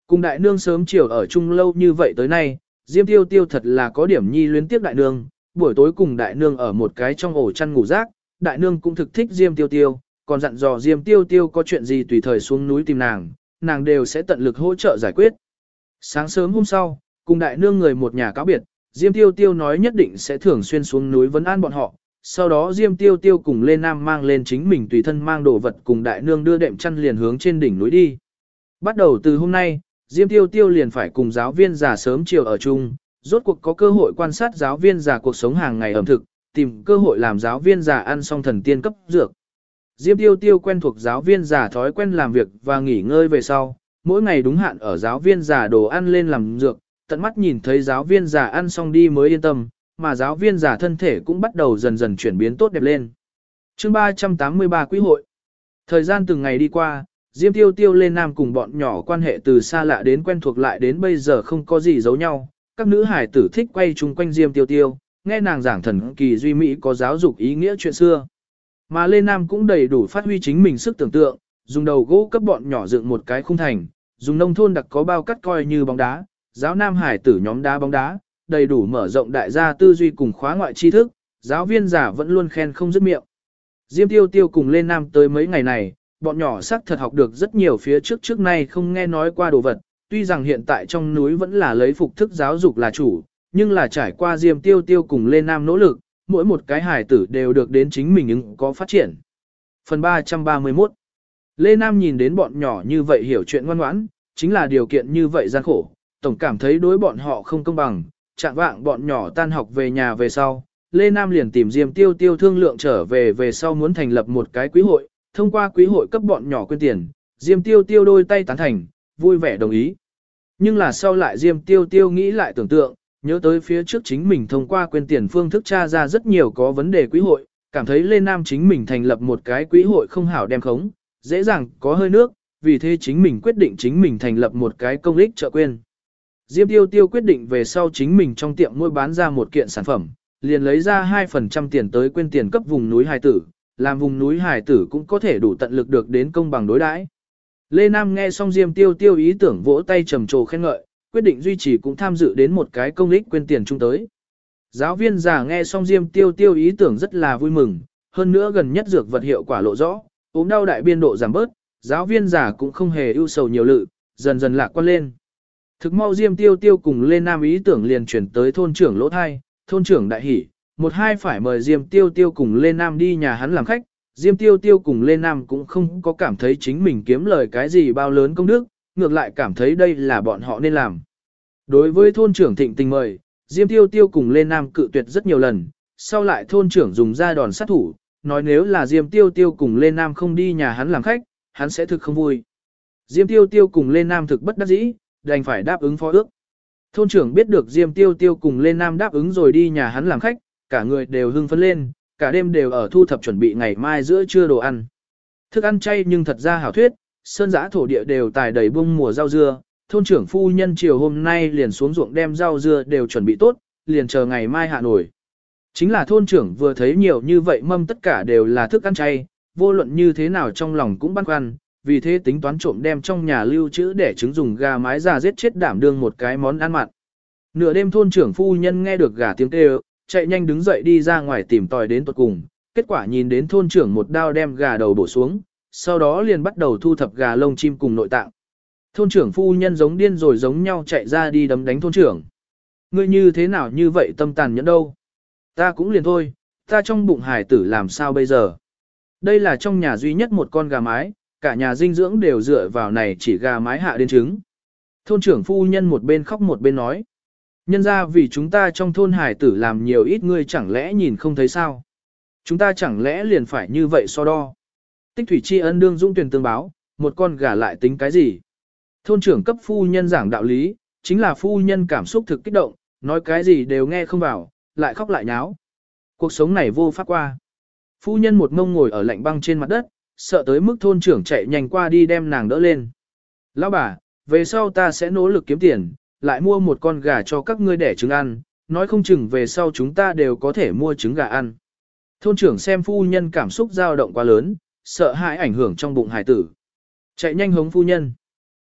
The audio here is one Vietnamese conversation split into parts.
Cùng đại nương sớm chiều ở chung lâu như vậy tới nay, Diêm Tiêu Tiêu thật là có điểm nhi luyến tiếp đại nương, buổi tối cùng đại nương ở một cái trong ổ chăn ngủ rác, đại nương cũng thực thích Diêm Tiêu Tiêu, còn dặn dò Diêm Tiêu Tiêu có chuyện gì tùy thời xuống núi tìm nàng đều sẽ tận lực hỗ trợ giải quyết. Sáng sớm hôm sau, cùng đại nương người một nhà cáo biệt, Diêm Tiêu Tiêu nói nhất định sẽ thường xuyên xuống núi vấn an bọn họ, sau đó Diêm Tiêu Tiêu cùng Lê Nam mang lên chính mình tùy thân mang đồ vật cùng đại nương đưa đệm chăn liền hướng trên đỉnh núi đi. Bắt đầu từ hôm nay, Diêm Tiêu Tiêu liền phải cùng giáo viên già sớm chiều ở chung, rốt cuộc có cơ hội quan sát giáo viên già cuộc sống hàng ngày ẩm thực, tìm cơ hội làm giáo viên già ăn xong thần tiên cấp dược. Diêm Tiêu Tiêu quen thuộc giáo viên già thói quen làm việc và nghỉ ngơi về sau, mỗi ngày đúng hạn ở giáo viên già đồ ăn lên làm dược, tận mắt nhìn thấy giáo viên già ăn xong đi mới yên tâm, mà giáo viên già thân thể cũng bắt đầu dần dần chuyển biến tốt đẹp lên. Chương 383 Quý hội. Thời gian từng ngày đi qua, Diêm Tiêu Tiêu lên Nam cùng bọn nhỏ quan hệ từ xa lạ đến quen thuộc lại đến bây giờ không có gì giấu nhau. Các nữ hải tử thích quay chung quanh Diêm Tiêu Tiêu, nghe nàng giảng thần kỳ duy mỹ có giáo dục ý nghĩa chuyện xưa. Mà Lê Nam cũng đầy đủ phát huy chính mình sức tưởng tượng, dùng đầu gỗ cấp bọn nhỏ dựng một cái khung thành, dùng nông thôn đặc có bao cắt coi như bóng đá, giáo nam hải tử nhóm đá bóng đá, đầy đủ mở rộng đại gia tư duy cùng khóa ngoại tri thức, giáo viên giả vẫn luôn khen không dứt miệng. Diêm Tiêu Tiêu cùng Lê Nam tới mấy ngày này, bọn nhỏ xác thật học được rất nhiều phía trước nay không nghe nói qua đồ vật, tuy rằng hiện tại trong núi vẫn là lấy phục thức giáo dục là chủ, nhưng là trải qua Diêm Tiêu Tiêu cùng Lê Nam nỗ lực, mỗi một cái hài tử đều được đến chính mình ứng có phát triển. Phần 331 Lê Nam nhìn đến bọn nhỏ như vậy hiểu chuyện ngoan ngoãn, chính là điều kiện như vậy gian khổ, tổng cảm thấy đối bọn họ không công bằng, chạng vạng bọn nhỏ tan học về nhà về sau. Lê Nam liền tìm Diêm Tiêu Tiêu thương lượng trở về sau muốn thành lập một cái quý hội, thông qua quý hội cấp bọn nhỏ quyên tiền, Diêm Tiêu Tiêu đôi tay tán thành, vui vẻ đồng ý. Nhưng là sau lại Diêm Tiêu Tiêu nghĩ lại tưởng tượng, nhớ tới phía trước chính mình thông qua quyên tiền phương thức tra ra rất nhiều có vấn đề quý hội, cảm thấy Lê Nam chính mình thành lập một cái quý hội không hảo đem khống, dễ dàng có hơi nước, vì thế chính mình quyết định chính mình thành lập một cái công ích chợ quyên. Diêm Tiêu Tiêu quyết định về sau chính mình trong tiệm mua bán ra một kiện sản phẩm, liền lấy ra 2% tiền tới quyên tiền cấp vùng núi hài tử, làm vùng núi hài tử cũng có thể đủ tận lực được đến công bằng đối đãi. Lê Nam nghe xong Diêm Tiêu Tiêu ý tưởng vỗ tay trầm trồ khen ngợi, quyết định duy trì cũng tham dự đến một cái công ích quyên tiền chung tới. Giáo viên già nghe xong Diêm Tiêu Tiêu ý tưởng rất là vui mừng, hơn nữa gần nhất dược vật hiệu quả lộ rõ, ốm đau đại biên độ giảm bớt, giáo viên già cũng không hề ưu sầu nhiều lự, dần dần lạc quan lên. Thực mau Diêm Tiêu Tiêu cùng Lê Nam ý tưởng liền chuyển tới thôn trưởng lỗ thai, thôn trưởng đại hỉ, một hai phải mời Diêm Tiêu Tiêu cùng Lê Nam đi nhà hắn làm khách. Diêm Tiêu Tiêu cùng Lê Nam cũng không có cảm thấy chính mình kiếm lời cái gì bao lớn công đức, ngược lại cảm thấy đây là bọn họ nên làm. Đối với thôn trưởng thịnh tình mời, Diêm Tiêu Tiêu cùng Lê Nam cự tuyệt rất nhiều lần, sau lại thôn trưởng dùng ra đòn sát thủ, nói nếu là Diêm Tiêu Tiêu cùng Lê Nam không đi nhà hắn làm khách, hắn sẽ thực không vui. Diêm Tiêu Tiêu cùng Lê Nam thực bất đắc dĩ, đành phải đáp ứng phó ước. Thôn trưởng biết được Diêm Tiêu Tiêu cùng Lê Nam đáp ứng rồi đi nhà hắn làm khách, cả người đều hưng phấn lên, cả đêm đều ở thu thập chuẩn bị ngày mai giữa trưa đồ ăn. Thức ăn chay nhưng thật ra hảo thuyết, sơn giã thổ địa đều tài đầy bông mùa rau dưa, thôn trưởng phu nhân chiều hôm nay liền xuống ruộng đem rau dưa đều chuẩn bị tốt, liền chờ ngày mai hạ nổi. Chính là thôn trưởng vừa thấy nhiều như vậy mâm tất cả đều là thức ăn chay, vô luận như thế nào trong lòng cũng băn khoăn, vì thế tính toán trộm đem trong nhà lưu trữ để trứng dùng gà mái già giết chết đảm đương một cái món ăn mặn. Nửa đêm thôn trưởng phu nhân nghe được gà tiếng kêu, chạy nhanh đứng dậy đi ra ngoài tìm tòi đến tuột cùng, kết quả nhìn đến thôn trưởng một đao đem gà đầu bổ xuống, sau đó liền bắt đầu thu thập gà lông chim cùng nội tạng. Thôn trưởng phu nhân giống điên rồi giống nhau chạy ra đi đấm đánh thôn trưởng. Ngươi như thế nào như vậy tâm tàn nhẫn đâu? Ta cũng liền thôi, ta trong bụng hải tử làm sao bây giờ? Đây là trong nhà duy nhất một con gà mái, cả nhà dinh dưỡng đều dựa vào này chỉ gà mái hạ đến trứng. Thôn trưởng phu nhân một bên khóc một bên nói. Nhân ra vì chúng ta trong thôn hải tử làm nhiều ít ngươi chẳng lẽ nhìn không thấy sao? Chúng ta chẳng lẽ liền phải như vậy so đo? Tích thủy tri ân đương dũng tuyển tương báo, một con gà lại tính cái gì? Thôn trưởng cấp phu nhân giảng đạo lý, chính là phu nhân cảm xúc thực kích động, nói cái gì đều nghe không vào, lại khóc lại nháo. Cuộc sống này vô pháp qua. Phu nhân một mông ngồi ở lạnh băng trên mặt đất, sợ tới mức thôn trưởng chạy nhanh qua đi đem nàng đỡ lên. Lão bà, về sau ta sẽ nỗ lực kiếm tiền, lại mua một con gà cho các ngươi đẻ trứng ăn, nói không chừng về sau chúng ta đều có thể mua trứng gà ăn. Thôn trưởng xem phu nhân cảm xúc dao động quá lớn, sợ hãi ảnh hưởng trong bụng hải tử. Chạy nhanh hống phu nhân.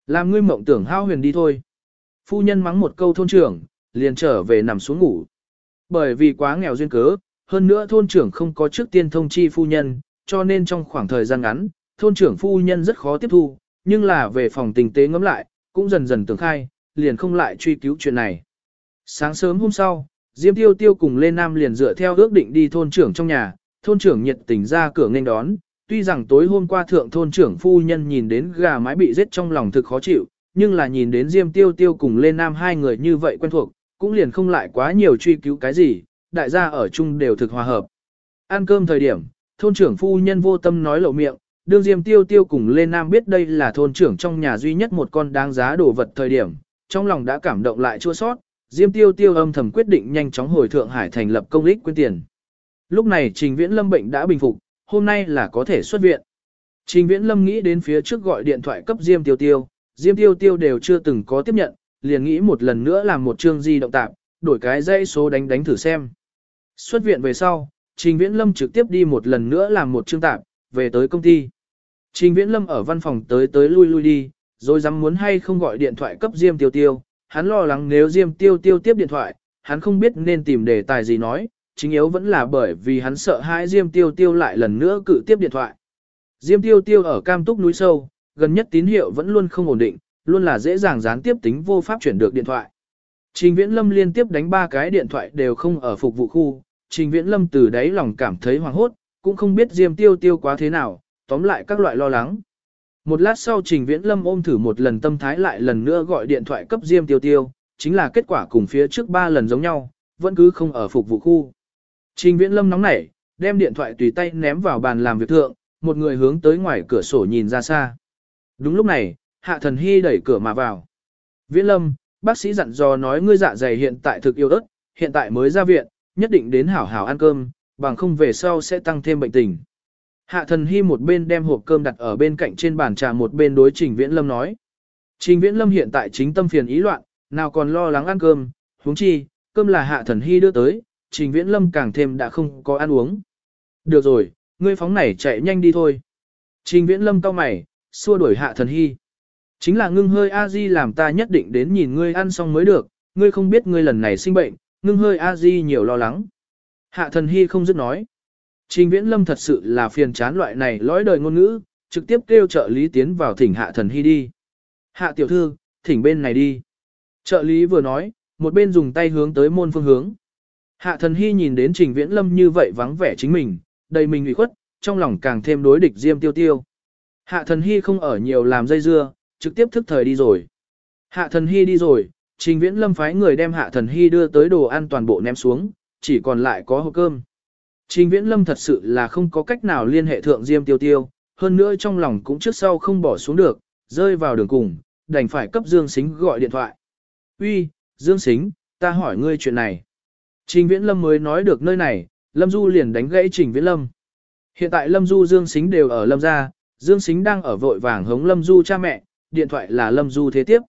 Làm ngươi mộng tưởng hao huyền đi thôi. Phu nhân mắng một câu thôn trưởng, liền trở về nằm xuống ngủ. Bởi vì quá nghèo duyên cớ, hơn nữa thôn trưởng không có trước tiên thông chi phu nhân, cho nên trong khoảng thời gian ngắn, thôn trưởng phu nhân rất khó tiếp thu, nhưng là về phòng tình tế ngẫm lại, cũng dần dần tưởng khai, liền không lại truy cứu chuyện này. Sáng sớm hôm sau, Diêm Tiêu Tiêu cùng Lê Nam liền dựa theo ước định đi thôn trưởng trong nhà, thôn trưởng nhiệt tình ra cửa nghênh đón, tuy rằng tối hôm qua thượng thôn trưởng phu nhân nhìn đến gà mái bị giết trong lòng thực khó chịu, nhưng là nhìn đến Diêm Tiêu Tiêu cùng Lê Nam hai người như vậy quen thuộc, cũng liền không lại quá nhiều truy cứu cái gì, đại gia ở chung đều thực hòa hợp. Ăn cơm thời điểm, thôn trưởng phu nhân vô tâm nói lộ miệng, đương Diêm Tiêu Tiêu cùng Lê Nam biết đây là thôn trưởng trong nhà duy nhất một con đáng giá đồ vật thời điểm, trong lòng đã cảm động lại chua sót, Diêm Tiêu Tiêu âm thầm quyết định nhanh chóng hồi Thượng Hải thành lập công ích quyên tiền. Lúc này Trình Viễn Lâm bệnh đã bình phục, hôm nay là có thể xuất viện. Trình Viễn Lâm nghĩ đến phía trước gọi điện thoại cấp Diêm Tiêu Tiêu, Diêm Tiêu Tiêu đều chưa từng có tiếp nhận, liền nghĩ một lần nữa làm một chương di động tạp, đổi cái dãy số đánh thử xem. Xuất viện về sau, Trình Viễn Lâm trực tiếp đi một lần nữa làm một chương tạp, về tới công ty. Trình Viễn Lâm ở văn phòng tới lui đi, rồi dám muốn hay không gọi điện thoại cấp Diêm Tiêu Tiêu, hắn lo lắng nếu Diêm Tiêu Tiêu tiếp điện thoại, hắn không biết nên tìm đề tài gì nói, chính yếu vẫn là bởi vì hắn sợ hãi Diêm Tiêu Tiêu lại lần nữa cự tiếp điện thoại. Diêm Tiêu Tiêu ở Cam Túc núi sâu, gần nhất tín hiệu vẫn luôn không ổn định, luôn là dễ dàng gián tiếp tính vô pháp chuyển được điện thoại. Trình Viễn Lâm liên tiếp đánh 3 cái điện thoại đều không ở phục vụ khu, Trình Viễn Lâm từ đáy lòng cảm thấy hoảng hốt, cũng không biết Diêm Tiêu Tiêu quá thế nào, tóm lại các loại lo lắng. Một lát sau Trình Viễn Lâm ôm thử một lần tâm thái lại lần nữa gọi điện thoại cấp Diêm Tiêu Tiêu, chính là kết quả cùng phía trước 3 lần giống nhau, vẫn cứ không ở phục vụ khu. Trình Viễn Lâm nóng nảy, đem điện thoại tùy tay ném vào bàn làm việc thượng, một người hướng tới ngoài cửa sổ nhìn ra xa. Đúng lúc này, Hạ Thần Hy đẩy cửa mà vào. Viễn Lâm, bác sĩ dặn dò nói ngươi dạ dày hiện tại thực yêu ớt, hiện tại mới ra viện, nhất định đến hảo hảo ăn cơm, bằng không về sau sẽ tăng thêm bệnh tình. Hạ Thần Hy một bên đem hộp cơm đặt ở bên cạnh trên bàn trà một bên đối Trình Viễn Lâm nói. Trình Viễn Lâm hiện tại chính tâm phiền ý loạn, nào còn lo lắng ăn cơm, huống chi, cơm là Hạ Thần Hy đưa tới, Trình Viễn Lâm càng thêm đã không có ăn uống. Được rồi, ngươi phóng này chạy nhanh đi thôi. Trình Viễn Lâm cau mày, xua đuổi Hạ Thần Hy. Chính là ngưng hơi A-di làm ta nhất định đến nhìn ngươi ăn xong mới được, ngươi không biết ngươi lần này sinh bệnh, ngưng hơi A-di nhiều lo lắng. Hạ Thần Hy không dứt nói. Trình Viễn Lâm thật sự là phiền chán loại này lõi đời ngôn ngữ, trực tiếp kêu trợ lý tiến vào thỉnh Hạ Thần Hy đi. Hạ tiểu thư, thỉnh bên này đi. Trợ lý vừa nói, một bên dùng tay hướng tới môn phương hướng. Hạ Thần Hy nhìn đến Trình Viễn Lâm như vậy vắng vẻ chính mình, đầy mình ủy khuất, trong lòng càng thêm đối địch Diêm Tiêu Tiêu. Hạ Thần Hy không ở nhiều làm dây dưa, trực tiếp thức thời đi rồi. Hạ Thần Hy đi rồi, Trình Viễn Lâm phái người đem Hạ Thần Hy đưa tới đồ ăn toàn bộ ném xuống, chỉ còn lại có hộp cơm. Trình Viễn Lâm thật sự là không có cách nào liên hệ thượng Diêm Tiêu Tiêu, hơn nữa trong lòng cũng trước sau không bỏ xuống được, rơi vào đường cùng, đành phải cấp Dương Sính gọi điện thoại. Uy, Dương Sính, ta hỏi ngươi chuyện này. Trình Viễn Lâm mới nói được nơi này, Lâm Du liền đánh gãy Trình Viễn Lâm. Hiện tại Lâm Du Dương Sính đều ở Lâm gia, Dương Sính đang ở vội vàng hống Lâm Du cha mẹ, điện thoại là Lâm Du thế tiếp.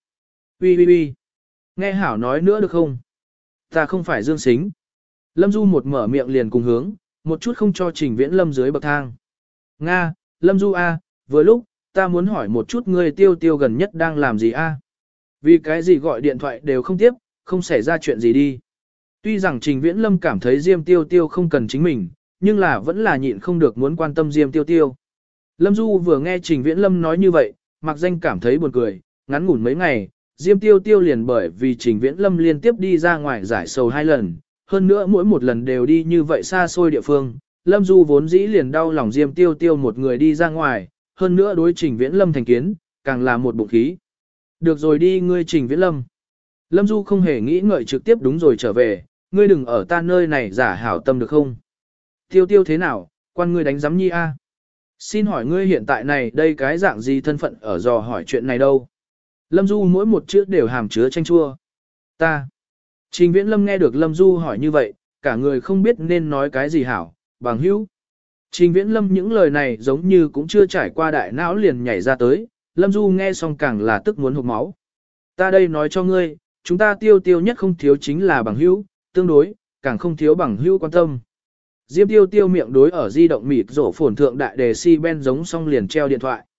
Uy, nghe hảo nói nữa được không? Ta không phải Dương Sính. Lâm Du một mở miệng liền cùng hướng, một chút không cho Trình Viễn Lâm dưới bậc thang. Nga, Lâm Du A, vừa lúc, ta muốn hỏi một chút ngươi Tiêu Tiêu gần nhất đang làm gì A? Vì cái gì gọi điện thoại đều không tiếp, không xảy ra chuyện gì đi. Tuy rằng Trình Viễn Lâm cảm thấy Diêm Tiêu Tiêu không cần chính mình, nhưng là vẫn là nhịn không được muốn quan tâm Diêm Tiêu Tiêu. Lâm Du vừa nghe Trình Viễn Lâm nói như vậy, mặc danh cảm thấy buồn cười, ngắn ngủn mấy ngày, Diêm Tiêu Tiêu liền bởi vì Trình Viễn Lâm liên tiếp đi ra ngoài giải sầu 2 lần, hơn nữa mỗi một lần đều đi như vậy xa xôi địa phương. Lâm Du vốn dĩ liền đau lòng Diêm Tiêu Tiêu một người đi ra ngoài, hơn nữa đối Trình Viễn Lâm thành kiến, càng là một bụng khí. Được rồi đi ngươi Trình Viễn Lâm. Lâm Du không hề nghĩ ngợi trực tiếp đúng rồi trở về, ngươi đừng ở ta nơi này giả hảo tâm được không? Tiêu Tiêu thế nào, quan ngươi đánh giám nhi a? Xin hỏi ngươi hiện tại này đây cái dạng gì thân phận ở dò hỏi chuyện này đâu? Lâm Du mỗi một chữ đều hàm chứa chanh chua. Ta. Trình Viễn Lâm nghe được Lâm Du hỏi như vậy, cả người không biết nên nói cái gì hảo, bằng hữu. Trình Viễn Lâm những lời này giống như cũng chưa trải qua đại não liền nhảy ra tới, Lâm Du nghe xong càng là tức muốn hộc máu. Ta đây nói cho ngươi, chúng ta Tiêu Tiêu nhất không thiếu chính là bằng hữu, tương đối, càng không thiếu bằng hữu quan tâm. Diêm Tiêu Tiêu miệng đối ở di động mịt rổ phồn thượng đại đề si ben giống xong liền treo điện thoại.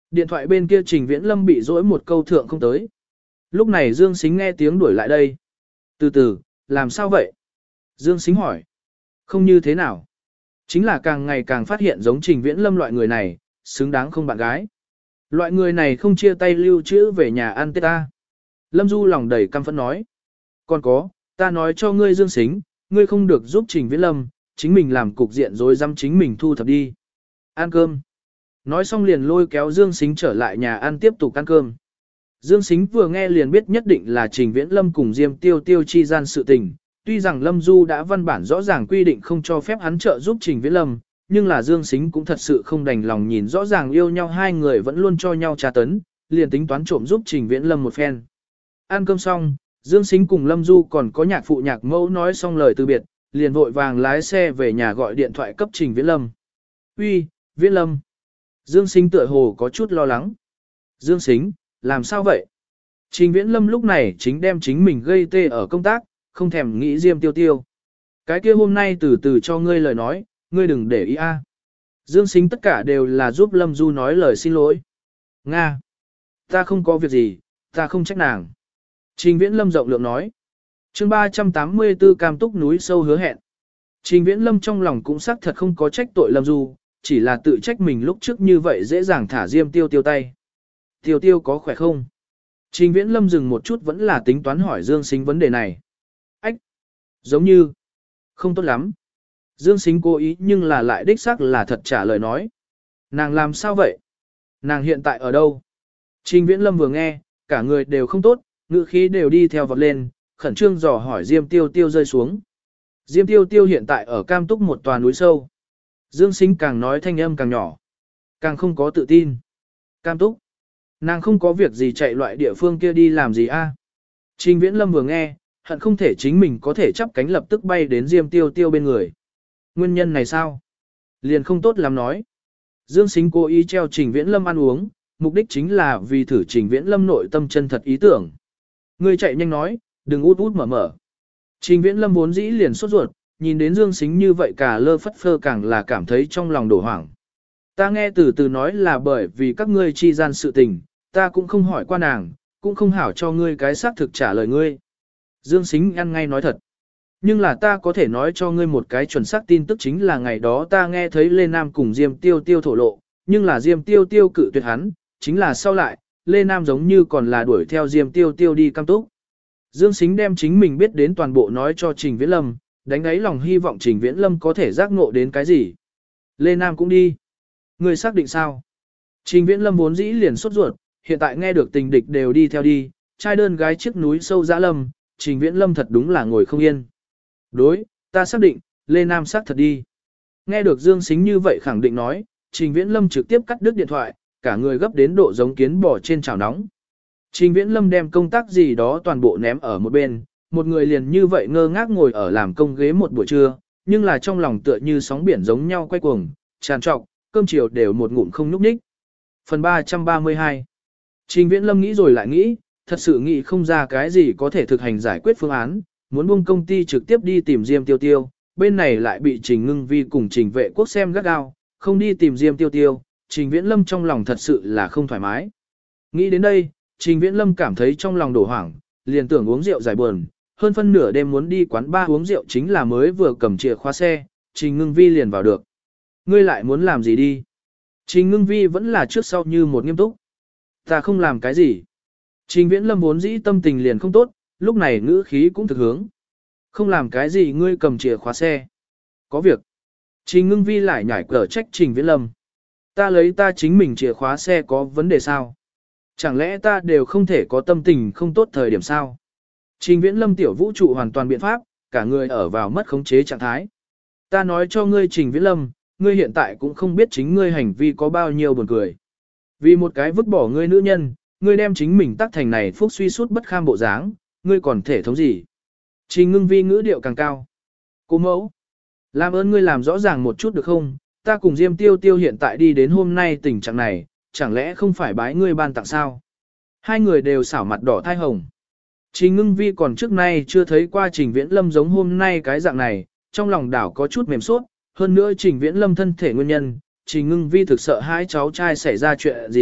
Điện thoại bên kia Trình Viễn Lâm bị dỗi một câu thượng không tới. Lúc này Dương Sính nghe tiếng đuổi lại đây. Từ từ, làm sao vậy? Dương Sính hỏi. Không như thế nào. Chính là càng ngày càng phát hiện giống Trình Viễn Lâm loại người này, xứng đáng không bạn gái. Loại người này không chia tay lưu trữ về nhà ăn tết ta. Lâm Du lòng đầy căm phẫn nói. Còn có, ta nói cho ngươi Dương Sính, ngươi không được giúp Trình Viễn Lâm, chính mình làm cục diện rồi dám chính mình thu thập đi. Ăn cơm. Nói xong liền lôi kéo Dương Sính trở lại nhà ăn tiếp tục ăn cơm. Dương Sính vừa nghe liền biết nhất định là Trình Viễn Lâm cùng Diêm Tiêu Tiêu chi gian sự tình. Tuy rằng Lâm Du đã văn bản rõ ràng quy định không cho phép hắn trợ giúp Trình Viễn Lâm, nhưng là Dương Sính cũng thật sự không đành lòng nhìn rõ ràng yêu nhau hai người vẫn luôn cho nhau tra tấn, liền tính toán trộm giúp Trình Viễn Lâm một phen. Ăn cơm xong, Dương Sính cùng Lâm Du còn có nhạc phụ nhạc mẫu nói xong lời từ biệt, liền vội vàng lái xe về nhà gọi điện thoại cấp Trình Viễn Lâm. Uy, Viễn Lâm. Dương Sính tựa hồ có chút lo lắng. Dương Sính, làm sao vậy? Trình Viễn Lâm lúc này chính đem chính mình gây tê ở công tác, không thèm nghĩ Diêm Tiêu Tiêu. Cái kia hôm nay từ từ cho ngươi lời nói, ngươi đừng để ý a. Dương Sính tất cả đều là giúp Lâm Du nói lời xin lỗi. Nga. Ta không có việc gì, ta không trách nàng. Trình Viễn Lâm rộng lượng nói. Chương 384 cam túc núi sâu hứa hẹn. Trình Viễn Lâm trong lòng cũng xác thật không có trách tội Lâm Du, chỉ là tự trách mình lúc trước như vậy dễ dàng thả Diêm Tiêu Tiêu tay. Tiêu Tiêu có khỏe không? Trình Viễn Lâm dừng một chút vẫn là tính toán hỏi Dương Sính vấn đề này. Ách! Giống như không tốt lắm. Dương Sính cố ý nhưng là lại đích xác là thật trả lời nói. Nàng làm sao vậy? Nàng hiện tại ở đâu? Trình Viễn Lâm vừa nghe, cả người đều không tốt, ngữ khí đều đi theo vọt lên, khẩn trương dò hỏi Diêm Tiêu Tiêu rơi xuống. Diêm Tiêu Tiêu hiện tại ở Cam Túc một tòa núi sâu. Dương Sính càng nói thanh âm càng nhỏ, càng không có tự tin. Cam Túc. Nàng không có việc gì chạy loại địa phương kia đi làm gì a? Trình Viễn Lâm vừa nghe, hận không thể chính mình có thể chắp cánh lập tức bay đến Diêm Tiêu Tiêu bên người. Nguyên nhân này sao? Liền không tốt lắm nói. Dương Sính cố ý treo Trình Viễn Lâm ăn uống, mục đích chính là vì thử Trình Viễn Lâm nội tâm chân thật ý tưởng. Ngươi chạy nhanh nói, đừng út út mở mở. Trình Viễn Lâm vốn dĩ liền sốt ruột, nhìn đến Dương Sính như vậy cả lơ phất phơ càng là cảm thấy trong lòng đổ hoảng. Ta nghe từ từ nói là bởi vì các ngươi chi gian sự tình, ta cũng không hỏi qua nàng, cũng không hảo cho ngươi cái xác thực trả lời ngươi. Dương Sính ăn ngay nói thật. Nhưng là ta có thể nói cho ngươi một cái chuẩn xác tin tức chính là ngày đó ta nghe thấy Lê Nam cùng Diêm Tiêu Tiêu thổ lộ, nhưng là Diêm Tiêu Tiêu cự tuyệt hắn, chính là sau lại, Lê Nam giống như còn là đuổi theo Diêm Tiêu Tiêu đi Cam Túc. Dương Sính đem chính mình biết đến toàn bộ nói cho Trình Viễn Lâm, đánh đáy lòng hy vọng Trình Viễn Lâm có thể giác ngộ đến cái gì. Lê Nam cũng đi. Ngươi xác định sao? Trình Viễn Lâm vốn dĩ liền sốt ruột, hiện tại nghe được tình địch đều đi theo đi, trai đơn gái chiếc núi sâu dã lâm, Trình Viễn Lâm thật đúng là ngồi không yên. Đối, ta xác định, Lê Nam xác thật đi. Nghe được Dương Sính như vậy khẳng định nói, Trình Viễn Lâm trực tiếp cắt đứt điện thoại, cả người gấp đến độ giống kiến bò trên chảo nóng. Trình Viễn Lâm đem công tác gì đó toàn bộ ném ở một bên, một người liền như vậy ngơ ngác ngồi ở làm công ghế một buổi trưa, nhưng là trong lòng tựa như sóng biển giống nhau quay cuồng, tràn trọc, cơm chiều đều một ngụm không nhúc nhích. Phần 332. Trình Viễn Lâm nghĩ rồi lại nghĩ, thật sự nghĩ không ra cái gì có thể thực hành giải quyết phương án, muốn buông công ty trực tiếp đi tìm Diêm Tiêu Tiêu, bên này lại bị Trình Ngưng Vi cùng Trình Vệ Quốc xem gắt gao, không đi tìm Diêm Tiêu Tiêu, Trình Viễn Lâm trong lòng thật sự là không thoải mái. Nghĩ đến đây, Trình Viễn Lâm cảm thấy trong lòng đổ hoảng, liền tưởng uống rượu giải buồn, hơn phân nửa đêm muốn đi quán bar uống rượu chính là mới vừa cầm chìa khóa xe, Trình Ngưng Vi liền vào được. Ngươi lại muốn làm gì đi? Trình Ngưng Vi vẫn là trước sau như một nghiêm túc. Ta không làm cái gì. Trình Viễn Lâm vốn dĩ tâm tình liền không tốt, lúc này ngữ khí cũng thực hướng. Không làm cái gì ngươi cầm chìa khóa xe. Có việc. Trình Ngưng Vi lại nhảy cờ trách Trình Viễn Lâm. Ta lấy ta chính mình chìa khóa xe có vấn đề sao? Chẳng lẽ ta đều không thể có tâm tình không tốt thời điểm sao? Trình Viễn Lâm tiểu vũ trụ hoàn toàn biện pháp, cả người ở vào mất khống chế trạng thái. Ta nói cho ngươi Trình Viễn Lâm, ngươi hiện tại cũng không biết chính ngươi hành vi có bao nhiêu buồn cười. Vì một cái vứt bỏ ngươi nữ nhân, ngươi đem chính mình tác thành này phúc suy sút bất kham bộ dáng, ngươi còn thể thống gì? Trình Ngưng Vi ngữ điệu càng cao. Cô mẫu, làm ơn ngươi làm rõ ràng một chút được không? Ta cùng Diêm Tiêu Tiêu hiện tại đi đến hôm nay tình trạng này, chẳng lẽ không phải bái ngươi ban tặng sao? Hai người đều xảo mặt đỏ thai hồng. Trình Ngưng Vi còn trước nay chưa thấy qua Trình Viễn Lâm giống hôm nay cái dạng này, trong lòng đảo có chút mềm suốt, hơn nữa Trình Viễn Lâm thân thể nguyên nhân, Trình Ngưng Vi thực sợ hai cháu trai xảy ra chuyện gì,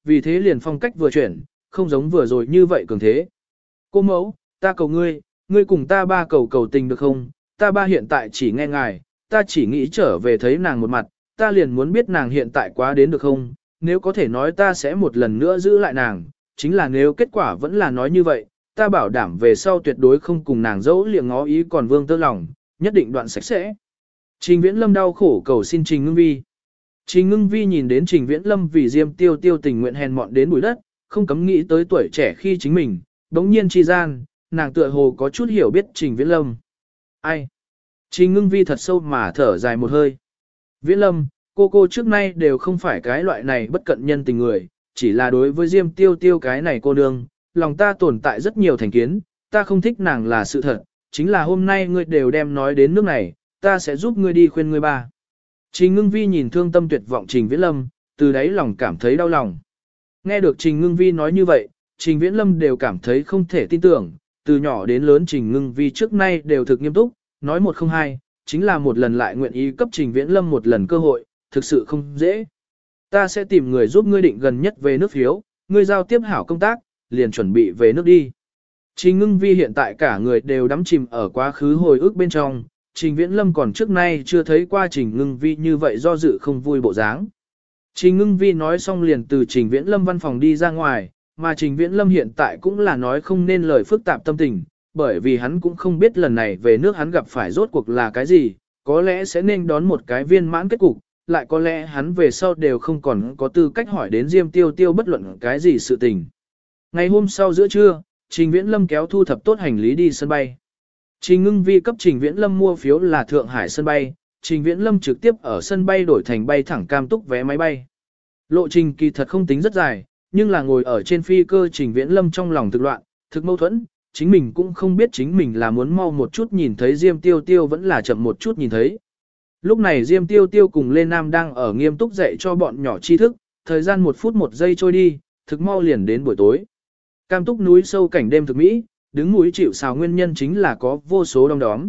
vì thế liền phong cách vừa chuyển, không giống vừa rồi như vậy cường thế. Cô mẫu, ta cầu ngươi, ngươi cùng ta ba cầu cầu tình được không? Ta ba hiện tại chỉ nghe ngài, ta chỉ nghĩ trở về thấy nàng một mặt, ta liền muốn biết nàng hiện tại quá đến được không? Nếu có thể nói ta sẽ một lần nữa giữ lại nàng, chính là nếu kết quả vẫn là nói như vậy, ta bảo đảm về sau tuyệt đối không cùng nàng dẫu liệng ngó ý còn vương tơ lòng, nhất định đoạn sạch sẽ. Trình Viễn Lâm đau khổ cầu xin Trình Ngưng Vi. Trình Ngưng Vi nhìn đến Trình Viễn Lâm vì Diêm Tiêu Tiêu tình nguyện hèn mọn đến bụi đất, không cấm nghĩ tới tuổi trẻ khi chính mình, bỗng nhiên chi gian, nàng tựa hồ có chút hiểu biết Trình Viễn Lâm. Ai? Trình Ngưng Vi thật sâu mà thở dài một hơi. Viễn Lâm, cô trước nay đều không phải cái loại này bất cận nhân tình người, chỉ là đối với Diêm Tiêu Tiêu cái này cô nương, lòng ta tồn tại rất nhiều thành kiến, ta không thích nàng là sự thật, chính là hôm nay ngươi đều đem nói đến nước này, ta sẽ giúp ngươi đi khuyên ngươi ba. Trình Ngưng Vi nhìn thương tâm tuyệt vọng Trình Viễn Lâm, từ đáy lòng cảm thấy đau lòng. Nghe được Trình Ngưng Vi nói như vậy, Trình Viễn Lâm đều cảm thấy không thể tin tưởng, từ nhỏ đến lớn Trình Ngưng Vi trước nay đều thực nghiêm túc, nói một không hai, chính là một lần lại nguyện ý cấp Trình Viễn Lâm một lần cơ hội, thực sự không dễ. Ta sẽ tìm người giúp ngươi định gần nhất về nước phiếu, ngươi giao tiếp hảo công tác, liền chuẩn bị về nước đi. Trình Ngưng Vi hiện tại cả người đều đắm chìm ở quá khứ hồi ức bên trong, Trình Viễn Lâm còn trước nay chưa thấy qua Trình Ngưng Vi như vậy do dự không vui bộ dáng. Trình Ngưng Vi nói xong liền từ Trình Viễn Lâm văn phòng đi ra ngoài, mà Trình Viễn Lâm hiện tại cũng là nói không nên lời phức tạp tâm tình, bởi vì hắn cũng không biết lần này về nước hắn gặp phải rốt cuộc là cái gì, có lẽ sẽ nên đón một cái viên mãn kết cục, lại có lẽ hắn về sau đều không còn có tư cách hỏi đến Diêm Tiêu Tiêu bất luận cái gì sự tình. Ngày hôm sau giữa trưa, Trình Viễn Lâm kéo thu thập tốt hành lý đi sân bay. Trình Ngưng Vi cấp Trình Viễn Lâm mua phiếu là Thượng Hải sân bay, Trình Viễn Lâm trực tiếp ở sân bay đổi thành bay thẳng Cam Túc vé máy bay. Lộ trình kỳ thật không tính rất dài, nhưng là ngồi ở trên phi cơ Trình Viễn Lâm trong lòng thực loạn, thực mâu thuẫn, chính mình cũng không biết chính mình là muốn mau một chút nhìn thấy Diêm Tiêu Tiêu vẫn là chậm một chút nhìn thấy. Lúc này Diêm Tiêu Tiêu cùng Lê Nam đang ở nghiêm túc dạy cho bọn nhỏ tri thức, thời gian 1 phút 1 giây trôi đi, thực mau liền đến buổi tối. Cam Túc núi sâu cảnh đêm thực mỹ, đứng núi chịu sào nguyên nhân chính là có vô số đông đóm.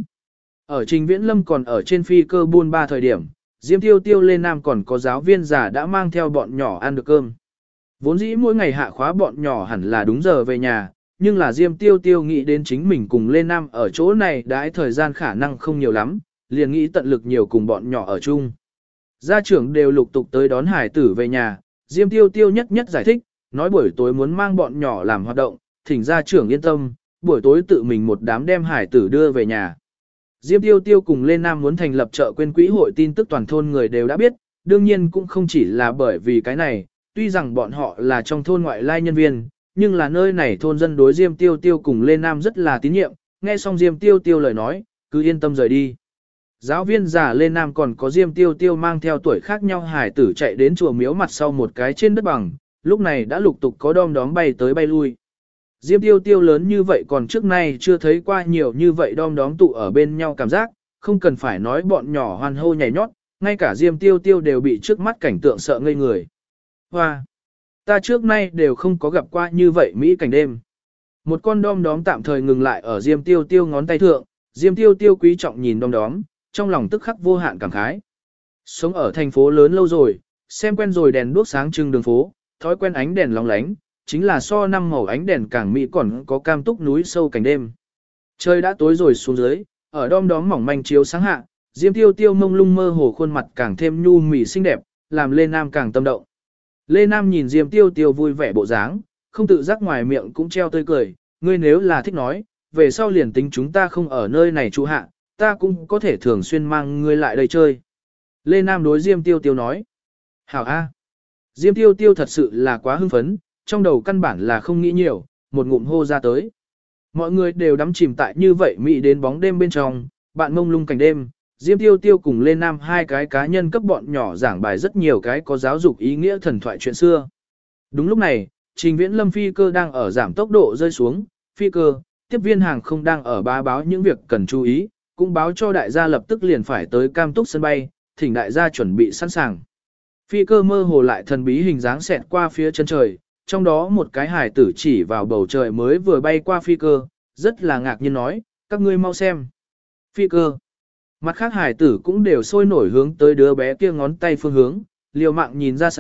Ở Trình Viễn Lâm còn ở trên phi cơ buôn ba thời điểm, Diêm Tiêu Tiêu Lê Nam còn có giáo viên già đã mang theo bọn nhỏ ăn được cơm. Vốn dĩ mỗi ngày hạ khóa bọn nhỏ hẳn là đúng giờ về nhà, nhưng là Diêm Tiêu Tiêu nghĩ đến chính mình cùng Lê Nam ở chỗ này đãi thời gian khả năng không nhiều lắm, liền nghĩ tận lực nhiều cùng bọn nhỏ ở chung. Gia trưởng đều lục tục tới đón hải tử về nhà, Diêm Tiêu Tiêu nhất nhất giải thích, nói buổi tối muốn mang bọn nhỏ làm hoạt động, thỉnh gia trưởng yên tâm, buổi tối tự mình một đám đem hải tử đưa về nhà. Diêm Tiêu Tiêu cùng Lê Nam muốn thành lập chợ quên quỹ hội tin tức toàn thôn người đều đã biết, đương nhiên cũng không chỉ là bởi vì cái này, tuy rằng bọn họ là trong thôn ngoại lai nhân viên, nhưng là nơi này thôn dân đối Diêm Tiêu Tiêu cùng Lê Nam rất là tín nhiệm, nghe xong Diêm Tiêu Tiêu lời nói, cứ yên tâm rời đi. Giáo viên già Lê Nam còn có Diêm Tiêu Tiêu mang theo tuổi khác nhau hải tử chạy đến chùa miếu mặt sau một cái trên đất bằng, lúc này đã lục tục có đom đóm bay tới bay lui. Diêm Tiêu Tiêu lớn như vậy còn trước nay chưa thấy qua nhiều như vậy đom đóm tụ ở bên nhau cảm giác, không cần phải nói bọn nhỏ hoan hô nhảy nhót, ngay cả Diêm Tiêu Tiêu đều bị trước mắt cảnh tượng sợ ngây người. Hoa! Ta trước nay đều không có gặp qua như vậy Mỹ cảnh đêm. Một con đom đóm tạm thời ngừng lại ở Diêm Tiêu Tiêu ngón tay thượng, Diêm Tiêu Tiêu quý trọng nhìn đom đóm, trong lòng tức khắc vô hạn cảm khái. Sống ở thành phố lớn lâu rồi, xem quen rồi đèn đuốc sáng trưng đường phố, thói quen ánh đèn lóng lánh, chính là so 5 màu ánh đèn càng mỹ còn có Cam Túc núi sâu cảnh đêm. Trời đã tối rồi xuống dưới, ở đom đóm mỏng manh chiếu sáng hạ, Diêm Tiêu Tiêu mông lung mơ hồ khuôn mặt càng thêm nhu mì xinh đẹp, làm Lê Nam càng tâm động. Lê Nam nhìn Diêm Tiêu Tiêu vui vẻ bộ dáng, không tự giác ngoài miệng cũng treo tươi cười, ngươi nếu là thích nói, về sau liền tính chúng ta không ở nơi này trụ hạ, ta cũng có thể thường xuyên mang ngươi lại đây chơi. Lê Nam đối Diêm Tiêu Tiêu nói, hảo a. Diêm Tiêu Tiêu thật sự là quá hưng phấn, trong đầu căn bản là không nghĩ nhiều, một ngụm hô ra tới. Mọi người đều đắm chìm tại như vậy mỹ đến bóng đêm bên trong, bạn mông lung cảnh đêm, Diêm Tiêu Tiêu cùng Lê Nam hai cái cá nhân cấp bọn nhỏ giảng bài rất nhiều cái có giáo dục ý nghĩa thần thoại chuyện xưa. Đúng lúc này, Trình Viễn Lâm phi cơ đang ở giảm tốc độ rơi xuống, phi cơ, tiếp viên hàng không đang ở báo những việc cần chú ý, cũng báo cho đại gia lập tức liền phải tới Cam Túc sân bay, thỉnh đại gia chuẩn bị sẵn sàng. Phi cơ mơ hồ lại thần bí hình dáng xẹt qua phía chân trời, trong đó một cái hải tử chỉ vào bầu trời mới vừa bay qua phi cơ, rất là ngạc nhiên nói, các ngươi mau xem. Phi cơ. Mặt khác hải tử cũng đều sôi nổi hướng tới đứa bé kia ngón tay phương hướng, liều mạng nhìn ra xa,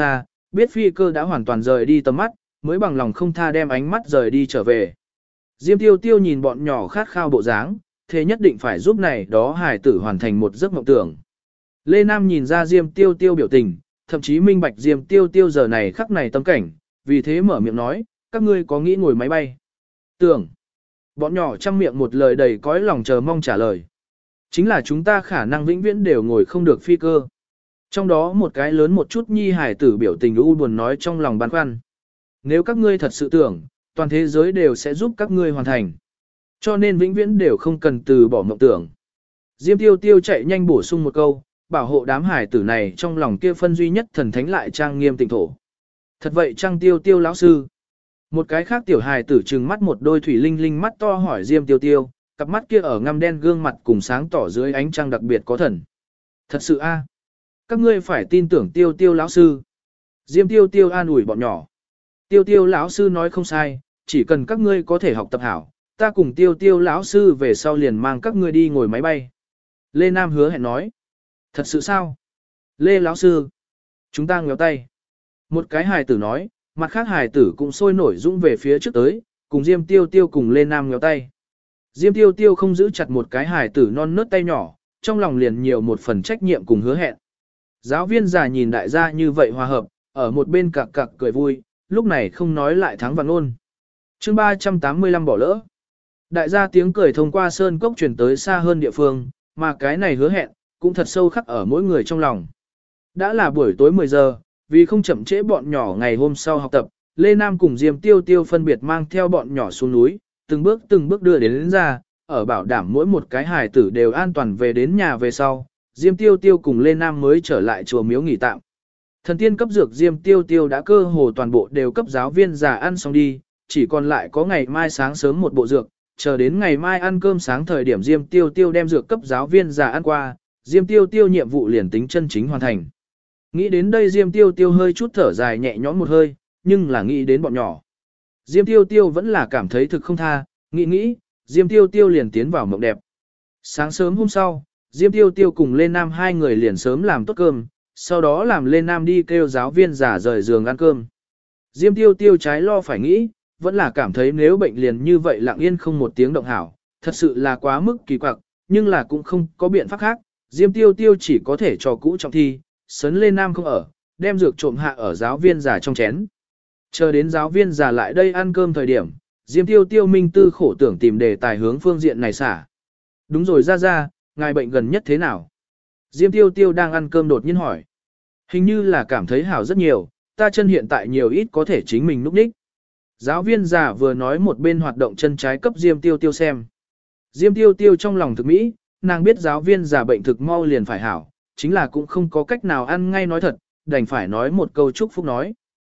biết phi cơ đã hoàn toàn rời đi tầm mắt, mới bằng lòng không tha đem ánh mắt rời đi trở về. Diêm tiêu tiêu nhìn bọn nhỏ khát khao bộ dáng, thế nhất định phải giúp này đó hài tử hoàn thành một giấc mộng tưởng. Lê Nam nhìn ra Diêm tiêu tiêu biểu tình, thậm chí minh bạch Diêm tiêu tiêu giờ này khắc này tâm cảnh, vì thế mở miệng nói, các ngươi có nghĩ ngồi máy bay? Tưởng. Bọn nhỏ trăm miệng một lời đầy cõi lòng chờ mong trả lời. Chính là chúng ta khả năng vĩnh viễn đều ngồi không được phi cơ. Trong đó một cái lớn một chút nhi hải tử biểu tình u buồn nói trong lòng băn khoăn. Nếu các ngươi thật sự tưởng, toàn thế giới đều sẽ giúp các ngươi hoàn thành. Cho nên vĩnh viễn đều không cần từ bỏ mộng tưởng. Diêm tiêu tiêu chạy nhanh bổ sung một câu, bảo hộ đám hải tử này trong lòng kia phân duy nhất thần thánh lại trang nghiêm tịnh thổ. Thật vậy trang tiêu tiêu lão sư. Một cái khác tiểu hài tử trừng mắt một đôi thủy linh linh mắt to hỏi Diêm tiêu tiêu, cặp mắt kia ở ngăm đen gương mặt cùng sáng tỏ dưới ánh trăng đặc biệt có thần. Thật sự a, các ngươi phải tin tưởng tiêu tiêu lão sư. Diêm tiêu tiêu an ủi bọn nhỏ. Tiêu tiêu lão sư nói không sai, chỉ cần các ngươi có thể học tập hảo, ta cùng tiêu tiêu lão sư về sau liền mang các ngươi đi ngồi máy bay. Lê Nam hứa hẹn nói. Thật sự sao? Lê lão sư. Chúng ta ngéo tay. Một cái hài tử nói, mặt khác hài tử cũng sôi nổi dũng về phía trước tới, cùng Diêm tiêu tiêu cùng Lê Nam ngéo tay. Diêm tiêu tiêu không giữ chặt một cái hài tử non nớt tay nhỏ, trong lòng liền nhiều một phần trách nhiệm cùng hứa hẹn. Giáo viên già nhìn đại gia như vậy hòa hợp, ở một bên cặc cặc cười vui, lúc này không nói lại thắng vạn ngôn. Chương 385 bỏ lỡ. Đại gia tiếng cười thông qua sơn cốc truyền tới xa hơn địa phương, mà cái này hứa hẹn, cũng thật sâu khắc ở mỗi người trong lòng. Đã là buổi tối 10 giờ, vì không chậm trễ bọn nhỏ ngày hôm sau học tập, Lê Nam cùng Diêm tiêu tiêu phân biệt mang theo bọn nhỏ xuống núi, từng bước đưa đến ra, ở bảo đảm mỗi một cái hài tử đều an toàn về đến nhà về sau, Diêm tiêu tiêu cùng Lê Nam mới trở lại chùa miếu nghỉ tạm. Thần tiên cấp dược Diêm tiêu tiêu đã cơ hồ toàn bộ đều cấp giáo viên già ăn xong đi, chỉ còn lại có ngày mai sáng sớm một bộ dược, chờ đến ngày mai ăn cơm sáng thời điểm Diêm tiêu tiêu đem dược cấp giáo viên già ăn qua, Diêm tiêu tiêu nhiệm vụ liền tính chân chính hoàn thành. Nghĩ đến đây Diêm tiêu tiêu hơi chút thở dài nhẹ nhõm một hơi, nhưng là nghĩ đến bọn nhỏ. Diêm tiêu tiêu vẫn là cảm thấy thực không tha, nghĩ, Diêm tiêu tiêu liền tiến vào mộng đẹp. Sáng sớm hôm sau, Diêm tiêu tiêu cùng Lê Nam hai người liền sớm làm tốt cơm, sau đó làm Lê Nam đi kêu giáo viên giả rời giường ăn cơm. Diêm tiêu tiêu trái lo phải nghĩ, vẫn là cảm thấy nếu bệnh liền như vậy lặng yên không một tiếng động hảo, thật sự là quá mức kỳ quặc, nhưng là cũng không có biện pháp khác, Diêm tiêu tiêu chỉ có thể cho cũ trọng thi, sấn Lê Nam không ở, đem dược trộm hạ ở giáo viên giả trong chén. Chờ đến giáo viên giả lại đây ăn cơm thời điểm, Diêm tiêu tiêu minh tư khổ tưởng tìm đề tài hướng phương diện này xả. Đúng rồi ra, ngài bệnh gần nhất thế nào? Diêm tiêu tiêu đang ăn cơm đột nhiên hỏi. Hình như là cảm thấy hảo rất nhiều, ta chân hiện tại nhiều ít có thể chính mình núp ních. Giáo viên già vừa nói một bên hoạt động chân trái cấp Diêm tiêu tiêu xem. Diêm tiêu tiêu trong lòng thực mỹ, nàng biết giáo viên già bệnh thực mau liền phải hảo, chính là cũng không có cách nào ăn ngay nói thật, đành phải nói một câu chúc phúc nói.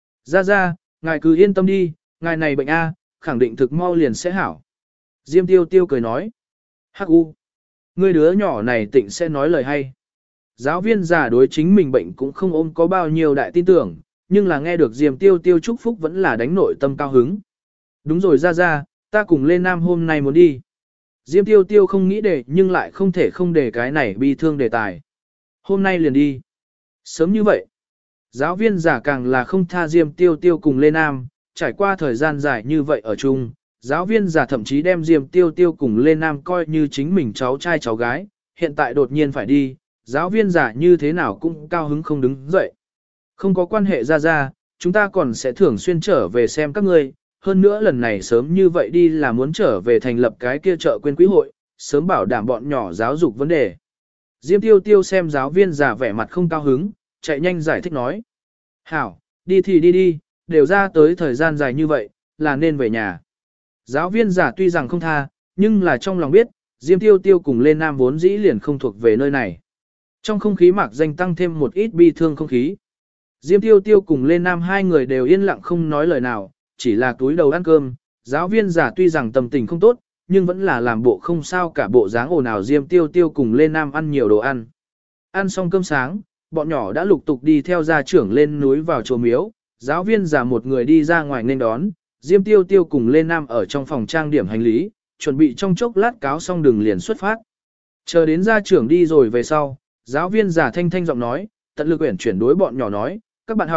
Ra, ngài cứ yên tâm đi, ngài này bệnh A, khẳng định thực mau liền sẽ hảo. Diêm tiêu tiêu cười nói. Hắc u, ngươi đứa nhỏ này tịnh sẽ nói lời hay. Giáo viên già đối chính mình bệnh cũng không ôm có bao nhiêu đại tin tưởng, nhưng là nghe được Diêm tiêu tiêu chúc phúc vẫn là đánh nội tâm cao hứng. Đúng rồi ra, ta cùng Lê Nam hôm nay muốn đi. Diêm tiêu tiêu không nghĩ để nhưng lại không thể không để cái này bi thương đề tài. Hôm nay liền đi. Sớm như vậy. Giáo viên giả càng là không tha Diêm tiêu tiêu cùng Lê Nam, trải qua thời gian dài như vậy ở chung, giáo viên giả thậm chí đem Diêm tiêu tiêu cùng Lê Nam coi như chính mình cháu trai cháu gái, hiện tại đột nhiên phải đi, giáo viên giả như thế nào cũng cao hứng không đứng dậy. Không có quan hệ ra, chúng ta còn sẽ thường xuyên trở về xem các ngươi, hơn nữa lần này sớm như vậy đi là muốn trở về thành lập cái kia chợ quên quý hội, sớm bảo đảm bọn nhỏ giáo dục vấn đề. Diêm tiêu tiêu xem giáo viên già vẻ mặt không cao hứng, chạy nhanh giải thích nói. Hảo, đi thì đi, đều ra tới thời gian dài như vậy, là nên về nhà. Giáo viên già tuy rằng không tha, nhưng là trong lòng biết, Diêm tiêu tiêu cùng Lê Nam vốn dĩ liền không thuộc về nơi này. Trong không khí mạc danh tăng thêm một ít bi thương không khí. Diêm tiêu tiêu cùng Lê Nam hai người đều yên lặng không nói lời nào, chỉ là túi đầu ăn cơm. Giáo viên già tuy rằng tâm tình không tốt, nhưng vẫn là làm bộ không sao cả bộ dáng ồn ào. Diêm tiêu tiêu cùng Lê Nam ăn nhiều đồ ăn. Ăn xong cơm sáng, bọn nhỏ đã lục tục đi theo gia trưởng lên núi vào chùa miếu. Giáo viên già một người đi ra ngoài nên đón, Diêm tiêu tiêu cùng Lê Nam ở trong phòng trang điểm hành lý, chuẩn bị trong chốc lát cáo xong đường liền xuất phát. Chờ đến gia trưởng đi rồi về sau, giáo viên già thanh thanh giọng nói, tận lực uyển chuyển đối bọn nhỏ nói, các bạn học,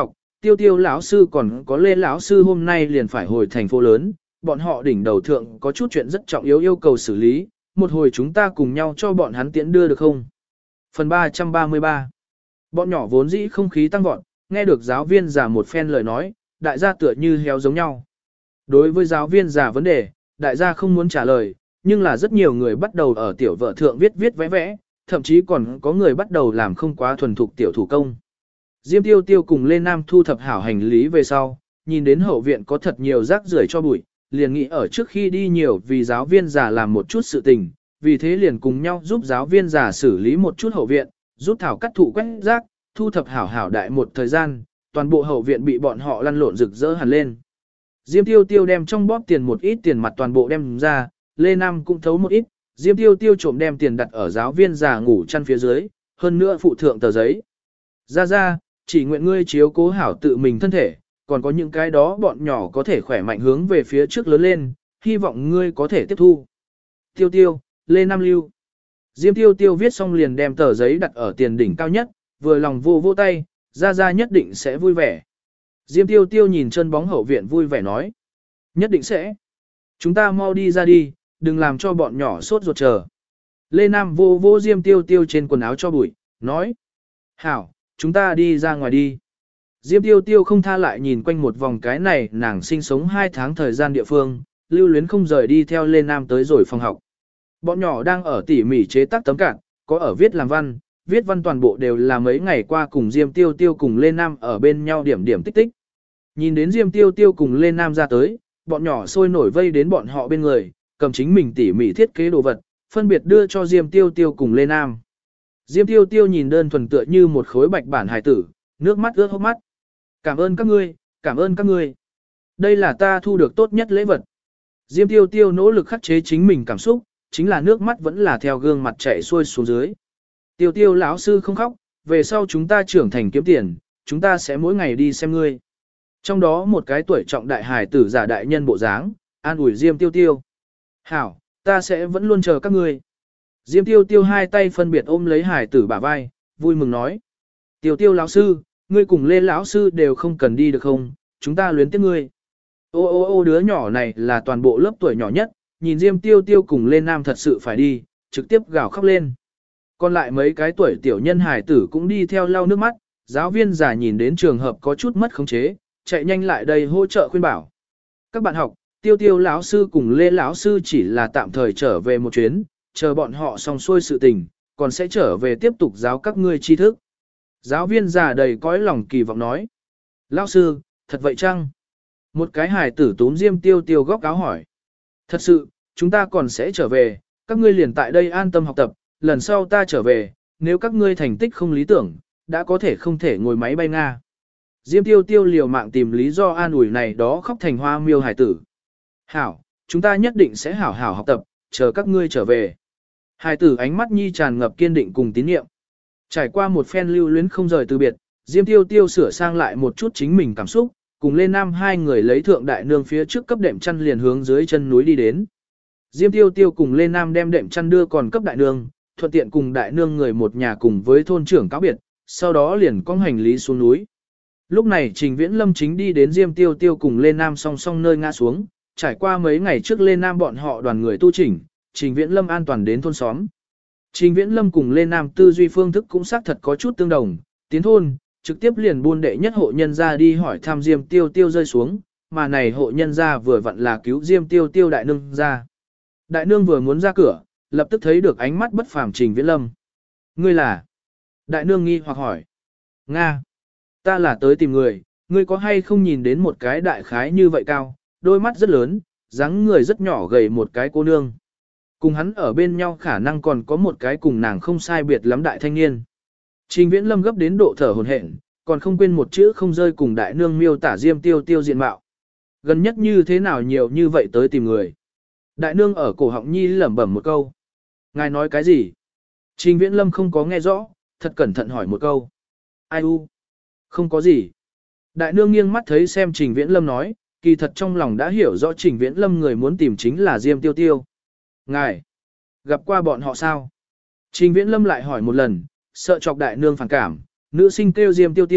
Tiêu Tiêu lão sư còn có Lê lão sư hôm nay liền phải hồi thành phố lớn, bọn họ đỉnh đầu thượng có chút chuyện rất trọng yếu yêu cầu xử lý, một hồi chúng ta cùng nhau cho bọn hắn tiễn đưa được không? Phần 333. Bọn nhỏ vốn dĩ không khí tăng vọt, nghe được giáo viên già một phen lời nói, đại gia tựa như héo giống nhau. Đối với giáo viên già vấn đề, đại gia không muốn trả lời, nhưng là rất nhiều người bắt đầu ở tiểu vợ thượng viết viết vẽ vẽ, thậm chí còn có người bắt đầu làm không quá thuần thục tiểu thủ công. Diêm Tiêu Tiêu cùng Lê Nam thu thập hảo hành lý về sau, nhìn đến hậu viện có thật nhiều rác rưởi cho bụi, liền nghĩ ở trước khi đi nhiều vì giáo viên già làm một chút sự tình, vì thế liền cùng nhau giúp giáo viên già xử lý một chút hậu viện, giúp thảo cắt thụ quét rác, thu thập hảo hảo đại một thời gian, toàn bộ hậu viện bị bọn họ lăn lộn rực rỡ hẳn lên. Diêm Tiêu Tiêu đem trong bóp tiền một ít tiền mặt toàn bộ đem ra, Lê Nam cũng thấu một ít, Diêm Tiêu Tiêu trộm đem tiền đặt ở giáo viên già ngủ chăn phía dưới, hơn nữa phụ thượng tờ giấy. Ra, chỉ nguyện ngươi chiếu cố hảo tự mình thân thể, còn có những cái đó bọn nhỏ có thể khỏe mạnh hướng về phía trước lớn lên, hy vọng ngươi có thể tiếp thu. Tiêu Tiêu, Lê Nam Lưu. Diêm Tiêu Tiêu viết xong liền đem tờ giấy đặt ở tiền đỉnh cao nhất, vừa lòng vô tay, ra nhất định sẽ vui vẻ. Diêm Tiêu Tiêu nhìn chân bóng hậu viện vui vẻ nói. Nhất định sẽ. Chúng ta mau đi ra đi, đừng làm cho bọn nhỏ sốt ruột chờ. Lê Nam vô Diêm Tiêu Tiêu trên quần áo cho bụi, nói. Hảo, chúng ta đi ra ngoài đi. Diêm Tiêu Tiêu không tha lại nhìn quanh một vòng cái này nàng sinh sống 2 tháng thời gian địa phương, lưu luyến không rời đi theo Lê Nam tới rồi phòng học. Bọn nhỏ đang ở tỉ mỉ chế tác tấm cản, có ở viết làm văn, viết văn toàn bộ đều là mấy ngày qua cùng Diêm Tiêu Tiêu cùng Lê Nam ở bên nhau điểm tích tích. Nhìn đến Diêm Tiêu Tiêu cùng Lê Nam ra tới, bọn nhỏ sôi nổi vây đến bọn họ bên người, cầm chính mình tỉ mỉ thiết kế đồ vật, phân biệt đưa cho Diêm Tiêu Tiêu cùng Lê Nam. Diêm Tiêu Tiêu nhìn đơn thuần tựa như một khối bạch bản hài tử, nước mắt ướt hốc mắt. Cảm ơn các ngươi, cảm ơn các ngươi. Đây là ta thu được tốt nhất lễ vật. Diêm Tiêu Tiêu nỗ lực khắc chế chính mình cảm xúc, chính là nước mắt vẫn là theo gương mặt chảy xuôi xuống dưới. Tiêu Tiêu lão sư không khóc, về sau chúng ta trưởng thành kiếm tiền, chúng ta sẽ mỗi ngày đi xem ngươi. Trong đó một cái tuổi trọng đại hài tử giả đại nhân bộ dáng, an ủi Diêm Tiêu Tiêu. Hảo, ta sẽ vẫn luôn chờ các ngươi. Diêm Tiêu Tiêu hai tay phân biệt ôm lấy hài tử bả vai, vui mừng nói. Tiêu Tiêu lão sư, ngươi cùng Lê lão sư đều không cần đi được không, chúng ta luyến tiếc ngươi. Ô đứa nhỏ này là toàn bộ lớp tuổi nhỏ nhất, nhìn Diêm Tiêu Tiêu cùng Lê Nam thật sự phải đi, trực tiếp gào khóc lên. Còn lại mấy cái tuổi tiểu nhân hài tử cũng đi theo lau nước mắt, giáo viên già nhìn đến trường hợp có chút mất khống chế, chạy nhanh lại đây hỗ trợ khuyên bảo. Các bạn học, Tiêu Tiêu lão sư cùng Lê lão sư chỉ là tạm thời trở về một chuyến, chờ bọn họ xong xuôi sự tình, còn sẽ trở về tiếp tục giáo các ngươi tri thức. Giáo viên già đầy cõi lòng kỳ vọng nói. Lão sư, thật vậy chăng? Một cái hài tử túm Diêm Tiêu Tiêu góc áo hỏi. Thật sự, chúng ta còn sẽ trở về, các ngươi liền tại đây an tâm học tập, lần sau ta trở về, nếu các ngươi thành tích không lý tưởng, đã có thể không thể ngồi máy bay Nga. Diêm Tiêu Tiêu liều mạng tìm lý do an ủi này đó khóc thành hoa miêu hài tử. Hảo, chúng ta nhất định sẽ hảo hảo học tập, chờ các ngươi trở về. Hài tử ánh mắt nhi tràn ngập kiên định cùng tín nhiệm. Trải qua một phen lưu luyến không rời từ biệt, Diêm Tiêu Tiêu sửa sang lại một chút chính mình cảm xúc, cùng Lê Nam hai người lấy thượng đại nương phía trước cấp đệm chăn liền hướng dưới chân núi đi đến. Diêm Tiêu Tiêu cùng Lê Nam đem đệm chăn đưa còn cấp đại nương, thuận tiện cùng đại nương người một nhà cùng với thôn trưởng cáo biệt, sau đó liền cong hành lý xuống núi. Lúc này Trình Viễn Lâm chính đi đến Diêm Tiêu Tiêu cùng Lê Nam song song nơi ngã xuống, trải qua mấy ngày trước Lê Nam bọn họ đoàn người tu chỉnh, Trình Viễn Lâm an toàn đến thôn xóm. Trình Viễn Lâm cùng Lê Nam tư duy phương thức cũng xác thật có chút tương đồng, tiến thôn, trực tiếp liền buôn đệ nhất hộ nhân ra đi hỏi thăm Diêm Tiêu Tiêu rơi xuống, mà này hộ nhân ra vừa vặn là cứu Diêm Tiêu Tiêu đại nương ra. Đại nương vừa muốn ra cửa, lập tức thấy được ánh mắt bất phàm Trình Viễn Lâm. Ngươi là? Đại nương nghi hoặc hỏi. Nga. Ta là tới tìm người, ngươi có hay không nhìn đến một cái đại khái như vậy cao, đôi mắt rất lớn, dáng người rất nhỏ gầy một cái cô nương. Cùng hắn ở bên nhau khả năng còn có một cái cùng nàng không sai biệt lắm đại thanh niên. Trình Viễn Lâm gấp đến độ thở hổn hển, còn không quên một chữ không rơi cùng đại nương miêu tả Diêm Tiêu Tiêu diện mạo. Gần nhất như thế nào nhiều như vậy tới tìm người. Đại nương ở cổ họng nhi lẩm bẩm một câu. Ngài nói cái gì? Trình Viễn Lâm không có nghe rõ, thật cẩn thận hỏi một câu. Ai u? Không có gì. Đại nương nghiêng mắt thấy xem Trình Viễn Lâm nói, kỳ thật trong lòng đã hiểu rõ Trình Viễn Lâm người muốn tìm chính là Diêm Tiêu Tiêu. Ngài, gặp qua bọn họ sao? Trình Viễn Lâm lại hỏi một lần, sợ chọc đại nương phản cảm, nữ sinh kêu Diêm Tiêu Tiêu,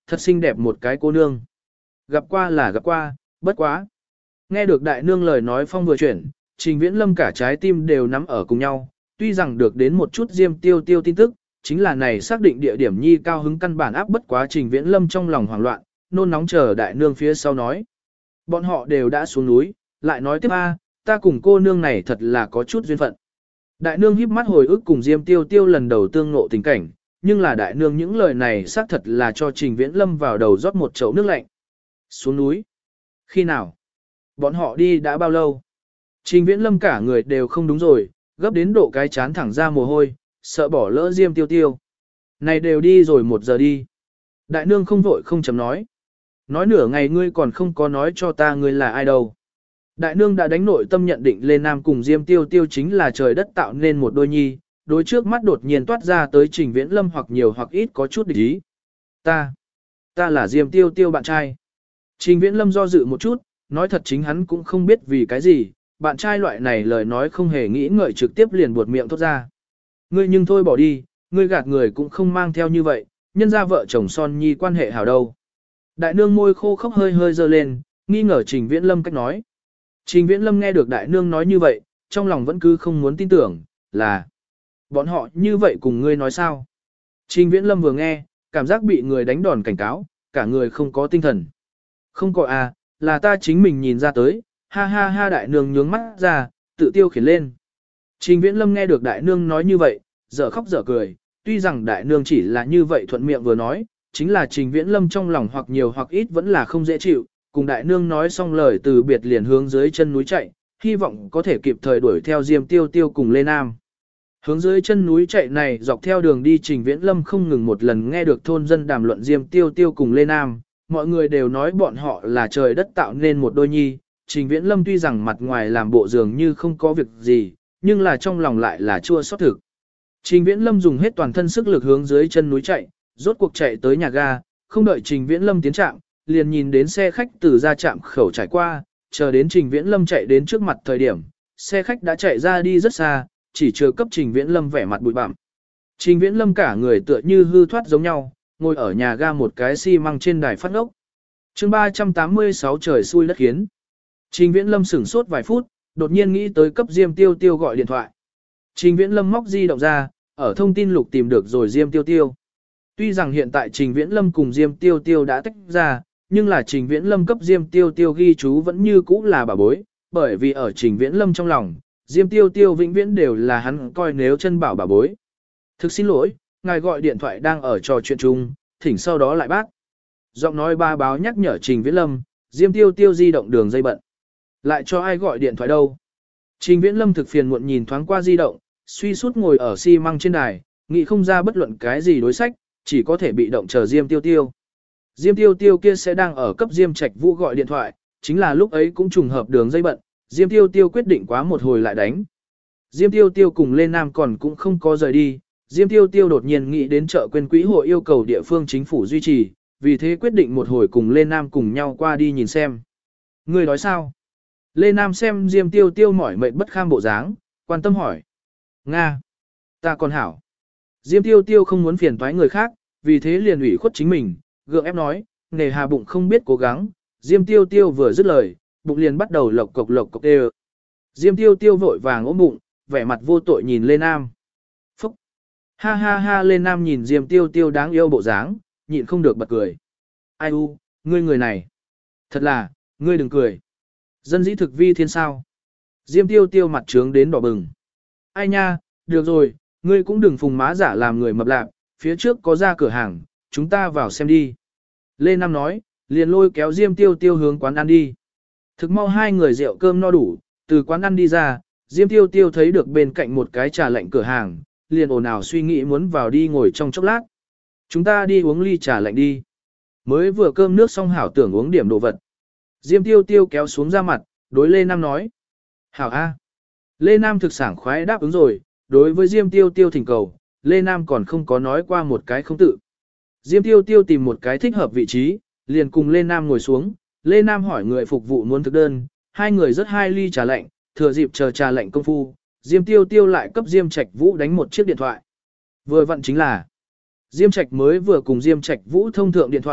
thật xinh đẹp một cái cô nương. Gặp qua là gặp qua, bất quá. Nghe được đại nương lời nói phong vừa chuyển, Trình Viễn Lâm cả trái tim đều nắm ở cùng nhau, tuy rằng được đến một chút Diêm Tiêu Tiêu tin tức, chính là này xác định địa điểm nhi cao hứng căn bản áp bất quá Trình Viễn Lâm trong lòng hoảng loạn, nôn nóng chờ đại nương phía sau nói. Bọn họ đều đã xuống núi, lại nói tiếp ta cùng cô nương này thật là có chút duyên phận. Đại nương híp mắt hồi ức cùng Diêm Tiêu Tiêu lần đầu tương ngộ tình cảnh, nhưng là đại nương những lời này xác thật là cho Trình Viễn Lâm vào đầu rót một chậu nước lạnh. Xuống núi? Khi nào? Bọn họ đi đã bao lâu? Trình Viễn Lâm cả người đều không đúng rồi, gấp đến độ cái chán thẳng ra mồ hôi, sợ bỏ lỡ Diêm Tiêu Tiêu. Này đều đi rồi 1 giờ đi. Đại nương không vội không chấm nói. Nói nửa ngày ngươi còn không có nói cho ta ngươi là ai đâu. Đại nương đã đánh nội tâm nhận định Lê Nam cùng Diêm Tiêu Tiêu chính là trời đất tạo nên một đôi nhi, đối trước mắt đột nhiên toát ra tới Trình Viễn Lâm hoặc nhiều hoặc ít có chút địch ý. Ta là Diêm Tiêu Tiêu bạn trai. Trình Viễn Lâm do dự một chút, nói thật chính hắn cũng không biết vì cái gì, bạn trai loại này lời nói không hề nghĩ ngợi trực tiếp liền buột miệng thốt ra. Ngươi nhưng thôi bỏ đi, ngươi gạt người cũng không mang theo như vậy, nhân ra vợ chồng son nhi quan hệ hảo đâu. Đại nương môi khô khốc hơi hơi dơ lên, nghi ngờ Trình Viễn Lâm cách nói. Trình Viễn Lâm nghe được đại nương nói như vậy, trong lòng vẫn cứ không muốn tin tưởng, là bọn họ như vậy cùng ngươi nói sao. Trình Viễn Lâm vừa nghe, cảm giác bị người đánh đòn cảnh cáo, cả người không có tinh thần. Không có là ta chính mình nhìn ra tới, ha ha ha đại nương nhướng mắt ra, tự tiêu khiển lên. Trình Viễn Lâm nghe được đại nương nói như vậy, dở khóc dở cười, tuy rằng đại nương chỉ là như vậy thuận miệng vừa nói, chính là Trình Viễn Lâm trong lòng hoặc nhiều hoặc ít vẫn là không dễ chịu, cùng đại nương nói xong lời từ biệt liền hướng dưới chân núi chạy, hy vọng có thể kịp thời đuổi theo Diêm Tiêu Tiêu cùng Lê Nam. Hướng dưới chân núi chạy này dọc theo đường đi Trình Viễn Lâm không ngừng một lần nghe được thôn dân đàm luận Diêm Tiêu Tiêu cùng Lê Nam, mọi người đều nói bọn họ là trời đất tạo nên một đôi nhi. Trình Viễn Lâm tuy rằng mặt ngoài làm bộ dường như không có việc gì, nhưng là trong lòng lại là chua xót thực. Trình Viễn Lâm dùng hết toàn thân sức lực hướng dưới chân núi chạy, rốt cuộc chạy tới nhà ga, không đợi Trình Viễn Lâm tiến trạm, liền nhìn đến xe khách từ ra trạm khẩu trải qua, chờ đến Trình Viễn Lâm chạy đến trước mặt thời điểm, xe khách đã chạy ra đi rất xa, chỉ chờ cấp Trình Viễn Lâm vẻ mặt bụi bặm. Trình Viễn Lâm cả người tựa như hư thoát giống nhau, ngồi ở nhà ga một cái xi măng trên đài phát ốc. Chương 386 trời xui đất khiến. Trình Viễn Lâm sửng sốt vài phút, đột nhiên nghĩ tới cấp Diêm Tiêu Tiêu gọi điện thoại. Trình Viễn Lâm móc di động ra, ở thông tin lục tìm được rồi Diêm Tiêu Tiêu. Tuy rằng hiện tại Trình Viễn Lâm cùng Diêm Tiêu Tiêu đã tách ra, nhưng là Trình Viễn Lâm cấp Diêm Tiêu Tiêu ghi chú vẫn như cũ là bà bối, bởi vì ở Trình Viễn Lâm trong lòng, Diêm Tiêu Tiêu vĩnh viễn đều là hắn coi nếu chân bảo bà bối. Thực xin lỗi, ngài gọi điện thoại đang ở trò chuyện chung, thỉnh sau đó lại bác. Giọng nói ba báo nhắc nhở Trình Viễn Lâm, Diêm Tiêu Tiêu di động đường dây bận. Lại cho ai gọi điện thoại đâu? Trình Viễn Lâm thực phiền muộn nhìn thoáng qua di động, suy sút ngồi ở xi măng trên đài, nghĩ không ra bất luận cái gì đối sách, chỉ có thể bị động chờ Diêm Tiêu Tiêu. Diêm Tiêu Tiêu kia sẽ đang ở cấp Diêm Trạch Vũ gọi điện thoại, chính là lúc ấy cũng trùng hợp đường dây bận, Diêm Tiêu Tiêu quyết định quá một hồi lại đánh. Diêm Tiêu Tiêu cùng Lê Nam còn cũng không có rời đi, Diêm Tiêu Tiêu đột nhiên nghĩ đến chợ quên quỹ hội yêu cầu địa phương chính phủ duy trì, vì thế quyết định một hồi cùng Lê Nam cùng nhau qua đi nhìn xem. Người nói sao? Lê Nam xem Diêm Tiêu Tiêu mỏi mệt bất kham bộ dáng, quan tâm hỏi. Nga! Ta còn hảo. Diêm Tiêu Tiêu không muốn phiền toái người khác, vì thế liền ủy khuất chính mình, gượng ép nói, nề hà bụng không biết cố gắng. Diêm Tiêu Tiêu vừa dứt lời, bụng liền bắt đầu lộc cộc đê. Diêm Tiêu Tiêu vội vàng ôm bụng, vẻ mặt vô tội nhìn Lê Nam. Phúc! Ha ha ha Lê Nam nhìn Diêm Tiêu Tiêu đáng yêu bộ dáng, nhịn không được bật cười. Ai u, ngươi người này. Thật là, ngươi đừng cười. Dân dĩ thực vi thiên sao. Diêm Tiêu Tiêu mặt trướng đến đỏ bừng. Ai nha, được rồi, ngươi cũng đừng phùng má giả làm người mập lạp, phía trước có ra cửa hàng, chúng ta vào xem đi. Lê Nam nói, liền lôi kéo Diêm Tiêu Tiêu hướng quán ăn đi. Thực mau hai người rượu cơm no đủ, từ quán ăn đi ra, Diêm Tiêu Tiêu thấy được bên cạnh một cái trà lạnh cửa hàng, liền ồn ào suy nghĩ muốn vào đi ngồi trong chốc lát. Chúng ta đi uống ly trà lạnh đi. Mới vừa cơm nước xong hảo tưởng uống điểm đồ vật. Diêm Tiêu Tiêu kéo xuống ra mặt, đối Lê Nam nói. Hảo A. Lê Nam thực sảng khoái đáp ứng rồi, đối với Diêm Tiêu Tiêu thỉnh cầu, Lê Nam còn không có nói qua một cái không tự. Diêm Tiêu Tiêu tìm một cái thích hợp vị trí, liền cùng Lê Nam ngồi xuống, Lê Nam hỏi người phục vụ muốn thực đơn, hai người rất hai ly trà lạnh, thừa dịp chờ trà lạnh công phu, Diêm Tiêu Tiêu lại cấp Diêm Trạch Vũ đánh một chiếc điện thoại. Vừa vặn chính là, Diêm Trạch mới vừa cùng Diêm Trạch Vũ thông thượng điện thoại,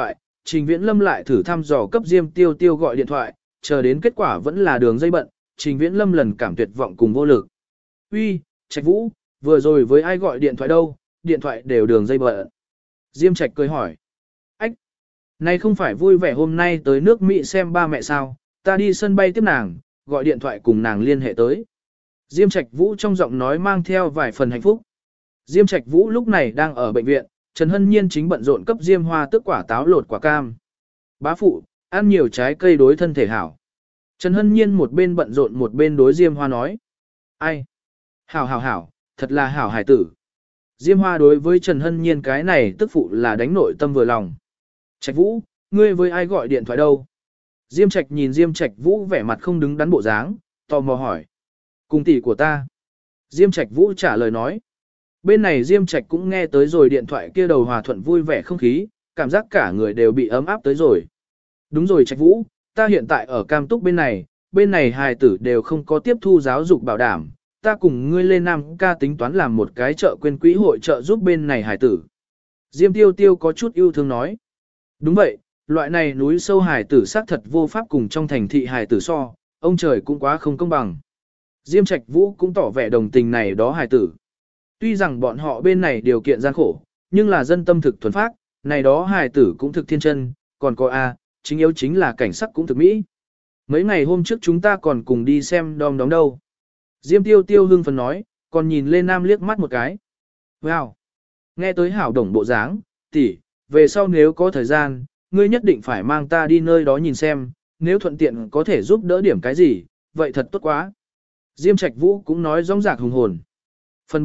Trình Viễn Lâm lại thử thăm dò cấp Diêm Tiêu Tiêu gọi điện thoại, chờ đến kết quả vẫn là đường dây bận, Trình Viễn Lâm lần cảm tuyệt vọng cùng vô lực. Uy, Trạch Vũ, vừa rồi với ai gọi điện thoại đâu, điện thoại đều đường dây bận. Diêm Trạch cười hỏi. Ách, này không phải vui vẻ hôm nay tới nước Mỹ xem ba mẹ sao, ta đi sân bay tiếp nàng, gọi điện thoại cùng nàng liên hệ tới. Diêm Trạch Vũ trong giọng nói mang theo vài phần hạnh phúc. Diêm Trạch Vũ lúc này đang ở bệnh viện, Trần Hân Nhiên chính bận rộn cấp Diêm Hoa tước quả táo lột quả cam. Bá phụ, ăn nhiều trái cây đối thân thể hảo. Trần Hân Nhiên một bên bận rộn một bên đối Diêm Hoa nói. Ai? Hảo hảo hảo, thật là hảo hải tử. Diêm Hoa đối với Trần Hân Nhiên cái này tức phụ là đánh nội tâm vừa lòng. Trạch Vũ, ngươi với ai gọi điện thoại đâu? Diêm Trạch nhìn Diêm Trạch Vũ vẻ mặt không đứng đắn bộ dáng, tò mò hỏi. Cùng tỷ của ta. Diêm Trạch Vũ trả lời nói. Bên này Diêm Trạch cũng nghe tới rồi điện thoại kia đầu hòa thuận vui vẻ không khí, cảm giác cả người đều bị ấm áp tới rồi. Đúng rồi Trạch Vũ, ta hiện tại ở Cam Túc bên này hài tử đều không có tiếp thu giáo dục bảo đảm, ta cùng ngươi lên Nam ca tính toán làm một cái chợ quên quỹ hội trợ giúp bên này hài tử. Diêm Tiêu Tiêu có chút yêu thương nói. Đúng vậy, loại này núi sâu hài tử xác thật vô pháp cùng trong thành thị hài tử so, ông trời cũng quá không công bằng. Diêm Trạch Vũ cũng tỏ vẻ đồng tình này đó hài tử. Tuy rằng bọn họ bên này điều kiện gian khổ, nhưng là dân tâm thực thuần phác, này đó hài tử cũng thực thiên chân, còn có chính yếu chính là cảnh sắc cũng thực mỹ. Mấy ngày hôm trước chúng ta còn cùng đi xem đom đóm đâu. Diêm Tiêu Tiêu hưng phấn nói, còn nhìn Lê Nam liếc mắt một cái. Wow! Nghe tới hảo đồng bộ dáng, tỷ, về sau nếu có thời gian, ngươi nhất định phải mang ta đi nơi đó nhìn xem, nếu thuận tiện có thể giúp đỡ điểm cái gì, vậy thật tốt quá. Diêm Trạch Vũ cũng nói rõng rạc hùng hồn. Phần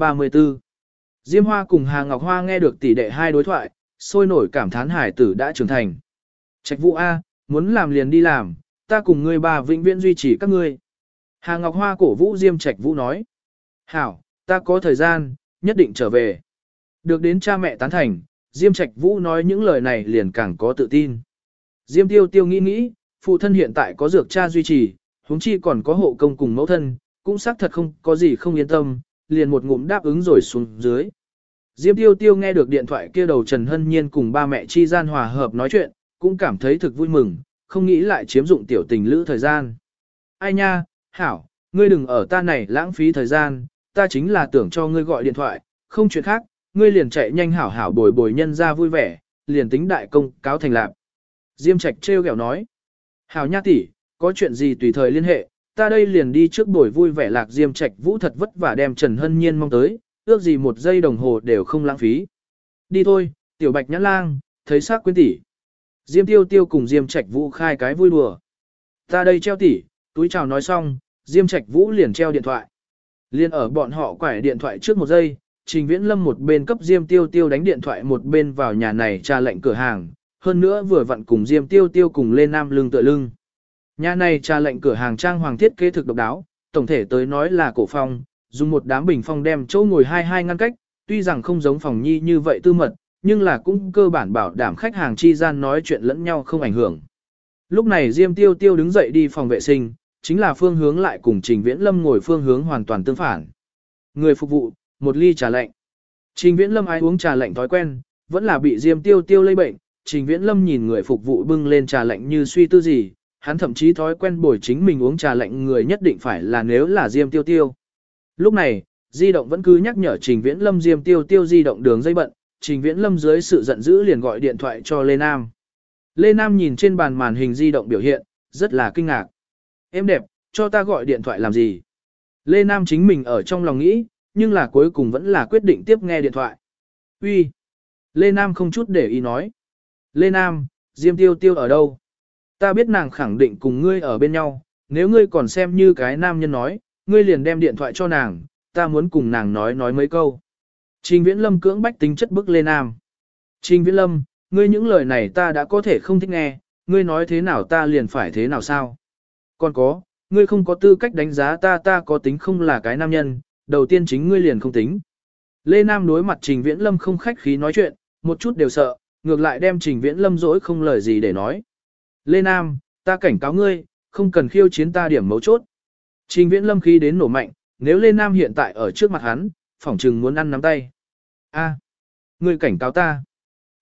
334 Diêm Hoa cùng Hà Ngọc Hoa nghe được tỷ đệ hai đối thoại, sôi nổi cảm thán hải tử đã trưởng thành. Trạch Vũ A, muốn làm liền đi làm, ta cùng ngươi bà vĩnh viễn duy trì các ngươi. Hà Ngọc Hoa cổ vũ Diêm Trạch Vũ nói. Hảo, ta có thời gian, nhất định trở về. Được đến cha mẹ tán thành, Diêm Trạch Vũ nói những lời này liền càng có tự tin. Diêm Tiêu Tiêu nghĩ, phụ thân hiện tại có dược cha duy trì, huống chi còn có hộ công cùng mẫu thân, cũng xác thật không có gì không yên tâm, liền một ngụm đáp ứng rồi xuống dưới. Diêm Tiêu Tiêu nghe được điện thoại kia đầu Trần Hân Nhiên cùng ba mẹ chi gian hòa hợp nói chuyện, cũng cảm thấy thực vui mừng, không nghĩ lại chiếm dụng tiểu tình lữ thời gian. Ai nha, Hảo, ngươi đừng ở ta này lãng phí thời gian, ta chính là tưởng cho ngươi gọi điện thoại, không chuyện khác, ngươi liền chạy nhanh hảo hảo bồi bồi nhân ra vui vẻ, liền tính đại công cáo thành lạc. Diêm Trạch trêu ghẹo nói. Hảo nha tỷ, có chuyện gì tùy thời liên hệ, ta đây liền đi trước buổi vui vẻ lạc. Diêm Trạch Vũ thật vất vả đem Trần Hân Nhiên mong tới, ước gì một giây đồng hồ đều không lãng phí. Đi thôi, tiểu bạch nhãn lang, thấy xác quyến tỷ. Diêm Tiêu Tiêu cùng Diêm Trạch Vũ khai cái vui đùa. Ta đây treo tỷ, túi chào nói xong, Diêm Trạch Vũ liền treo điện thoại. Liên ở bọn họ quải điện thoại trước một giây, Trình Viễn Lâm một bên cấp Diêm Tiêu Tiêu đánh điện thoại một bên vào nhà này tra lệnh cửa hàng, hơn nữa vừa vặn cùng Diêm Tiêu Tiêu cùng lên Nam lưng tựa lưng. Nhà này tra lệnh cửa hàng trang hoàng thiết kế thực độc đáo, tổng thể tới nói là cổ phong, dùng một đám bình phong đem chỗ ngồi hai ngăn cách, tuy rằng không giống phòng nhi như vậy tư mật, nhưng là cũng cơ bản bảo đảm khách hàng chi gian nói chuyện lẫn nhau không ảnh hưởng. Lúc này Diêm Tiêu Tiêu đứng dậy đi phòng vệ sinh, chính là phương hướng lại cùng Trình Viễn Lâm ngồi phương hướng hoàn toàn tương phản. Người phục vụ, một ly trà lạnh. Trình Viễn Lâm ai uống trà lạnh thói quen, vẫn là bị Diêm Tiêu Tiêu lây bệnh. Trình Viễn Lâm nhìn người phục vụ bưng lên trà lạnh như suy tư gì, hắn thậm chí thói quen bồi chính mình uống trà lạnh người nhất định phải là nếu là Diêm Tiêu Tiêu. Lúc này, di động vẫn cứ nhắc nhở Trình Viễn Lâm Diêm Tiêu Tiêu di động đường dây bận, Trình Viễn Lâm dưới sự giận dữ liền gọi điện thoại cho Lê Nam. Lê Nam nhìn trên bàn màn hình di động biểu hiện, rất là kinh ngạc. Em đẹp, cho ta gọi điện thoại làm gì? Lê Nam chính mình ở trong lòng nghĩ, nhưng là cuối cùng vẫn là quyết định tiếp nghe điện thoại. Uy. Lê Nam không chút để ý nói. Lê Nam, Diêm Tiêu Tiêu ở đâu? Ta biết nàng khẳng định cùng ngươi ở bên nhau, nếu ngươi còn xem như cái nam nhân nói, ngươi liền đem điện thoại cho nàng, ta muốn cùng nàng nói mấy câu. Trình Viễn Lâm cưỡng bách tính chất bức Lê Nam. Trình Viễn Lâm, ngươi những lời này ta đã có thể không thích nghe, ngươi nói thế nào ta liền phải thế nào sao? Còn có, ngươi không có tư cách đánh giá ta có tính không là cái nam nhân, đầu tiên chính ngươi liền không tính. Lê Nam đối mặt Trình Viễn Lâm không khách khí nói chuyện, một chút đều sợ, ngược lại đem Trình Viễn Lâm dỗi không lời gì để nói. Lê Nam, ta cảnh cáo ngươi, không cần khiêu chiến ta điểm mấu chốt. Trình Viễn Lâm khí đến nổ mạnh, nếu Lê Nam hiện tại ở trước mặt hắn, phỏng chừng muốn ăn nắm tay. A, ngươi cảnh cáo ta.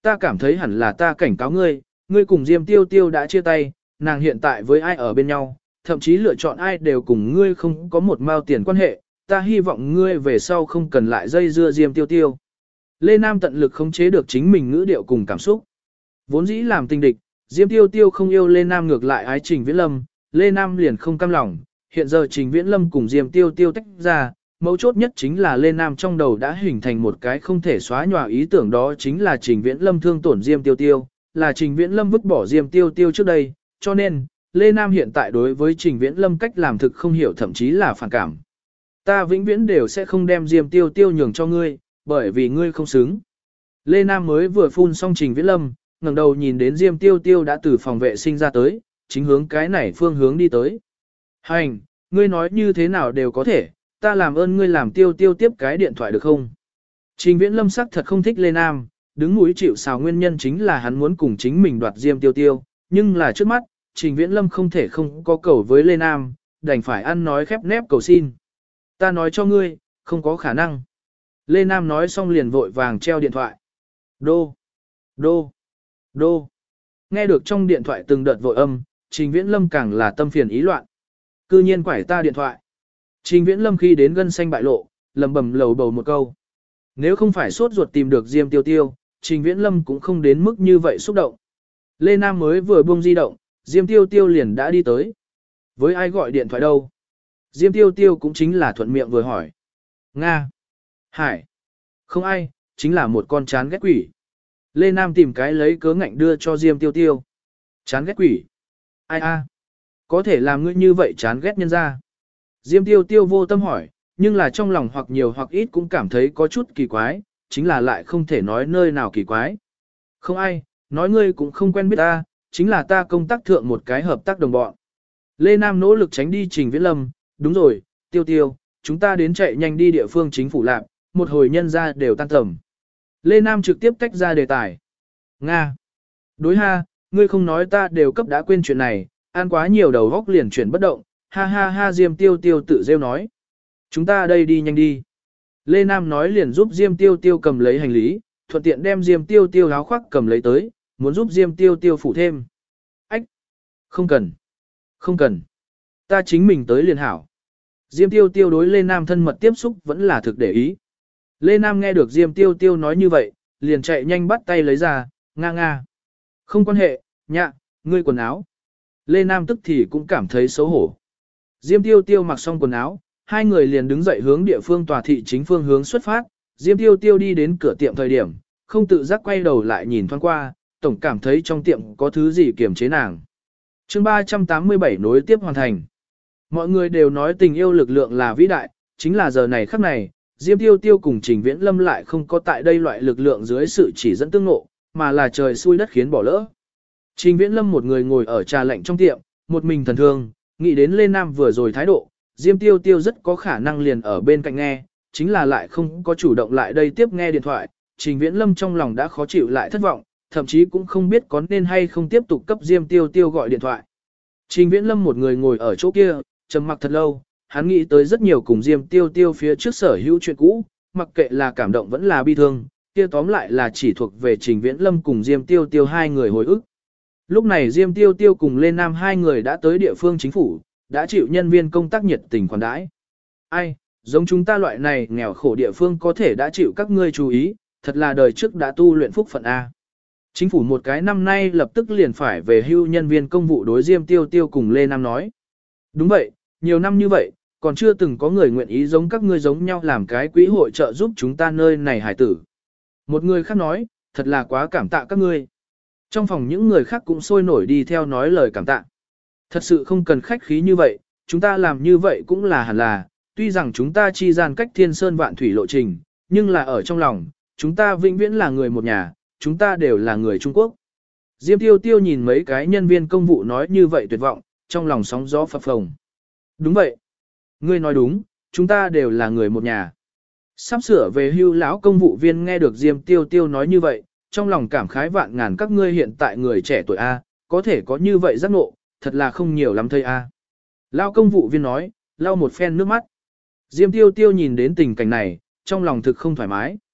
ta cảm thấy hẳn là ta cảnh cáo ngươi, ngươi cùng Diêm Tiêu Tiêu đã chia tay, nàng hiện tại với ai ở bên nhau, thậm chí lựa chọn ai đều cùng ngươi không có một mao tiền quan hệ, ta hy vọng ngươi về sau không cần lại dây dưa Diêm Tiêu Tiêu. Lê Nam tận lực khống chế được chính mình ngữ điệu cùng cảm xúc. Vốn dĩ làm tình địch, Diêm Tiêu Tiêu không yêu Lê Nam ngược lại ái Trình Viễn Lâm, Lê Nam liền không cam lòng, hiện giờ Trình Viễn Lâm cùng Diêm Tiêu Tiêu tách ra, mấu chốt nhất chính là Lê Nam trong đầu đã hình thành một cái không thể xóa nhòa ý tưởng, đó chính là Trình Viễn Lâm thương tổn Diêm Tiêu Tiêu, là Trình Viễn Lâm vứt bỏ Diêm Tiêu Tiêu trước đây, cho nên, Lê Nam hiện tại đối với Trình Viễn Lâm cách làm thực không hiểu, thậm chí là phản cảm. Ta vĩnh viễn đều sẽ không đem Diêm Tiêu Tiêu nhường cho ngươi, bởi vì ngươi không xứng. Lê Nam mới vừa phun xong Trình Viễn Lâm, ngẩng đầu nhìn đến Diêm Tiêu Tiêu đã từ phòng vệ sinh ra tới, chính hướng cái này phương hướng đi tới. Hành, ngươi nói như thế nào đều có thể, ta làm ơn ngươi làm Tiêu Tiêu tiếp cái điện thoại được không? Trình Viễn Lâm sắc thật không thích Lê Nam, đứng mũi chịu sào nguyên nhân chính là hắn muốn cùng chính mình đoạt Diêm Tiêu Tiêu, nhưng là trước mắt, Trình Viễn Lâm không thể không có cầu với Lê Nam, đành phải ăn nói khép nép cầu xin. Ta nói cho ngươi, không có khả năng. Lê Nam nói xong liền vội vàng treo điện thoại. Đô, đô, đô. Nghe được trong điện thoại từng đợt vội âm, Trình Viễn Lâm càng là tâm phiền ý loạn. Cư nhiên quải ta điện thoại. Trình Viễn Lâm khi đến gân xanh bại lộ, lầm bầm lầu bầu một câu. Nếu không phải sốt ruột tìm được Diêm Tiêu Tiêu, Trình Viễn Lâm cũng không đến mức như vậy xúc động. Lê Nam mới vừa buông di động, Diêm Tiêu Tiêu liền đã đi tới. Với ai gọi điện thoại đâu? Diêm Tiêu Tiêu cũng chính là thuận miệng vừa hỏi. Nga. Hải. Không ai, chính là một con chán ghét quỷ. Lê Nam tìm cái lấy cớ ngạnh đưa cho Diêm Tiêu Tiêu. Chán ghét quỷ. Ai a? Có thể làm ngươi như vậy chán ghét nhân ra. Diêm Tiêu Tiêu vô tâm hỏi, nhưng là trong lòng hoặc nhiều hoặc ít cũng cảm thấy có chút kỳ quái, chính là lại không thể nói nơi nào kỳ quái. Không ai, nói ngươi cũng không quen biết ta, chính là ta công tác thượng một cái hợp tác đồng bọn. Lê Nam nỗ lực tránh đi Trình Viễn Lâm, đúng rồi, Tiêu Tiêu, chúng ta đến chạy nhanh đi địa phương chính phủ lạc, một hồi nhân ra đều tan tầm. Lê Nam trực tiếp tách ra đề tài. Nga. Đối ha, ngươi không nói ta đều cấp đã quên chuyện này, ăn quá nhiều đầu góc liền chuyển bất động, ha ha ha. Diêm Tiêu Tiêu tự rêu nói. Chúng ta đây đi nhanh đi. Lê Nam nói liền giúp Diêm Tiêu Tiêu cầm lấy hành lý, thuận tiện đem Diêm Tiêu Tiêu áo khoác cầm lấy tới, muốn giúp Diêm Tiêu Tiêu phủ thêm. Ách! Không cần. Không cần. Ta chính mình tới liền hảo. Diêm Tiêu Tiêu đối Lê Nam thân mật tiếp xúc vẫn là thực để ý. Lê Nam nghe được Diêm Tiêu Tiêu nói như vậy, liền chạy nhanh bắt tay lấy ra, nga nga. Không quan hệ, nhạ, ngươi quần áo. Lê Nam tức thì cũng cảm thấy xấu hổ. Diêm Tiêu Tiêu mặc xong quần áo, hai người liền đứng dậy hướng địa phương tòa thị chính phương hướng xuất phát. Diêm Tiêu Tiêu đi đến cửa tiệm thời điểm, không tự giác quay đầu lại nhìn thoáng qua, tổng cảm thấy trong tiệm có thứ gì kiềm chế nàng. Chương 387 nối tiếp hoàn thành. Mọi người đều nói tình yêu lực lượng là vĩ đại, chính là giờ này khắc này, Diêm Tiêu Tiêu cùng Trình Viễn Lâm lại không có tại đây loại lực lượng dưới sự chỉ dẫn tương ngộ, mà là trời xui đất khiến bỏ lỡ. Trình Viễn Lâm một người ngồi ở trà lạnh trong tiệm, một mình thần thương, nghĩ đến Lê Nam vừa rồi thái độ, Diêm Tiêu Tiêu rất có khả năng liền ở bên cạnh nghe, chính là lại không có chủ động lại đây tiếp nghe điện thoại. Trình Viễn Lâm trong lòng đã khó chịu lại thất vọng, thậm chí cũng không biết có nên hay không tiếp tục cấp Diêm Tiêu Tiêu gọi điện thoại. Trình Viễn Lâm một người ngồi ở chỗ kia, trầm mặc thật lâu, hắn nghĩ tới rất nhiều cùng Diêm Tiêu Tiêu phía trước sở hữu chuyện cũ, mặc kệ là cảm động vẫn là bi thương, kia tóm lại là chỉ thuộc về Trình Viễn Lâm cùng Diêm Tiêu Tiêu hai người hồi ức. Lúc này Diêm Tiêu Tiêu cùng Lê Nam hai người đã tới địa phương chính phủ, đã chịu nhân viên công tác nhiệt tình khoản đãi. Ai, giống chúng ta loại này nghèo khổ địa phương có thể đã chịu các ngươi chú ý, thật là đời trước đã tu luyện phúc phận A. Chính phủ một cái năm nay lập tức liền phải về hưu nhân viên công vụ đối Diêm Tiêu Tiêu cùng Lê Nam nói. Đúng vậy, nhiều năm như vậy, còn chưa từng có người nguyện ý giống các ngươi giống nhau làm cái quỹ hội trợ giúp chúng ta nơi này hải tử. Một người khác nói, thật là quá cảm tạ các ngươi. Trong phòng những người khác cũng sôi nổi đi theo nói lời cảm tạ. Thật sự không cần khách khí như vậy, chúng ta làm như vậy cũng là hẳn là, tuy rằng chúng ta chi gian cách thiên sơn vạn thủy lộ trình, nhưng là ở trong lòng, chúng ta vĩnh viễn là người một nhà, chúng ta đều là người Trung Quốc. Diêm Tiêu Tiêu nhìn mấy cái nhân viên công vụ nói như vậy tuyệt vọng, trong lòng sóng gió phập phồng. Đúng vậy. Ngươi nói đúng, chúng ta đều là người một nhà. Sắp sửa về hưu lão công vụ viên nghe được Diêm Tiêu Tiêu nói như vậy, trong lòng cảm khái vạn ngàn các ngươi hiện tại người trẻ tuổi A, có thể có như vậy giác ngộ, thật là không nhiều lắm thầy A. Lão công vụ viên nói, lau một phen nước mắt. Diêm Tiêu Tiêu nhìn đến tình cảnh này, trong lòng thực không thoải mái.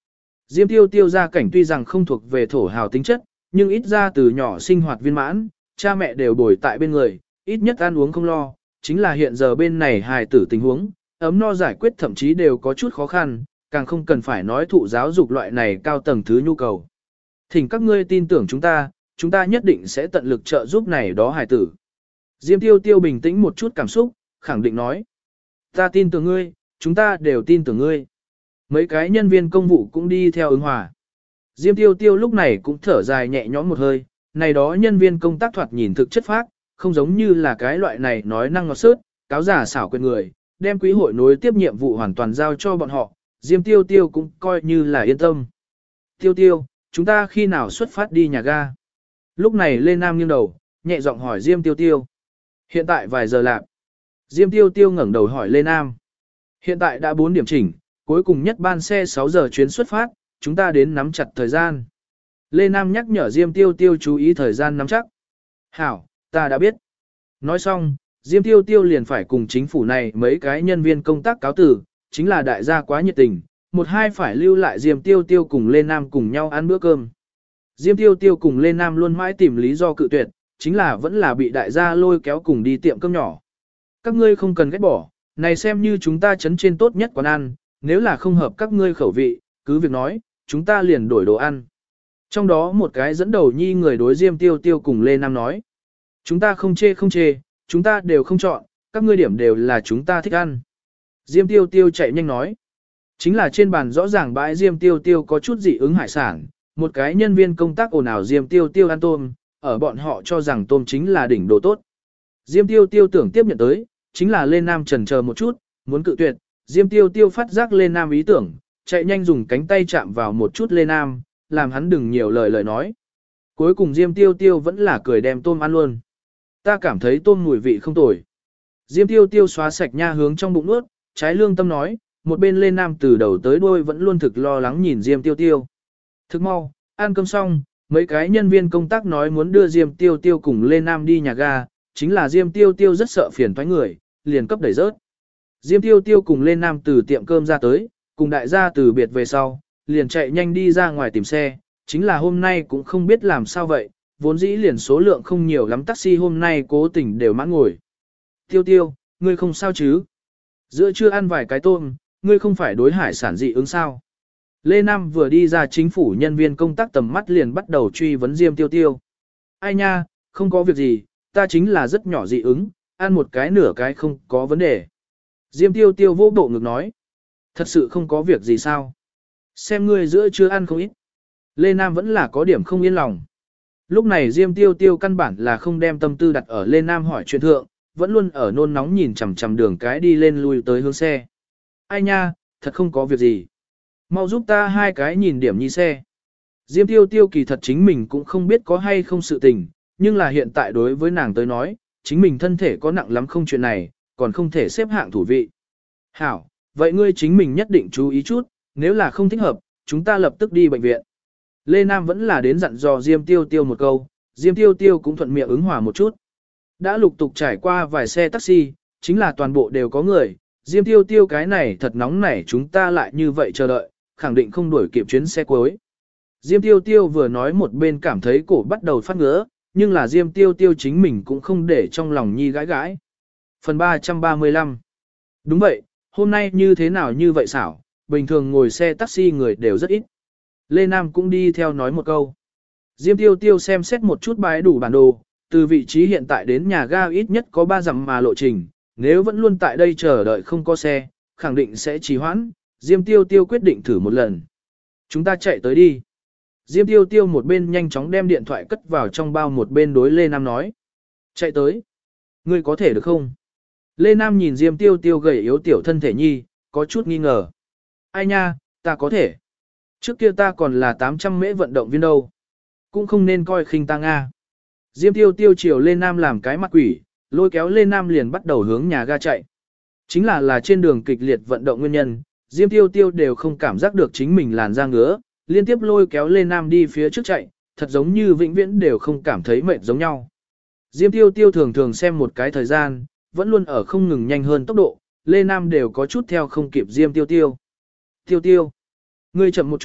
Diêm Tiêu Tiêu gia cảnh tuy rằng không thuộc về thổ hào tính chất, nhưng ít ra từ nhỏ sinh hoạt viên mãn, cha mẹ đều bồi tại bên người, ít nhất ăn uống không lo, chính là hiện giờ bên này hài tử tình huống, ấm no giải quyết thậm chí đều có chút khó khăn, càng không cần phải nói thụ giáo dục loại này cao tầng thứ nhu cầu. Thỉnh các ngươi tin tưởng chúng ta nhất định sẽ tận lực trợ giúp này đó hài tử. Diêm Tiêu Tiêu bình tĩnh một chút cảm xúc, khẳng định nói. Ta tin tưởng ngươi, chúng ta đều tin tưởng ngươi. Mấy cái nhân viên công vụ cũng đi theo ứng hòa. Diêm Tiêu Tiêu lúc này cũng thở dài nhẹ nhõm một hơi, này đó nhân viên công tác thoạt nhìn thực chất phác, không giống như là cái loại này nói năng ngọt sớt, cáo giả xảo quyệt người, đem quý hội nối tiếp nhiệm vụ hoàn toàn giao cho bọn họ, Diêm Tiêu Tiêu cũng coi như là yên tâm. Tiêu Tiêu, chúng ta khi nào xuất phát đi nhà ga? Lúc này Lê Nam nghiêng đầu, nhẹ giọng hỏi Diêm Tiêu Tiêu. Hiện tại vài giờ lạc. Diêm Tiêu Tiêu ngẩng đầu hỏi Lê Nam. Hiện tại đã 4 điểm chỉnh, cuối cùng nhất ban xe 6 giờ chuyến xuất phát, chúng ta đến nắm chặt thời gian. Lê Nam nhắc nhở Diêm Tiêu Tiêu chú ý thời gian nắm chắc. Hảo, ta đã biết. Nói xong, Diêm Tiêu Tiêu liền phải cùng chính phủ này mấy cái nhân viên công tác cáo từ, chính là đại gia quá nhiệt tình, một hai phải lưu lại Diêm Tiêu Tiêu cùng Lê Nam cùng nhau ăn bữa cơm. Diêm Tiêu Tiêu cùng Lê Nam luôn mãi tìm lý do cự tuyệt, chính là vẫn là bị đại gia lôi kéo cùng đi tiệm cơm nhỏ. Các ngươi không cần ghét bỏ, này xem như chúng ta chấn trên tốt nhất quán ăn, nếu là không hợp các ngươi khẩu vị, cứ việc nói, chúng ta liền đổi đồ ăn. Trong đó một cái dẫn đầu nhi người đối Diêm Tiêu Tiêu cùng Lê Nam nói. Chúng ta không chê, chúng ta đều không chọn, các ngươi điểm đều là chúng ta thích ăn. Diêm Tiêu Tiêu chạy nhanh nói. Chính là trên bàn rõ ràng bãi Diêm Tiêu Tiêu có chút dị ứng hải sản, một cái nhân viên công tác ồn ào Diêm Tiêu Tiêu ăn tôm, ở bọn họ cho rằng tôm chính là đỉnh đồ tốt. Diêm Tiêu Tiêu tưởng tiếp nhận tới, chính là Lê Nam chần chờ một chút, muốn cự tuyệt, Diêm Tiêu Tiêu phát giác Lê Nam ý tưởng, chạy nhanh dùng cánh tay chạm vào một chút Lê Nam, làm hắn đừng nhiều lời nói. Cuối cùng Diêm Tiêu Tiêu vẫn là cười đem tôm ăn luôn. Ta cảm thấy tôm mùi vị không tồi. Diêm Tiêu Tiêu xóa sạch nha hướng trong bụng nuốt, trái lương tâm nói, một bên Lê Nam từ đầu tới đuôi vẫn luôn thực lo lắng nhìn Diêm Tiêu Tiêu. Thức mau, ăn cơm xong, mấy cái nhân viên công tác nói muốn đưa Diêm Tiêu Tiêu cùng Lê Nam đi nhà ga, chính là Diêm Tiêu Tiêu rất sợ phiền toái người, liền cấp đẩy rớt. Diêm Tiêu Tiêu cùng Lê Nam từ tiệm cơm ra tới, cùng đại gia từ biệt về sau, liền chạy nhanh đi ra ngoài tìm xe, chính là hôm nay cũng không biết làm sao vậy, vốn dĩ liền số lượng không nhiều lắm taxi hôm nay cố tình đều mãn ngồi. Tiêu Tiêu, ngươi không sao chứ? Giữa trưa ăn vài cái tôm, ngươi không phải đối hải sản dị ứng sao? Lê Nam vừa đi ra chính phủ nhân viên công tác tầm mắt liền bắt đầu truy vấn Diêm Tiêu Tiêu. Ai nha, không có việc gì, ta chính là rất nhỏ dị ứng, ăn một cái nửa cái không có vấn đề. Diêm Tiêu Tiêu vô bộ ngực nói. Thật sự không có việc gì sao? Xem ngươi giữa trưa ăn không ít. Lê Nam vẫn là có điểm không yên lòng. Lúc này Diêm Tiêu Tiêu căn bản là không đem tâm tư đặt ở Lê Nam hỏi chuyện thượng, vẫn luôn ở nôn nóng nhìn chằm chằm đường cái đi lên lui tới hướng xe. Ai nha, thật không có việc gì. Mau giúp ta hai cái nhìn điểm nhi xe. Diêm Tiêu Tiêu kỳ thật chính mình cũng không biết có hay không sự tình, nhưng là hiện tại đối với nàng tới nói, chính mình thân thể có nặng lắm không chuyện này, còn không thể xếp hạng thủ vị. Hảo, vậy ngươi chính mình nhất định chú ý chút, nếu là không thích hợp, chúng ta lập tức đi bệnh viện. Lê Nam vẫn là đến dặn dò Diêm Tiêu Tiêu một câu, Diêm Tiêu Tiêu cũng thuận miệng ứng hòa một chút. Đã lục tục trải qua vài xe taxi, chính là toàn bộ đều có người, Diêm Tiêu Tiêu cái này thật nóng nảy chúng ta lại như vậy chờ đợi, khẳng định không đuổi kịp chuyến xe cuối. Diêm Tiêu Tiêu vừa nói một bên cảm thấy cổ bắt đầu phát ngứa, nhưng là Diêm Tiêu Tiêu chính mình cũng không để trong lòng nhi gãi gãi. Phần 335. Đúng vậy, hôm nay như thế nào như vậy xảo, bình thường ngồi xe taxi người đều rất ít. Lê Nam cũng đi theo nói một câu. Diêm Tiêu Tiêu xem xét một chút bái đủ bản đồ, từ vị trí hiện tại đến nhà ga ít nhất có 3 dặm mà lộ trình, nếu vẫn luôn tại đây chờ đợi không có xe, khẳng định sẽ trì hoãn, Diêm Tiêu Tiêu quyết định thử một lần. Chúng ta chạy tới đi. Diêm Tiêu Tiêu một bên nhanh chóng đem điện thoại cất vào trong bao một bên đối Lê Nam nói. Chạy tới. Ngươi có thể được không? Lê Nam nhìn Diêm Tiêu Tiêu gầy yếu tiểu thân thể nhi, có chút nghi ngờ. Ai nha, ta có thể. Trước kia ta còn là 800 mễ vận động viên đâu. Cũng không nên coi khinh ta Nga. Diêm Tiêu Tiêu chiều Lê Nam làm cái mặt quỷ, lôi kéo Lê Nam liền bắt đầu hướng nhà ga chạy. Chính là trên đường kịch liệt vận động nguyên nhân, Diêm Tiêu Tiêu đều không cảm giác được chính mình làn da ngứa, liên tiếp lôi kéo Lê Nam đi phía trước chạy, thật giống như vĩnh viễn đều không cảm thấy mệt giống nhau. Diêm Tiêu Tiêu thường thường xem một cái thời gian, vẫn luôn ở không ngừng nhanh hơn tốc độ, Lê Nam đều có chút theo không kịp Diêm Tiêu Tiêu. Tiêu Tiêu, ngươi chậm một chút,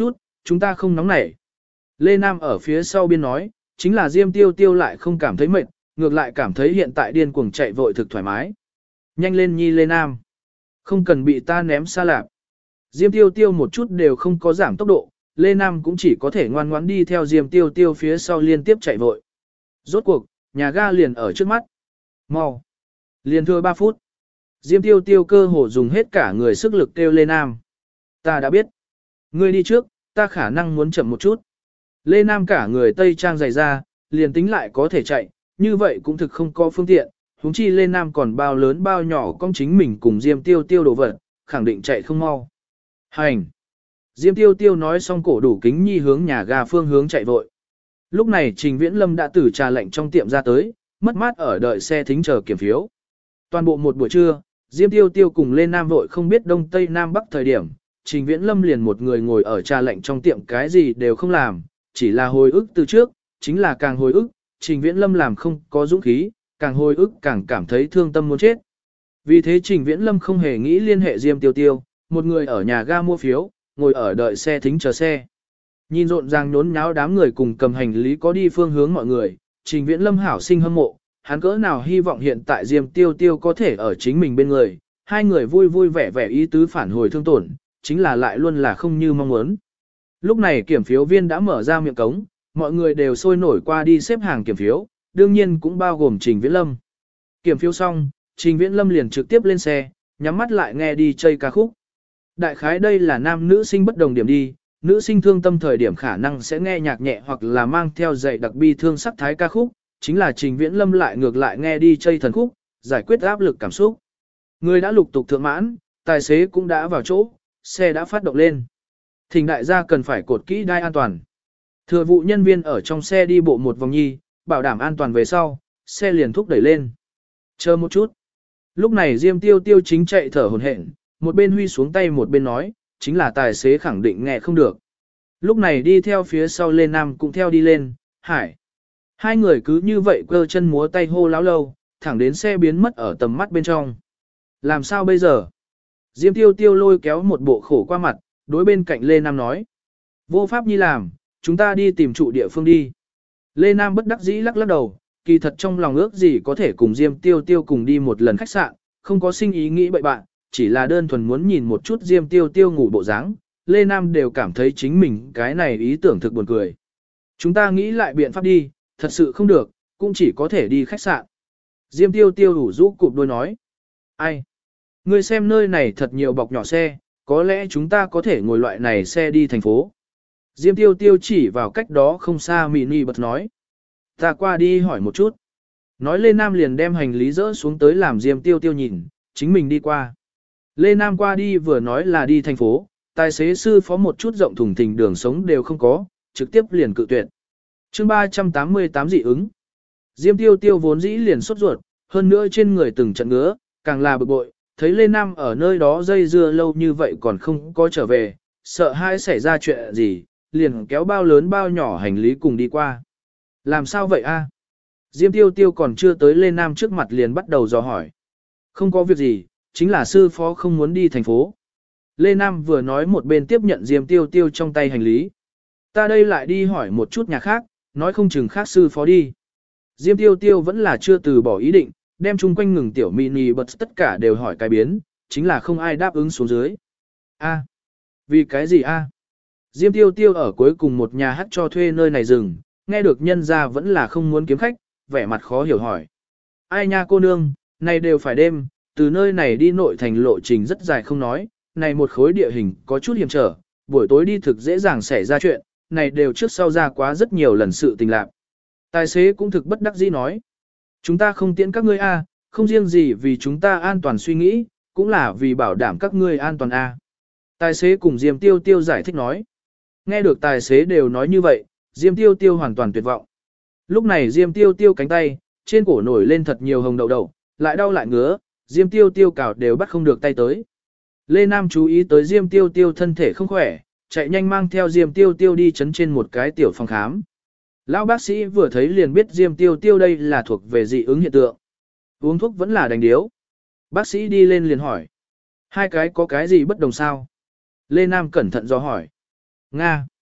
chúng ta không nóng nảy. Lê Nam ở phía sau biên nói, chính là Diêm Tiêu Tiêu lại không cảm thấy mệt, ngược lại cảm thấy hiện tại điên cuồng chạy vội thực thoải mái. Nhanh lên nhi Lê Nam. Không cần bị ta ném xa lạp. Diêm Tiêu Tiêu một chút đều không có giảm tốc độ, Lê Nam cũng chỉ có thể ngoan ngoãn đi theo Diêm Tiêu Tiêu phía sau liên tiếp chạy vội. Rốt cuộc, nhà ga liền ở trước mắt. Mau. Liền thưa 3 phút. Diêm Tiêu Tiêu cơ hồ dùng hết cả người sức lực kêu Lê Nam. Ta đã biết. Ngươi đi trước, ta khả năng muốn chậm một chút. Lê Nam cả người tây trang dày ra, liền tính lại có thể chạy, như vậy cũng thực không có phương tiện. Huống chi Lê Nam còn bao lớn bao nhỏ con chính mình cùng Diêm Tiêu Tiêu đổ vật, khẳng định chạy không mau. Hành! Diêm Tiêu Tiêu nói xong cổ đủ kính nhi hướng nhà ga phương hướng chạy vội. Lúc này Trình Viễn Lâm đã từ trà lệnh trong tiệm ra tới, mất mát ở đợi xe thính chờ kiểm phiếu. Toàn bộ một buổi trưa, Diêm Tiêu Tiêu cùng Lê Nam vội không biết đông tây nam bắc thời điểm, Trình Viễn Lâm liền một người ngồi ở trà lệnh trong tiệm cái gì đều không làm, chỉ là hồi ức từ trước, chính là càng hồi ức, Trình Viễn Lâm làm không có dũng khí, càng hồi ức càng cảm thấy thương tâm muốn chết. Vì thế Trình Viễn Lâm không hề nghĩ liên hệ Diêm Tiêu Tiêu, một người ở nhà ga mua phiếu, ngồi ở đợi xe thính chờ xe. Nhìn rộn ràng nhốn nháo đám người cùng cầm hành lý có đi phương hướng mọi người, Trình Viễn Lâm hảo sinh hâm mộ, hắn cỡ nào hy vọng hiện tại Diêm Tiêu Tiêu có thể ở chính mình bên người, hai người vui vui vẻ vẻ ý tứ phản hồi thương tổn, chính là lại luôn là không như mong muốn. Lúc này kiểm phiếu viên đã mở ra miệng cống, mọi người đều sôi nổi qua đi xếp hàng kiểm phiếu, đương nhiên cũng bao gồm Trình Viễn Lâm. Kiểm phiếu xong, Trình Viễn Lâm liền trực tiếp lên xe, nhắm mắt lại nghe đi chơi ca khúc. Đại khái đây là nam nữ sinh bất đồng điểm đi, nữ sinh thương tâm thời điểm khả năng sẽ nghe nhạc nhẹ hoặc là mang theo dạy đặc bi thương sắc thái ca khúc, chính là Trình Viễn Lâm lại ngược lại nghe đi chơi thần khúc, giải quyết áp lực cảm xúc. Người đã lục tục thượng mãn, tài xế cũng đã vào chỗ, xe đã phát động lên. Thỉnh đại gia cần phải cột kỹ đai an toàn. Thừa vụ nhân viên ở trong xe đi bộ một vòng nhi, bảo đảm an toàn về sau, xe liền thúc đẩy lên. Chờ một chút. Lúc này Diêm Tiêu Tiêu chính chạy thở hổn hển, một bên huy xuống tay một bên nói, chính là tài xế khẳng định nghe không được. Lúc này đi theo phía sau Lê Nam cũng theo đi lên, Hải. Hai người cứ như vậy cơ chân múa tay hô láo lâu, thẳng đến xe biến mất ở tầm mắt bên trong. Làm sao bây giờ? Diêm Tiêu Tiêu lôi kéo một bộ khổ qua mặt, đối bên cạnh Lê Nam nói. Vô pháp nhi làm, chúng ta đi tìm trụ địa phương đi. Lê Nam bất đắc dĩ lắc lắc đầu, kỳ thật trong lòng ước gì có thể cùng Diêm Tiêu Tiêu cùng đi một lần khách sạn, không có sinh ý nghĩ bậy bạn, chỉ là đơn thuần muốn nhìn một chút Diêm Tiêu Tiêu ngủ bộ dáng. Lê Nam đều cảm thấy chính mình cái này ý tưởng thực buồn cười. Chúng ta nghĩ lại biện pháp đi, thật sự không được, cũng chỉ có thể đi khách sạn. Diêm Tiêu Tiêu ủ rũ cụp đôi nói. Ai? Ngươi xem nơi này thật nhiều bọc nhỏ xe, có lẽ chúng ta có thể ngồi loại này xe đi thành phố. Diêm Tiêu Tiêu chỉ vào cách đó không xa mini bật nói. Ta qua đi hỏi một chút. Nói Lê Nam liền đem hành lý dỡ xuống tới làm Diêm Tiêu Tiêu nhìn, chính mình đi qua. Lê Nam qua đi vừa nói là đi thành phố, tài xế sư phó một chút rộng thùng thình đường sống đều không có, trực tiếp liền cự tuyệt. Chương 388 dị ứng. Diêm Tiêu Tiêu vốn dĩ liền sốt ruột, hơn nữa trên người từng trận ngứa, càng là bực bội, thấy Lê Nam ở nơi đó dây dưa lâu như vậy còn không có trở về, sợ hai xảy ra chuyện gì, liền kéo bao lớn bao nhỏ hành lý cùng đi qua. Làm sao vậy a? Diêm Tiêu Tiêu còn chưa tới Lê Nam trước mặt liền bắt đầu dò hỏi. Không có việc gì, chính là sư phó không muốn đi thành phố. Lê Nam vừa nói một bên tiếp nhận Diêm Tiêu Tiêu trong tay hành lý. Ta đây lại đi hỏi một chút nhà khác, nói không chừng khác sư phó đi. Diêm Tiêu Tiêu vẫn là chưa từ bỏ ý định, đem chung quanh ngừng tiểu mini bật tất cả đều hỏi cái biến, chính là không ai đáp ứng xuống dưới. A, vì cái gì a? Diêm Tiêu Tiêu ở cuối cùng một nhà hát cho thuê nơi này dừng, nghe được nhân ra vẫn là không muốn kiếm khách, vẻ mặt khó hiểu hỏi. Ai nha cô nương, này đều phải đêm, từ nơi này đi nội thành lộ trình rất dài không nói, này một khối địa hình có chút hiểm trở, buổi tối đi thực dễ dàng xảy ra chuyện, này đều trước sau ra quá rất nhiều lần sự tình lạc. Tài xế cũng thực bất đắc dĩ nói. Chúng ta không tiễn các ngươi a, không riêng gì vì chúng ta an toàn suy nghĩ, cũng là vì bảo đảm các ngươi an toàn a. Tài xế cùng Diêm Tiêu Tiêu giải thích nói. Nghe được tài xế đều nói như vậy, Diêm Tiêu Tiêu hoàn toàn tuyệt vọng. Lúc này Diêm Tiêu Tiêu cánh tay, trên cổ nổi lên thật nhiều hồng đậu đậu, lại đau lại ngứa, Diêm Tiêu Tiêu cào đều bắt không được tay tới. Lê Nam chú ý tới Diêm Tiêu Tiêu thân thể không khỏe, chạy nhanh mang theo Diêm Tiêu Tiêu đi chấn trên một cái tiểu phòng khám. Lão bác sĩ vừa thấy liền biết Diêm Tiêu Tiêu đây là thuộc về dị ứng hiện tượng. Uống thuốc vẫn là đành điếu. Bác sĩ đi lên liền hỏi. Hai cái có cái gì bất đồng sao? Lê Nam cẩn thận do hỏi. Nga.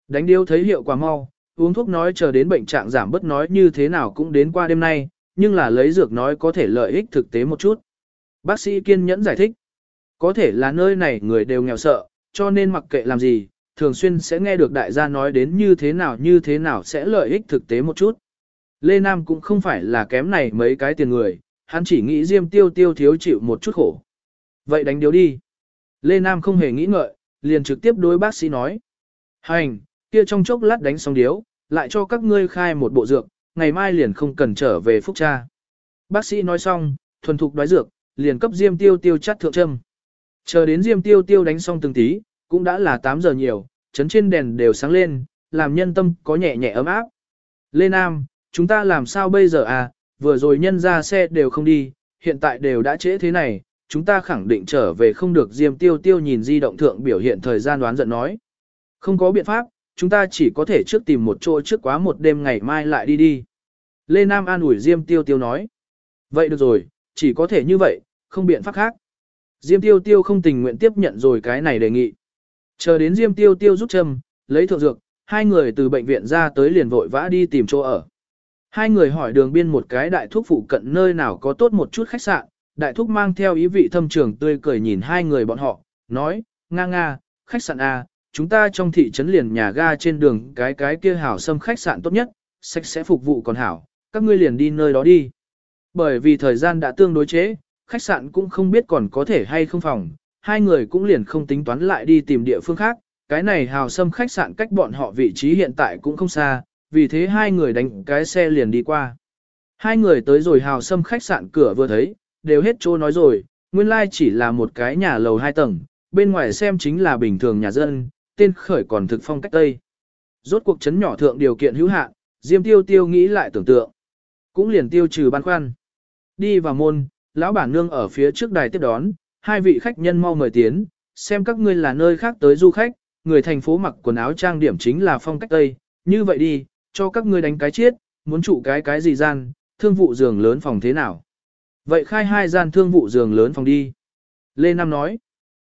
Đánh điếu thấy hiệu quả mau, uống thuốc nói chờ đến bệnh trạng giảm bớt nói như thế nào cũng đến qua đêm nay, nhưng là lấy dược nói có thể lợi ích thực tế một chút. Bác sĩ kiên nhẫn giải thích, có thể là nơi này người đều nghèo sợ, cho nên mặc kệ làm gì, thường xuyên sẽ nghe được đại gia nói đến như thế nào sẽ lợi ích thực tế một chút. Lê Nam cũng không phải là kém này mấy cái tiền người, hắn chỉ nghĩ Diêm Tiêu Tiêu thiếu chịu một chút khổ. Vậy đánh điếu đi. Lê Nam không hề nghĩ ngợi, liền trực tiếp đối bác sĩ nói. Hành, kia trong chốc lát đánh xong điếu, lại cho các ngươi khai một bộ dược, ngày mai liền không cần trở về Phúc Tra. Bác sĩ nói xong, thuần thục đoái dược, liền cấp Diêm Tiêu Tiêu chắt thượng châm. Chờ đến Diêm Tiêu Tiêu đánh xong từng tí, cũng đã là 8 giờ nhiều, chấn trên đèn đều sáng lên, làm nhân tâm có nhẹ nhẹ ấm áp. Lê Nam, chúng ta làm sao bây giờ à, vừa rồi nhân ra xe đều không đi, hiện tại đều đã trễ thế này, chúng ta khẳng định trở về không được. Diêm Tiêu Tiêu nhìn di động thượng biểu hiện thời gian đoán giận nói. Không có biện pháp, chúng ta chỉ có thể trước tìm một chỗ trước quá một đêm ngày mai lại đi đi. Lê Nam an ủi Diêm Tiêu Tiêu nói. Vậy được rồi, chỉ có thể như vậy, không biện pháp khác. Diêm Tiêu Tiêu không tình nguyện tiếp nhận rồi cái này đề nghị. Chờ đến Diêm Tiêu Tiêu rút châm, lấy thượng dược, hai người từ bệnh viện ra tới liền vội vã đi tìm chỗ ở. Hai người hỏi đường biên một cái đại thuốc phụ cận nơi nào có tốt một chút khách sạn, đại thúc mang theo ý vị thâm trường tươi cười nhìn hai người bọn họ, nói, nga, khách sạn A, chúng ta trong thị trấn liền nhà ga trên đường cái kia hảo xâm khách sạn tốt nhất, sạch sẽ phục vụ còn hảo, các ngươi liền đi nơi đó đi. Bởi vì thời gian đã tương đối chế, khách sạn cũng không biết còn có thể hay không phòng, hai người cũng liền không tính toán lại đi tìm địa phương khác, cái này hào xâm khách sạn cách bọn họ vị trí hiện tại cũng không xa, vì thế hai người đánh cái xe liền đi qua. Hai người tới rồi hào xâm khách sạn cửa vừa thấy, đều hết trô nói rồi, nguyên lai chỉ là một cái nhà lầu 2 tầng, bên ngoài xem chính là bình thường nhà dân, tên khởi còn thực phong cách Tây. Rốt cuộc chấn nhỏ thượng điều kiện hữu hạn, Diêm Tiêu Tiêu nghĩ lại tưởng tượng, cũng liền tiêu trừ băn khoăn. Đi vào môn, lão bản nương ở phía trước đài tiếp đón, hai vị khách nhân mau mời tiến, xem các ngươi là nơi khác tới du khách, người thành phố mặc quần áo trang điểm chính là phong cách Tây, như vậy đi, cho các ngươi đánh cái chiết, muốn trụ cái gì gian, thương vụ giường lớn phòng thế nào. Vậy khai 2 gian thương vụ giường lớn phòng đi. Lê Nam nói,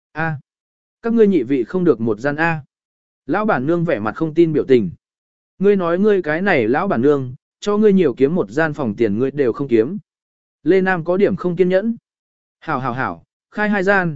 các ngươi nhị vị không được một gian A. Lão bản nương vẻ mặt không tin biểu tình. Ngươi nói ngươi cái này lão bản nương, cho ngươi nhiều kiếm một gian phòng tiền ngươi đều không kiếm. Lê Nam có điểm không kiên nhẫn. Hảo, khai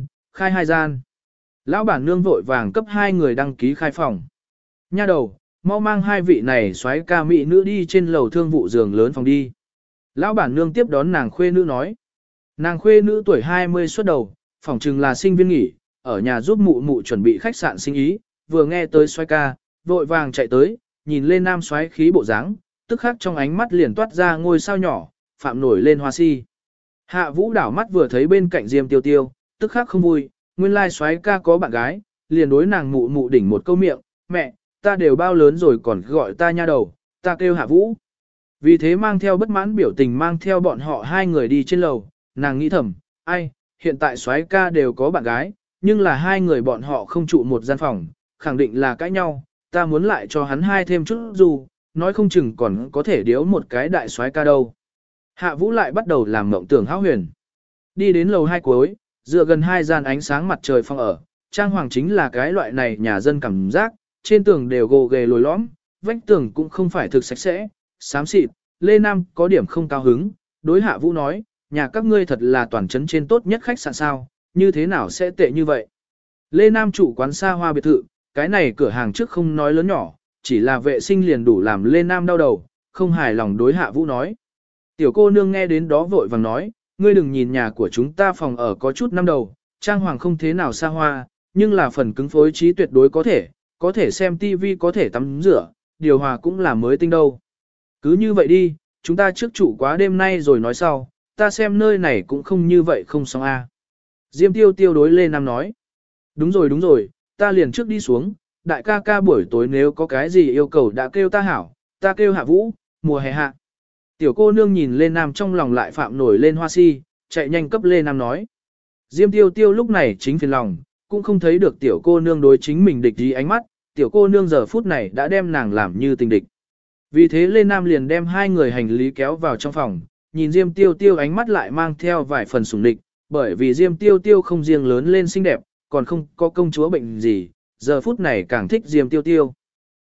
2 gian. Lão bản nương vội vàng cấp 2 người đăng ký khai phòng. Nha đầu, mau mang 2 vị này xoáy ca mỹ nữ đi trên lầu thương vụ giường lớn phòng đi. Lão bản nương tiếp đón nàng khuê nữ nói. Nàng khuê nữ tuổi 20 xuất đầu, phỏng chừng là sinh viên nghỉ, ở nhà giúp mụ mụ chuẩn bị khách sạn sinh ý, vừa nghe tới xoáy ca, vội vàng chạy tới, nhìn lên nam xoáy khí bộ dáng, tức khắc trong ánh mắt liền toát ra ngôi sao nhỏ, phạm nổi lên hoa si. Hạ Vũ đảo mắt vừa thấy bên cạnh Diêm Tiêu Tiêu, tức khắc không vui, nguyên lai xoáy ca có bạn gái, liền đối nàng mụ mụ đỉnh một câu miệng, mẹ, ta đều bao lớn rồi còn gọi ta nha đầu, ta kêu Hạ Vũ. Vì thế mang theo bất mãn biểu tình mang theo bọn họ 2 người đi trên lầu, nàng nghĩ thầm, ai, hiện tại soái ca đều có bạn gái, nhưng là 2 người bọn họ không trụ một gian phòng, khẳng định là cãi nhau, ta muốn lại cho hắn 2 thêm chút dù, nói không chừng còn có thể điếu một cái đại soái ca đâu. Hạ Vũ lại bắt đầu làm mộng tưởng hão huyền. Đi đến lầu 2 cuối, dựa gần 2 gian ánh sáng mặt trời phòng ở, trang hoàng chính là cái loại này nhà dân cảm giác, trên tường đều gồ ghề lồi lõm, vách tường cũng không phải thực sạch sẽ, xám xịt. Lê Nam có điểm không cao hứng, đối Hạ Vũ nói, nhà các ngươi thật là toàn trấn trên tốt nhất khách sạn sao, như thế nào sẽ tệ như vậy. Lê Nam chủ quán xa hoa biệt thự, cái này cửa hàng trước không nói lớn nhỏ, chỉ là vệ sinh liền đủ làm Lê Nam đau đầu, không hài lòng đối Hạ Vũ nói. Tiểu cô nương nghe đến đó vội vàng nói, ngươi đừng nhìn nhà của chúng ta phòng ở có chút năm đầu, trang hoàng không thế nào xa hoa, nhưng là phần cứng phối trí tuyệt đối có thể xem tivi có thể tắm rửa, điều hòa cũng là mới tinh đâu. Cứ như vậy đi, chúng ta trước trụ quá đêm nay rồi nói sau, ta xem nơi này cũng không như vậy không xong a. Diêm Tiêu Tiêu đối Lê Nam nói. Đúng rồi, ta liền trước đi xuống, đại ca ca buổi tối nếu có cái gì yêu cầu đã kêu ta hảo, ta kêu Hạ Vũ, mùa hè hạ. Tiểu cô nương nhìn Lê Nam trong lòng lại phạm nổi lên hoa si, chạy nhanh cấp Lê Nam nói. Diêm Tiêu Tiêu lúc này chính phiền lòng, cũng không thấy được tiểu cô nương đối chính mình địch gì ánh mắt, tiểu cô nương giờ phút này đã đem nàng làm như tình địch. Vì thế Lê Nam liền đem 2 người hành lý kéo vào trong phòng, nhìn Diêm Tiêu Tiêu ánh mắt lại mang theo vài phần sủng địch, bởi vì Diêm Tiêu Tiêu không riêng lớn lên xinh đẹp, còn không có công chúa bệnh gì, giờ phút này càng thích Diêm Tiêu Tiêu.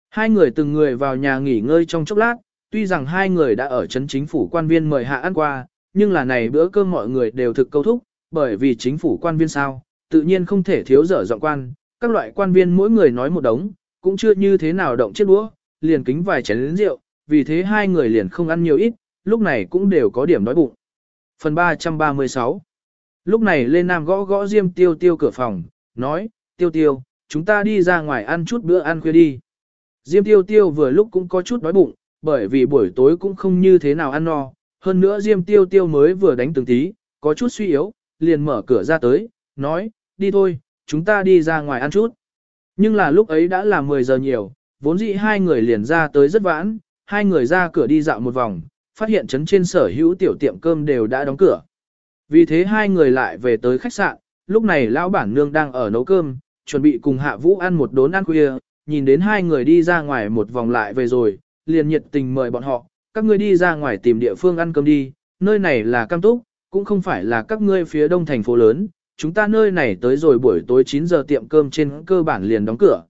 Hai người từng người vào nhà nghỉ ngơi trong chốc lát, tuy rằng hai người đã ở trấn chính phủ quan viên mời hạ ăn qua, nhưng là này bữa cơm mọi người đều thực câu thúc, bởi vì chính phủ quan viên sao, tự nhiên không thể thiếu dở giọng quan, các loại quan viên mỗi người nói một đống, cũng chưa như thế nào động chiếc đũa, liền kính vài chén rượu, vì thế hai người liền không ăn nhiều ít, lúc này cũng đều có điểm đói bụng. Phần 336. Lúc này Lê Nam gõ gõ Diêm Tiêu Tiêu cửa phòng, nói, Tiêu Tiêu, chúng ta đi ra ngoài ăn chút bữa ăn khuya đi. Diêm Tiêu Tiêu vừa lúc cũng có chút đói bụng, bởi vì buổi tối cũng không như thế nào ăn no, hơn nữa Diêm Tiêu Tiêu mới vừa đánh từng tí, có chút suy yếu, liền mở cửa ra tới, nói, đi thôi, chúng ta đi ra ngoài ăn chút. Nhưng là lúc ấy đã là 10 giờ nhiều, vốn dĩ hai người liền ra tới rất vãn, hai người ra cửa đi dạo một vòng, phát hiện trấn trên sở hữu tiểu tiệm cơm đều đã đóng cửa. Vì thế hai người lại về tới khách sạn, lúc này lão bản nương đang ở nấu cơm, chuẩn bị cùng Hạ Vũ ăn một đốn ăn khuya, nhìn đến hai người đi ra ngoài một vòng lại về rồi, liền nhiệt tình mời bọn họ, các ngươi đi ra ngoài tìm địa phương ăn cơm đi, nơi này là Cam Túc, cũng không phải là các ngươi phía đông thành phố lớn, chúng ta nơi này tới rồi buổi tối 9 giờ tiệm cơm trên cơ bản liền đóng cửa,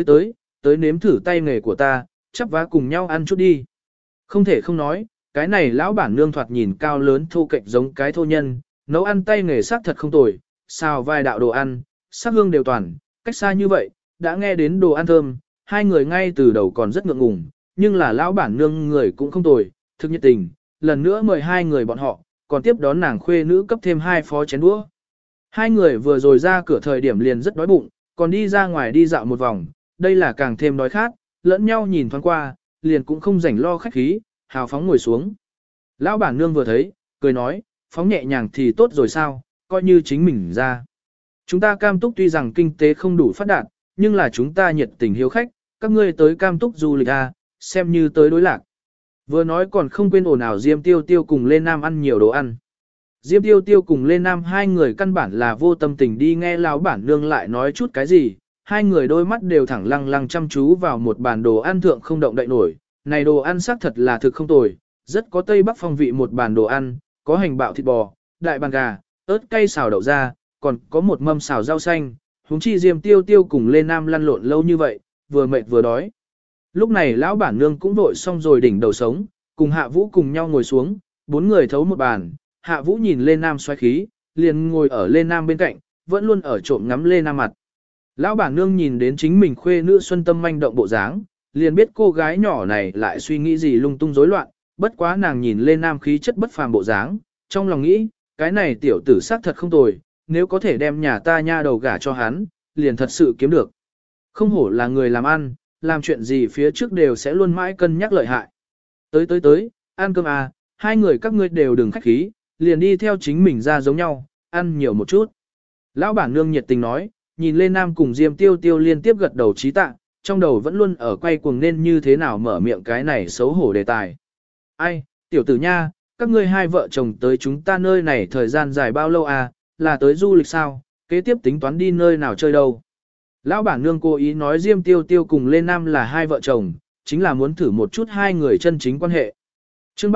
tới nếm thử tay nghề của ta, chắp vá cùng nhau ăn chút đi. Không thể không nói, cái này lão bản nương thoạt nhìn cao lớn thô kệch giống cái thô nhân, nấu ăn tay nghề sắc thật không tồi, xào vài đạo đồ ăn, sắc hương đều toàn, cách xa như vậy, đã nghe đến đồ ăn thơm, hai người ngay từ đầu còn rất ngượng ngùng, nhưng là lão bản nương người cũng không tồi, thực nhiệt tình, lần nữa mời hai người bọn họ, còn tiếp đón nàng khuê nữ cấp thêm hai phó chén đũa. Hai người vừa rồi ra cửa thời điểm liền rất đói bụng, còn đi ra ngoài đi dạo một vòng, đây là càng thêm đói khát, lẫn nhau nhìn thoáng qua, liền cũng không rảnh lo khách khí, hào phóng ngồi xuống. Lão bản nương vừa thấy, cười nói, phóng nhẹ nhàng thì tốt rồi sao, coi như chính mình ra. Chúng ta Cam Túc tuy rằng kinh tế không đủ phát đạt, nhưng là chúng ta nhiệt tình hiếu khách, các ngươi tới Cam Túc du lịch à, xem như tới đối lạc. Vừa nói còn không quên ồn ào Diêm Tiêu Tiêu cùng Lê Nam ăn nhiều đồ ăn. Diêm Tiêu Tiêu cùng Lê Nam hai người căn bản là vô tâm tình đi nghe lão bản nương lại nói chút cái gì, hai người đôi mắt đều thẳng lăng lăng chăm chú vào một bàn đồ ăn thượng không động đậy nổi. Này đồ ăn xác thật là thực không tồi, rất có Tây Bắc phong vị một bàn đồ ăn, có hành bạo thịt bò, đại bàn gà, ớt cay xào đậu ra, còn có một mâm xào rau xanh, huống chi Diêm Tiêu Tiêu cùng Lê Nam lăn lộn lâu như vậy, vừa mệt vừa đói. Lúc này lão bản nương cũng vội xong rồi đỉnh đầu sống, cùng Hạ Vũ cùng nhau ngồi xuống, bốn người thấu một bàn, Hạ Vũ nhìn Lê Nam xoáy khí, liền ngồi ở Lê Nam bên cạnh, vẫn luôn ở trộm ngắm Lê Nam mặt. Lão bản nương nhìn đến chính mình khuê nữ xuân tâm manh động bộ dáng, liền biết cô gái nhỏ này lại suy nghĩ gì lung tung rối loạn, bất quá nàng nhìn Lê Nam khí chất bất phàm bộ dáng, trong lòng nghĩ, cái này tiểu tử xác thật không tồi, nếu có thể đem nhà ta nha đầu gả cho hắn, liền thật sự kiếm được. Không hổ là người làm ăn, làm chuyện gì phía trước đều sẽ luôn mãi cân nhắc lợi hại. Tới, ăn cơm à, hai người các ngươi đều đừng khách khí, liền đi theo chính mình ra giống nhau, ăn nhiều một chút. Lão bản nương nhiệt tình nói, nhìn Lê Nam cùng Diêm Tiêu Tiêu liên tiếp gật đầu trí tạ, trong đầu vẫn luôn ở quay cuồng nên như thế nào mở miệng cái này xấu hổ đề tài. Ai, tiểu tử nha, các ngươi hai vợ chồng tới chúng ta nơi này thời gian dài bao lâu à, là tới du lịch sao, kế tiếp tính toán đi nơi nào chơi đâu. Lão bản nương cố ý nói Diêm Tiêu Tiêu cùng Lê Nam là hai vợ chồng, chính là muốn thử một chút hai người chân chính quan hệ. Chương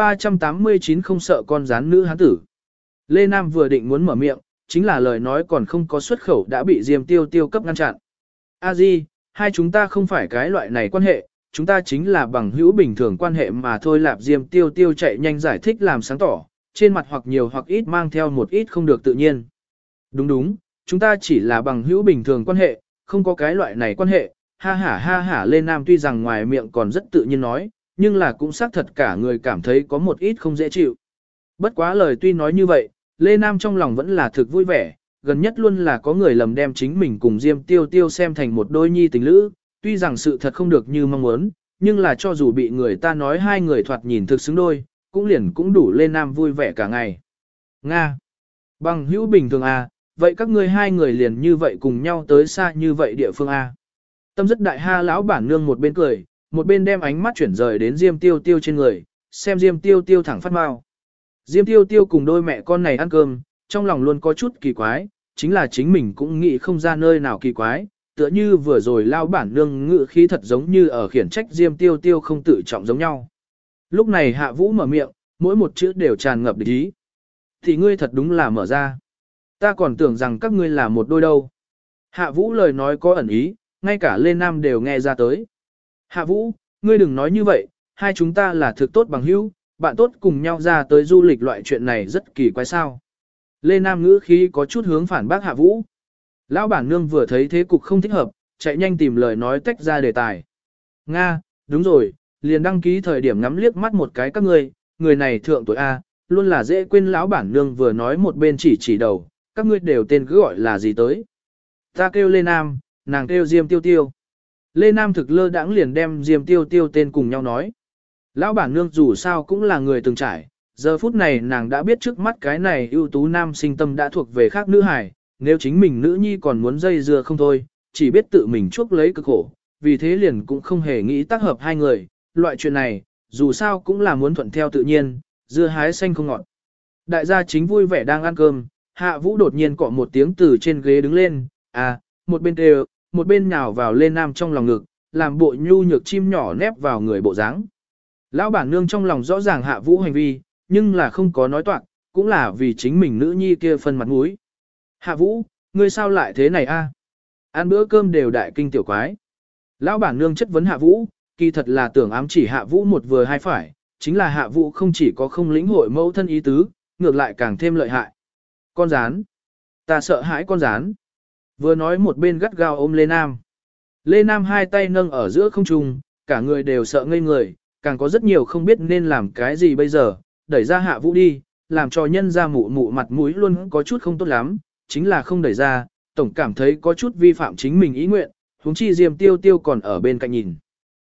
389 không sợ con rán nữ hán tử. Lê Nam vừa định muốn mở miệng, chính là lời nói còn không có xuất khẩu đã bị Diêm Tiêu Tiêu cấp ngăn chặn. A Di, hai chúng ta không phải cái loại này quan hệ, chúng ta chính là bằng hữu bình thường quan hệ mà thôi. Lạp Diêm Tiêu Tiêu chạy nhanh giải thích làm sáng tỏ, trên mặt hoặc nhiều hoặc ít mang theo một ít không được tự nhiên. Đúng, chúng ta chỉ là bằng hữu bình thường quan hệ, không có cái loại này quan hệ. Ha hả Lê Nam tuy rằng ngoài miệng còn rất tự nhiên nói, nhưng là cũng xác thật cả người cảm thấy có một ít không dễ chịu. Bất quá lời tuy nói như vậy, Lê Nam trong lòng vẫn là thực vui vẻ, gần nhất luôn là có người lầm đem chính mình cùng Diêm Tiêu Tiêu xem thành một đôi nhi tình lữ, tuy rằng sự thật không được như mong muốn, nhưng là cho dù bị người ta nói hai người thoạt nhìn thực xứng đôi, cũng đủ Lê Nam vui vẻ cả ngày. Nga! Bằng hữu bình thường à, vậy các ngươi hai người liền như vậy cùng nhau tới xa như vậy địa phương à. Tâm rất đại ha lão bản nương một bên cười, một bên đem ánh mắt chuyển rời đến Diêm Tiêu Tiêu trên người, xem Diêm Tiêu Tiêu thẳng phát mau. Diêm Tiêu Tiêu cùng đôi mẹ con này ăn cơm, trong lòng luôn có chút kỳ quái, chính là chính mình cũng nghĩ không ra nơi nào kỳ quái, tựa như vừa rồi lao bản nương ngự khí thật giống như ở khiển trách Diêm Tiêu Tiêu không tự trọng giống nhau. Lúc này Hạ Vũ mở miệng, mỗi một chữ đều tràn ngập địch ý. Thì ngươi thật đúng là mở ra. Ta còn tưởng rằng các ngươi là một đôi đâu. Hạ Vũ lời nói có ẩn ý, ngay cả Lê Nam đều nghe ra tới. Hạ Vũ, ngươi đừng nói như vậy, hai chúng ta là thực tốt bằng hữu, bạn tốt cùng nhau ra tới du lịch loại chuyện này rất kỳ quái sao. Lê Nam ngữ khí có chút hướng phản bác Hạ Vũ. Lão bản nương vừa thấy thế cục không thích hợp, chạy nhanh tìm lời nói tách ra đề tài. Nga, đúng rồi, liền đăng ký thời điểm ngắm liếc mắt một cái các ngươi, người này thượng tuổi A, luôn là dễ quên lão bản nương vừa nói một bên chỉ đầu, các ngươi đều tên cứ gọi là gì tới. Ta kêu Lê Nam, nàng kêu Diêm Tiêu Tiêu. Lê Nam thực lơ đãng liền đem Diêm Tiêu Tiêu tên cùng nhau nói. Lão bản nương dù sao cũng là người từng trải, giờ phút này nàng đã biết trước mắt cái này ưu tú nam sinh tâm đã thuộc về khác nữ hài, nếu chính mình nữ nhi còn muốn dây dưa không thôi, chỉ biết tự mình chuốc lấy cực khổ, vì thế liền cũng không hề nghĩ tác hợp hai người, loại chuyện này, dù sao cũng là muốn thuận theo tự nhiên, dưa hái xanh không ngọt. Đại gia chính vui vẻ đang ăn cơm, Hạ Vũ đột nhiên cọ một tiếng từ trên ghế đứng lên, một bên đều, một bên nhào vào Lê Nam trong lòng ngực, làm bộ nhu nhược chim nhỏ nép vào người bộ dáng. Lão bản nương trong lòng rõ ràng Hạ Vũ hành vi, nhưng là không có nói toạc, cũng là vì chính mình nữ nhi kia phân mặt mũi. Hạ Vũ, ngươi sao lại thế này a? Ăn bữa cơm đều đại kinh tiểu quái. Lão bản nương chất vấn Hạ Vũ, kỳ thật là tưởng ám chỉ Hạ Vũ một vừa hai phải, chính là Hạ Vũ không chỉ có không lĩnh hội mẫu thân ý tứ, ngược lại càng thêm lợi hại. Con rán. Ta sợ hãi con rán. Vừa nói một bên gắt gao ôm Lê Nam. Lê Nam hai tay nâng ở giữa không trung, cả người đều sợ ngây người, càng có rất nhiều không biết nên làm cái gì bây giờ, đẩy ra Hạ Vũ đi, làm cho nhân ra mụ mụ mặt mũi luôn có chút không tốt lắm, chính là không đẩy ra, tổng cảm thấy có chút vi phạm chính mình ý nguyện, huống chi Diêm Tiêu Tiêu còn ở bên cạnh nhìn.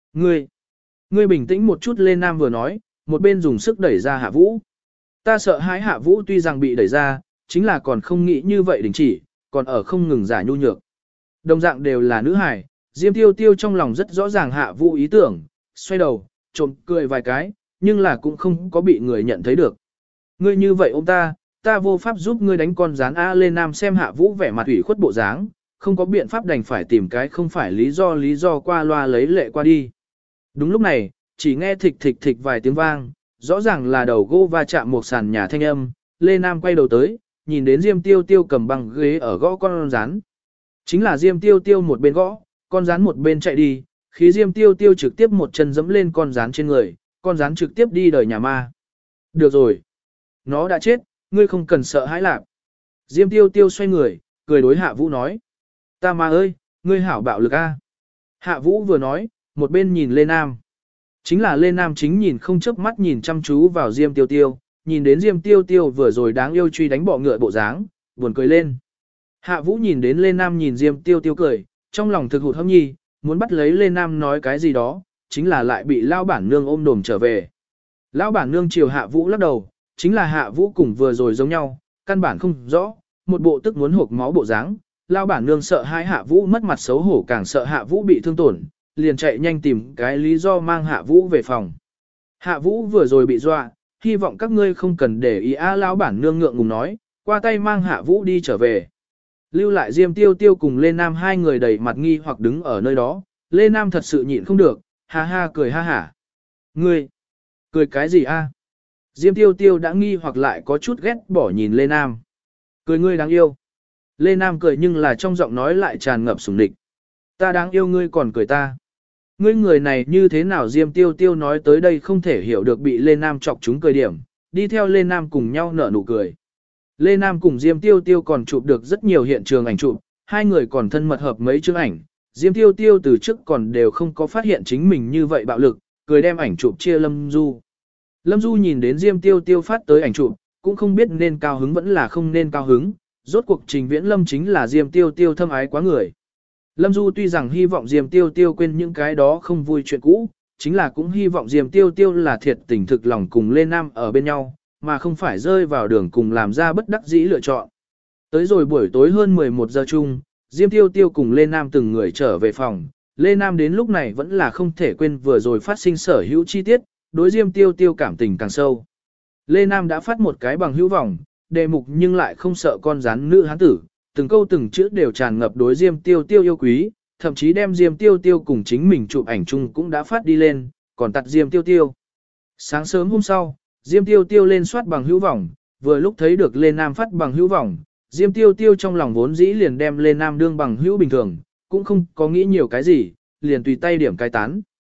Ngươi bình tĩnh một chút, Lê Nam vừa nói, một bên dùng sức đẩy ra Hạ Vũ. Ta sợ hãi Hạ Vũ tuy rằng bị đẩy ra, chính là còn không nghĩ như vậy đình chỉ, còn ở không ngừng giả nhu nhược. Đồng dạng đều là nữ hài, Diêm Tiêu Tiêu trong lòng rất rõ ràng Hạ Vũ ý tưởng, xoay đầu, trộm cười vài cái, nhưng là cũng không có bị người nhận thấy được. Ngươi như vậy ôm ta vô pháp giúp ngươi đánh con rán A. Lê Nam xem Hạ Vũ vẻ mặt ủy khuất bộ dáng, không có biện pháp đành phải tìm cái không phải lý do qua loa lấy lệ qua đi. Đúng lúc này, chỉ nghe thịch thịch thịch vài tiếng vang, rõ ràng là đầu gỗ va chạm một sàn nhà thanh âm, Lê Nam quay đầu tới, nhìn đến Diêm Tiêu Tiêu cầm bằng ghế ở gõ con rán. Chính là Diêm Tiêu Tiêu một bên gõ, con rán một bên chạy đi, khi Diêm Tiêu Tiêu trực tiếp một chân dẫm lên con rán trên người, con rán trực tiếp đi đời nhà ma. Được rồi. Nó đã chết, ngươi không cần sợ hãi lạc. Diêm Tiêu Tiêu xoay người, cười đối Hạ Vũ nói. Ta ma ơi, ngươi hảo bạo lực a. Hạ Vũ vừa nói, một bên nhìn Lê Nam. Chính là Lê Nam chính nhìn không chớp mắt nhìn chăm chú vào Diêm Tiêu Tiêu, nhìn đến Diêm Tiêu Tiêu vừa rồi đáng yêu truy đánh bọ ngựa bộ dáng, buồn cười lên. Hạ Vũ nhìn đến Lê Nam nhìn Diêm Tiêu Tiêu cười, trong lòng thực hụt hẫng nhi, muốn bắt lấy Lê Nam nói cái gì đó, chính là lại bị lão bản nương ôm đồm trở về. Lão bản nương chiều Hạ Vũ lắc đầu, chính là Hạ Vũ cùng vừa rồi giống nhau, căn bản không rõ, một bộ tức muốn hộc máu bộ dáng. Lão bản nương sợ hai Hạ Vũ mất mặt xấu hổ, càng sợ Hạ Vũ bị thương tổn, liền chạy nhanh tìm cái lý do mang Hạ Vũ về phòng. Hạ Vũ vừa rồi bị dọa, hy vọng các ngươi không cần để ý a. Lão bản nương ngượng ngùng nói, qua tay mang Hạ Vũ đi trở về. Lưu lại Diêm Tiêu Tiêu cùng Lê Nam hai người đầy mặt nghi hoặc đứng ở nơi đó, Lê Nam thật sự nhịn không được, ha ha cười ha hả. Ngươi, cười cái gì a? Diêm Tiêu Tiêu đã nghi hoặc lại có chút ghét bỏ nhìn Lê Nam. Cười ngươi đáng yêu. Lê Nam cười nhưng là trong giọng nói lại tràn ngập sủng địch. Ta đáng yêu ngươi còn cười ta. Ngươi người này như thế nào? Diêm Tiêu Tiêu nói tới đây không thể hiểu được bị Lê Nam chọc chúng cười điểm, đi theo Lê Nam cùng nhau nở nụ cười. Lê Nam cùng Diêm Tiêu Tiêu còn chụp được rất nhiều hiện trường ảnh chụp, hai người còn thân mật hợp mấy chương ảnh. Diêm Tiêu Tiêu từ trước còn đều không có phát hiện chính mình như vậy bạo lực, cười đem ảnh chụp chia Lâm Du. Lâm Du nhìn đến Diêm Tiêu Tiêu phát tới ảnh chụp, cũng không biết nên cao hứng vẫn là không nên cao hứng, rốt cuộc Trình Viễn Lâm chính là Diêm Tiêu Tiêu thâm ái quá người. Lâm Du tuy rằng hy vọng Diêm Tiêu Tiêu quên những cái đó không vui chuyện cũ, chính là cũng hy vọng Diêm Tiêu Tiêu là thiệt tình thực lòng cùng Lê Nam ở bên nhau, mà không phải rơi vào đường cùng làm ra bất đắc dĩ lựa chọn. Tới rồi buổi tối hơn 11 giờ chung, Diêm Tiêu Tiêu cùng Lê Nam từng người trở về phòng. Lê Nam đến lúc này vẫn là không thể quên vừa rồi phát sinh sở hữu chi tiết, đối Diêm Tiêu Tiêu cảm tình càng sâu. Lê Nam đã phát một cái bằng hữu vọng, đề mục nhưng lại không sợ con rắn nữ hán tử, từng câu từng chữ đều tràn ngập đối Diêm Tiêu Tiêu yêu quý, thậm chí đem Diêm Tiêu Tiêu cùng chính mình chụp ảnh chung cũng đã phát đi lên, còn tặng Diêm Tiêu Tiêu. Sáng sớm hôm sau, Diêm Tiêu Tiêu lên soát bằng hữu vọng, vừa lúc thấy được Lê Nam phát bằng hữu vọng, Diêm Tiêu Tiêu trong lòng vốn dĩ liền đem Lê Nam đương bằng hữu bình thường, cũng không có nghĩ nhiều cái gì, liền tùy tay điểm cái tán.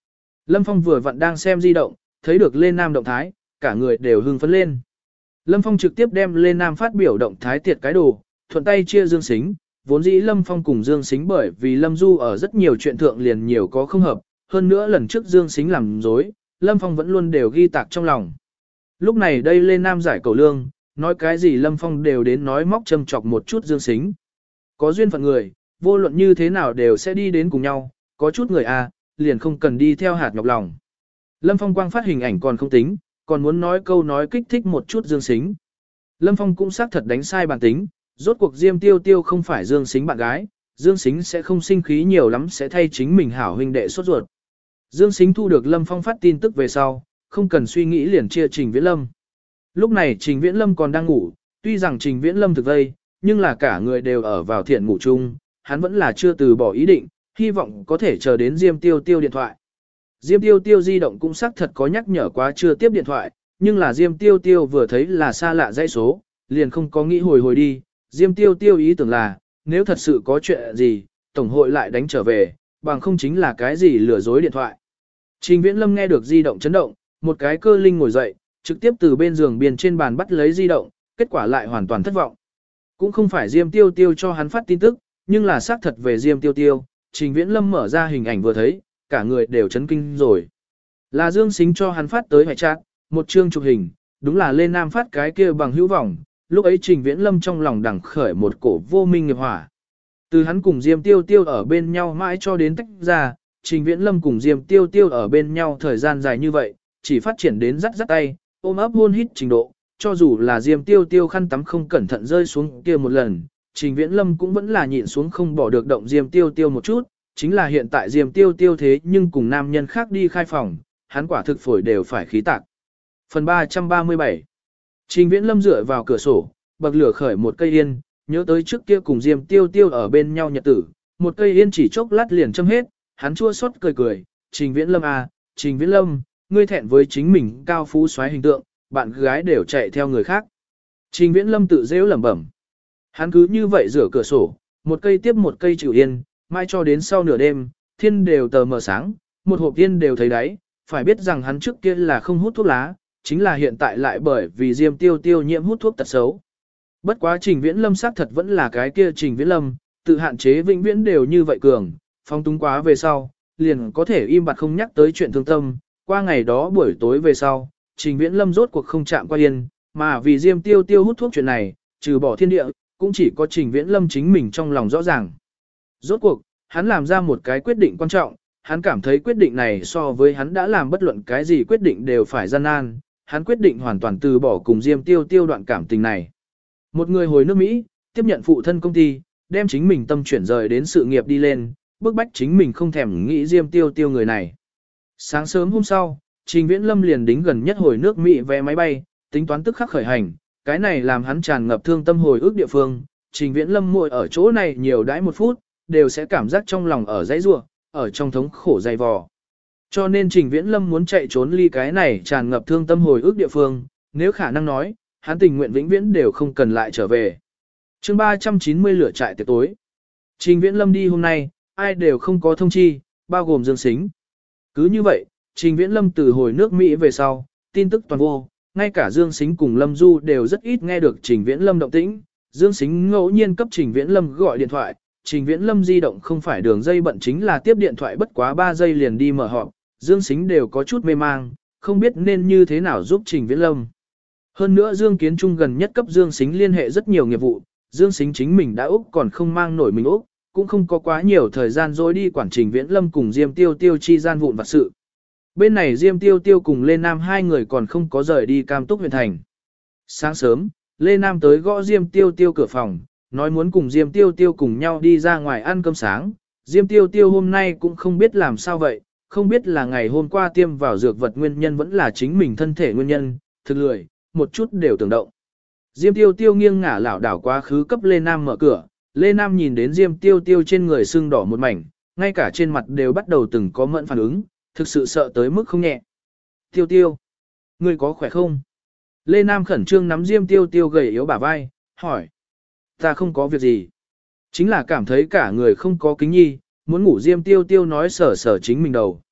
Lâm Phong vừa vặn đang xem di động, thấy được Lê Nam động thái, cả người đều hưng phấn lên. Lâm Phong trực tiếp đem Lê Nam phát biểu động thái tiệt cái đồ, thuận tay chia Dương Sính, vốn dĩ Lâm Phong cùng Dương Sính bởi vì Lâm Du ở rất nhiều chuyện thượng liền nhiều có không hợp, hơn nữa lần trước Dương Sính làm dối, Lâm Phong vẫn luôn đều ghi tạc trong lòng. Lúc này đây Lê Nam giải cầu lương, nói cái gì Lâm Phong đều đến nói móc châm chọc một chút Dương Sính. Có duyên phận người, vô luận như thế nào đều sẽ đi đến cùng nhau, có chút người liền không cần đi theo hạt nhọc lòng. Lâm Phong quang phát hình ảnh còn không tính, còn muốn nói câu nói kích thích một chút Dương Sính. Lâm Phong cũng xác thật đánh sai bản tính, rốt cuộc Diêm Tiêu Tiêu không phải Dương Sính bạn gái, Dương Sính sẽ không sinh khí nhiều lắm sẽ thay chính mình hảo huynh đệ sốt ruột. Dương Sính thu được Lâm Phong phát tin tức về sau, không cần suy nghĩ liền chia Trình Viễn Lâm. Lúc này Trình Viễn Lâm còn đang ngủ, tuy rằng Trình Viễn Lâm thực vây, nhưng là cả người đều ở vào thiện ngủ chung, hắn vẫn là chưa từ bỏ ý định, hy vọng có thể chờ đến Diêm Tiêu Tiêu điện thoại. Diêm Tiêu Tiêu di động cũng xác thật có nhắc nhở quá chưa tiếp điện thoại, nhưng là Diêm Tiêu Tiêu vừa thấy là xa lạ dãy số, liền không có nghĩ hồi đi. Diêm Tiêu Tiêu ý tưởng là, nếu thật sự có chuyện gì, Tổng hội lại đánh trở về, bằng không chính là cái gì lừa dối điện thoại. Trình Viễn Lâm nghe được di động chấn động, một cái cơ linh ngồi dậy, trực tiếp từ bên giường biên trên bàn bắt lấy di động, kết quả lại hoàn toàn thất vọng. Cũng không phải Diêm Tiêu Tiêu cho hắn phát tin tức, nhưng là xác thật về Diêm Tiêu Tiêu, Trình Viễn Lâm mở ra hình ảnh vừa thấy, cả người đều chấn kinh rồi. Là Dương Sính cho hắn phát tới hoài chat, một chương chụp hình, đúng là Lê Nam phát cái kia bằng hữu vọng, lúc ấy Trình Viễn Lâm trong lòng đằng khởi một cổ vô minh nghiệp hỏa. Từ hắn cùng Diêm Tiêu Tiêu ở bên nhau mãi cho đến tách ra, Trình Viễn Lâm cùng Diêm Tiêu Tiêu ở bên nhau thời gian dài như vậy, chỉ phát triển đến dắt tay, ôm ấp hôn hít trình độ, cho dù là Diêm Tiêu Tiêu khăn tắm không cẩn thận rơi xuống kia một lần, Trình Viễn Lâm cũng vẫn là nhịn xuống không bỏ được động Diêm Tiêu Tiêu một chút, chính là hiện tại Diêm Tiêu Tiêu thế nhưng cùng nam nhân khác đi khai phòng, hắn quả thực phổi đều phải khí tạc. Phần 337 Trình Viễn Lâm dựa vào cửa sổ, bậc lửa khởi một cây yên, nhớ tới trước kia cùng Diêm Tiêu Tiêu ở bên nhau nhật tử, một cây yên chỉ chốc lát liền châm hết, hắn chua xót cười cười, Trình Viễn Lâm Trình Viễn Lâm, ngươi thẹn với chính mình cao phú soái hình tượng, bạn gái đều chạy theo người khác. Trình Viễn Lâm tự dễu lẩm bẩm. Hắn cứ như vậy rửa cửa sổ, một cây tiếp một cây chịu yên, mai cho đến sau nửa đêm, thiên đều tờ mờ sáng, một hộp yên đều thấy đáy, phải biết rằng hắn trước kia là không hút thuốc lá, chính là hiện tại lại bởi vì Diêm Tiêu Tiêu nhiễm hút thuốc tật xấu. Bất quá Trình Viễn Lâm xác thật vẫn là cái kia Trình Viễn Lâm, tự hạn chế vĩnh viễn đều như vậy cường, phong túng quá về sau, liền có thể im bặt không nhắc tới chuyện thương tâm, qua ngày đó buổi tối về sau, Trình Viễn Lâm rốt cuộc không chạm qua yên, mà vì Diêm Tiêu Tiêu hút thuốc chuyện này, trừ bỏ thiên địa, cũng chỉ có Trình Viễn Lâm chính mình trong lòng rõ ràng. Rốt cuộc, hắn làm ra một cái quyết định quan trọng, hắn cảm thấy quyết định này so với hắn đã làm bất luận cái gì quyết định đều phải gian nan, hắn quyết định hoàn toàn từ bỏ cùng Diêm Tiêu Tiêu đoạn cảm tình này. Một người hồi nước Mỹ, tiếp nhận phụ thân công ty, đem chính mình tâm chuyển rời đến sự nghiệp đi lên, bức bách chính mình không thèm nghĩ Diêm Tiêu Tiêu người này. Sáng sớm hôm sau, Trình Viễn Lâm liền đính gần nhất hồi nước Mỹ vé máy bay, tính toán tức khắc khởi hành, cái này làm hắn tràn ngập thương tâm hồi ức địa phương, Trình Viễn Lâm muội ở chỗ này nhiều đãi một phút, đều sẽ cảm giác trong lòng ở dãy rủa, ở trong thống khổ dày vò. Cho nên Trình Viễn Lâm muốn chạy trốn ly cái này tràn ngập thương tâm hồi ức địa phương, nếu khả năng nói, hắn tình nguyện vĩnh viễn đều không cần lại trở về. Chương 390 lửa trại tiệc tối. Trình Viễn Lâm đi hôm nay, ai đều không có thông chi, bao gồm Dương Sính. Cứ như vậy, Trình Viễn Lâm từ hồi nước Mỹ về sau, tin tức toàn vô, ngay cả Dương Sính cùng Lâm Du đều rất ít nghe được Trình Viễn Lâm động tĩnh. Dương Sính ngẫu nhiên cấp Trình Viễn Lâm gọi điện thoại, Trình Viễn Lâm di động không phải đường dây bận chính là tiếp điện thoại bất quá 3 giây liền đi mở họp, Dương Sính đều có chút mê mang, không biết nên như thế nào giúp Trình Viễn Lâm. Hơn nữa Dương Kiến Trung gần nhất cấp Dương Sính liên hệ rất nhiều nghiệp vụ, Dương Sính chính mình đã Úc còn không mang nổi mình Úc, cũng không có quá nhiều thời gian dối đi quản Trình Viễn Lâm cùng Diêm Tiêu Tiêu chi gian vụn vặt sự. Bên này Diêm Tiêu Tiêu cùng Lê Nam hai người còn không có rời đi Cam Túc huyện thành. Sáng sớm, Lê Nam tới gõ Diêm Tiêu Tiêu cửa phòng, nói muốn cùng Diêm Tiêu Tiêu cùng nhau đi ra ngoài ăn cơm sáng. Diêm Tiêu Tiêu hôm nay cũng không biết làm sao vậy, không biết là ngày hôm qua tiêm vào dược vật nguyên nhân vẫn là chính mình thân thể nguyên nhân, thực lười, một chút đều tưởng động. Diêm Tiêu Tiêu nghiêng ngả lảo đảo quá khứ cấp Lê Nam mở cửa, Lê Nam nhìn đến Diêm Tiêu Tiêu trên người sưng đỏ một mảnh, ngay cả trên mặt đều bắt đầu từng có mẫn phản ứng, thực sự sợ tới mức không nhẹ. Tiêu Tiêu, ngươi có khỏe không? Lê Nam khẩn trương nắm Diêm Tiêu Tiêu gầy yếu bả vai, hỏi. Ta không có việc gì. Chính là cảm thấy cả người không có kính nhi, muốn ngủ Diêm Tiêu Tiêu nói sở sở chính mình đầu.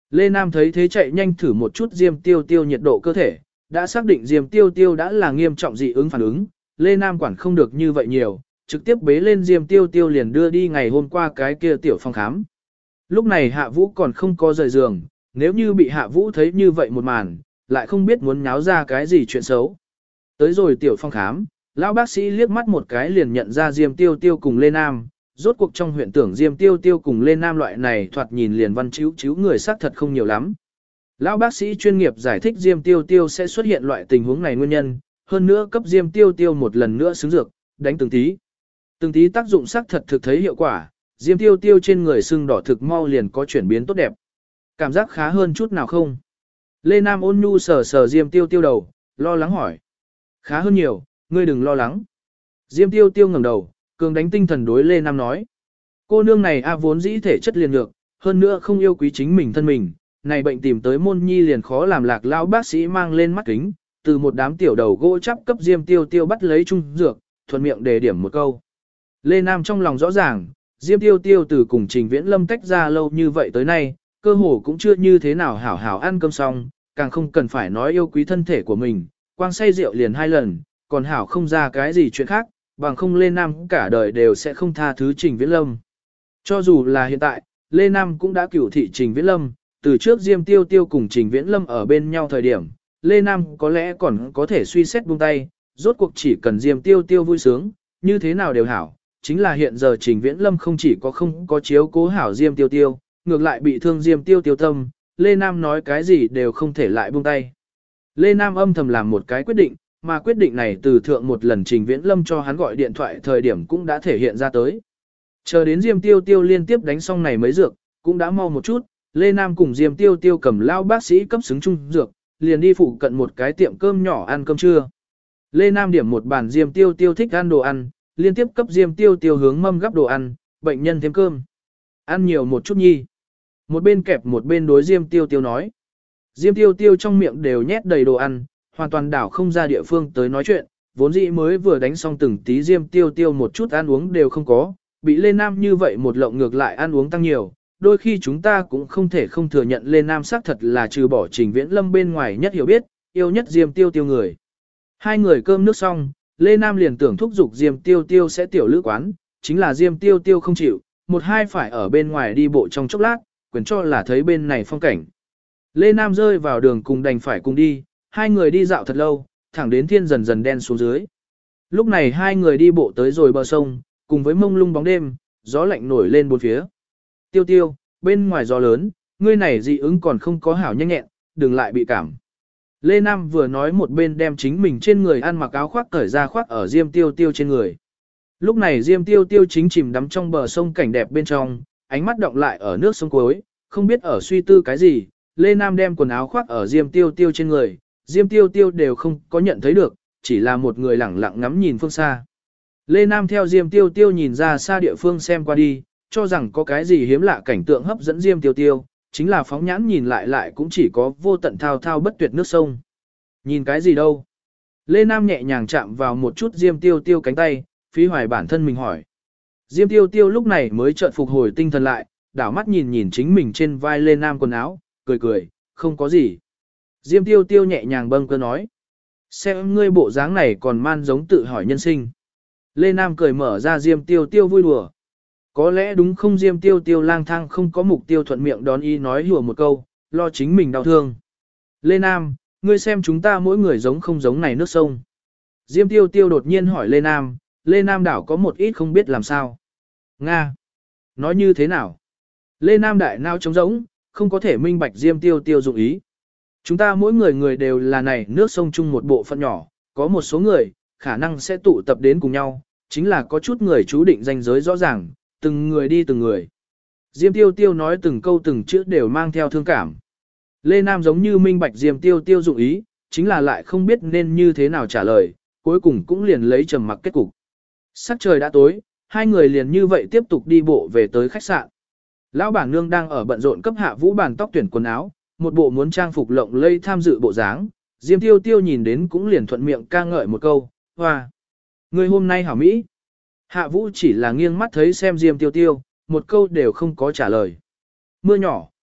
Lê Nam thấy thế chạy nhanh thử một chút Diêm Tiêu Tiêu nhiệt độ cơ thể, đã xác định Diêm Tiêu Tiêu đã là nghiêm trọng dị ứng phản ứng, Lê Nam quản không được như vậy nhiều, trực tiếp bế lên Diêm Tiêu Tiêu liền đưa đi ngày hôm qua cái kia tiểu phòng khám. Lúc này Hạ Vũ còn không có rời giường, nếu như bị Hạ Vũ thấy như vậy một màn, lại không biết muốn nháo ra cái gì chuyện xấu. Tới rồi tiểu phòng khám, lão bác sĩ liếc mắt một cái liền nhận ra Diêm Tiêu Tiêu cùng Lê Nam, rốt cuộc trong huyện tưởng Diêm Tiêu Tiêu cùng Lê Nam loại này thoạt nhìn liền văn chiếu người xác thật không nhiều lắm. Lão bác sĩ chuyên nghiệp giải thích Diêm Tiêu Tiêu sẽ xuất hiện loại tình huống này nguyên nhân, hơn nữa cấp Diêm Tiêu Tiêu một lần nữa xứng dược, đánh từng tí. Từng tí tác dụng xác thật thực thấy hiệu quả, Diêm Tiêu Tiêu trên người sưng đỏ thực mau liền có chuyển biến tốt đẹp. Cảm giác khá hơn chút nào không? Lê Nam ôn nhu sờ sờ Diêm Tiêu Tiêu đầu, lo lắng hỏi. Khá hơn nhiều, ngươi đừng lo lắng. Diêm Tiêu Tiêu ngẩng đầu, cường đánh tinh thần đối Lê Nam nói. Cô nương này vốn dĩ thể chất liền nhược, hơn nữa không yêu quý chính mình thân mình, này bệnh tìm tới môn nhi liền khó làm lạc lão bác sĩ mang lên mắt kính, từ một đám tiểu đầu gỗ chắp cấp Diêm Tiêu Tiêu bắt lấy trung dược, thuận miệng đề điểm một câu. Lê Nam trong lòng rõ ràng, Diêm Tiêu Tiêu từ cùng Trình Viễn Lâm tách ra lâu như vậy tới nay, cơ hồ cũng chưa như thế nào hảo hảo ăn cơm xong, càng không cần phải nói yêu quý thân thể của mình, quang say rượu liền 2 lần, còn hảo không ra cái gì chuyện khác, bằng không Lê Nam cả đời đều sẽ không tha thứ Trình Viễn Lâm. Cho dù là hiện tại, Lê Nam cũng đã cửu thị Trình Viễn Lâm, từ trước Diêm Tiêu Tiêu cùng Trình Viễn Lâm ở bên nhau thời điểm, Lê Nam có lẽ còn có thể suy xét buông tay, rốt cuộc chỉ cần Diêm Tiêu Tiêu vui sướng, như thế nào đều hảo, chính là hiện giờ Trình Viễn Lâm không chỉ có không có chiếu cố hảo Diêm Tiêu Tiêu, ngược lại bị thương Diêm Tiêu Tiêu tâm, Lê Nam nói cái gì đều không thể lại buông tay. Lê Nam âm thầm làm một cái quyết định, mà quyết định này từ thượng một lần Trình Viễn Lâm cho hắn gọi điện thoại thời điểm cũng đã thể hiện ra tới. Chờ đến Diêm Tiêu Tiêu liên tiếp đánh xong này mấy dược, cũng đã mau một chút, Lê Nam cùng Diêm Tiêu Tiêu cầm lao bác sĩ cấp xứng chung dược, liền đi phụ cận một cái tiệm cơm nhỏ ăn cơm trưa. Lê Nam điểm một bàn Diêm Tiêu Tiêu thích ăn đồ ăn, liên tiếp cấp Diêm Tiêu Tiêu hướng mâm gắp đồ ăn, bệnh nhân thêm cơm. Ăn nhiều một chút nhi. Một bên kẹp một bên đối Diêm Tiêu Tiêu nói. Diêm Tiêu Tiêu trong miệng đều nhét đầy đồ ăn, hoàn toàn đảo không ra địa phương tới nói chuyện, vốn dĩ mới vừa đánh xong từng tí Diêm Tiêu Tiêu một chút ăn uống đều không có, bị Lê Nam như vậy một lộng ngược lại ăn uống tăng nhiều, đôi khi chúng ta cũng không thể không thừa nhận Lê Nam xác thật là trừ bỏ Trình Viễn Lâm bên ngoài nhất hiểu biết, yêu nhất Diêm Tiêu Tiêu người. Hai người cơm nước xong, Lê Nam liền tưởng thúc giục Diêm Tiêu Tiêu sẽ tiểu lữ quán, chính là Diêm Tiêu Tiêu không chịu, một hai phải ở bên ngoài đi bộ trong chốc lát, quyền cho là thấy bên này phong cảnh. Lê Nam rơi vào đường cùng đành phải cùng đi, hai người đi dạo thật lâu, thẳng đến thiên dần dần đen xuống dưới. Lúc này hai người đi bộ tới rồi bờ sông, cùng với mông lung bóng đêm, gió lạnh nổi lên bốn phía. Tiêu Tiêu, bên ngoài gió lớn, ngươi này dị ứng còn không có hảo nhanh nhẹn, đừng lại bị cảm. Lê Nam vừa nói một bên đem chính mình trên người ăn mặc áo khoác cởi ra khoác ở Diêm Tiêu Tiêu trên người. Lúc này Diêm Tiêu Tiêu chính chìm đắm trong bờ sông cảnh đẹp bên trong, ánh mắt động lại ở nước sông cuối, không biết ở suy tư cái gì. Lê Nam đem quần áo khoác ở Diêm Tiêu Tiêu trên người, Diêm Tiêu Tiêu đều không có nhận thấy được, chỉ là một người lẳng lặng ngắm nhìn phương xa. Lê Nam theo Diêm Tiêu Tiêu nhìn ra xa địa phương xem qua đi, cho rằng có cái gì hiếm lạ cảnh tượng hấp dẫn Diêm Tiêu Tiêu, chính là phóng nhãn nhìn lại cũng chỉ có vô tận thao thao bất tuyệt nước sông. Nhìn cái gì đâu? Lê Nam nhẹ nhàng chạm vào một chút Diêm Tiêu Tiêu cánh tay, phí hoài bản thân mình hỏi. Diêm Tiêu Tiêu lúc này mới chợt phục hồi tinh thần lại, đảo mắt nhìn nhìn chính mình trên vai Lê Nam quần áo, cười cười, không có gì. Diêm Tiêu Tiêu nhẹ nhàng bâng cơ nói. Xem ngươi bộ dáng này còn man giống tự hỏi nhân sinh. Lê Nam cười mở ra Diêm Tiêu Tiêu vui đùa. Có lẽ đúng không Diêm Tiêu Tiêu lang thang không có mục tiêu thuận miệng đón ý nói hùa một câu, lo chính mình đau thương. Lê Nam, ngươi xem chúng ta mỗi người giống không giống này nước sông. Diêm Tiêu Tiêu đột nhiên hỏi Lê Nam đảo có một ít không biết làm sao. Nga! Nói như thế nào? Lê Nam đại nao trống rỗng, không có thể minh bạch Diêm Tiêu Tiêu dụng ý. Chúng ta mỗi người đều là này nước sông chung một bộ phận nhỏ, có một số người, khả năng sẽ tụ tập đến cùng nhau, chính là có chút người chú định ranh giới rõ ràng, từng người đi từng người. Diêm Tiêu Tiêu nói từng câu từng chữ đều mang theo thương cảm. Lê Nam giống như minh bạch Diêm Tiêu Tiêu dụng ý, chính là lại không biết nên như thế nào trả lời, cuối cùng cũng liền lấy trầm mặc kết cục. Sắc trời đã tối, hai người liền như vậy tiếp tục đi bộ về tới khách sạn. Lão bản nương đang ở bận rộn cấp Hạ Vũ bàn tóc tuyển quần áo, một bộ muốn trang phục lộng lẫy tham dự bộ dáng, Diêm Tiêu Tiêu nhìn đến cũng liền thuận miệng ca ngợi một câu, hoa. Người hôm nay hảo Mỹ. Hạ Vũ chỉ là nghiêng mắt thấy xem Diêm Tiêu Tiêu, một câu đều không có trả lời. Mưa nhỏ,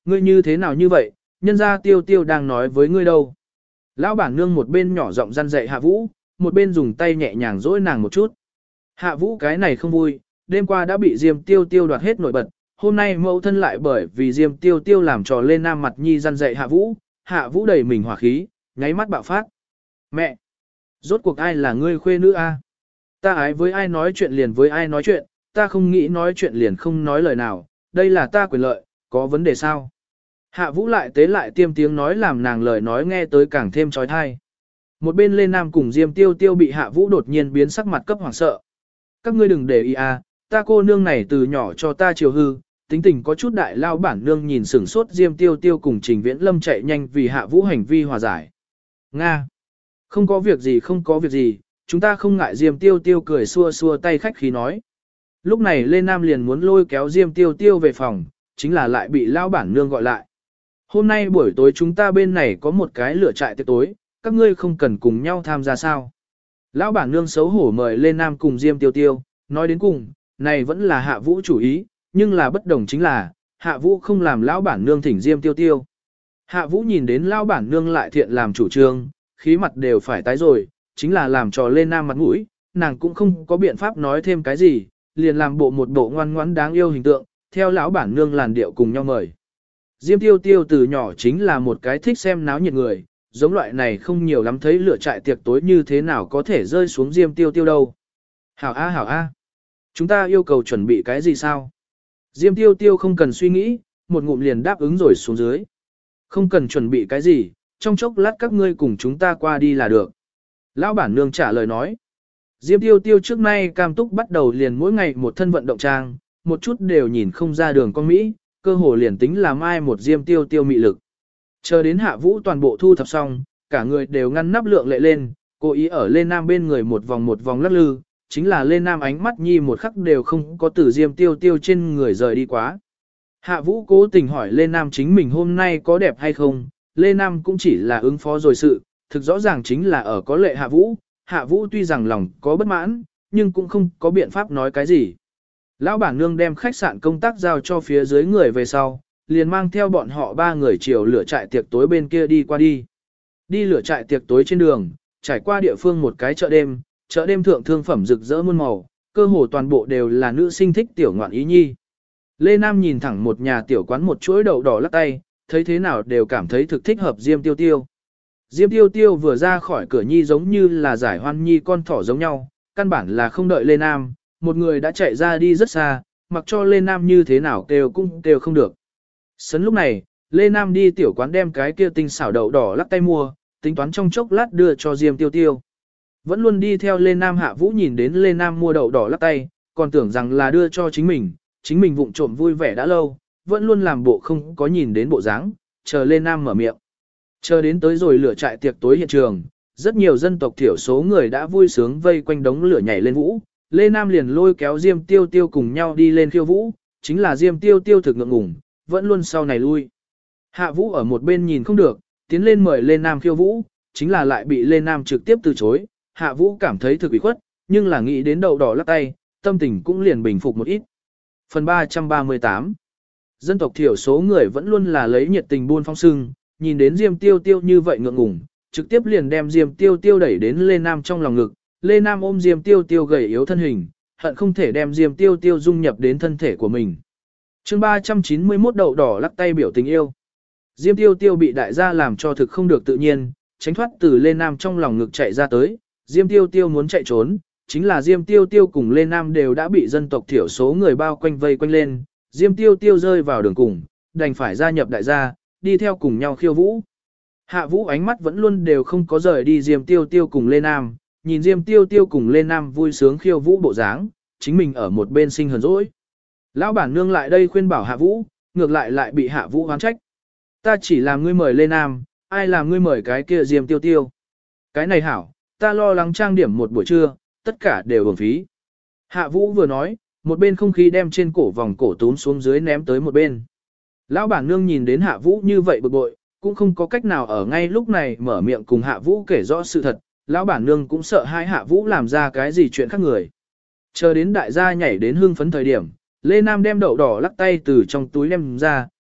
ngươi như thế nào như vậy, nhân ra tiêu tiêu đang nói với ngươi đâu. Lão bản nương một bên nhỏ giọng răn dạy Hạ Vũ, một bên dùng tay nhẹ nhàng dỗi nàng một chút. Hạ Vũ cái này không vui, đêm qua đã bị Diêm Tiêu Tiêu đoạt hết nổi bật, hôm nay mẫu thân lại bởi vì Diêm Tiêu Tiêu làm trò lên nam mặt nhi răn dạy Hạ Vũ đầy mình hỏa khí, nháy mắt bạo phát. Mẹ! Rốt cuộc ai là ngươi khuê nữ a? Ta ái với ai nói chuyện liền với ai nói chuyện, ta không nghĩ nói chuyện liền không nói lời nào, đây là ta quyền lợi, có vấn đề sao? Hạ Vũ lại tế lại tiêm tiếng nói làm nàng lời nói nghe tới càng thêm trói thai. Một bên Lê Nam cùng Diêm Tiêu Tiêu bị Hạ Vũ đột nhiên biến sắc mặt cấp hoảng sợ. Các ngươi đừng để ý à, ta cô nương này từ nhỏ cho ta chiều hư, tính tình có chút đại lao bản nương nhìn sửng sốt Diêm Tiêu Tiêu cùng Trình Viễn Lâm chạy nhanh vì Hạ Vũ hành vi hòa giải. Nga! Không có việc gì không có việc gì, chúng ta không ngại. Diêm Tiêu Tiêu cười xua xua tay khách khí nói. Lúc này Lê Nam liền muốn lôi kéo Diêm Tiêu Tiêu về phòng, chính là lại bị lao bản nương gọi lại. Hôm nay buổi tối chúng ta bên này có một cái lửa trại tiệc tối, các ngươi không cần cùng nhau tham gia sao. Lão bản nương xấu hổ mời Lê Nam cùng Diêm Tiêu Tiêu, nói đến cùng, này vẫn là Hạ Vũ chủ ý, nhưng là bất đồng chính là, Hạ Vũ không làm lão bản nương thỉnh Diêm Tiêu Tiêu. Hạ Vũ nhìn đến lão bản nương lại thiện làm chủ trương, khí mặt đều phải tái rồi, chính là làm trò Lê Nam mặt mũi, nàng cũng không có biện pháp nói thêm cái gì, liền làm một bộ ngoan ngoãn đáng yêu hình tượng, theo lão bản nương làn điệu cùng nhau mời. Diêm Tiêu Tiêu từ nhỏ chính là một cái thích xem náo nhiệt người, giống loại này không nhiều lắm thấy lửa trại tiệc tối như thế nào có thể rơi xuống Diêm Tiêu Tiêu đâu. Hảo a, chúng ta yêu cầu chuẩn bị cái gì sao? Diêm Tiêu Tiêu không cần suy nghĩ, một ngụm liền đáp ứng rồi xuống dưới. Không cần chuẩn bị cái gì, trong chốc lát các ngươi cùng chúng ta qua đi là được. Lão bản nương trả lời nói. Diêm Tiêu Tiêu trước nay cam túc bắt đầu liền mỗi ngày một thân vận động trang, một chút đều nhìn không ra đường con Mỹ, cơ hồ liền tính là mai một Diêm Tiêu Tiêu mị lực. Chờ đến Hạ Vũ toàn bộ thu thập xong, cả người đều ngăn nắp lượng lệ lên, cố ý ở Lê Nam bên người một vòng lắc lư, chính là Lê Nam ánh mắt nhi một khắc đều không có từ Diêm Tiêu Tiêu trên người rời đi quá. Hạ Vũ cố tình hỏi Lê Nam chính mình hôm nay có đẹp hay không, Lê Nam cũng chỉ là ứng phó rồi sự, thực rõ ràng chính là ở có lệ Hạ Vũ tuy rằng lòng có bất mãn, nhưng cũng không có biện pháp nói cái gì. Lão bản nương đem khách sạn công tác giao cho phía dưới người về sau, liền mang theo bọn họ ba người chiều lửa trại tiệc tối bên kia đi qua đi. Đi lửa trại tiệc tối trên đường, trải qua địa phương một cái chợ đêm thượng thương phẩm rực rỡ muôn màu, cơ hồ toàn bộ đều là nữ sinh thích tiểu ngoạn ý nhi. Lê Nam nhìn thẳng một nhà tiểu quán một chuỗi đậu đỏ lắc tay, thấy thế nào đều cảm thấy thực thích hợp Diêm Tiêu Tiêu. Diêm Tiêu Tiêu vừa ra khỏi cửa nhi giống như là giải hoan nhi con thỏ giống nhau, căn bản là không đợi Lê Nam, một người đã chạy ra đi rất xa, mặc cho Lê Nam như thế nào kêu cũng kêu không được. Sấn lúc này, Lê Nam đi tiểu quán đem cái kia tinh xảo đậu đỏ lắc tay mua, tính toán trong chốc lát đưa cho Diêm Tiêu Tiêu. Vẫn luôn đi theo Lê Nam Hạ Vũ nhìn đến Lê Nam mua đậu đỏ lắc tay, còn tưởng rằng là đưa cho chính mình vụng trộm vui vẻ đã lâu, vẫn luôn làm bộ không có nhìn đến bộ dáng, chờ Lê Nam mở miệng. Chờ đến tới rồi lửa trại tiệc tối hiện trường, rất nhiều dân tộc thiểu số người đã vui sướng vây quanh đống lửa nhảy lên vũ, Lê Nam liền lôi kéo Diêm Tiêu Tiêu cùng nhau đi lên khiêu vũ, chính là Diêm Tiêu Tiêu thực ngượng ngùng, vẫn luôn sau này lui. Hạ Vũ ở một bên nhìn không được, tiến lên mời Lê Nam khiêu vũ, chính là lại bị Lê Nam trực tiếp từ chối, Hạ Vũ cảm thấy thực ủy khuất, nhưng là nghĩ đến đậu đỏ lắc tay, tâm tình cũng liền bình phục một ít. Phần 338 Dân tộc thiểu số người vẫn luôn là lấy nhiệt tình buôn phong sưng, nhìn đến Diêm Tiêu Tiêu như vậy ngượng ngùng, trực tiếp liền đem Diêm Tiêu Tiêu đẩy đến Lê Nam trong lòng ngực, Lê Nam ôm Diêm Tiêu Tiêu gầy yếu thân hình, hận không thể đem Diêm Tiêu Tiêu dung nhập đến thân thể của mình. Chương 391 đậu đỏ lắc tay biểu tình yêu. Diêm Tiêu Tiêu bị đại gia làm cho thực không được tự nhiên, tránh thoát từ Lê Nam trong lòng ngực chạy ra tới, Diêm Tiêu Tiêu muốn chạy trốn, chính là Diêm Tiêu Tiêu cùng Lê Nam đều đã bị dân tộc thiểu số người bao quanh vây quanh lên, Diêm Tiêu Tiêu rơi vào đường cùng, đành phải gia nhập đại gia, đi theo cùng nhau khiêu vũ. Hạ Vũ ánh mắt vẫn luôn đều không có rời đi Diêm Tiêu Tiêu cùng Lê Nam, nhìn Diêm Tiêu Tiêu cùng Lê Nam vui sướng khiêu vũ bộ dáng, chính mình ở một bên sinh hờn dỗi. Lão bản nương lại đây khuyên bảo Hạ Vũ, ngược lại bị Hạ Vũ oán trách. Ta chỉ làm ngươi mời Lê Nam, ai làm ngươi mời cái kia Diêm Tiêu Tiêu. Cái này hảo, ta lo lắng trang điểm một buổi trưa, tất cả đều uổng phí. Hạ Vũ vừa nói, một bên không khí đem trên cổ vòng cổ túm xuống dưới ném tới một bên. Lão bản nương nhìn đến Hạ Vũ như vậy bực bội, cũng không có cách nào ở ngay lúc này mở miệng cùng Hạ Vũ kể rõ sự thật, lão bản nương cũng sợ hai Hạ Vũ làm ra cái gì chuyện khác người. Chờ đến đại gia nhảy đến hưng phấn thời điểm, Lê Nam đem đậu đỏ lắc tay từ trong túi đem ra,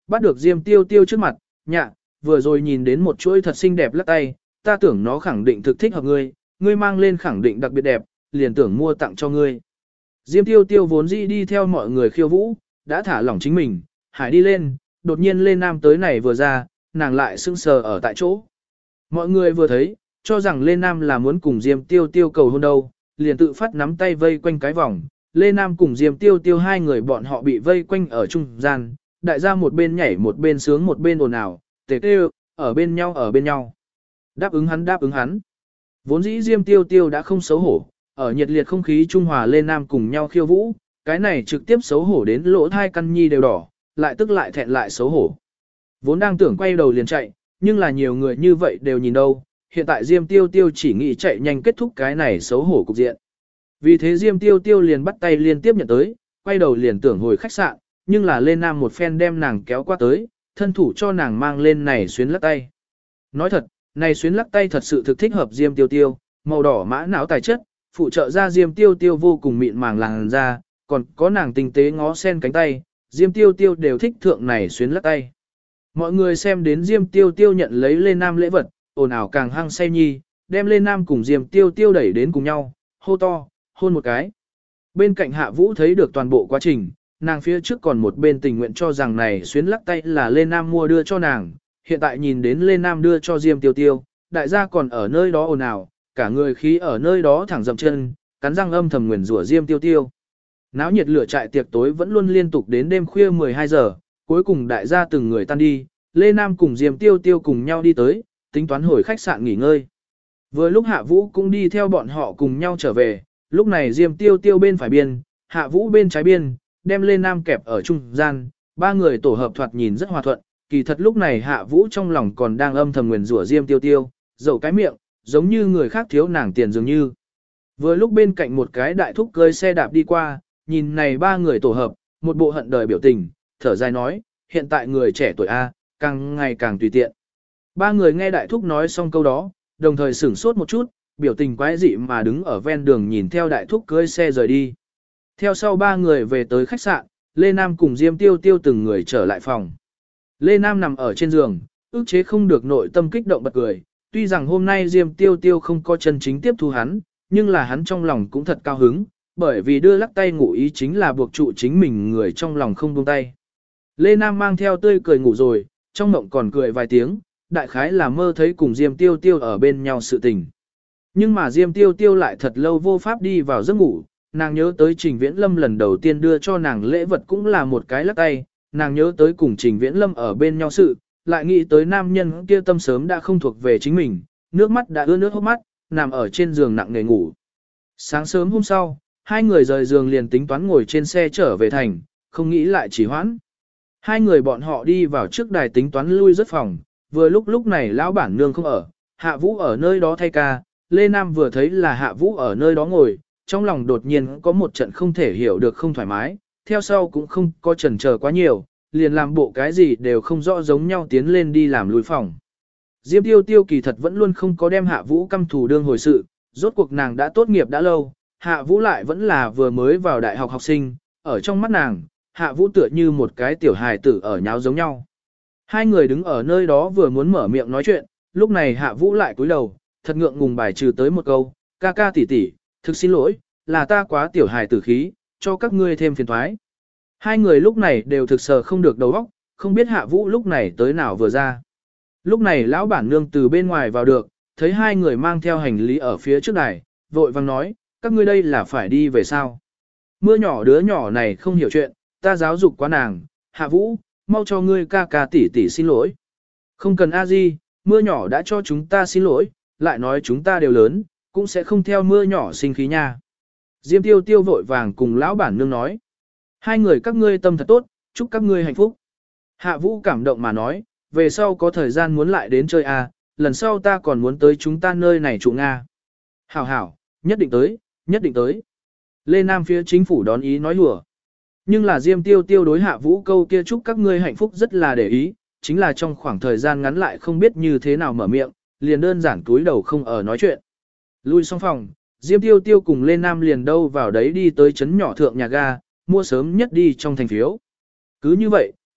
bắt được Diêm Tiêu Tiêu trước mặt, nhạ, vừa rồi nhìn đến một chuỗi thật xinh đẹp lắc tay, ta tưởng nó khẳng định thực thích hợp ngươi, ngươi mang lên khẳng định đặc biệt đẹp, liền tưởng mua tặng cho ngươi. Diêm Tiêu Tiêu vốn dĩ đi theo mọi người khiêu vũ, đã thả lỏng chính mình, hải đi lên, đột nhiên Lê Nam tới này vừa ra, nàng lại sững sờ ở tại chỗ. Mọi người vừa thấy, cho rằng Lê Nam là muốn cùng Diêm Tiêu Tiêu cầu hôn đâu, liền tự phát nắm tay vây quanh cái vòng. Lê Nam cùng Diêm Tiêu Tiêu hai người bọn họ bị vây quanh ở trung gian, đại gia một bên nhảy một bên sướng một bên ồn ào, tề kêu, ở bên nhau ở bên nhau. Đáp ứng hắn đáp ứng hắn. Vốn dĩ Diêm Tiêu Tiêu đã không xấu hổ, ở nhiệt liệt không khí Trung Hòa Lê Nam cùng nhau khiêu vũ, cái này trực tiếp xấu hổ đến lỗ thai căn nhi đều đỏ, lại tức lại thẹn lại xấu hổ. Vốn đang tưởng quay đầu liền chạy, nhưng là nhiều người như vậy đều nhìn đâu, hiện tại Diêm Tiêu Tiêu chỉ nghĩ chạy nhanh kết thúc cái này xấu hổ cục diện. Vì thế Diêm Tiêu Tiêu liền bắt tay liên tiếp nhận tới, quay đầu liền tưởng hồi khách sạn, nhưng là Lê Nam một phen đem nàng kéo qua tới, thân thủ cho nàng mang lên này xuyến lắc tay. Nói thật, này xuyến lắc tay thật sự thực thích hợp Diêm Tiêu Tiêu, màu đỏ mã não tài chất, phụ trợ ra Diêm Tiêu Tiêu vô cùng mịn màng làn da, còn có nàng tinh tế ngó sen cánh tay, Diêm Tiêu Tiêu đều thích thượng này xuyến lắc tay. Mọi người xem đến Diêm Tiêu Tiêu nhận lấy Lê Nam lễ vật, ồn ào càng hăng say nhi, đem Lê Nam cùng Diêm Tiêu Tiêu đẩy đến cùng nhau, hô to, hôn một cái. Bên cạnh Hạ Vũ thấy được toàn bộ quá trình, nàng phía trước còn một bên tình nguyện cho rằng này xuyến lắc tay là Lê Nam mua đưa cho nàng, hiện tại nhìn đến Lê Nam đưa cho Diêm Tiêu Tiêu, đại gia còn ở nơi đó ồn ào, cả người khí ở nơi đó thẳng dậm chân, cắn răng âm thầm nguyền rủa Diêm Tiêu Tiêu. Náo nhiệt lửa trại tiệc tối vẫn luôn liên tục đến đêm khuya 12 giờ, cuối cùng đại gia từng người tan đi, Lê Nam cùng Diêm Tiêu Tiêu cùng nhau đi tới, tính toán hồi khách sạn nghỉ ngơi. Vừa lúc Hạ Vũ cũng đi theo bọn họ cùng nhau trở về, lúc này Diêm Tiêu Tiêu bên phải biên, Hạ Vũ bên trái biên, đem Lê Nam kẹp ở trung gian, ba người tổ hợp thoạt nhìn rất hòa thuận, kỳ thật lúc này Hạ Vũ trong lòng còn đang âm thầm nguyền rủa Diêm Tiêu Tiêu, dẫu cái miệng, giống như người khác thiếu nàng tiền dường như. Vừa lúc bên cạnh một cái đại thúc cơi xe đạp đi qua, nhìn này ba người tổ hợp, một bộ hận đời biểu tình, thở dài nói, hiện tại người trẻ tuổi A, càng ngày càng tùy tiện. Ba người nghe đại thúc nói xong câu đó, đồng thời sửng sốt một chút, biểu tình quái dị mà đứng ở ven đường nhìn theo đại thúc cưỡi xe rời đi. Theo sau ba người về tới khách sạn, Lê Nam cùng Diêm Tiêu Tiêu từng người trở lại phòng. Lê Nam nằm ở trên giường, ức chế không được nội tâm kích động bật cười, tuy rằng hôm nay Diêm Tiêu Tiêu không có chân chính tiếp thu hắn, nhưng là hắn trong lòng cũng thật cao hứng, bởi vì đưa lắc tay ngủ ý chính là buộc trụ chính mình người trong lòng không buông tay. Lê Nam mang theo tươi cười ngủ rồi, trong mộng còn cười vài tiếng, đại khái là mơ thấy cùng Diêm Tiêu Tiêu ở bên nhau sự tình. Nhưng mà Diêm Tiêu Tiêu lại thật lâu vô pháp đi vào giấc ngủ, nàng nhớ tới Trình Viễn Lâm lần đầu tiên đưa cho nàng lễ vật cũng là một cái lắc tay, nàng nhớ tới cùng Trình Viễn Lâm ở bên nhau sự, lại nghĩ tới nam nhân kia tâm sớm đã không thuộc về chính mình, nước mắt đã ướt nước hốc mắt, nằm ở trên giường nặng nề ngủ. Sáng sớm hôm sau, hai người rời giường liền tính toán ngồi trên xe trở về thành, không nghĩ lại chỉ hoãn. Hai người bọn họ đi vào trước đài tính toán lui rất phòng, vừa lúc này lão bản nương không ở, Hạ Vũ ở nơi đó thay ca, Lê Nam vừa thấy là Hạ Vũ ở nơi đó ngồi, trong lòng đột nhiên có một trận không thể hiểu được không thoải mái, theo sau cũng không có chần chờ quá nhiều, liền làm bộ cái gì đều không rõ giống nhau tiến lên đi làm lui phòng. Diêm Tiêu Tiêu kỳ thật vẫn luôn không có đem Hạ Vũ căm thù đương hồi sự, rốt cuộc nàng đã tốt nghiệp đã lâu, Hạ Vũ lại vẫn là vừa mới vào đại học học sinh, ở trong mắt nàng, Hạ Vũ tựa như một cái tiểu hài tử ở nháo giống nhau. Hai người đứng ở nơi đó vừa muốn mở miệng nói chuyện, lúc này Hạ Vũ lại cúi đầu, thật ngượng ngùng bài trừ tới một câu, ca ca tỷ tỷ, thực xin lỗi, là ta quá tiểu hài tử khí, cho các ngươi thêm phiền thoái. Hai người lúc này đều thực sờ không được đầu óc, không biết Hạ Vũ lúc này tới nào vừa ra. Lúc này lão bản nương từ bên ngoài vào được, thấy hai người mang theo hành lý ở phía trước đài, vội vang nói, các ngươi đây là phải đi về sao? Mưa nhỏ đứa nhỏ này không hiểu chuyện, ta giáo dục quá nàng, Hạ Vũ, mau cho ngươi ca ca tỷ tỷ xin lỗi. Không cần a di, mưa nhỏ đã cho chúng ta xin lỗi, lại nói chúng ta đều lớn, cũng sẽ không theo mưa nhỏ sinh khí nha. Diêm Tiêu Tiêu vội vàng cùng lão bản nương nói. Hai người các ngươi tâm thật tốt, chúc các ngươi hạnh phúc. Hạ Vũ cảm động mà nói, về sau có thời gian muốn lại đến chơi a, lần sau ta còn muốn tới chúng ta nơi này trụ Nga. Hảo hảo, nhất định tới, nhất định tới. Lê Nam phía chính phủ đón ý nói hùa. Nhưng là Diêm Tiêu Tiêu đối Hạ Vũ câu kia chúc các ngươi hạnh phúc rất là để ý, chính là trong khoảng thời gian ngắn lại không biết như thế nào mở miệng, liền đơn giản túi đầu không ở nói chuyện. Lui xong phòng, Diêm Tiêu Tiêu cùng Lê Nam liền đâu vào đấy đi tới trấn nhỏ thượng nhà ga, mua sớm nhất đi trong thành phiếu. Cứ như vậy,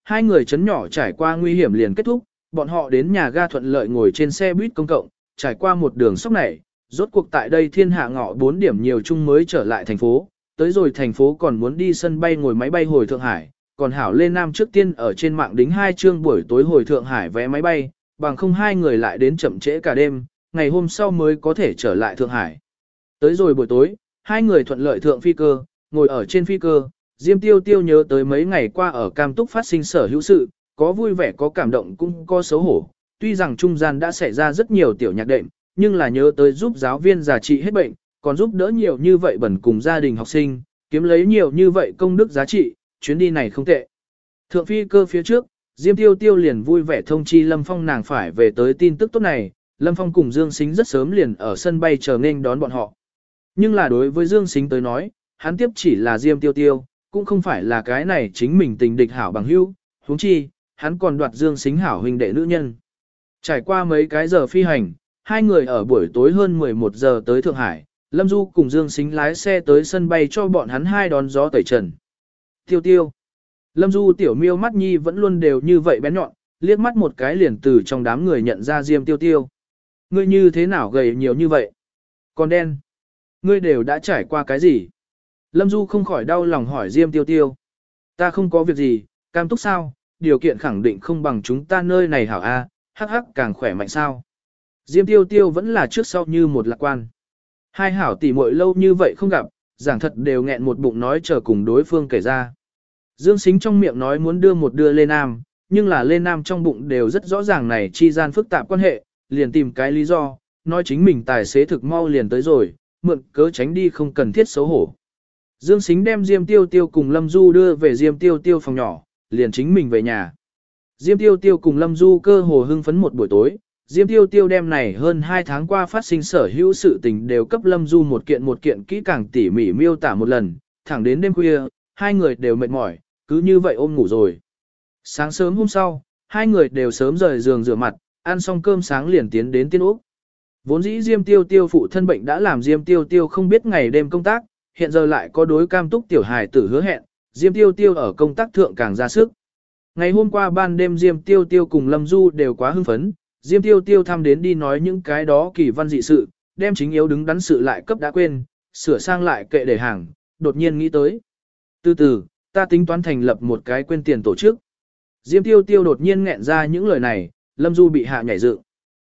Hai người chấn nhỏ trải qua nguy hiểm liền kết thúc, bọn họ đến nhà ga thuận lợi ngồi trên xe buýt công cộng, trải qua một đường sóc này, rốt cuộc tại đây thiên hạ ngọ 4 điểm nhiều chung mới trở lại thành phố, tới rồi thành phố còn muốn đi sân bay ngồi máy bay hồi Thượng Hải, còn Hảo Lê Nam trước tiên ở trên mạng đính 2 chương buổi tối hồi Thượng Hải vé máy bay, bằng không hai người lại đến chậm trễ cả đêm, ngày hôm sau mới có thể trở lại Thượng Hải. Tới rồi buổi tối, hai người thuận lợi thượng phi cơ, ngồi ở trên phi cơ, Diêm Tiêu Tiêu nhớ tới mấy ngày qua ở Cam Túc phát sinh sở hữu sự, có vui vẻ có cảm động cũng có xấu hổ, tuy rằng trung gian đã xảy ra rất nhiều tiểu nhạc đệm, nhưng là nhớ tới giúp giáo viên già trị hết bệnh, còn giúp đỡ nhiều như vậy bẩn cùng gia đình học sinh, kiếm lấy nhiều như vậy công đức giá trị, chuyến đi này không tệ. Thượng phi cơ phía trước, Diêm Tiêu Tiêu liền vui vẻ thông chi Lâm Phong nàng phải về tới tin tức tốt này, Lâm Phong cùng Dương Sính rất sớm liền ở sân bay chờ nên đón bọn họ. Nhưng là đối với Dương Sính tới nói, hắn tiếp chỉ là Diêm Tiêu Tiêu, cũng không phải là cái này chính mình tình địch hảo bằng hữu, huống chi, hắn còn đoạt Dương Sính hảo huynh đệ nữ nhân. Trải qua mấy cái giờ phi hành, hai người ở buổi tối hơn 11 giờ tới Thượng Hải, Lâm Du cùng Dương Sính lái xe tới sân bay cho bọn hắn hai đón gió tẩy trần. Tiêu Tiêu. Lâm Du tiểu miêu mắt nhi vẫn luôn đều như vậy bén nhọn, liếc mắt một cái liền từ trong đám người nhận ra Diêm Tiêu Tiêu. Ngươi như thế nào gầy nhiều như vậy? Còn đen. Ngươi đều đã trải qua cái gì? Lâm Du không khỏi đau lòng hỏi Diêm Tiêu Tiêu. Ta không có việc gì, Cam Túc sao, điều kiện khẳng định không bằng chúng ta nơi này hảo a, hắc hắc càng khỏe mạnh sao. Diêm Tiêu Tiêu vẫn là trước sau như một lạc quan. Hai hảo tỷ muội lâu như vậy không gặp, giảng thật đều nghẹn một bụng nói chờ cùng đối phương kể ra. Dương Sính trong miệng nói muốn đưa Lê Nam, nhưng là Lê Nam trong bụng đều rất rõ ràng này chi gian phức tạp quan hệ, liền tìm cái lý do, nói chính mình tài xế thực mau liền tới rồi, mượn cớ tránh đi không cần thiết xấu hổ. Dương Sính đem Diêm Tiêu Tiêu cùng Lâm Du đưa về Diêm Tiêu Tiêu phòng nhỏ, liền chính mình về nhà. Diêm Tiêu Tiêu cùng Lâm Du cơ hồ hưng phấn một buổi tối, Diêm Tiêu Tiêu đem này hơn 2 tháng qua phát sinh sở hữu sự tình đều cấp Lâm Du một kiện kỹ càng tỉ mỉ miêu tả một lần, thẳng đến đêm khuya, hai người đều mệt mỏi, cứ như vậy ôm ngủ rồi. Sáng sớm hôm sau, hai người đều sớm rời giường rửa mặt, ăn xong cơm sáng liền tiến đến Tiên Úc. Vốn dĩ Diêm Tiêu Tiêu phụ thân bệnh đã làm Diêm Tiêu Tiêu không biết ngày đêm công tác, hiện giờ lại có đối Cam Túc tiểu hài tử hứa hẹn, Diêm Tiêu Tiêu ở công tác thượng càng ra sức. Ngày hôm qua ban đêm Diêm Tiêu Tiêu cùng Lâm Du đều quá hưng phấn, Diêm Tiêu Tiêu thăm đến đi nói những cái đó kỳ văn dị sự, đem chính yếu đứng đắn sự lại cấp đã quên, sửa sang lại kệ để hàng, đột nhiên nghĩ tới. Từ từ, ta tính toán thành lập một cái quên tiền tổ chức. Diêm Tiêu Tiêu đột nhiên nghẹn ra những lời này, Lâm Du bị hạ nhảy dựng.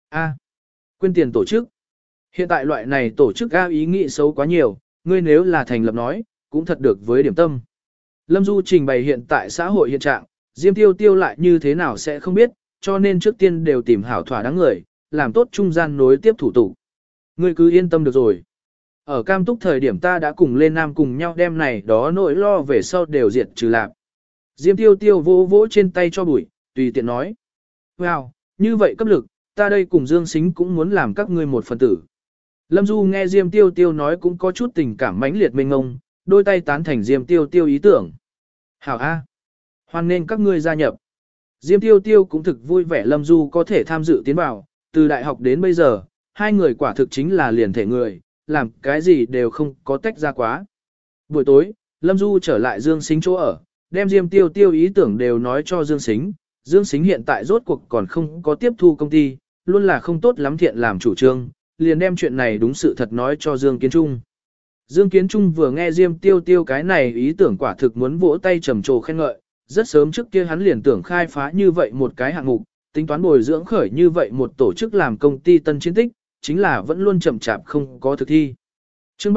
Quên tiền tổ chức. Hiện tại loại này tổ chức ga ý nghĩ xấu quá nhiều, ngươi nếu là thành lập nói, cũng thật được với điểm tâm. Lâm Du trình bày hiện tại xã hội hiện trạng, Diêm Tiêu Tiêu lại như thế nào sẽ không biết, cho nên trước tiên đều tìm hảo thỏa đáng người, làm tốt trung gian nối tiếp thủ tục. Ngươi cứ yên tâm được rồi. Ở Cam Túc thời điểm ta đã cùng lên Nam cùng nhau đem này đó nỗi lo về sau đều diệt trừ lạc. Diêm Tiêu Tiêu vỗ vỗ trên tay cho bụi, tùy tiện nói. Wow, như vậy cấp lực, ta đây cùng Dương Sính cũng muốn làm các ngươi một phần tử. Lâm Du nghe Diêm Tiêu Tiêu nói cũng có chút tình cảm mãnh liệt mênh ngông, đôi tay tán thành Diêm Tiêu Tiêu ý tưởng. Hảo A. Hoan nên các ngươi gia nhập. Diêm Tiêu Tiêu cũng thực vui vẻ Lâm Du có thể tham dự tiến vào, từ đại học đến bây giờ, hai người quả thực chính là liền thể người, làm cái gì đều không có tách ra quá. Buổi tối, Lâm Du trở lại Dương Sính chỗ ở, đem Diêm Tiêu Tiêu ý tưởng đều nói cho Dương Sính. Dương Sính hiện tại rốt cuộc còn không có tiếp thu công ty, luôn là không tốt lắm thiện làm chủ trương, liền đem chuyện này đúng sự thật nói cho Dương Kiến Trung. Dương Kiến Trung vừa nghe Diêm Tiêu Tiêu cái này ý tưởng quả thực muốn vỗ tay trầm trồ khen ngợi, rất sớm trước kia hắn liền tưởng khai phá như vậy một cái hạng mục, tính toán bồi dưỡng khởi như vậy một tổ chức làm công ty tân chiến tích, chính là vẫn luôn chậm chạp không có thực thi. Chương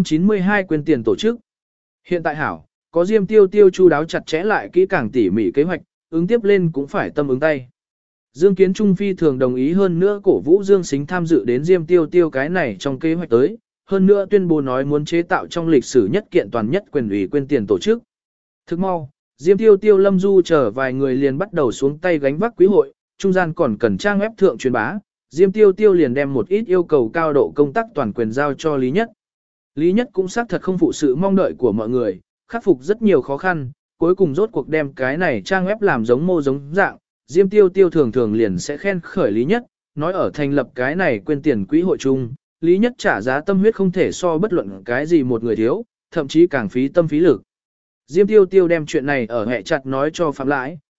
392 quyền tiền tổ chức. Hiện tại hảo, có Diêm Tiêu Tiêu chu đáo chặt chẽ lại kỹ càng tỉ mỉ kế hoạch, ứng tiếp lên cũng phải tâm ứng tay. Dương Kiến Trung phi thường đồng ý hơn nữa cổ vũ Dương Sính tham dự đến Diêm Tiêu Tiêu cái này trong kế hoạch tới, hơn nữa tuyên bố nói muốn chế tạo trong lịch sử nhất kiện toàn nhất quyền ủy quên tiền tổ chức. Thức mau, Diêm Tiêu Tiêu Lâm Du chờ vài người liền bắt đầu xuống tay gánh vác quý hội, trung gian còn cần trang web thượng truyền bá, Diêm Tiêu Tiêu liền đem một ít yêu cầu cao độ công tác toàn quyền giao cho Lý Nhất. Lý Nhất cũng xác thật không phụ sự mong đợi của mọi người, khắc phục rất nhiều khó khăn, cuối cùng rốt cuộc đem cái này trang web làm giống mô giống dạng, Diêm Tiêu Tiêu thường thường liền sẽ khen khởi Lý Nhất, nói ở thành lập cái này quên tiền quỹ hội chung, Lý Nhất trả giá tâm huyết không thể so bất luận cái gì một người thiếu, thậm chí càng phí tâm phí lực. Diêm Tiêu Tiêu đem chuyện này ở hệ chặt nói cho Phạm Lãi,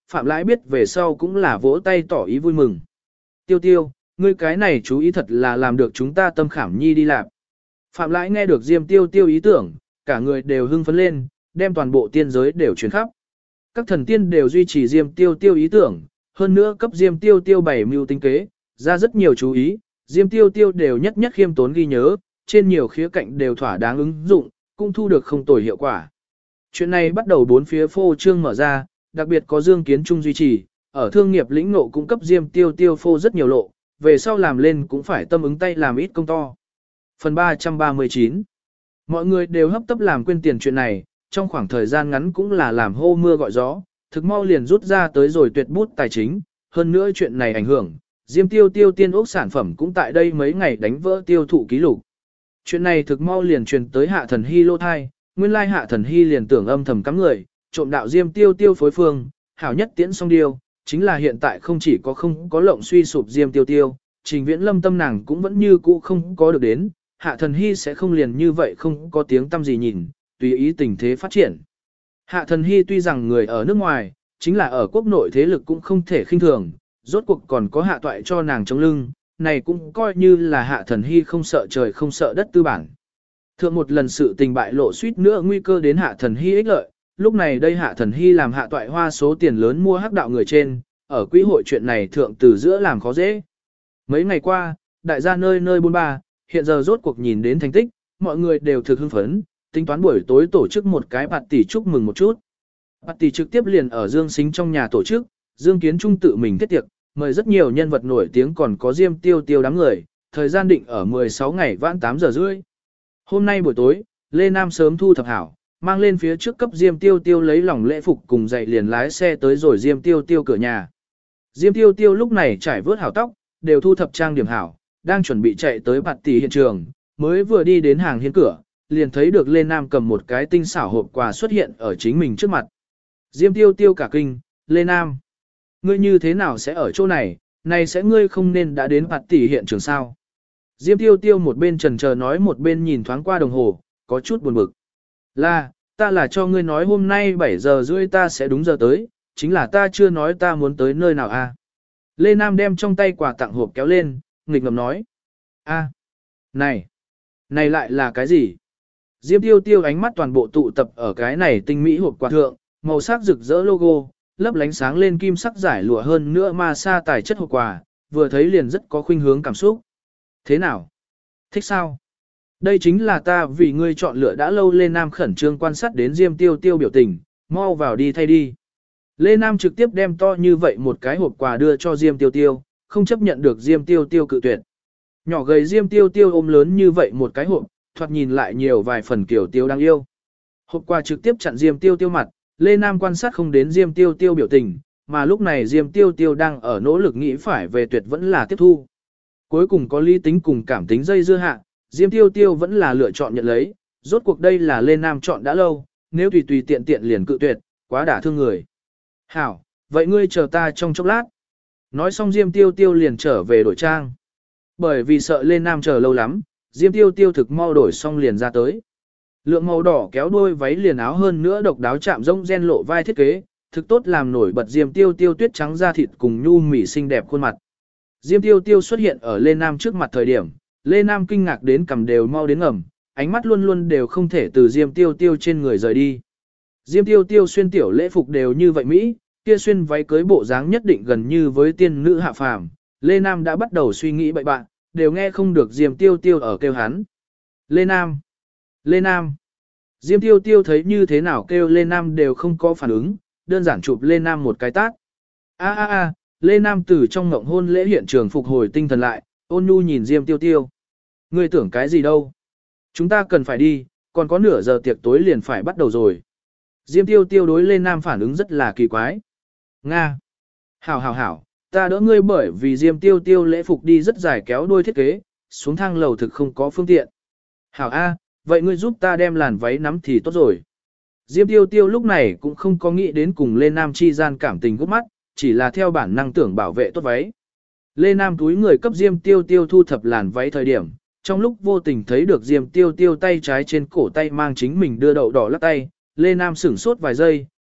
Phạm Lãi biết về sau cũng là vỗ tay tỏ ý vui mừng. Tiêu Tiêu, ngươi cái này chú ý thật là làm được chúng ta tâm khảm nhi đi làm. Phạm Lãi nghe được Diêm Tiêu Tiêu ý tưởng, cả người đều hưng phấn lên, đem toàn bộ tiên giới đều truyền khắp. Các thần tiên đều duy trì Diêm Tiêu Tiêu ý tưởng, hơn nữa cấp Diêm Tiêu Tiêu bày mưu tinh kế, ra rất nhiều chú ý, Diêm Tiêu Tiêu đều nhất nhất khiêm tốn ghi nhớ, trên nhiều khía cạnh đều thỏa đáng ứng dụng, cũng thu được không tồi hiệu quả. Chuyện này bắt đầu bốn phía phô trương mở ra, đặc biệt có Dương Kiến Trung duy trì, ở thương nghiệp lĩnh ngộ cung cấp Diêm Tiêu Tiêu phô rất nhiều lộ, về sau làm lên cũng phải tâm ứng tay làm ít công to. Phần 339. Mọi người đều hấp tấp làm quên tiền chuyện này, trong khoảng thời gian ngắn cũng là làm hô mưa gọi gió, thực mau liền rút ra tới rồi tuyệt bút tài chính, hơn nữa chuyện này ảnh hưởng, Diêm Tiêu Tiêu tiên ốc sản phẩm cũng tại đây mấy ngày đánh vỡ tiêu thụ ký lục. Chuyện này thực mau liền truyền tới Hạ Thần Hy lô thai, nguyên lai Hạ Thần Hy liền tưởng âm thầm cắm người, trộm đạo Diêm Tiêu Tiêu phối phương, hảo nhất tiễn xong điều, chính là hiện tại không chỉ không có lộng suy sụp Diêm Tiêu Tiêu, Trình Viễn Lâm tâm nàng cũng vẫn như cũ không có được đến, Hạ Thần Hy sẽ không liền như vậy không có tiếng tâm gì nhìn, tùy ý tình thế phát triển. Hạ Thần Hy tuy rằng người ở nước ngoài, chính là ở quốc nội thế lực cũng không thể khinh thường, rốt cuộc còn có hạ toại cho nàng chống lưng, này cũng coi như là Hạ Thần Hy không sợ trời không sợ đất tư bản. Thượng một lần sự tình bại lộ suýt nữa nguy cơ đến Hạ Thần Hy ích lợi, lúc này đây Hạ Thần Hy làm hạ toại hoa số tiền lớn mua hắc đạo người trên, ở quỹ hội chuyện này thượng từ giữa làm khó dễ. Mấy ngày qua, đại gia nơi nơi buôn ba, hiện giờ rốt cuộc nhìn đến thành tích, mọi người đều thực hưng phấn, tính toán buổi tối tổ chức một cái party chúc mừng một chút. Party trực tiếp liền ở Dương Sính trong nhà tổ chức, Dương Kiến Trung tự mình thiết tiệc, mời rất nhiều nhân vật nổi tiếng còn có Diêm Tiêu Tiêu đám người, thời gian định ở 16 ngày vãn 8 giờ rưỡi. Hôm nay buổi tối, Lê Nam sớm thu thập hảo, mang lên phía trước cấp Diêm Tiêu Tiêu lấy lòng lễ phục cùng dậy liền lái xe tới rồi Diêm Tiêu Tiêu cửa nhà. Diêm Tiêu Tiêu lúc này trải vớt hảo tóc, đều thu thập trang điểm hảo, đang chuẩn bị chạy tới party hiện trường, mới vừa đi đến hàng hiên cửa, liền thấy được Lê Nam cầm một cái tinh xảo hộp quà xuất hiện ở chính mình trước mặt. Diêm Tiêu Tiêu cả kinh, Lê Nam, ngươi như thế nào sẽ ở chỗ này, này sẽ ngươi không nên đã đến party hiện trường sao? Diêm Tiêu Tiêu một bên chần chờ nói một bên nhìn thoáng qua đồng hồ, có chút buồn bực. Ta là cho ngươi nói hôm nay 7 giờ rưỡi ta sẽ đúng giờ tới, chính là ta chưa nói ta muốn tới nơi nào a. Lê Nam đem trong tay quà tặng hộp kéo lên, nghịch ngầm nói. Này lại là cái gì? Diêm Tiêu Tiêu ánh mắt toàn bộ tụ tập ở cái này tinh mỹ hộp quà thượng, màu sắc rực rỡ logo, lấp lánh sáng lên kim sắc giải lụa hơn nữa ma sa tài chất hộp quà, vừa thấy liền rất có khuynh hướng cảm xúc. Thế nào? Thích sao? Đây chính là ta vì ngươi chọn lựa đã lâu. Lê Nam khẩn trương quan sát đến Diêm Tiêu Tiêu biểu tình, mau vào đi thay đi. Lê Nam trực tiếp đem to như vậy một cái hộp quà đưa cho Diêm Tiêu Tiêu, không chấp nhận được Diêm Tiêu Tiêu cự tuyệt. Nhỏ gầy Diêm Tiêu Tiêu ôm lớn như vậy một cái hộp, thoạt nhìn lại nhiều vài phần kiểu tiêu đáng yêu. Hộp quà trực tiếp chặn Diêm Tiêu Tiêu mặt, Lê Nam quan sát không đến Diêm Tiêu Tiêu biểu tình, mà lúc này Diêm Tiêu Tiêu đang ở nỗ lực nghĩ phải về tuyệt vẫn là tiếp thu. Cuối cùng có lý tính cùng cảm tính dây dưa hạ, Diêm Tiêu Tiêu vẫn là lựa chọn nhận lấy, rốt cuộc đây là Lê Nam chọn đã lâu, nếu tùy tùy tiện tiện liền cự tuyệt, quá đả thương người. Hảo, vậy ngươi chờ ta trong chốc lát. Nói xong Diêm Tiêu Tiêu liền trở về đổi trang. Bởi vì sợ Lê Nam chờ lâu lắm, Diêm Tiêu Tiêu thực mau đổi xong liền ra tới. Lượng màu đỏ kéo đuôi váy liền áo hơn nữa độc đáo chạm rông gen lộ vai thiết kế, thực tốt làm nổi bật Diêm Tiêu Tiêu tuyết trắng da thịt cùng nhu mỉ xinh đẹp khuôn mặt. Diêm Tiêu Tiêu xuất hiện ở Lê Nam trước mặt thời điểm, Lê Nam kinh ngạc đến cầm đều mau đến ngầm, ánh mắt luôn luôn đều không thể từ Diêm Tiêu Tiêu trên người rời đi. Diêm Tiêu Tiêu xuyên tiểu lễ phục đều như vậy Mỹ, kia xuyên váy cưới bộ dáng nhất định gần như với tiên nữ hạ phàm. Lê Nam đã bắt đầu suy nghĩ bậy bạn, đều nghe không được Diêm Tiêu Tiêu ở kêu hắn. Lê Nam! Lê Nam! Diêm Tiêu Tiêu thấy như thế nào kêu Lê Nam đều không có phản ứng, đơn giản chụp Lê Nam một cái tát. Lê Nam từ trong ngộng hôn lễ hiện trường phục hồi tinh thần lại, ôn nhu nhìn Diêm Tiêu Tiêu. Ngươi tưởng cái gì đâu? Chúng ta cần phải đi, còn có nửa giờ tiệc tối liền phải bắt đầu rồi. Diêm Tiêu Tiêu đối Lê Nam phản ứng rất là kỳ quái. Nga! Hảo, ta đỡ ngươi bởi vì Diêm Tiêu Tiêu lễ phục đi rất dài kéo đuôi thiết kế, xuống thang lầu thực không có phương tiện. Hảo A, vậy ngươi giúp ta đem làn váy nắm thì tốt rồi. Diêm Tiêu Tiêu lúc này cũng không có nghĩ đến cùng Lê Nam chi gian cảm tình gút mắt, chỉ là theo bản năng tưởng bảo vệ tốt váy. Lê Nam túi người cấp Diêm Tiêu Tiêu thu thập làn váy thời điểm, trong lúc vô tình thấy được Diêm Tiêu Tiêu tay trái trên cổ tay mang chính mình đưa đậu đỏ lắc tay, Lê Nam sửng sốt vài giây,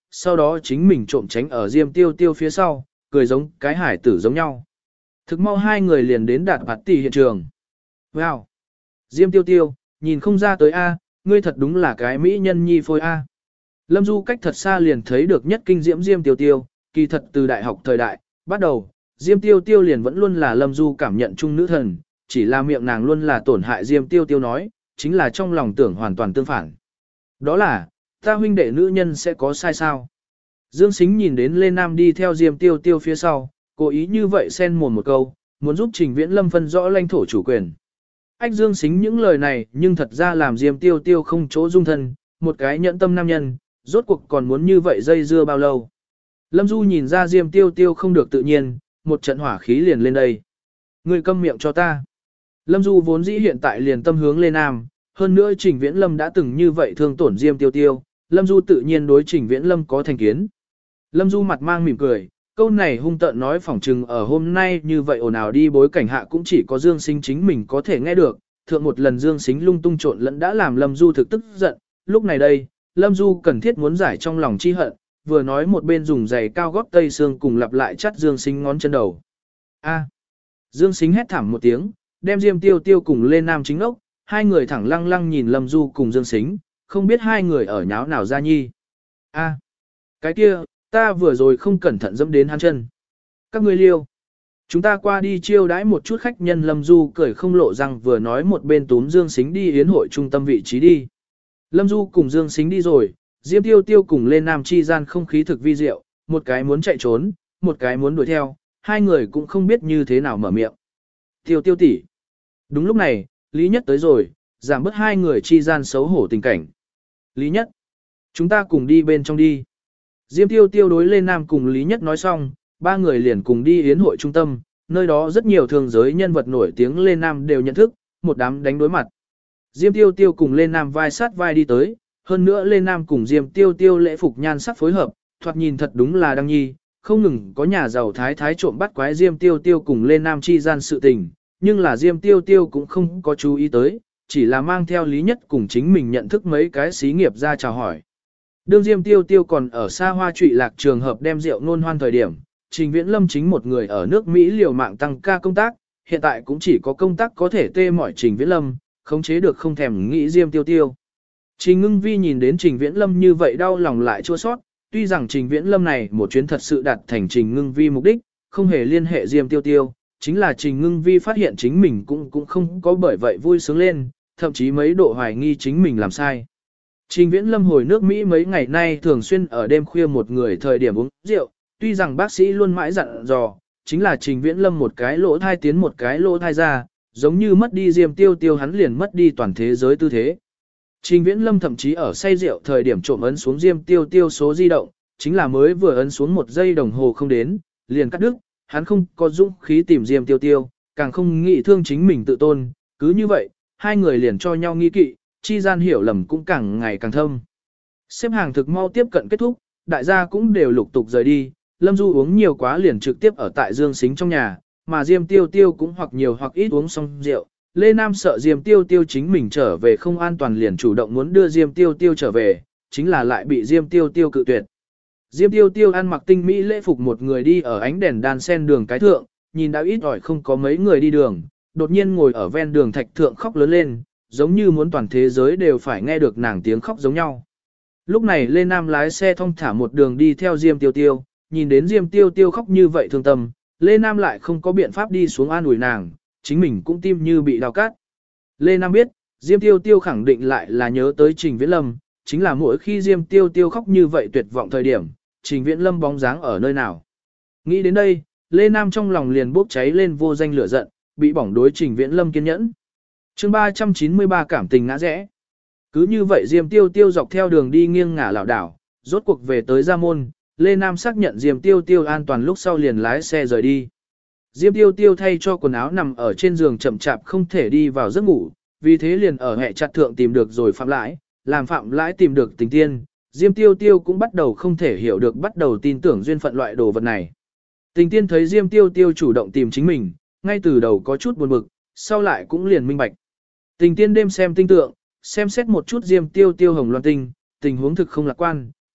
sau đó chính mình trộm tránh ở Diêm Tiêu Tiêu phía sau, cười giống cái hải tử giống nhau. Thực mau hai người liền đến đạt party hiện trường. Wow! Diêm Tiêu Tiêu, nhìn không ra tới A, ngươi thật đúng là cái mỹ nhân nhi phôi A. Lâm Du cách thật xa liền thấy được nhất kinh diễm Diêm Tiêu Tiêu, kỳ thật từ đại học thời đại, bắt đầu, Diêm Tiêu Tiêu liền vẫn luôn là Lâm Du cảm nhận chung nữ thần, chỉ là miệng nàng luôn là tổn hại Diêm Tiêu Tiêu nói, chính là trong lòng tưởng hoàn toàn tương phản. Đó là, ta huynh đệ nữ nhân sẽ có sai sao? Dương Sính nhìn đến Lê Nam đi theo Diêm Tiêu Tiêu phía sau, cố ý như vậy xen mồm một câu, muốn giúp Trình Viễn Lâm phân rõ lãnh thổ chủ quyền. Ách Dương Sính những lời này nhưng thật ra làm Diêm Tiêu Tiêu không chỗ dung thân, một cái nhẫn tâm nam nhân, rốt cuộc còn muốn như vậy dây dưa bao lâu. Lâm Du nhìn ra Diêm Tiêu Tiêu không được tự nhiên, một trận hỏa khí liền lên đây. Ngươi câm miệng cho ta. Lâm Du vốn dĩ hiện tại liền tâm hướng Lê Nam, hơn nữa Trình Viễn Lâm đã từng như vậy thương tổn Diêm Tiêu Tiêu, Lâm Du tự nhiên đối Trình Viễn Lâm có thành kiến. Lâm Du mặt mang mỉm cười, câu này hung tợn nói phỏng trừng ở hôm nay như vậy ồn ào đi bối cảnh hạ cũng chỉ có Dương Sính chính mình có thể nghe được, thượng một lần Dương Sính lung tung trộn lẫn đã làm Lâm Du thực tức giận, lúc này đây, Lâm Du cần thiết muốn giải trong lòng chi hận, vừa nói một bên dùng giày cao gót tây xương cùng lặp lại chắt Dương Sính ngón chân đầu. A. Dương Sính hét thảm một tiếng, đem Diêm Tiêu Tiêu cùng lên Nam Chính ốc, hai người thẳng lăng lăng nhìn Lâm Du cùng Dương Sính, không biết hai người ở nháo nào ra nhi. A. Cái kia, ta vừa rồi không cẩn thận dẫm đến hắn chân. Các ngươi liêu. Chúng ta qua đi chiêu đãi một chút khách nhân. Lâm Du cười không lộ răng vừa nói một bên túm Dương Sính đi yến hội trung tâm vị trí đi. Lâm Du cùng Dương Sính đi rồi, Diêm Tiêu Tiêu cùng lên Nam chi gian không khí thực vi diệu, một cái muốn chạy trốn, một cái muốn đuổi theo, hai người cũng không biết như thế nào mở miệng. Tiêu Tiêu tỷ. Đúng lúc này, Lý Nhất tới rồi, giảm bớt hai người chi gian xấu hổ tình cảnh. Lý Nhất, chúng ta cùng đi bên trong đi. Diêm Tiêu Tiêu đối lên Nam cùng Lý Nhất nói xong, ba người liền cùng đi yến hội trung tâm, nơi đó rất nhiều thường giới nhân vật nổi tiếng lên Nam đều nhận thức, một đám đánh đối mặt. Diêm Tiêu Tiêu cùng lên Nam vai sát vai đi tới, hơn nữa lên Nam cùng Diêm Tiêu Tiêu lễ phục nhan sắc phối hợp, thoạt nhìn thật đúng là đăng nhi, không ngừng có nhà giàu thái thái trộm bắt quái Diêm Tiêu Tiêu cùng lên Nam chi gian sự tình, nhưng là Diêm Tiêu Tiêu cũng không có chú ý tới, chỉ là mang theo Lý Nhất cùng chính mình nhận thức mấy cái xí nghiệp ra chào hỏi. Đương Diêm Tiêu Tiêu còn ở xa hoa trụy lạc trường hợp đem rượu nôn hoan thời điểm, Trình Viễn Lâm chính một người ở nước Mỹ liều mạng tăng ca công tác, hiện tại cũng chỉ có công tác có thể tê mỏi Trình Viễn Lâm, khống chế được không thèm nghĩ Diêm Tiêu Tiêu. Trình Ngưng Vi nhìn đến Trình Viễn Lâm như vậy đau lòng lại chua sót, tuy rằng Trình Viễn Lâm này một chuyến thật sự đạt thành Trình Ngưng Vi mục đích, không hề liên hệ Diêm Tiêu Tiêu, chính là Trình Ngưng Vi phát hiện chính mình cũng không có bởi vậy vui sướng lên, thậm chí mấy độ hoài nghi chính mình làm sai. Trình Viễn Lâm hồi nước Mỹ mấy ngày nay thường xuyên ở đêm khuya một người thời điểm uống rượu, tuy rằng bác sĩ luôn mãi dặn dò, chính là Trình Viễn Lâm một cái lỗ thai tiến một cái lỗ thai ra, giống như mất đi Diêm Tiêu Tiêu hắn liền mất đi toàn thế giới tư thế. Trình Viễn Lâm thậm chí ở say rượu thời điểm trộm ấn xuống Diêm Tiêu Tiêu số di động, chính là mới vừa ấn xuống một giây đồng hồ không đến, liền cắt đứt, hắn không có dũng khí tìm Diêm Tiêu Tiêu, càng không nghĩ thương chính mình tự tôn, cứ như vậy, hai người liền cho nhau nghi kỵ, chi gian hiểu lầm cũng càng ngày càng thâm. Xếp hàng thực mau tiếp cận kết thúc, đại gia cũng đều lục tục rời đi, Lâm Du uống nhiều quá liền trực tiếp ở tại Dương Sính trong nhà, mà Diêm Tiêu Tiêu cũng hoặc nhiều hoặc ít uống xong rượu. Lê Nam sợ Diêm Tiêu Tiêu chính mình trở về không an toàn liền chủ động muốn đưa Diêm Tiêu Tiêu trở về, chính là lại bị Diêm Tiêu Tiêu cự tuyệt. Diêm Tiêu Tiêu ăn mặc tinh mỹ lễ phục một người đi ở ánh đèn đan sen đường cái thượng, nhìn đã ít ỏi không có mấy người đi đường, đột nhiên ngồi ở ven đường thạch thượng khóc lớn lên, giống như muốn toàn thế giới đều phải nghe được nàng tiếng khóc giống nhau. Lúc này Lê Nam lái xe thong thả một đường đi theo Diêm Tiêu Tiêu, nhìn đến Diêm Tiêu Tiêu khóc như vậy thương tâm, Lê Nam lại không có biện pháp đi xuống an ủi nàng, chính mình cũng tim như bị đào cát. Lê Nam biết, Diêm Tiêu Tiêu khẳng định lại là nhớ tới Trình Viễn Lâm, chính là mỗi khi Diêm Tiêu Tiêu khóc như vậy tuyệt vọng thời điểm, Trình Viễn Lâm bóng dáng ở nơi nào. Nghĩ đến đây, Lê Nam trong lòng liền bốc cháy lên vô danh lửa giận, bị bỏng đối Trình Viễn Lâm kiên nhẫn. Chương 393 cảm tình ngã rẽ. Cứ như vậy Diêm Tiêu Tiêu dọc theo đường đi nghiêng ngả lảo đảo, rốt cuộc về tới Gia Môn, Lê Nam xác nhận Diêm Tiêu Tiêu an toàn lúc sau liền lái xe rời đi. Diêm Tiêu Tiêu thay cho quần áo nằm ở trên giường chậm chạp không thể đi vào giấc ngủ, vì thế liền ở hệ chặt thượng tìm được rồi Phạm Lãi, làm Phạm Lãi tìm được Tình Tiên. Diêm Tiêu Tiêu cũng bắt đầu không thể hiểu được bắt đầu tin tưởng duyên phận loại đồ vật này. Tình Tiên thấy Diêm Tiêu Tiêu chủ động tìm chính mình, ngay từ đầu có chút buồn bực, sau lại cũng liền minh bạch. Tình Tiên đêm xem tinh tượng, xem xét một chút Diêm Tiêu Tiêu hồng loan tinh, tình huống thực không lạc quan,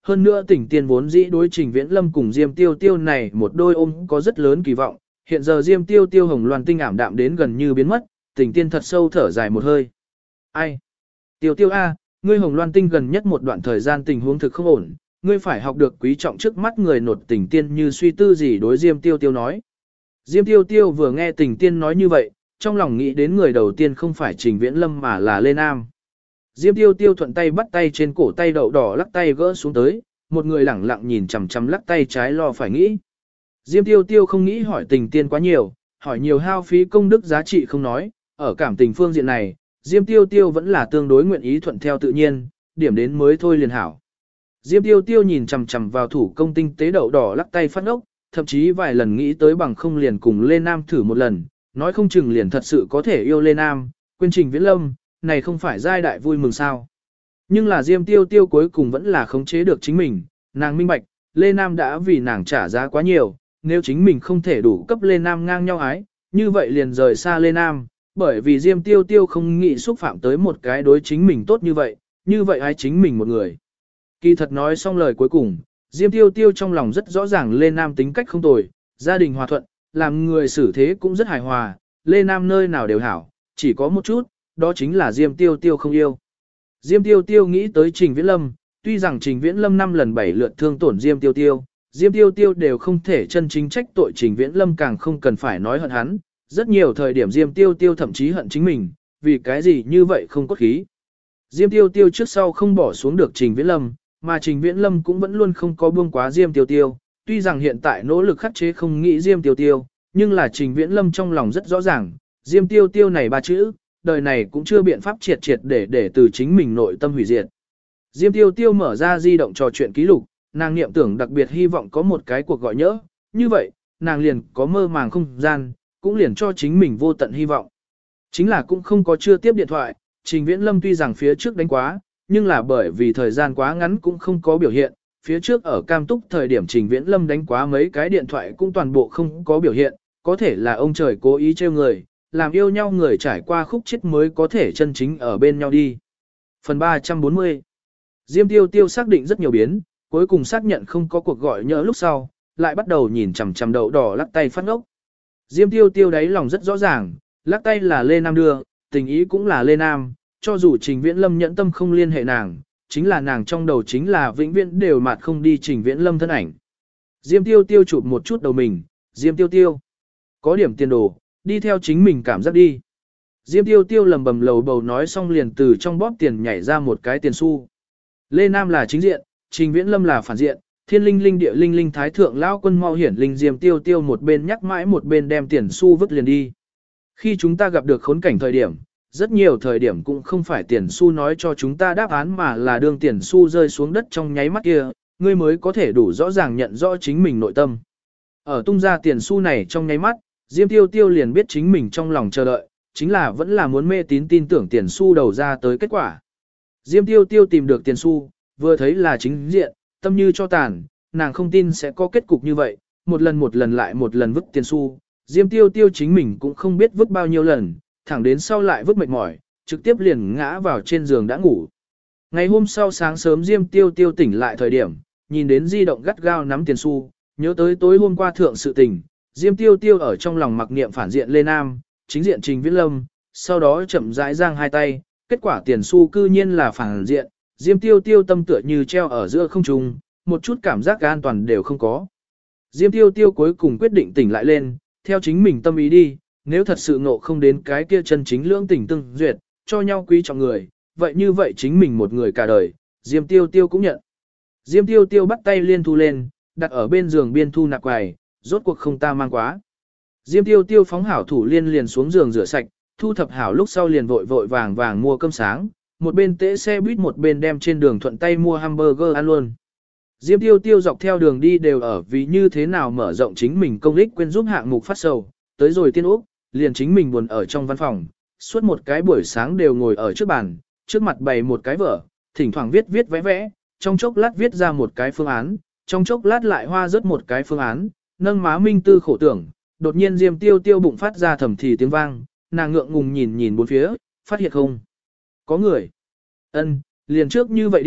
hơn nữa Tỉnh Tiên vốn dĩ đối Trình Viễn Lâm cùng Diêm Tiêu Tiêu này một đôi ôm có rất lớn kỳ vọng, hiện giờ Diêm Tiêu Tiêu hồng loan tinh ảm đạm đến gần như biến mất, Tỉnh Tiên thật sâu thở dài một hơi. Ai? Tiêu Tiêu a, ngươi hồng loan tinh gần nhất một đoạn thời gian tình huống thực không ổn, ngươi phải học được quý trọng trước mắt người nột. Tỉnh Tiên như suy tư gì đối Diêm Tiêu Tiêu nói. Diêm Tiêu Tiêu vừa nghe Tỉnh Tiên nói như vậy, trong lòng nghĩ đến người đầu tiên không phải Trình Viễn Lâm mà là Lê Nam. Diêm Tiêu Tiêu thuận tay bắt tay trên cổ tay đậu đỏ lắc tay gỡ xuống tới, một người lẳng lặng nhìn chằm chằm lắc tay trái lo phải nghĩ. Diêm Tiêu Tiêu không nghĩ hỏi Tình Tiên quá nhiều, hỏi nhiều hao phí công đức giá trị không nói, ở cảm tình phương diện này, Diêm Tiêu Tiêu vẫn là tương đối nguyện ý thuận theo tự nhiên, điểm đến mới thôi liền hảo. Diêm Tiêu Tiêu nhìn chằm chằm vào thủ công tinh tế đậu đỏ lắc tay phát ốc, thậm chí vài lần nghĩ tới bằng không liền cùng Lê Nam thử một lần, nói không chừng liền thật sự có thể yêu Lê Nam, quên Trình Viễn Lâm, này không phải giai đại vui mừng sao. Nhưng là Diêm Tiêu Tiêu cuối cùng vẫn là khống chế được chính mình, nàng minh bạch, Lê Nam đã vì nàng trả giá quá nhiều, nếu chính mình không thể đủ cấp Lê Nam ngang nhau ái, như vậy liền rời xa Lê Nam, bởi vì Diêm Tiêu Tiêu không nghĩ xúc phạm tới một cái đối chính mình tốt như vậy ái chính mình một người. Kỳ thật nói xong lời cuối cùng, Diêm Tiêu Tiêu trong lòng rất rõ ràng Lê Nam tính cách không tồi, gia đình hòa thuận, làm người xử thế cũng rất hài hòa, Lê Nam nơi nào đều hảo, chỉ có một chút, đó chính là Diêm Tiêu Tiêu không yêu. Diêm Tiêu Tiêu nghĩ tới Trình Viễn Lâm, tuy rằng Trình Viễn Lâm 5 lần 7 lượt thương tổn Diêm Tiêu Tiêu đều không thể chân chính trách tội Trình Viễn Lâm, càng không cần phải nói hận hắn, rất nhiều thời điểm Diêm Tiêu Tiêu thậm chí hận chính mình, vì cái gì như vậy không cốt khí. Diêm Tiêu Tiêu trước sau không bỏ xuống được Trình Viễn Lâm, mà Trình Viễn Lâm cũng vẫn luôn không có buông quá Diêm Tiêu Tiêu, tuy rằng hiện tại nỗ lực khắc chế không nghĩ Diêm Tiêu Tiêu, nhưng là Trình Viễn Lâm trong lòng rất rõ ràng, Diêm Tiêu Tiêu này ba chữ, đời này cũng chưa biện pháp triệt để từ chính mình nội tâm hủy diệt. Diêm Tiêu Tiêu mở ra di động trò chuyện ký lục, nàng niệm tưởng đặc biệt hy vọng có một cái cuộc gọi nhỡ, như vậy, nàng liền có mơ màng không gian, cũng liền cho chính mình vô tận hy vọng. Chính là cũng không có chưa tiếp điện thoại, Trình Viễn Lâm tuy rằng phía trước đánh quá, nhưng là bởi vì thời gian quá ngắn cũng không có biểu hiện, phía trước ở Cam Túc thời điểm Trình Viễn Lâm đánh quá mấy cái điện thoại cũng toàn bộ không có biểu hiện, có thể là ông trời cố ý trêu người, làm yêu nhau người trải qua khúc chết mới có thể chân chính ở bên nhau đi. Phần 340 Diêm Tiêu Tiêu xác định rất nhiều biến, cuối cùng xác nhận không có cuộc gọi nhỡ lúc sau, lại bắt đầu nhìn chằm chằm đậu đỏ lắc tay phát ngốc. Diêm Tiêu Tiêu đáy lòng rất rõ ràng, lắc tay là Lê Nam đưa, tình ý cũng là Lê Nam, cho dù Trình Viễn Lâm nhẫn tâm không liên hệ nàng, chính là nàng trong đầu chính là vĩnh viễn đều mạt không đi Trình Viễn Lâm thân ảnh. Diêm Tiêu Tiêu chụp một chút đầu mình, Diêm Tiêu Tiêu có điểm tiền đồ, đi theo chính mình cảm giác đi. Diêm Tiêu Tiêu lầm bầm lầu bầu nói xong liền từ trong bóp tiền nhảy ra một cái tiền xu. Lê Nam là chính diện, Trình Viễn Lâm là phản diện, thiên linh linh địa linh linh thái thượng lão quân mau hiển linh. Diêm Tiêu Tiêu một bên nhắc mãi một bên đem tiền xu vứt liền đi. Khi chúng ta gặp được khốn cảnh thời điểm, rất nhiều thời điểm cũng không phải tiền xu nói cho chúng ta đáp án mà là đương tiền xu rơi xuống đất trong nháy mắt kia, ngươi mới có thể đủ rõ ràng nhận rõ chính mình nội tâm. Ở tung ra tiền xu này trong nháy mắt, Diêm Tiêu Tiêu liền biết chính mình trong lòng chờ đợi, chính là vẫn là muốn mê tín tin tưởng tiền xu đầu ra tới kết quả. Diêm Tiêu Tiêu tìm được tiền xu, vừa thấy là chính diện, tâm như cho tàn, nàng không tin sẽ có kết cục như vậy, một lần lại một lần vứt tiền xu. Diêm Tiêu Tiêu chính mình cũng không biết vứt bao nhiêu lần, thẳng đến sau lại vứt mệt mỏi, trực tiếp liền ngã vào trên giường đã ngủ. Ngày hôm sau sáng sớm Diêm Tiêu Tiêu tỉnh lại thời điểm, nhìn đến di động gắt gao nắm tiền xu, nhớ tới tối hôm qua thượng sự tình, Diêm Tiêu Tiêu ở trong lòng mặc niệm phản diện Lê Nam, chính diện Trình Viễn Lâm, sau đó chậm rãi giang hai tay, kết quả tiền xu cư nhiên là phản diện, Diêm Tiêu Tiêu tâm tựa như treo ở giữa không trung, một chút cảm giác an toàn đều không có. Diêm Tiêu Tiêu cuối cùng quyết định tỉnh lại lên, theo chính mình tâm ý đi, nếu thật sự ngộ không đến cái kia chân chính lưỡng tình tương duyệt, cho nhau quý trọng người, vậy như vậy chính mình một người cả đời, Diêm Tiêu Tiêu cũng nhận. Diêm Tiêu Tiêu bắt tay liên thu lên, đặt ở bên giường biên thu nạp quài, rốt cuộc không ta mang quá. Diêm Tiêu Tiêu phóng hảo thủ liên liền xuống giường rửa sạch, thu thập hảo lúc sau liền vội vàng mua cơm sáng, một bên tễ xe buýt một bên đem trên đường thuận tay mua hamburger ăn luôn. Diêm Tiêu Tiêu dọc theo đường đi đều ở vì như thế nào mở rộng chính mình công ích quên giúp hạng mục phát sầu, tới rồi Tiên Úc, liền chính mình buồn ở trong văn phòng, suốt một cái buổi sáng đều ngồi ở trước bàn, trước mặt bày một cái vở, thỉnh thoảng viết vẽ, trong chốc lát viết ra một cái phương án, trong chốc lát lại hoa rớt một cái phương án, nâng má minh tư khổ tưởng, đột nhiên Diêm Tiêu Tiêu bụng phát ra thầm thì tiếng vang, nàng ngượng ngùng nhìn bốn phía, phát hiện không? Có người. Ân, liền trước như vậy đi,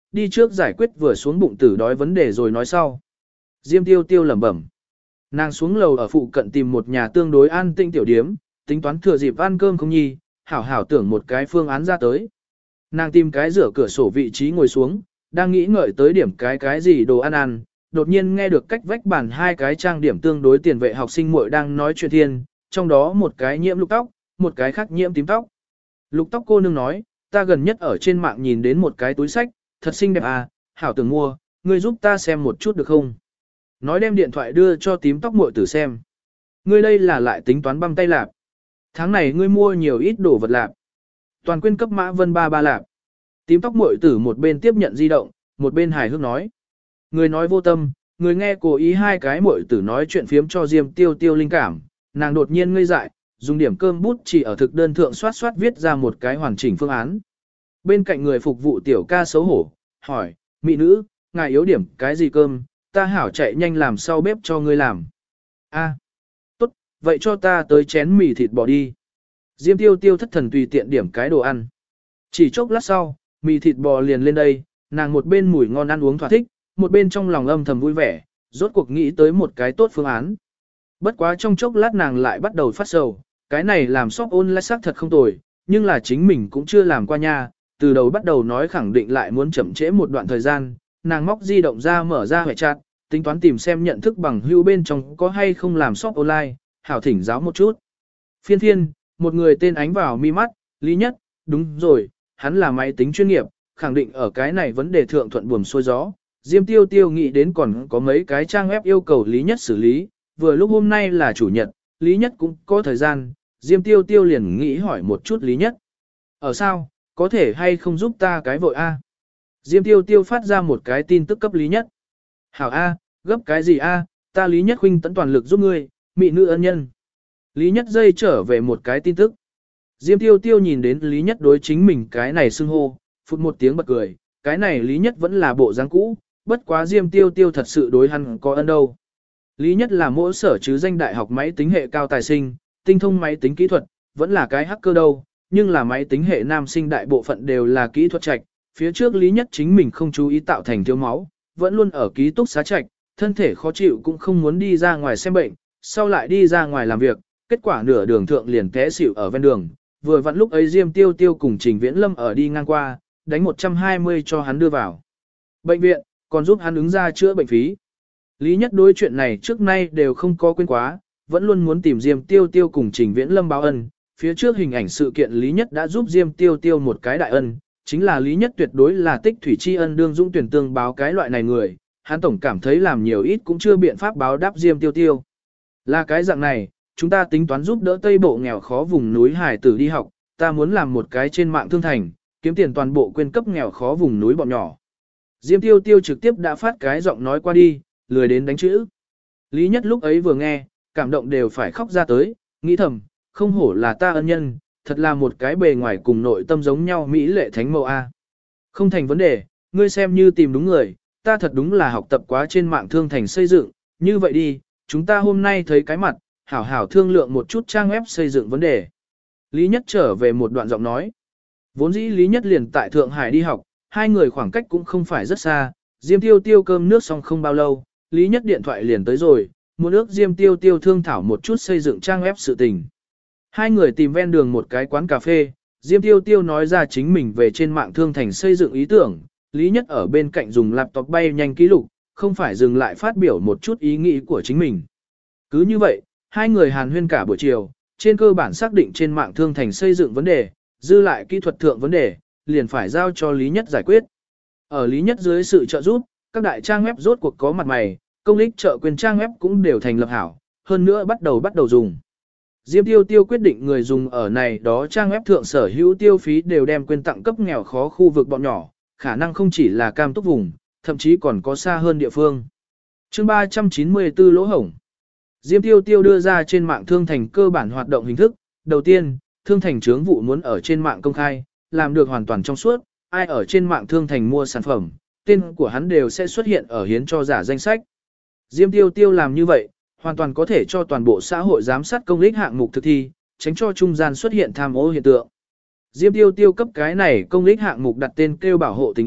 đi trước giải quyết vừa xuống bụng tử đói vấn đề rồi nói sau. Diêm Tiêu Tiêu lẩm bẩm. Nàng xuống lầu ở phụ cận tìm một nhà tương đối an tĩnh tiểu điếm, tính toán thừa dịp ăn cơm không nhi, hảo hảo tưởng một cái phương án ra tới. Nàng tìm cái rửa cửa sổ vị trí ngồi xuống, đang nghĩ ngợi tới điểm cái gì đồ ăn ăn, đột nhiên nghe được cách vách bàn hai cái trang điểm tương đối tiền vệ học sinh muội đang nói chuyện thiên, trong đó một cái nhiễm lục tóc, một cái khác nhiễm tím tóc. Lục tóc cô nương nói, ta gần nhất ở trên mạng nhìn đến một cái túi sách, thật xinh đẹp à, hảo tưởng mua, ngươi giúp ta xem một chút được không? Nói đem điện thoại đưa cho tím tóc muội tử xem. Ngươi đây là lại tính toán băm tay lạp. Tháng này ngươi mua nhiều ít đồ vật lạp. Toàn quyên cấp Mã Vân ba lạp. Tím tóc muội tử một bên tiếp nhận di động, một bên hài hước nói. Người nói vô tâm, người nghe cố ý hai cái muội tử nói chuyện phiếm cho Diêm Tiêu Tiêu linh cảm, nàng đột nhiên ngây dại, dùng điểm cơm bút chỉ ở thực đơn thượng soát soát viết ra một cái hoàn chỉnh phương án. Bên cạnh người phục vụ tiểu ca xấu hổ, hỏi, mỹ nữ, ngài yếu điểm cái gì cơm, ta hảo chạy nhanh làm sau bếp cho ngươi làm. A, tốt, vậy cho ta tới chén mì thịt bò đi. Diêm Tiêu Tiêu thất thần tùy tiện điểm cái đồ ăn. Chỉ chốc lát sau, mì thịt bò liền lên đây, nàng một bên mùi ngon ăn uống thỏa thích, một bên trong lòng âm thầm vui vẻ, rốt cuộc nghĩ tới một cái tốt phương án. Bất quá trong chốc lát nàng lại bắt đầu phát sầu, cái này làm shop online xác thật không tồi, nhưng là chính mình cũng chưa làm qua nha, từ đầu bắt đầu nói khẳng định lại muốn chậm trễ một đoạn thời gian, nàng móc di động ra mở ra hệ chat, tính toán tìm xem nhận thức bằng hữu bên trong có hay không làm shop online, hảo thỉnh giáo một chút. Phiên phiên, một người tên ánh vào mi mắt, Lý Nhất, đúng rồi, hắn là máy tính chuyên nghiệp, khẳng định ở cái này vấn đề thượng thuận buồm xuôi gió. Diêm Tiêu Tiêu nghĩ đến còn có mấy cái trang web yêu cầu Lý Nhất xử lý, vừa lúc hôm nay là chủ nhật, Lý Nhất cũng có thời gian, Diêm Tiêu Tiêu liền nghĩ hỏi một chút Lý Nhất. Ở sao, có thể hay không giúp ta cái vội A? Diêm Tiêu Tiêu phát ra một cái tin tức cấp Lý Nhất. Hảo A, gấp cái gì A, ta Lý Nhất huynh tận toàn lực giúp ngươi, mị nữ ân nhân. Lý Nhất dây trở về một cái tin tức. Diêm Tiêu Tiêu nhìn đến Lý Nhất đối chính mình cái này xưng hô, phút một tiếng bật cười, cái này Lý Nhất vẫn là bộ dáng cũ, bất quá Diêm Tiêu Tiêu thật sự đối hắn có ân đâu. Lý Nhất là mỗi sở chứ danh đại học máy tính hệ cao tài sinh, tinh thông máy tính kỹ thuật, vẫn là cái hacker đâu, nhưng là máy tính hệ nam sinh đại bộ phận đều là kỹ thuật trạch, phía trước Lý Nhất chính mình không chú ý tạo thành thiếu máu, vẫn luôn ở ký túc xá trạch, thân thể khó chịu cũng không muốn đi ra ngoài xem bệnh, sau lại đi ra ngoài làm việc, kết quả nửa đường thượng liền té xỉu ở ven đường, vừa vặn lúc ấy Diêm Tiêu Tiêu cùng Trình Viễn Lâm ở đi ngang qua, đánh 120 cho hắn đưa vào bệnh viện, còn giúp hắn ứng ra chữa bệnh phí. Lý Nhất đối chuyện này trước nay đều không có quên quá, vẫn luôn muốn tìm Diêm Tiêu Tiêu cùng Trình Viễn Lâm báo ân, phía trước hình ảnh sự kiện Lý Nhất đã giúp Diêm Tiêu Tiêu một cái đại ân, chính là Lý Nhất tuyệt đối là tích thủy tri ân đương dũng tuyển tương báo cái loại này người, hắn tổng cảm thấy làm nhiều ít cũng chưa biện pháp báo đáp Diêm Tiêu Tiêu. Là cái dạng này, chúng ta tính toán giúp đỡ Tây Bộ nghèo khó vùng núi hải tử đi học, ta muốn làm một cái trên mạng thương thành, kiếm tiền toàn bộ quyên cấp nghèo khó vùng núi bọn nhỏ. Diêm Tiêu Tiêu trực tiếp đã phát cái giọng nói qua đi, lười đến đánh chữ. Lý Nhất lúc ấy vừa nghe, cảm động đều phải khóc ra tới, nghĩ thầm, không hổ là ta ân nhân, thật là một cái bề ngoài cùng nội tâm giống nhau mỹ lệ thánh mẫu A. Không thành vấn đề, ngươi xem như tìm đúng người, ta thật đúng là học tập quá trên mạng thương thành xây dựng, như vậy đi, chúng ta hôm nay thấy cái mặt, hảo hảo thương lượng một chút trang web xây dựng vấn đề. Lý Nhất trở về một đoạn giọng nói. Vốn dĩ Lý Nhất liền tại Thượng Hải đi học, hai người khoảng cách cũng không phải rất xa, Diêm Tiêu Tiêu cơm nước xong không bao lâu, Lý Nhất điện thoại liền tới rồi, muốn ước Diêm Tiêu Tiêu thương thảo một chút xây dựng trang web sự tình. Hai người tìm ven đường một cái quán cà phê, Diêm Tiêu Tiêu nói ra chính mình về trên mạng thương thành xây dựng ý tưởng, Lý Nhất ở bên cạnh dùng laptop bay nhanh ký lục, không phải dừng lại phát biểu một chút ý nghĩ của chính mình. Cứ như vậy, hai người hàn huyên cả buổi chiều, trên cơ bản xác định trên mạng thương thành xây dựng vấn đề, dư lại kỹ thuật thượng vấn đề, liền phải giao cho Lý Nhất giải quyết. Ở Lý Nhất dưới sự trợ giúp, các đại trang web rốt cuộc có mặt mày, công lích trợ quyền trang web cũng đều thành lập hảo, hơn nữa bắt đầu dùng. Diêm Tiêu Tiêu quyết định người dùng ở này đó trang web thượng sở hữu tiêu phí đều đem quyên tặng cấp nghèo khó khu vực bọn nhỏ, khả năng không chỉ là cam túc vùng, thậm chí còn có xa hơn địa phương. Chương 394 lỗ hổng. Diêm Tiêu Tiêu đưa ra trên mạng thương thành cơ bản hoạt động hình thức, đầu tiên, thương thành chướng vụ muốn ở trên mạng công khai, làm được hoàn toàn trong suốt, ai ở trên mạng thương thành mua sản phẩm, tên của hắn đều sẽ xuất hiện ở hiến cho giả danh sách. Diêm Tiêu Tiêu làm như vậy, hoàn toàn có thể cho toàn bộ xã hội giám sát công lý hạng mục thực thi, tránh cho trung gian xuất hiện tham ô hiện tượng. Diêm Tiêu Tiêu cấp cái này công lý hạng mục đặt tên kêu bảo hộ tình yêu,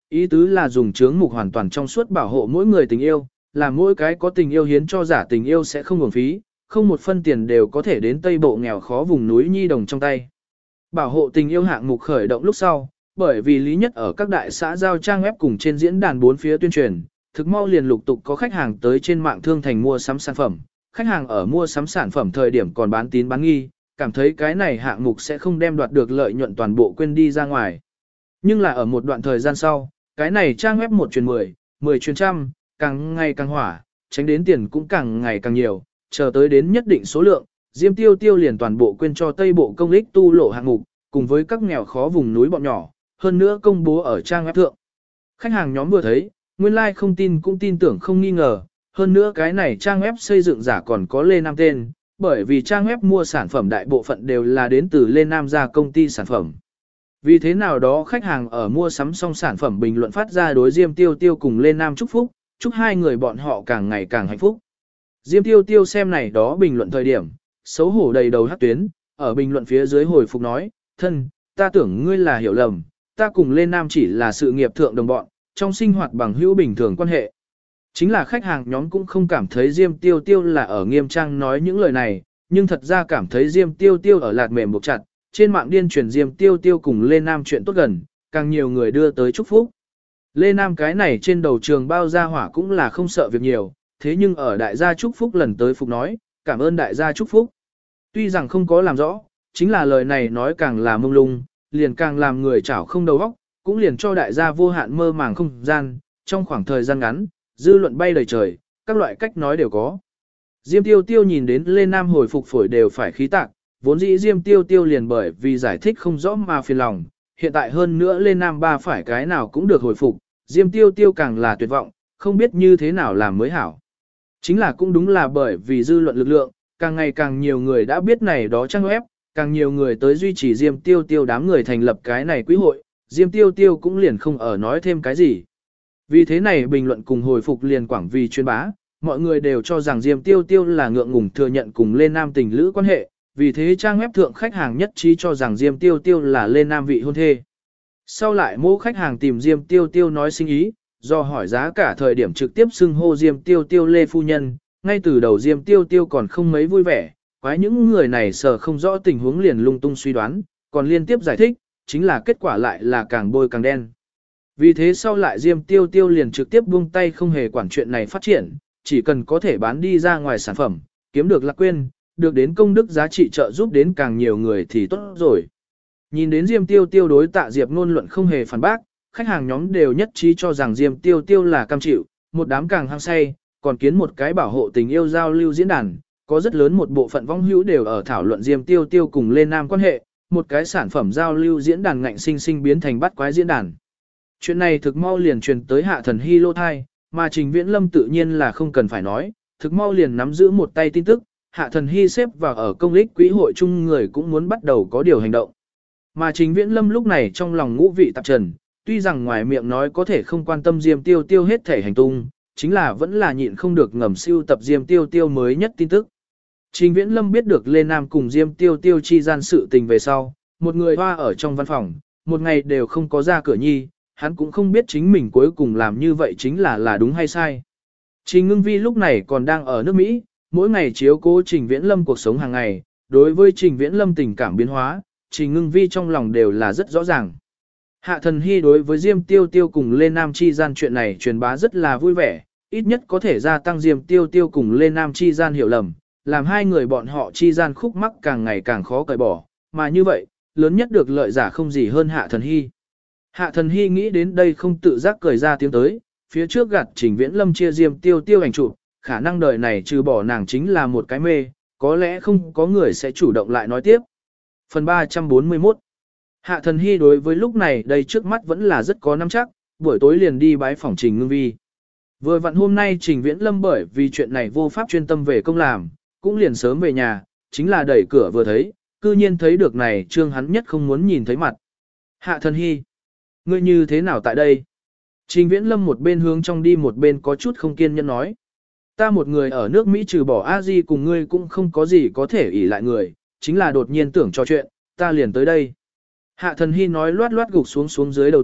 Ý tứ là dùng chướng mục hoàn toàn trong suốt bảo hộ mỗi người tình yêu, là mỗi cái có tình yêu hiến cho giả tình yêu sẽ không uổng phí, không một phân tiền đều có thể đến Tây Bộ nghèo khó vùng núi nhi đồng trong tay. Bảo hộ tình yêu hạng mục khởi động lúc sau, bởi vì lý nhất ở các đại xã giao trang web cùng trên diễn đàn bốn phía tuyên truyền, thực mau liền lục tục có khách hàng tới trên mạng thương thành mua sắm sản phẩm. Khách hàng ở mua sắm sản phẩm thời điểm còn bán tín bán nghi, cảm thấy cái này hạng mục sẽ không đem đoạt được lợi nhuận toàn bộ quên đi ra ngoài. Nhưng là ở một đoạn thời gian sau, cái này trang web 1 truyền 10, 10 truyền trăm, càng ngày càng hỏa, tránh đến tiền cũng càng ngày càng nhiều, chờ tới đến nhất định số lượng, Diêm Tiêu Tiêu liền toàn bộ quên cho Tây Bộ công ích tu lộ hạng mục, cùng với các nghèo khó vùng núi bọn nhỏ, hơn nữa công bố ở trang web thượng. Khách hàng nhóm vừa thấy, nguyên lai like không tin cũng tin tưởng không nghi ngờ, hơn nữa cái này trang web xây dựng giả còn có Lê Nam tên, bởi vì trang web mua sản phẩm đại bộ phận đều là đến từ Lê Nam ra công ty sản phẩm. Vì thế nào đó khách hàng ở mua sắm xong sản phẩm bình luận phát ra đối Diêm Tiêu Tiêu cùng Lê Nam chúc phúc, chúc hai người bọn họ càng ngày càng hạnh phúc. Diêm Tiêu Tiêu xem này đó bình luận thời điểm, xấu hổ đầy đầu hắc tuyến, ở bình luận phía dưới hồi phục nói, thân, ta tưởng ngươi là hiểu lầm, ta cùng Lê Nam chỉ là sự nghiệp thượng đồng bọn, trong sinh hoạt bằng hữu bình thường quan hệ. Chính là khách hàng nhóm cũng không cảm thấy Diêm Tiêu Tiêu là ở nghiêm trang nói những lời này, nhưng thật ra cảm thấy Diêm Tiêu Tiêu ở lạt mềm buộc chặt, trên mạng điên truyền Diêm Tiêu Tiêu cùng Lê Nam chuyện tốt gần, càng nhiều người đưa tới chúc phúc. Lê Nam cái này trên đầu trường bao gia hỏa cũng là không sợ việc nhiều, thế nhưng ở đại gia chúc phúc lần tới phục nói, cảm ơn đại gia chúc phúc. Tuy rằng không có làm rõ, chính là lời này nói càng là mông lung, liền càng làm người chảo không đầu óc, cũng liền cho đại gia vô hạn mơ màng không gian, trong khoảng thời gian ngắn, dư luận bay đầy trời, các loại cách nói đều có. Diêm Tiêu Tiêu nhìn đến Lê Nam hồi phục phổi đều phải khí tạc, vốn dĩ Diêm Tiêu Tiêu liền bởi vì giải thích không rõ mà phiền lòng, hiện tại hơn nữa Lê Nam ba phải cái nào cũng được hồi phục, Diêm Tiêu Tiêu càng là tuyệt vọng, không biết như thế nào làm mới hảo. Chính là cũng đúng là bởi vì dư luận lực lượng, càng ngày càng nhiều người đã biết này đó trang web, càng nhiều người tới duy trì Diêm Tiêu Tiêu đám người thành lập cái này quỹ hội, Diêm Tiêu Tiêu cũng liền không ở nói thêm cái gì. Vì thế này bình luận cùng hồi phục liền quảng vì chuyên bá, mọi người đều cho rằng Diêm Tiêu Tiêu là ngượng ngùng thừa nhận cùng Lê Nam tình lữ quan hệ, vì thế trang web thượng khách hàng nhất trí cho rằng Diêm Tiêu Tiêu là Lê Nam vị hôn thê. Sau lại mỗi khách hàng tìm Diêm Tiêu Tiêu nói sinh ý, do hỏi giá cả thời điểm trực tiếp xưng hô Diêm Tiêu Tiêu Lê phu nhân, ngay từ đầu Diêm Tiêu Tiêu còn không mấy vui vẻ, quái những người này sợ không rõ tình huống liền lung tung suy đoán, còn liên tiếp giải thích, chính là kết quả lại là càng bôi càng đen. Vì thế sau lại Diêm Tiêu Tiêu liền trực tiếp buông tay không hề quản chuyện này phát triển, chỉ cần có thể bán đi ra ngoài sản phẩm, kiếm được lạc quên, được đến công đức giá trị trợ giúp đến càng nhiều người thì tốt rồi. Nhìn đến Diêm Tiêu Tiêu đối Tạ Diệp ngôn luận không hề phản bác, khách hàng nhóm đều nhất trí cho rằng Diêm Tiêu Tiêu là cam chịu, một đám càng hăng say, còn kiến một cái bảo hộ tình yêu giao lưu diễn đàn, có rất lớn một bộ phận vong hữu đều ở thảo luận Diêm Tiêu Tiêu cùng Lê Nam quan hệ, một cái sản phẩm giao lưu diễn đàn ngạnh sinh sinh biến thành bắt quái diễn đàn. Chuyện này thực mau liền truyền tới Hạ Thần Hy lô thai, mà Trình Viễn Lâm tự nhiên là không cần phải nói, thực mau liền nắm giữ một tay tin tức, Hạ Thần Hy xếp vào ở công lích quỹ hội chung người cũng muốn bắt đầu có điều hành động. Mà Trình Viễn Lâm lúc này trong lòng ngũ vị tạp trần, tuy rằng ngoài miệng nói có thể không quan tâm Diêm Tiêu Tiêu hết thể hành tung, chính là vẫn là nhịn không được ngầm siêu tập Diêm Tiêu Tiêu mới nhất tin tức. Trình Viễn Lâm biết được Lê Nam cùng Diêm Tiêu Tiêu chi gian sự tình về sau, một người hoa ở trong văn phòng, một ngày đều không có ra cửa nhi, hắn cũng không biết chính mình cuối cùng làm như vậy chính là đúng hay sai. Trình Ngưng Vi lúc này còn đang ở nước Mỹ, mỗi ngày chiếu cố Trình Viễn Lâm cuộc sống hàng ngày, đối với Trình Viễn Lâm tình cảm biến hóa, Trình Ngưng Vi trong lòng đều là rất rõ ràng. Hạ Thần Hy đối với Diêm Tiêu Tiêu cùng Lê Nam chi gian chuyện này truyền bá rất là vui vẻ, ít nhất có thể gia tăng Diêm Tiêu Tiêu cùng Lê Nam chi gian hiểu lầm, làm hai người bọn họ chi gian khúc mắc càng ngày càng khó cởi bỏ, mà như vậy, lớn nhất được lợi giả không gì hơn Hạ Thần Hy. Hạ Thần Hy nghĩ đến đây không tự giác cười ra tiếng tới, phía trước gạt Trình Viễn Lâm chia Diêm Tiêu Tiêu ảnh chụp, khả năng đời này trừ bỏ nàng chính là một cái mê, có lẽ không có người sẽ chủ động lại nói tiếp. Phần 341 Hạ Thần Hy đối với lúc này đây trước mắt vẫn là rất có nắm chắc, buổi tối liền đi bái phỏng Trình Ngưng Vi. Vừa vặn hôm nay Trình Viễn Lâm bởi vì chuyện này vô pháp chuyên tâm về công làm, cũng liền sớm về nhà, chính là đẩy cửa vừa thấy, cư nhiên thấy được này trương hắn nhất không muốn nhìn thấy mặt. Hạ Thần Hy, ngươi như thế nào tại đây? Trình Viễn Lâm một bên hướng trong đi một bên có chút không kiên nhẫn nói. Ta một người ở nước Mỹ trừ bỏ A-di cùng ngươi cũng không có gì có thể ỷ lại người, chính là đột nhiên tưởng trò chuyện, ta liền tới đây. Hạ Thần Hy nói loát loát gục xuống dưới đầu tóc,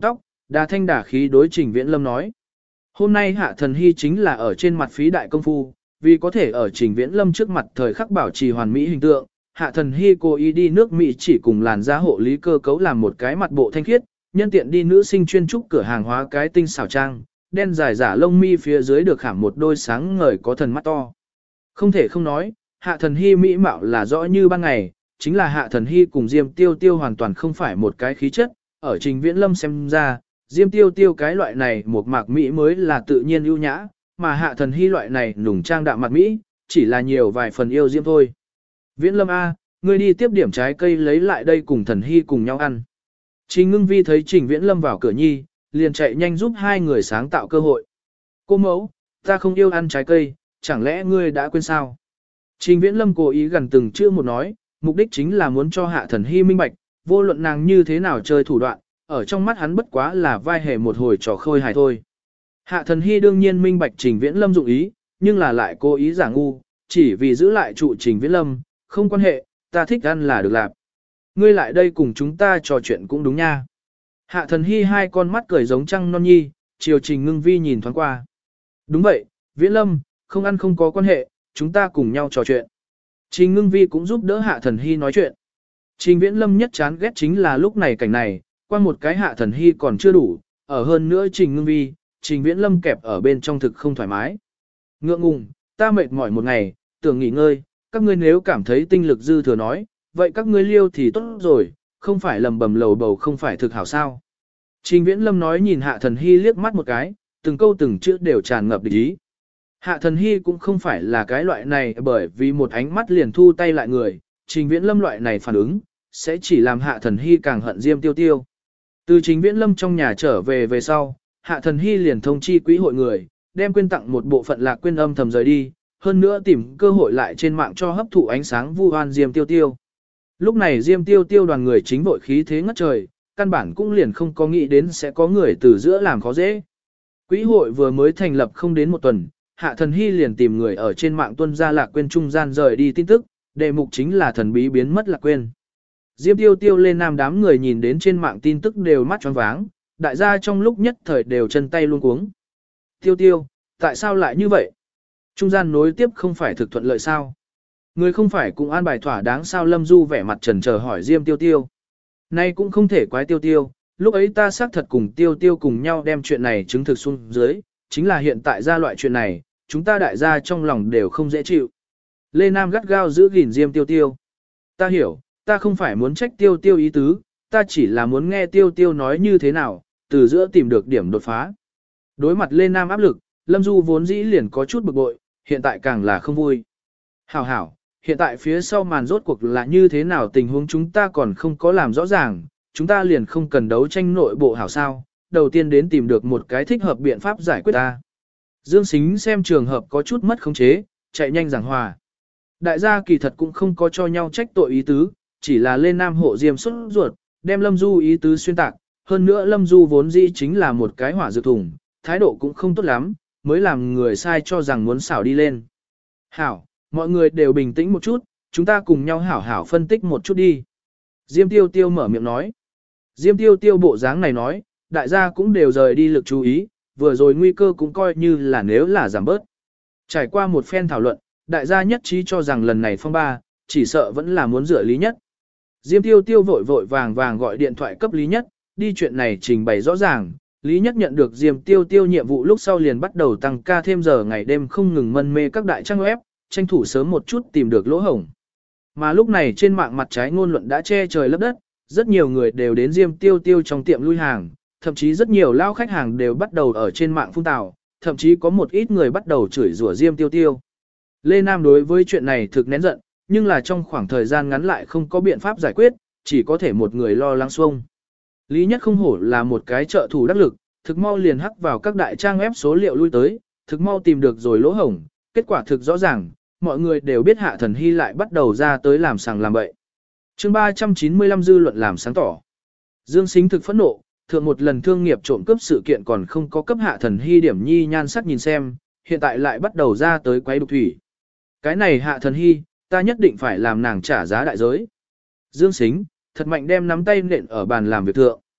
đà thanh đà khí đối Trình Viễn Lâm nói. Hôm nay Hạ Thần Hy chính là ở trên mặt phí đại công phu, vì có thể ở Trình Viễn Lâm trước mặt thời khắc bảo trì hoàn mỹ hình tượng, Hạ Thần Hy cố ý đi nước Mỹ chỉ cùng làn da hộ lý cơ cấu làm một cái mặt bộ thanh khiết, nhân tiện đi nữ sinh chuyên trúc cửa hàng hóa cái tinh xảo trang, đen dài giả lông mi phía dưới được khảm một đôi sáng ngời có thần mắt to. Không thể không nói, Hạ Thần Hy mỹ mạo là rõ như ban ngày, chính là Hạ Thần Hy cùng Diêm Tiêu Tiêu hoàn toàn không phải một cái khí chất, ở Trình Viễn Lâm xem ra, Diêm Tiêu Tiêu cái loại này một mạc mỹ mới là tự nhiên ưu nhã, mà Hạ Thần Hy loại này nùng trang đạm mặt mỹ, chỉ là nhiều vài phần yêu diễm thôi. Viễn Lâm A, ngươi đi tiếp điểm trái cây lấy lại đây cùng Thần Hy cùng nhau ăn. Trình Ngưng Vi thấy Trình Viễn Lâm vào cửa nhi, liền chạy nhanh giúp hai người sáng tạo cơ hội. Cô mẫu, ta không yêu ăn trái cây, chẳng lẽ ngươi đã quên sao? Trình Viễn Lâm cố ý gần từng chữ một nói, mục đích chính là muốn cho Hạ Thần Hy minh bạch, vô luận nàng như thế nào chơi thủ đoạn, ở trong mắt hắn bất quá là vai hề một hồi trò khôi hài thôi. Hạ Thần Hy đương nhiên minh bạch Trình Viễn Lâm dụng ý, nhưng là lại cố ý giả ngu, chỉ vì giữ lại trụ Trình Viễn Lâm, không quan hệ, ta thích ăn là được làm. Ngươi lại đây cùng chúng ta trò chuyện cũng đúng nha. Hạ Thần Hy hai con mắt cười giống trăng non nhi, chiều Trình Ngưng Vi nhìn thoáng qua. Đúng vậy, Viễn Lâm, không ăn không có quan hệ, chúng ta cùng nhau trò chuyện. Trình Ngưng Vi cũng giúp đỡ Hạ Thần Hy nói chuyện. Trình Viễn Lâm nhất chán ghét chính là lúc này cảnh này, qua một cái Hạ Thần Hy còn chưa đủ, ở hơn nữa Trình Ngưng Vi, Trình Viễn Lâm kẹp ở bên trong thực không thoải mái. Ngượng ngùng, ta mệt mỏi một ngày, tưởng nghỉ ngơi, các ngươi nếu cảm thấy tinh lực dư thừa nói, vậy các ngươi liêu thì tốt rồi, không phải lầm bầm lầu bầu không phải thực hảo sao. Trình Viễn Lâm nói nhìn Hạ Thần Hy liếc mắt một cái, từng câu từng chữ đều tràn ngập địch ý. Hạ Thần Hy cũng không phải là cái loại này bởi vì một ánh mắt liền thu tay lại người, Trình Viễn Lâm loại này phản ứng, sẽ chỉ làm Hạ Thần Hy càng hận Diêm Tiêu Tiêu. Từ Trình Viễn Lâm trong nhà trở về sau, Hạ Thần Hy liền thông chi quỹ hội người, đem quyên tặng một bộ phận lạc quyên âm thầm rời đi, hơn nữa tìm cơ hội lại trên mạng cho hấp thụ ánh sáng vu oan Diêm Tiêu Tiêu. Lúc này Diêm Tiêu Tiêu đoàn người chính vội khí thế ngất trời, căn bản cũng liền không có nghĩ đến sẽ có người từ giữa làm khó dễ. Quỹ hội vừa mới thành lập không đến một tuần, Hạ Thần Hy liền tìm người ở trên mạng tuân ra lạc quên trung gian rời đi tin tức, đề mục chính là thần bí biến mất lạc quên. Diêm Tiêu Tiêu lên nam đám người nhìn đến trên mạng tin tức đều mắt choáng váng, đại gia trong lúc nhất thời đều chân tay luống cuống. Tiêu Tiêu, tại sao lại như vậy? Trung gian nối tiếp không phải thực thuận lợi sao? Người không phải cũng an bài thỏa đáng sao? Lâm Du vẻ mặt chần chờ hỏi Diêm Tiêu Tiêu. Nay cũng không thể quái Tiêu Tiêu, lúc ấy ta xác thật cùng Tiêu Tiêu cùng nhau đem chuyện này chứng thực xuống dưới, chính là hiện tại ra loại chuyện này, chúng ta đại gia trong lòng đều không dễ chịu. Lê Nam gắt gao giữ gìn Diêm Tiêu Tiêu. Ta hiểu, ta không phải muốn trách Tiêu Tiêu ý tứ, ta chỉ là muốn nghe Tiêu Tiêu nói như thế nào, từ giữa tìm được điểm đột phá. Đối mặt Lê Nam áp lực, Lâm Du vốn dĩ liền có chút bực bội, hiện tại càng là không vui. Hảo hảo, hiện tại phía sau màn rốt cuộc là như thế nào tình huống chúng ta còn không có làm rõ ràng, chúng ta liền không cần đấu tranh nội bộ hảo sao, đầu tiên đến tìm được một cái thích hợp biện pháp giải quyết ta. Dương Sính xem trường hợp có chút mất khống chế, chạy nhanh giảng hòa. Đại gia kỳ thật cũng không có cho nhau trách tội ý tứ, chỉ là lên nam hộ Diêm xuất ruột, đem Lâm Du ý tứ xuyên tạc, hơn nữa Lâm Du vốn dĩ chính là một cái hỏa dược thùng, thái độ cũng không tốt lắm, mới làm người sai cho rằng muốn xảo đi lên. Hảo, mọi người đều bình tĩnh một chút, chúng ta cùng nhau hảo hảo phân tích một chút đi. Diêm Tiêu Tiêu mở miệng nói. Diêm Tiêu Tiêu bộ dáng này nói, đại gia cũng đều rời đi lực chú ý, vừa rồi nguy cơ cũng coi như là nếu là giảm bớt. Trải qua một phen thảo luận, đại gia nhất trí cho rằng lần này phong ba, chỉ sợ vẫn là muốn rửa Lý Nhất. Diêm Tiêu Tiêu vội vội vàng vàng gọi điện thoại cấp Lý Nhất, đi chuyện này trình bày rõ ràng. Lý Nhất nhận được Diêm Tiêu Tiêu nhiệm vụ lúc sau liền bắt đầu tăng ca thêm giờ ngày đêm không ngừng mân mê các đại trang web, tranh thủ sớm một chút tìm được lỗ hổng. Mà lúc này trên mạng mặt trái ngôn luận đã che trời lấp đất, rất nhiều người đều đến Diêm Tiêu Tiêu trong tiệm lui hàng, thậm chí rất nhiều lao khách hàng đều bắt đầu ở trên mạng phun tào, thậm chí có một ít người bắt đầu chửi rủa Diêm Tiêu Tiêu. Lê Nam đối với chuyện này thực nén giận, nhưng là trong khoảng thời gian ngắn lại không có biện pháp giải quyết, chỉ có thể một người lo lắng xuông. Lý Nhất không hổ là một cái trợ thủ đắc lực, thực mau liền hắc vào các đại trang web số liệu lui tới, thực mau tìm được rồi lỗ hổng, kết quả thực rõ ràng, mọi người đều biết Hạ Thần Hy lại bắt đầu ra tới làm sàng làm bậy. Chương 395 dư luận làm sáng tỏ. Dương Sính thực phẫn nộ, thượng một lần thương nghiệp trộm cướp sự kiện còn không có cấp Hạ Thần Hy điểm nhi nhan sắc nhìn xem, hiện tại lại bắt đầu ra tới quấy đục thủy. Cái này Hạ Thần Hy, ta nhất định phải làm nàng trả giá đại giới. Dương Sính, thật mạnh đem nắm tay nện ở bàn làm việc thượng.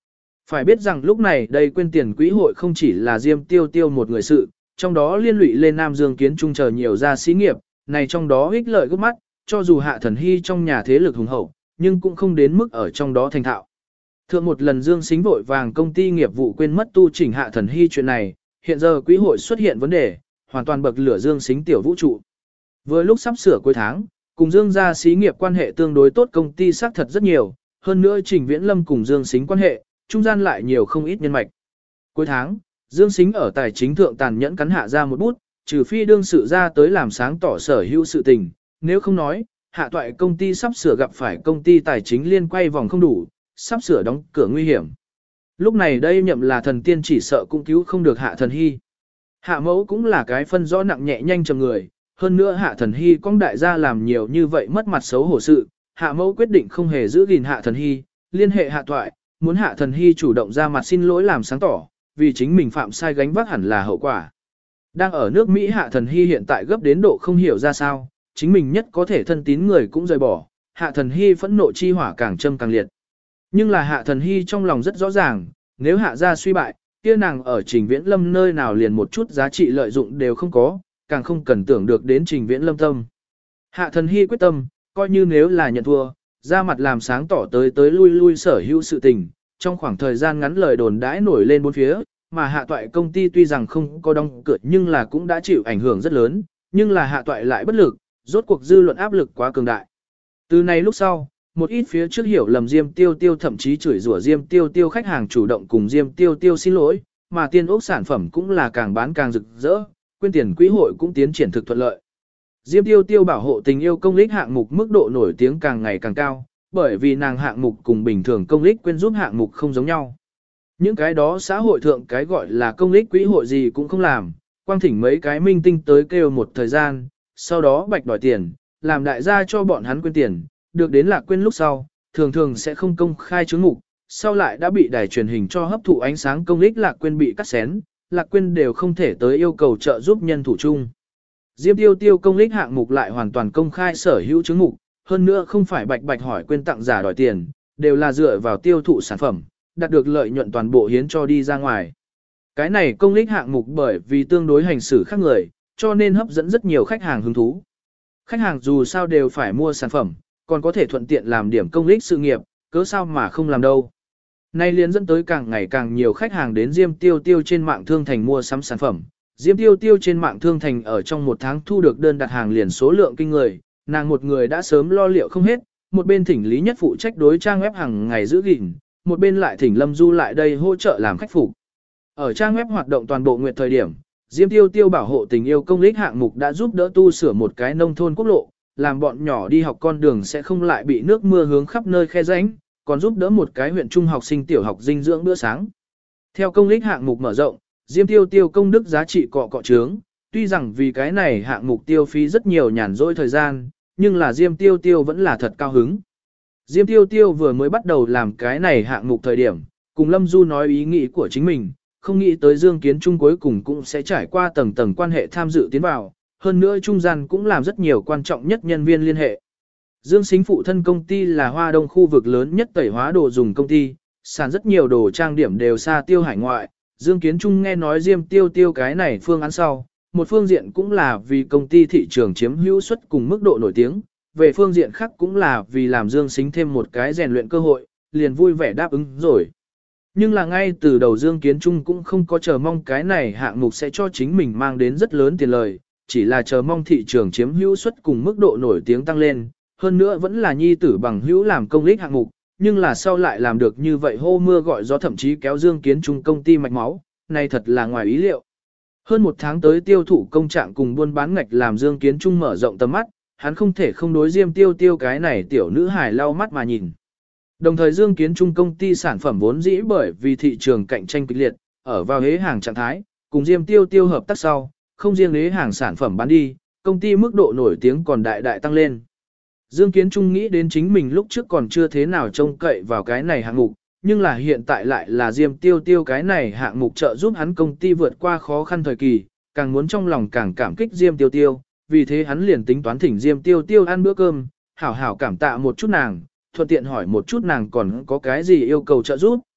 Phải biết rằng lúc này đây quên tiền quỹ hội không chỉ là Diêm Tiêu Tiêu một người sự, trong đó liên lụy lên Nam Dương Kiến Trung chờ nhiều gia sĩ nghiệp, này trong đó ích lợi gấp mắt, cho dù Hạ Thần Hy trong nhà thế lực hùng hậu, nhưng cũng không đến mức ở trong đó thành thạo. Thượng một lần Dương Sính vội vàng công ty nghiệp vụ quên mất tu chỉnh Hạ Thần Hy chuyện này, hiện giờ quỹ hội xuất hiện vấn đề, hoàn toàn bậc lửa Dương Sính tiểu vũ trụ. Vừa lúc sắp sửa cuối tháng, cùng Dương gia xí nghiệp quan hệ tương đối tốt công ty xác thật rất nhiều, hơn nữa Trình Viễn Lâm cùng Dương Sính quan hệ, trung gian lại nhiều không ít nhân mạch. Cuối tháng, Dương Sính ở tài chính thượng tàn nhẫn cắn hạ ra một bút, trừ phi đương sự ra tới làm sáng tỏ sở hữu sự tình, nếu không nói, hạ toại công ty sắp sửa gặp phải công ty tài chính liên quay vòng không đủ, sắp sửa đóng cửa nguy hiểm. Lúc này đây nhậm là thần tiên chỉ sợ cũng cứu không được Hạ Thần Hy. Hạ mẫu cũng là cái phân rõ nặng nhẹ nhanh chầm người, hơn nữa Hạ Thần Hy con đại gia làm nhiều như vậy mất mặt xấu hổ sự, Hạ mẫu quyết định không hề giữ gìn Hạ Thần Hy, liên hệ Hạ toại, muốn Hạ Thần Hy chủ động ra mặt xin lỗi làm sáng tỏ, vì chính mình phạm sai gánh vác hẳn là hậu quả. Đang ở nước Mỹ Hạ Thần Hy hiện tại gấp đến độ không hiểu ra sao, chính mình nhất có thể thân tín người cũng rời bỏ, Hạ Thần Hy phẫn nộ chi hỏa càng châm càng liệt. Nhưng là Hạ Thần Hy trong lòng rất rõ ràng, nếu Hạ gia suy bại, kia nàng ở Trình Viễn Lâm nơi nào liền một chút giá trị lợi dụng đều không có, càng không cần tưởng được đến Trình Viễn Lâm tâm. Hạ Thần Hy quyết tâm, coi như nếu là nhận thua, ra mặt làm sáng tỏ tới lui sở hữu sự tình, trong khoảng thời gian ngắn lời đồn đãi nổi lên bốn phía, mà Hạ toại công ty tuy rằng không có đóng cửa nhưng là cũng đã chịu ảnh hưởng rất lớn, nhưng là Hạ toại lại bất lực, rốt cuộc dư luận áp lực quá cường đại. Từ nay lúc sau, một ít phía trước hiểu lầm Diêm Tiêu Tiêu thậm chí chửi rủa Diêm Tiêu Tiêu khách hàng chủ động cùng Diêm Tiêu Tiêu xin lỗi, mà tiên ốc sản phẩm cũng là càng bán càng rực rỡ, quyên tiền quỹ hội cũng tiến triển thực thuận lợi. Diêm Tiêu Tiêu bảo hộ tình yêu công lích hạng mục mức độ nổi tiếng càng ngày càng cao, bởi vì nàng hạng mục cùng bình thường công lích quyên giúp hạng mục không giống nhau. Những cái đó xã hội thượng cái gọi là công lích quỹ hội gì cũng không làm, quang thỉnh mấy cái minh tinh tới kêu một thời gian, sau đó bạch đòi tiền, làm đại gia cho bọn hắn quyên tiền, được đến Lạc Quyên lúc sau, thường thường sẽ không công khai chứng mục, sau lại đã bị đài truyền hình cho hấp thụ ánh sáng công lích Lạc Quyên bị cắt xén, Lạc Quyên đều không thể tới yêu cầu trợ giúp nhân thủ chung. Diêm Tiêu Tiêu công lích hạng mục lại hoàn toàn công khai sở hữu chứng mục, hơn nữa không phải bạch bạch hỏi quyên tặng giả đòi tiền, đều là dựa vào tiêu thụ sản phẩm, đạt được lợi nhuận toàn bộ hiến cho đi ra ngoài. Cái này công lích hạng mục bởi vì tương đối hành xử khác người, cho nên hấp dẫn rất nhiều khách hàng hứng thú. Khách hàng dù sao đều phải mua sản phẩm, còn có thể thuận tiện làm điểm công lích sự nghiệp, cớ sao mà không làm đâu. Nay liền dẫn tới càng ngày càng nhiều khách hàng đến Diêm Tiêu Tiêu trên mạng thương thành mua sắm sản phẩm. Diêm Tiêu Tiêu trên mạng thương thành ở trong một tháng thu được đơn đặt hàng liền số lượng kinh người, nàng một người đã sớm lo liệu không hết, một bên thỉnh Lý Nhất phụ trách đối trang web hàng ngày giữ gìn, một bên lại thỉnh Lâm Du lại đây hỗ trợ làm khách phục. Ở trang web hoạt động toàn bộ nguyện thời điểm, Diêm Tiêu Tiêu bảo hộ tình yêu công lích hạng mục đã giúp đỡ tu sửa một cái nông thôn quốc lộ, làm bọn nhỏ đi học con đường sẽ không lại bị nước mưa hướng khắp nơi khe rãnh, còn giúp đỡ một cái huyện trung học sinh tiểu học dinh dưỡng bữa sáng. Theo công lích hạng mục mở rộng, Diêm Tiêu Tiêu công đức giá trị cọ trướng, tuy rằng vì cái này hạng mục tiêu phí rất nhiều nhàn rỗi thời gian, nhưng là Diêm Tiêu Tiêu vẫn là thật cao hứng. Diêm Tiêu Tiêu vừa mới bắt đầu làm cái này hạng mục thời điểm, cùng Lâm Du nói ý nghĩ của chính mình, không nghĩ tới Dương Kiến Trung cuối cùng cũng sẽ trải qua tầng tầng quan hệ tham dự tiến vào, hơn nữa trung gian cũng làm rất nhiều quan trọng nhất nhân viên liên hệ. Dương Sính phụ thân công ty là Hoa Đông khu vực lớn nhất tẩy hóa đồ dùng công ty, sản rất nhiều đồ trang điểm đều xa tiêu hải ngoại. Dương Kiến Trung nghe nói Diêm Tiêu Tiêu cái này phương án sau, một phương diện cũng là vì công ty thị trường chiếm hữu suất cùng mức độ nổi tiếng, về phương diện khác cũng là vì làm Dương Sính thêm một cái rèn luyện cơ hội, liền vui vẻ đáp ứng rồi. Nhưng là ngay từ đầu Dương Kiến Trung cũng không có chờ mong cái này hạng mục sẽ cho chính mình mang đến rất lớn tiền lời, chỉ là chờ mong thị trường chiếm hữu suất cùng mức độ nổi tiếng tăng lên, hơn nữa vẫn là nhi tử bằng hữu làm công lích hạng mục, nhưng là sau lại làm được như vậy hô mưa gọi gió thậm chí kéo Dương Kiến Trung công ty mạch máu, này thật là ngoài ý liệu. Hơn một tháng tới tiêu thụ công trạng cùng buôn bán ngạch làm Dương Kiến Trung mở rộng tầm mắt, hắn không thể không đối Diêm Tiêu Tiêu cái này tiểu nữ hài lau mắt mà nhìn. Đồng thời Dương Kiến Trung công ty sản phẩm vốn dĩ bởi vì thị trường cạnh tranh kịch liệt, ở vào hế hàng trạng thái, cùng Diêm Tiêu Tiêu hợp tác sau, không riêng hế hàng sản phẩm bán đi, công ty mức độ nổi tiếng còn đại đại tăng lên. Dương Kiến Trung nghĩ đến chính mình lúc trước còn chưa thế nào trông cậy vào cái này hạng mục, nhưng là hiện tại lại là Diêm Tiêu Tiêu cái này hạng mục trợ giúp hắn công ty vượt qua khó khăn thời kỳ, càng muốn trong lòng càng cảm kích Diêm Tiêu Tiêu, vì thế hắn liền tính toán thỉnh Diêm Tiêu Tiêu ăn bữa cơm, hảo hảo cảm tạ một chút nàng, thuận tiện hỏi một chút nàng còn có cái gì yêu cầu trợ giúp,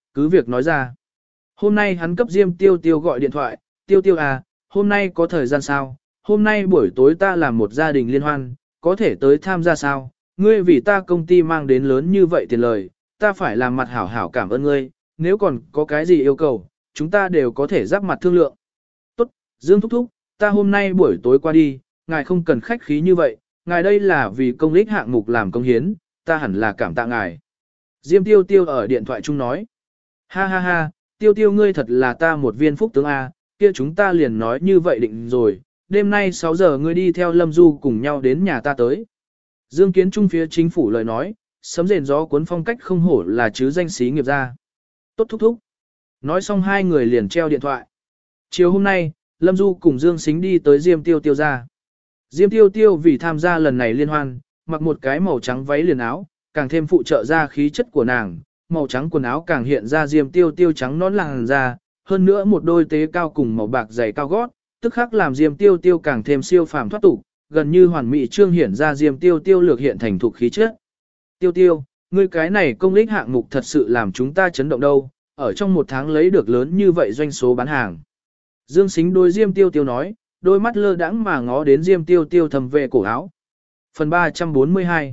cứ việc nói ra. Hôm nay hắn cấp Diêm Tiêu Tiêu gọi điện thoại, Tiêu Tiêu à, hôm nay có thời gian sao? Hôm nay buổi tối ta làm một gia đình liên hoan, có thể tới tham gia sao? Ngươi vì ta công ty mang đến lớn như vậy tiền lời, ta phải làm mặt hảo hảo cảm ơn ngươi, nếu còn có cái gì yêu cầu, chúng ta đều có thể giáp mặt thương lượng. Tốt, Dương Thúc Thúc, ta hôm nay buổi tối qua đi, ngài không cần khách khí như vậy, ngài đây là vì công ích hạng mục làm công hiến, ta hẳn là cảm tạ ngài. Diêm Tiêu Tiêu ở điện thoại chung nói, ha ha ha, Tiêu Tiêu ngươi thật là ta một viên phúc tướng A, kia chúng ta liền nói như vậy định rồi, đêm nay 6 giờ ngươi đi theo Lâm Du cùng nhau đến nhà ta tới. Dương Kiến Trung phía chính phủ lời nói, sấm rền gió cuốn phong cách không hổ là chứ danh sĩ nghiệp gia. Tốt thúc thúc. Nói xong hai người liền treo điện thoại. Chiều hôm nay, Lâm Du cùng Dương Sính đi tới Diêm Tiêu Tiêu ra. Diêm Tiêu Tiêu vì tham gia lần này liên hoan, mặc một cái màu trắng váy liền áo, càng thêm phụ trợ ra khí chất của nàng, màu trắng quần áo càng hiện ra Diêm Tiêu Tiêu trắng nón làn da, hơn nữa một đôi tế cao cùng màu bạc giày cao gót, tức khắc làm Diêm Tiêu Tiêu càng thêm siêu phàm thoát tục, gần như hoàn mỹ trương hiển ra Diêm Tiêu Tiêu lược hiện thành thục khí chất. Tiêu Tiêu, ngươi cái này công lích hạng mục thật sự làm chúng ta chấn động đâu, ở trong một tháng lấy được lớn như vậy doanh số bán hàng. Dương Sính đôi Diêm Tiêu Tiêu nói, đôi mắt lơ đãng mà ngó đến Diêm Tiêu Tiêu thầm về cổ áo. Phần 342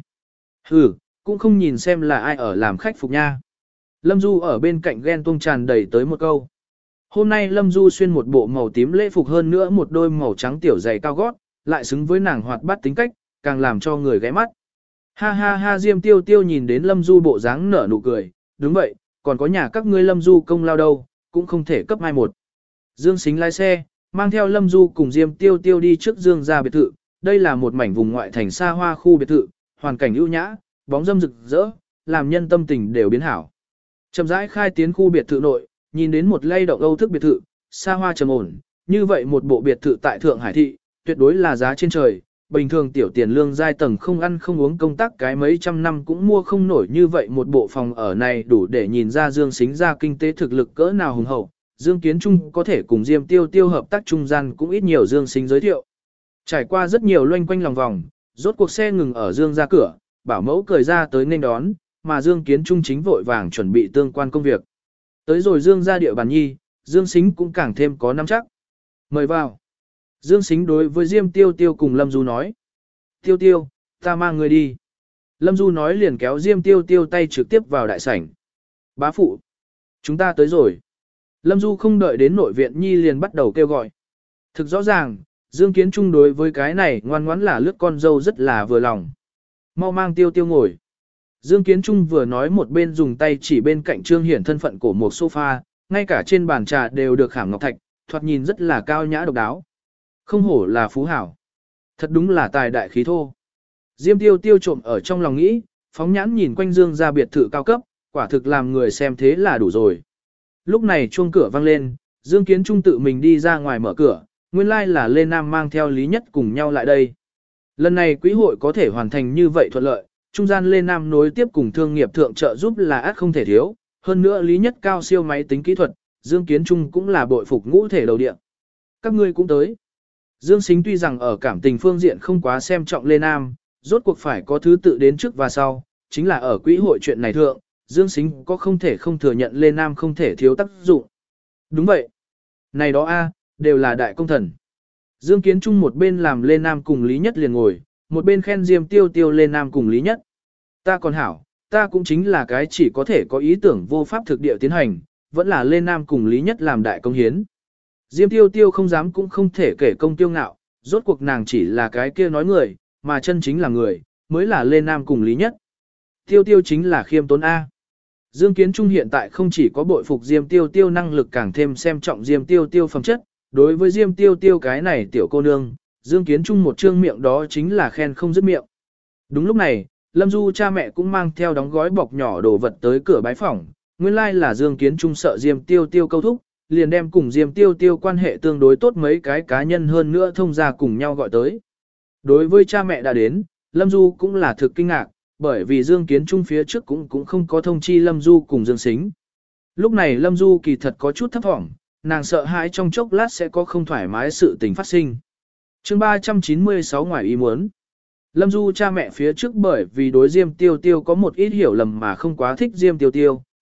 cũng không nhìn xem là ai ở làm khách phục nha. Lâm Du ở bên cạnh ghen tuông tràn đầy tới một câu. Hôm nay Lâm Du xuyên một bộ màu tím lễ phục hơn nữa một đôi màu trắng tiểu giày cao gót, lại xứng với nàng hoạt bát tính cách, càng làm cho người ghé mắt. Ha ha ha Diêm Tiêu Tiêu nhìn đến Lâm Du bộ dáng nở nụ cười, đúng vậy, còn có nhà các ngươi Lâm Du công lao đâu, cũng không thể cấp ai một. Dương Sính lái xe, mang theo Lâm Du cùng Diêm Tiêu Tiêu đi trước Dương gia biệt thự, đây là một mảnh vùng ngoại thành xa hoa khu biệt thự, hoàn cảnh ưu nhã, bóng râm rực rỡ, làm nhân tâm tình đều biến hảo. Chậm rãi khai tiến khu biệt thự nội, nhìn đến một lay động Âu thức biệt thự, xa hoa trầm ổn, như vậy một bộ biệt thự tại Thượng Hải thị, tuyệt đối là giá trên trời, bình thường tiểu tiền lương giai tầng không ăn không uống công tác cái mấy trăm năm cũng mua không nổi như vậy một bộ phòng ở này đủ để nhìn ra Dương Sính ra kinh tế thực lực cỡ nào hùng hậu. Dương Kiến Trung có thể cùng Diêm Tiêu Tiêu hợp tác trung gian cũng ít nhiều Dương Sính giới thiệu. Trải qua rất nhiều loanh quanh lòng vòng, rốt cuộc xe ngừng ở Dương ra cửa, bảo mẫu cười ra tới nên đón, mà Dương Kiến Trung chính vội vàng chuẩn bị tương quan công việc. Tới rồi Dương ra địa bàn nhi, Dương Sính cũng càng thêm có nắm chắc. Mời vào. Dương Sính đối với Diêm Tiêu Tiêu cùng Lâm Du nói. Tiêu Tiêu, ta mang người đi. Lâm Du nói liền kéo Diêm Tiêu Tiêu tay trực tiếp vào đại sảnh. Bá phụ. Chúng ta tới rồi. Lâm Du không đợi đến nội viện nhi liền bắt đầu kêu gọi. Thực rõ ràng, Dương Kiến Trung đối với cái này ngoan ngoãn là lướt con dâu rất là vừa lòng. Mau mang Tiêu Tiêu ngồi. Dương Kiến Trung vừa nói một bên dùng tay chỉ bên cạnh trương hiển thân phận của một sofa, ngay cả trên bàn trà đều được khảm ngọc thạch, thoạt nhìn rất là cao nhã độc đáo. Không hổ là phú hảo. Thật đúng là tài đại khí thô. Diêm Tiêu Tiêu trộm ở trong lòng nghĩ, phóng nhãn nhìn quanh Dương ra biệt thự cao cấp, quả thực làm người xem thế là đủ rồi. Lúc này chuông cửa vang lên, Dương Kiến Trung tự mình đi ra ngoài mở cửa, nguyên lai là Lê Nam mang theo Lý Nhất cùng nhau lại đây. Lần này quỹ hội có thể hoàn thành như vậy thuận lợi, trung gian Lê Nam nối tiếp cùng thương nghiệp thượng trợ giúp là át không thể thiếu, hơn nữa Lý Nhất cao siêu máy tính kỹ thuật, Dương Kiến Trung cũng là bội phục ngũ thể đầu địa. Các ngươi cũng tới. Dương Sính tuy rằng ở cảm tình phương diện không quá xem trọng Lê Nam, rốt cuộc phải có thứ tự đến trước và sau, chính là ở quỹ hội chuyện này thượng, Dương Sính có không thể không thừa nhận Lê Nam không thể thiếu tác dụng. Đúng vậy. Này đó a, đều là đại công thần. Dương Kiến Trung một bên làm Lê Nam cùng Lý Nhất liền ngồi, một bên khen Diêm Tiêu Tiêu Lê Nam cùng Lý Nhất. Ta còn hảo, ta cũng chính là cái chỉ có thể có ý tưởng vô pháp thực địa tiến hành, vẫn là Lê Nam cùng Lý Nhất làm đại công hiến. Diêm Tiêu Tiêu không dám cũng không thể kể công tiêu ngạo, rốt cuộc nàng chỉ là cái kia nói người, mà chân chính là người, mới là Lê Nam cùng Lý Nhất. Tiêu Tiêu chính là khiêm tốn A. Dương Kiến Trung hiện tại không chỉ có bội phục Diêm Tiêu Tiêu năng lực càng thêm xem trọng Diêm Tiêu Tiêu phẩm chất, đối với Diêm Tiêu Tiêu cái này tiểu cô nương, Dương Kiến Trung một trương miệng đó chính là khen không dứt miệng. Đúng lúc này, Lâm Du cha mẹ cũng mang theo đóng gói bọc nhỏ đồ vật tới cửa bái phỏng, nguyên lai là Dương Kiến Trung sợ Diêm Tiêu Tiêu câu thúc, liền đem cùng Diêm Tiêu Tiêu quan hệ tương đối tốt mấy cái cá nhân hơn nữa thông ra cùng nhau gọi tới. Đối với cha mẹ đã đến, Lâm Du cũng là thực kinh ngạc, bởi vì Dương Kiến Trung phía trước cũng không có thông chi Lâm Du cùng Dương Sính. Lúc này Lâm Du kỳ thật có chút thấp thỏm, nàng sợ hãi trong chốc lát sẽ có không thoải mái sự tình phát sinh. Chương 396 ngoài ý muốn. Lâm Du cha mẹ phía trước bởi vì đối Diêm Tiêu Tiêu có một ít hiểu lầm mà không quá thích Diêm Tiêu Tiêu,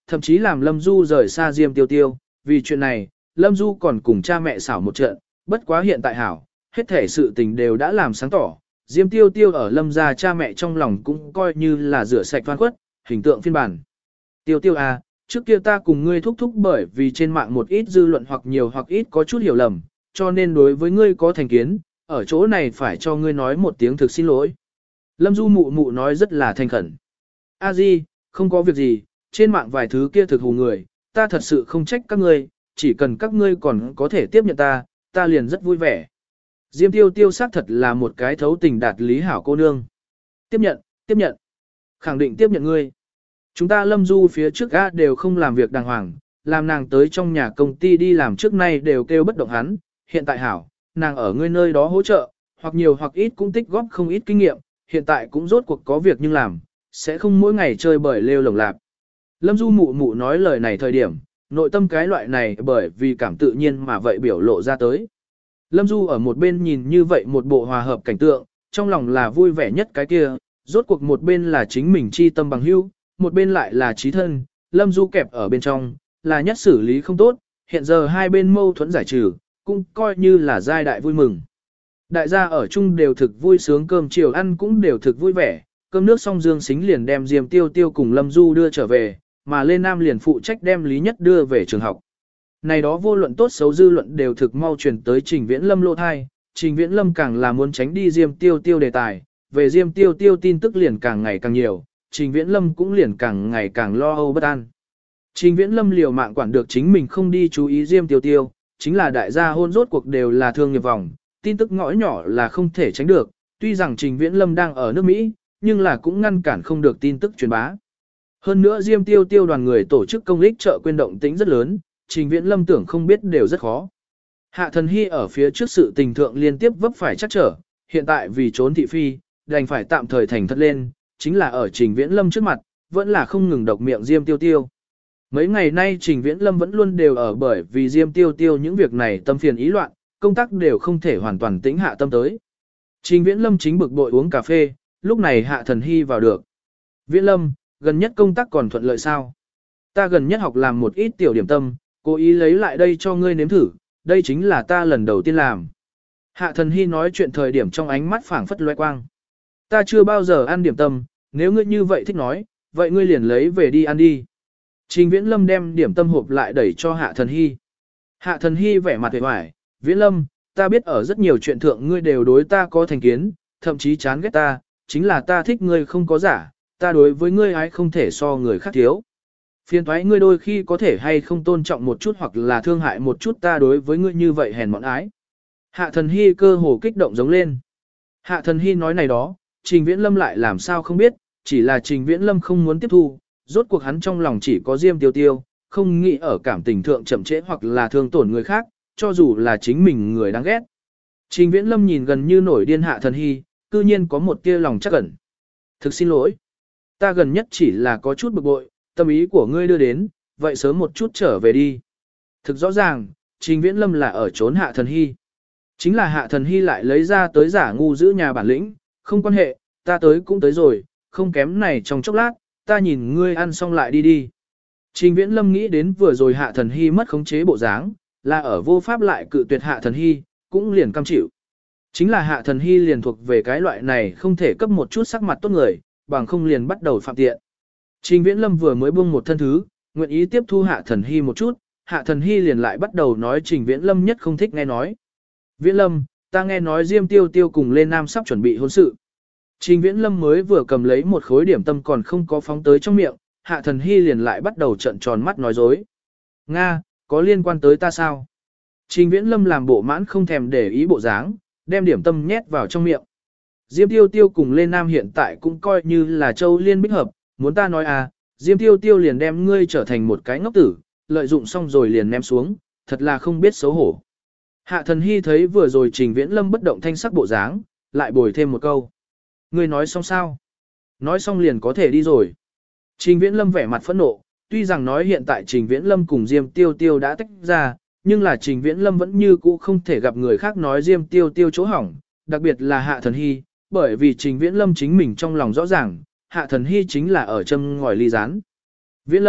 thậm chí làm Lâm Du rời xa Diêm Tiêu Tiêu, vì chuyện này, Lâm Du còn cùng cha mẹ xảo một trận, bất quá hiện tại hảo, hết thể sự tình đều đã làm sáng tỏ, Diêm Tiêu Tiêu ở Lâm gia cha mẹ trong lòng cũng coi như là rửa sạch oan khuất, hình tượng phiên bản. Tiêu Tiêu à, trước kia ta cùng ngươi thúc thúc bởi vì trên mạng một ít dư luận hoặc nhiều hoặc ít có chút hiểu lầm, cho nên đối với ngươi có thành kiến, ở chỗ này phải cho ngươi nói một tiếng thực xin lỗi. Lâm Du mụ mụ nói rất là thành khẩn. A Di, không có việc gì, trên mạng vài thứ kia thực hù người, ta thật sự không trách các ngươi, chỉ cần các ngươi còn có thể tiếp nhận ta liền rất vui vẻ. Diêm Tiêu Tiêu xác thật là một cái thấu tình đạt lý hảo cô nương. Tiếp nhận. Khẳng định tiếp nhận ngươi. Chúng ta Lâm Du phía trước gã đều không làm việc đàng hoàng, làm nàng tới trong nhà công ty đi làm trước nay đều kêu bất động hắn, hiện tại hảo, nàng ở ngươi nơi đó hỗ trợ, hoặc nhiều hoặc ít cũng tích góp không ít kinh nghiệm, hiện tại cũng rốt cuộc có việc nhưng làm, sẽ không mỗi ngày chơi bời lêu lồng lạp. Lâm Du mụ mụ nói lời này thời điểm, nội tâm cái loại này bởi vì cảm tự nhiên mà vậy biểu lộ ra tới. Lâm Du ở một bên nhìn như vậy một bộ hòa hợp cảnh tượng, trong lòng là vui vẻ nhất cái kia, rốt cuộc một bên là chính mình chi tâm bằng hữu, một bên lại là trí thân, Lâm Du kẹp ở bên trong, là nhất xử lý không tốt, hiện giờ hai bên mâu thuẫn giải trừ, cũng coi như là giai đại vui mừng. Đại gia ở chung đều thực vui sướng, cơm chiều ăn cũng đều thực vui vẻ, cơm nước xong Dương Sính liền đem Diêm Tiêu Tiêu cùng Lâm Du đưa trở về, mà Lê Nam liền phụ trách đem Lý Nhất đưa về trường học. Này đó vô luận tốt xấu dư luận đều thực mau truyền tới Trình Viễn Lâm lô thai, Trình Viễn Lâm càng là muốn tránh đi Diêm Tiêu Tiêu đề tài, về Diêm Tiêu Tiêu tin tức liền càng ngày càng nhiều, Trình Viễn Lâm cũng liền càng ngày càng lo âu bất an. Trình Viễn Lâm liều mạng quản được chính mình không đi chú ý Diêm Tiêu Tiêu, chính là đại gia hôn rốt cuộc đều là thương nghiệp vòng, tin tức ngõ nhỏ là không thể tránh được, tuy rằng Trình Viễn Lâm đang ở nước Mỹ, nhưng là cũng ngăn cản không được tin tức truyền bá. Hơn nữa Diêm Tiêu Tiêu đoàn người tổ chức công ích chợ quyên động tính rất lớn, Trình Viễn Lâm tưởng không biết đều rất khó. Hạ Thần Hy ở phía trước sự tình thượng liên tiếp vấp phải chắc trở, hiện tại vì trốn thị phi, đành phải tạm thời thành thật lên, chính là ở Trình Viễn Lâm trước mặt, vẫn là không ngừng độc miệng Diêm Tiêu Tiêu. Mấy ngày nay Trình Viễn Lâm vẫn luôn đều ở bởi vì Diêm Tiêu Tiêu những việc này tâm phiền ý loạn, công tác đều không thể hoàn toàn tĩnh hạ tâm tới. Trình Viễn Lâm chính bực bội uống cà phê, lúc này Hạ Thần Hy vào được. Viễn Lâm, gần nhất công tác còn thuận lợi sao? Ta gần nhất học làm một ít tiểu điểm tâm, cố ý lấy lại đây cho ngươi nếm thử, đây chính là ta lần đầu tiên làm. Hạ Thần Hy nói chuyện thời điểm trong ánh mắt phảng phất loe quang. Ta chưa bao giờ ăn điểm tâm, nếu ngươi như vậy thích nói, vậy ngươi liền lấy về đi ăn đi. Trình Viễn Lâm đem điểm tâm hộp lại đẩy cho Hạ Thần Hy. Hạ Thần Hy vẻ mặt vẻ vải, Viễn Lâm, ta biết ở rất nhiều chuyện thượng ngươi đều đối ta có thành kiến, thậm chí chán ghét ta, chính là ta thích ngươi không có giả, ta đối với ngươi ái không thể so người khác thiếu. Phiền thoái ngươi đôi khi có thể hay không tôn trọng một chút hoặc là thương hại một chút ta đối với ngươi như vậy hèn mọn ái. Hạ Thần Hy cơ hồ kích động giống lên. Hạ Thần Hy nói này đó, Trình Viễn Lâm lại làm sao không biết, chỉ là Trình Viễn Lâm không muốn tiếp thu, rốt cuộc hắn trong lòng chỉ có Diêm Tiêu Tiêu, không nghĩ ở cảm tình thượng chậm trễ hoặc là thương tổn người khác, cho dù là chính mình người đáng ghét. Trình Viễn Lâm nhìn gần như nổi điên Hạ Thần Hy, cư nhiên có một tia lòng chắc ẩn. Thực xin lỗi. Ta gần nhất chỉ là có chút bực bội, tâm ý của ngươi đưa đến, vậy sớm một chút trở về đi. Thực rõ ràng, Trình Viễn Lâm là ở trốn Hạ Thần Hy. Chính là Hạ Thần Hy lại lấy ra tới giả ngu giữ nhà bản lĩnh, không quan hệ, ta tới cũng tới rồi, không kém này trong chốc lát, ta nhìn ngươi ăn xong lại đi đi. Trình Viễn Lâm nghĩ đến vừa rồi Hạ Thần Hy mất khống chế bộ dáng, là ở vô pháp lại cự tuyệt Hạ Thần Hy, cũng liền cam chịu. Chính là Hạ Thần Hy liền thuộc về cái loại này không thể cấp một chút sắc mặt tốt người, bằng không liền bắt đầu phạm tiện. Trình Viễn Lâm vừa mới buông một thân thứ, nguyện ý tiếp thu Hạ Thần Hy một chút, Hạ Thần Hy liền lại bắt đầu nói Trình Viễn Lâm nhất không thích nghe nói. Viễn Lâm, ta nghe nói Diêm Tiêu Tiêu cùng Lê Nam sắp chuẩn bị hôn sự. Trình Viễn Lâm mới vừa cầm lấy một khối điểm tâm còn không có phóng tới trong miệng, Hạ Thần Hy liền lại bắt đầu trợn tròn mắt nói dối. Nga, có liên quan tới ta sao? Trình Viễn Lâm làm bộ mãn không thèm để ý bộ dáng, đem điểm tâm nhét vào trong miệng. Diêm Tiêu Tiêu cùng Lê Nam hiện tại cũng coi như là châu liên bích hợp, muốn ta nói à, Diêm Tiêu Tiêu liền đem ngươi trở thành một cái ngốc tử, lợi dụng xong rồi liền ném xuống, thật là không biết xấu hổ. Hạ Thần Hy thấy vừa rồi Trình Viễn Lâm bất động thanh sắc bộ dáng, lại bồi thêm một câu. Ngươi nói xong sao? Nói xong liền có thể đi rồi. Trình Viễn Lâm vẻ mặt phẫn nộ, tuy rằng nói hiện tại Trình Viễn Lâm cùng Diêm Tiêu Tiêu đã tách ra, nhưng là Trình Viễn Lâm vẫn như cũ không thể gặp người khác nói Diêm Tiêu Tiêu chỗ hỏng, đặc biệt là Hạ Thần Hy, bởi vì Trình Viễn Lâm chính mình trong lòng rõ ràng, Hạ Thần Hy chính là ở châm ngòi ly rán. Viễn Lâm,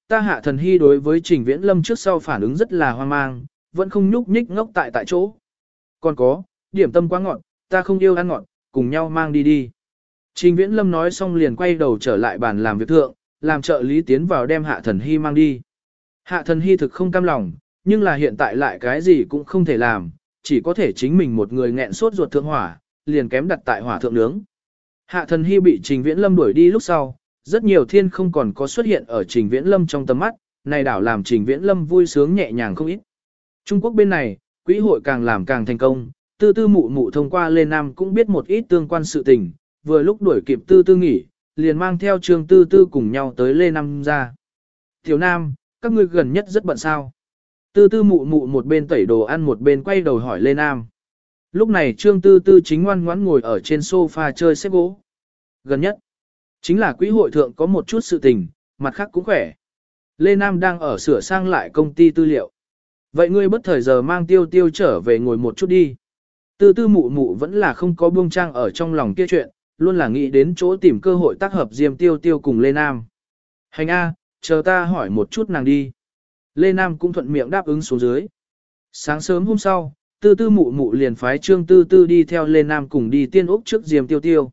Ta Hạ Thần Hy đối với Trình Viễn Lâm trước sau phản ứng rất là hoang mang, vẫn không nhúc nhích ngốc tại chỗ. Còn có, điểm tâm quá ngọt, ta không yêu ăn ngọt, cùng nhau mang đi đi. Trình Viễn Lâm nói xong liền quay đầu trở lại bàn làm việc thượng, làm trợ lý tiến vào đem Hạ Thần Hy mang đi. Hạ Thần Hy thực không cam lòng, nhưng là hiện tại lại cái gì cũng không thể làm, chỉ có thể chính mình một người nghẹn sốt ruột thượng hỏa, liền kém đặt tại hỏa thượng nướng. Hạ Thần Hy bị Trình Viễn Lâm đuổi đi lúc sau, rất nhiều thiên không còn có xuất hiện ở Trình Viễn Lâm trong tầm mắt, này đảo làm Trình Viễn Lâm vui sướng nhẹ nhàng không ít. Trung Quốc bên này, quỹ hội càng làm càng thành công, Tư Tư Mụ Mụ thông qua Lê Nam cũng biết một ít tương quan sự tình, vừa lúc đuổi kịp Tư Tư nghỉ, liền mang theo Trương Tư Tư cùng nhau tới Lê Nam ra. Tiểu Nam, các ngươi gần nhất rất bận sao? Tư Tư Mụ Mụ một bên tẩy đồ ăn một bên quay đầu hỏi Lê Nam. Lúc này Trương Tư Tư chính ngoan ngoãn ngồi ở trên sofa chơi xếp gỗ. Gần nhất, chính là quỹ hội thượng có một chút sự tình, mặt khác cũng khỏe. Lê Nam đang ở sửa sang lại công ty tư liệu. Vậy ngươi bất thời giờ mang Tiêu Tiêu trở về ngồi một chút đi. Tư Tư Mụ Mụ vẫn là không có buông trang ở trong lòng kia chuyện, luôn là nghĩ đến chỗ tìm cơ hội tác hợp Diêm Tiêu Tiêu cùng Lê Nam. Hành A, chờ ta hỏi một chút nàng đi. Lê Nam cũng thuận miệng đáp ứng xuống dưới. Sáng sớm hôm sau, Tư Tư Mụ Mụ liền phái Trương Tư Tư đi theo Lê Nam cùng đi tiên ốc trước Diêm Tiêu Tiêu.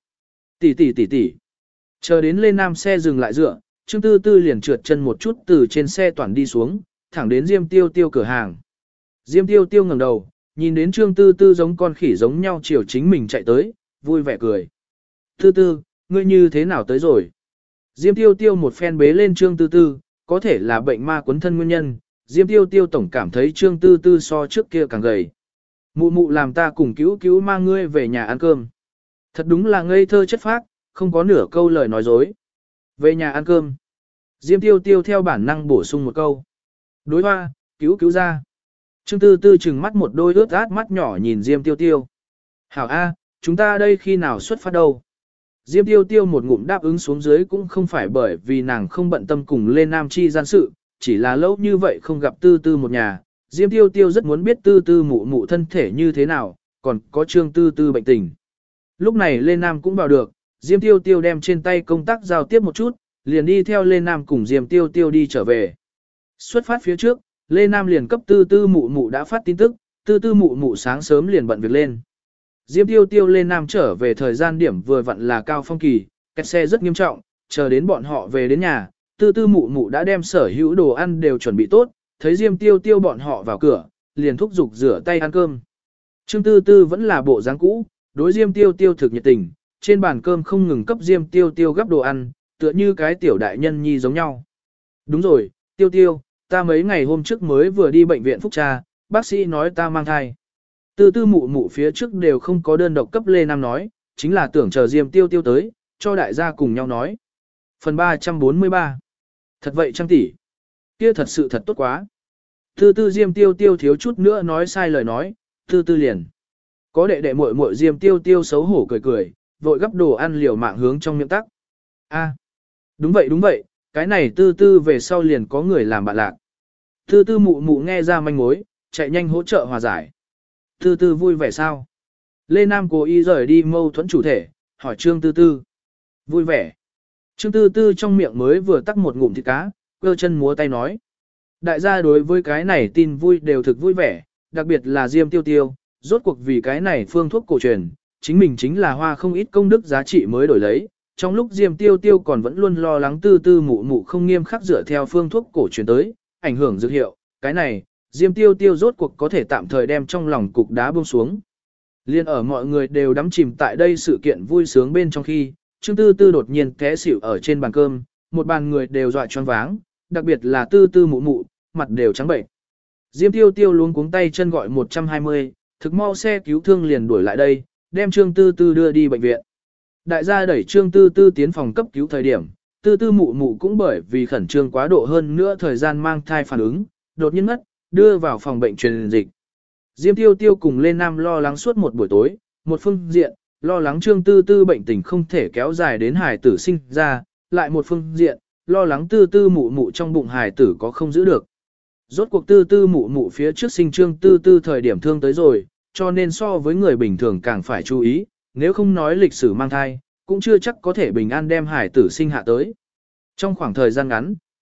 Tỷ. Chờ đến Lê Nam xe dừng lại dựa, Trương Tư Tư liền trượt chân một chút từ trên xe toàn đi xuống, thẳng đến Diêm Tiêu Tiêu cửa hàng. Diêm Tiêu Tiêu ngẩng đầu, nhìn đến Trương Tư Tư giống con khỉ giống nhau chiều chính mình chạy tới, vui vẻ cười. Tư Tư, ngươi như thế nào tới rồi? Diêm Tiêu Tiêu một phen bế lên Trương Tư Tư, có thể là bệnh ma quấn thân nguyên nhân, Diêm Tiêu Tiêu tổng cảm thấy Trương Tư Tư so trước kia càng gầy. Mụ mụ làm ta cùng cứu mang ngươi về nhà ăn cơm. Thật đúng là ngây thơ chất phác, không có nửa câu lời nói dối. Về nhà ăn cơm. Diêm Tiêu Tiêu theo bản năng bổ sung một câu. Đối hoa, cứu ra. Trương Tư Tư chừng mắt một đôi ướt át mắt nhỏ nhìn Diêm Tiêu Tiêu. Hảo A, chúng ta đây khi nào xuất phát đâu? Diêm Tiêu Tiêu một ngụm đáp ứng xuống dưới cũng không phải bởi vì nàng không bận tâm cùng Lê Nam Chi gian sự, chỉ là lâu như vậy không gặp Tư Tư một nhà. Diêm Tiêu Tiêu rất muốn biết Tư Tư Mụ Mụ thân thể như thế nào, còn có Trương Tư Tư bệnh tình. Lúc này Lê Nam cũng vào được, Diêm Tiêu Tiêu đem trên tay công tác giao tiếp một chút, liền đi theo Lê Nam cùng Diêm Tiêu Tiêu đi trở về. Xuất phát phía trước, Lê Nam liền cấp Tư Tư Mụ Mụ đã phát tin tức, Tư Tư Mụ Mụ sáng sớm liền bận việc lên. Diêm Tiêu Tiêu Lê Nam trở về thời gian điểm vừa vặn là cao phong kỳ, kẹt xe rất nghiêm trọng, chờ đến bọn họ về đến nhà, Tư Tư Mụ Mụ đã đem sở hữu đồ ăn đều chuẩn bị tốt, thấy Diêm Tiêu Tiêu bọn họ vào cửa, liền thúc giục rửa tay ăn cơm. Trương Tư Tư vẫn là bộ dáng cũ, đối Diêm Tiêu Tiêu thực nhiệt tình, trên bàn cơm không ngừng cấp Diêm Tiêu Tiêu gắp đồ ăn, tựa như cái tiểu đại nhân nhi giống nhau. Đúng rồi, Tiêu Tiêu, ta mấy ngày hôm trước mới vừa đi bệnh viện Phúc Tra, bác sĩ nói ta mang thai. Tư Tư Mụ Mụ phía trước đều không có đơn độc cấp Lê Nam nói, chính là tưởng chờ Diêm Tiêu Tiêu tới, cho đại gia cùng nhau nói. Phần 343. Thật vậy Trang tỷ, kia thật sự thật tốt quá. Tư Tư Diêm Tiêu Tiêu thiếu chút nữa nói sai lời nói, Tư Tư liền. Có đệ đệ muội muội Diêm Tiêu Tiêu xấu hổ cười cười, vội gấp đồ ăn liều mạng hướng trong miệng tắc. A, đúng vậy, cái này Tư Tư về sau liền có người làm bạn lạc. Tư Tư Mụ Mụ nghe ra manh mối, chạy nhanh hỗ trợ hòa giải. Tư Tư vui vẻ sao? Lê Nam cố ý rời đi mâu thuẫn chủ thể, hỏi Trương Tư Tư. Vui vẻ. Trương Tư Tư trong miệng mới vừa tắc một ngụm thịt cá, cơ chân múa tay nói. Đại gia đối với cái này tin vui đều thực vui vẻ, đặc biệt là Diêm Tiêu Tiêu, rốt cuộc vì cái này phương thuốc cổ truyền, chính mình chính là hoa không ít công đức giá trị mới đổi lấy. Trong lúc Diêm Tiêu Tiêu còn vẫn luôn lo lắng Tư Tư Mụ Mụ không nghiêm khắc dựa theo phương thuốc cổ truyền tới, ảnh hưởng dược hiệu, cái này, Diêm Tiêu Tiêu rốt cuộc có thể tạm thời đem trong lòng cục đá buông xuống. Liên ở mọi người đều đắm chìm tại đây sự kiện vui sướng bên trong khi, Trương Tư Tư đột nhiên té xỉu ở trên bàn cơm, một bàn người đều dọa choáng váng, đặc biệt là Tư Tư Mụ Mụ, mặt đều trắng bệnh. Diêm Tiêu Tiêu luống cuống tay chân gọi 120, thực mau xe cứu thương liền đuổi lại đây, đem Trương Tư Tư đưa đi bệnh viện. Đại gia đẩy Trương Tư Tư tiến phòng cấp cứu thời điểm, Tư Tư Mụ Mụ cũng bởi vì khẩn trương quá độ hơn nữa thời gian mang thai phản ứng, đột nhiên ngất, đưa vào phòng bệnh truyền dịch. Diêm Tiêu Tiêu cùng Lê Nam lo lắng suốt một buổi tối, một phương diện, lo lắng Trương Tư Tư bệnh tình không thể kéo dài đến hài tử sinh ra, lại một phương diện, lo lắng Tư Tư Mụ Mụ trong bụng hài tử có không giữ được. Rốt cuộc Tư Tư Mụ Mụ phía trước sinh Trương Tư Tư thời điểm thương tới rồi, cho nên so với người bình thường càng phải chú ý, nếu không nói lịch sử mang thai, cũng chưa chắc có thể bình an đem hài tử sinh hạ tới. Trong khoảng thời gian ngắn,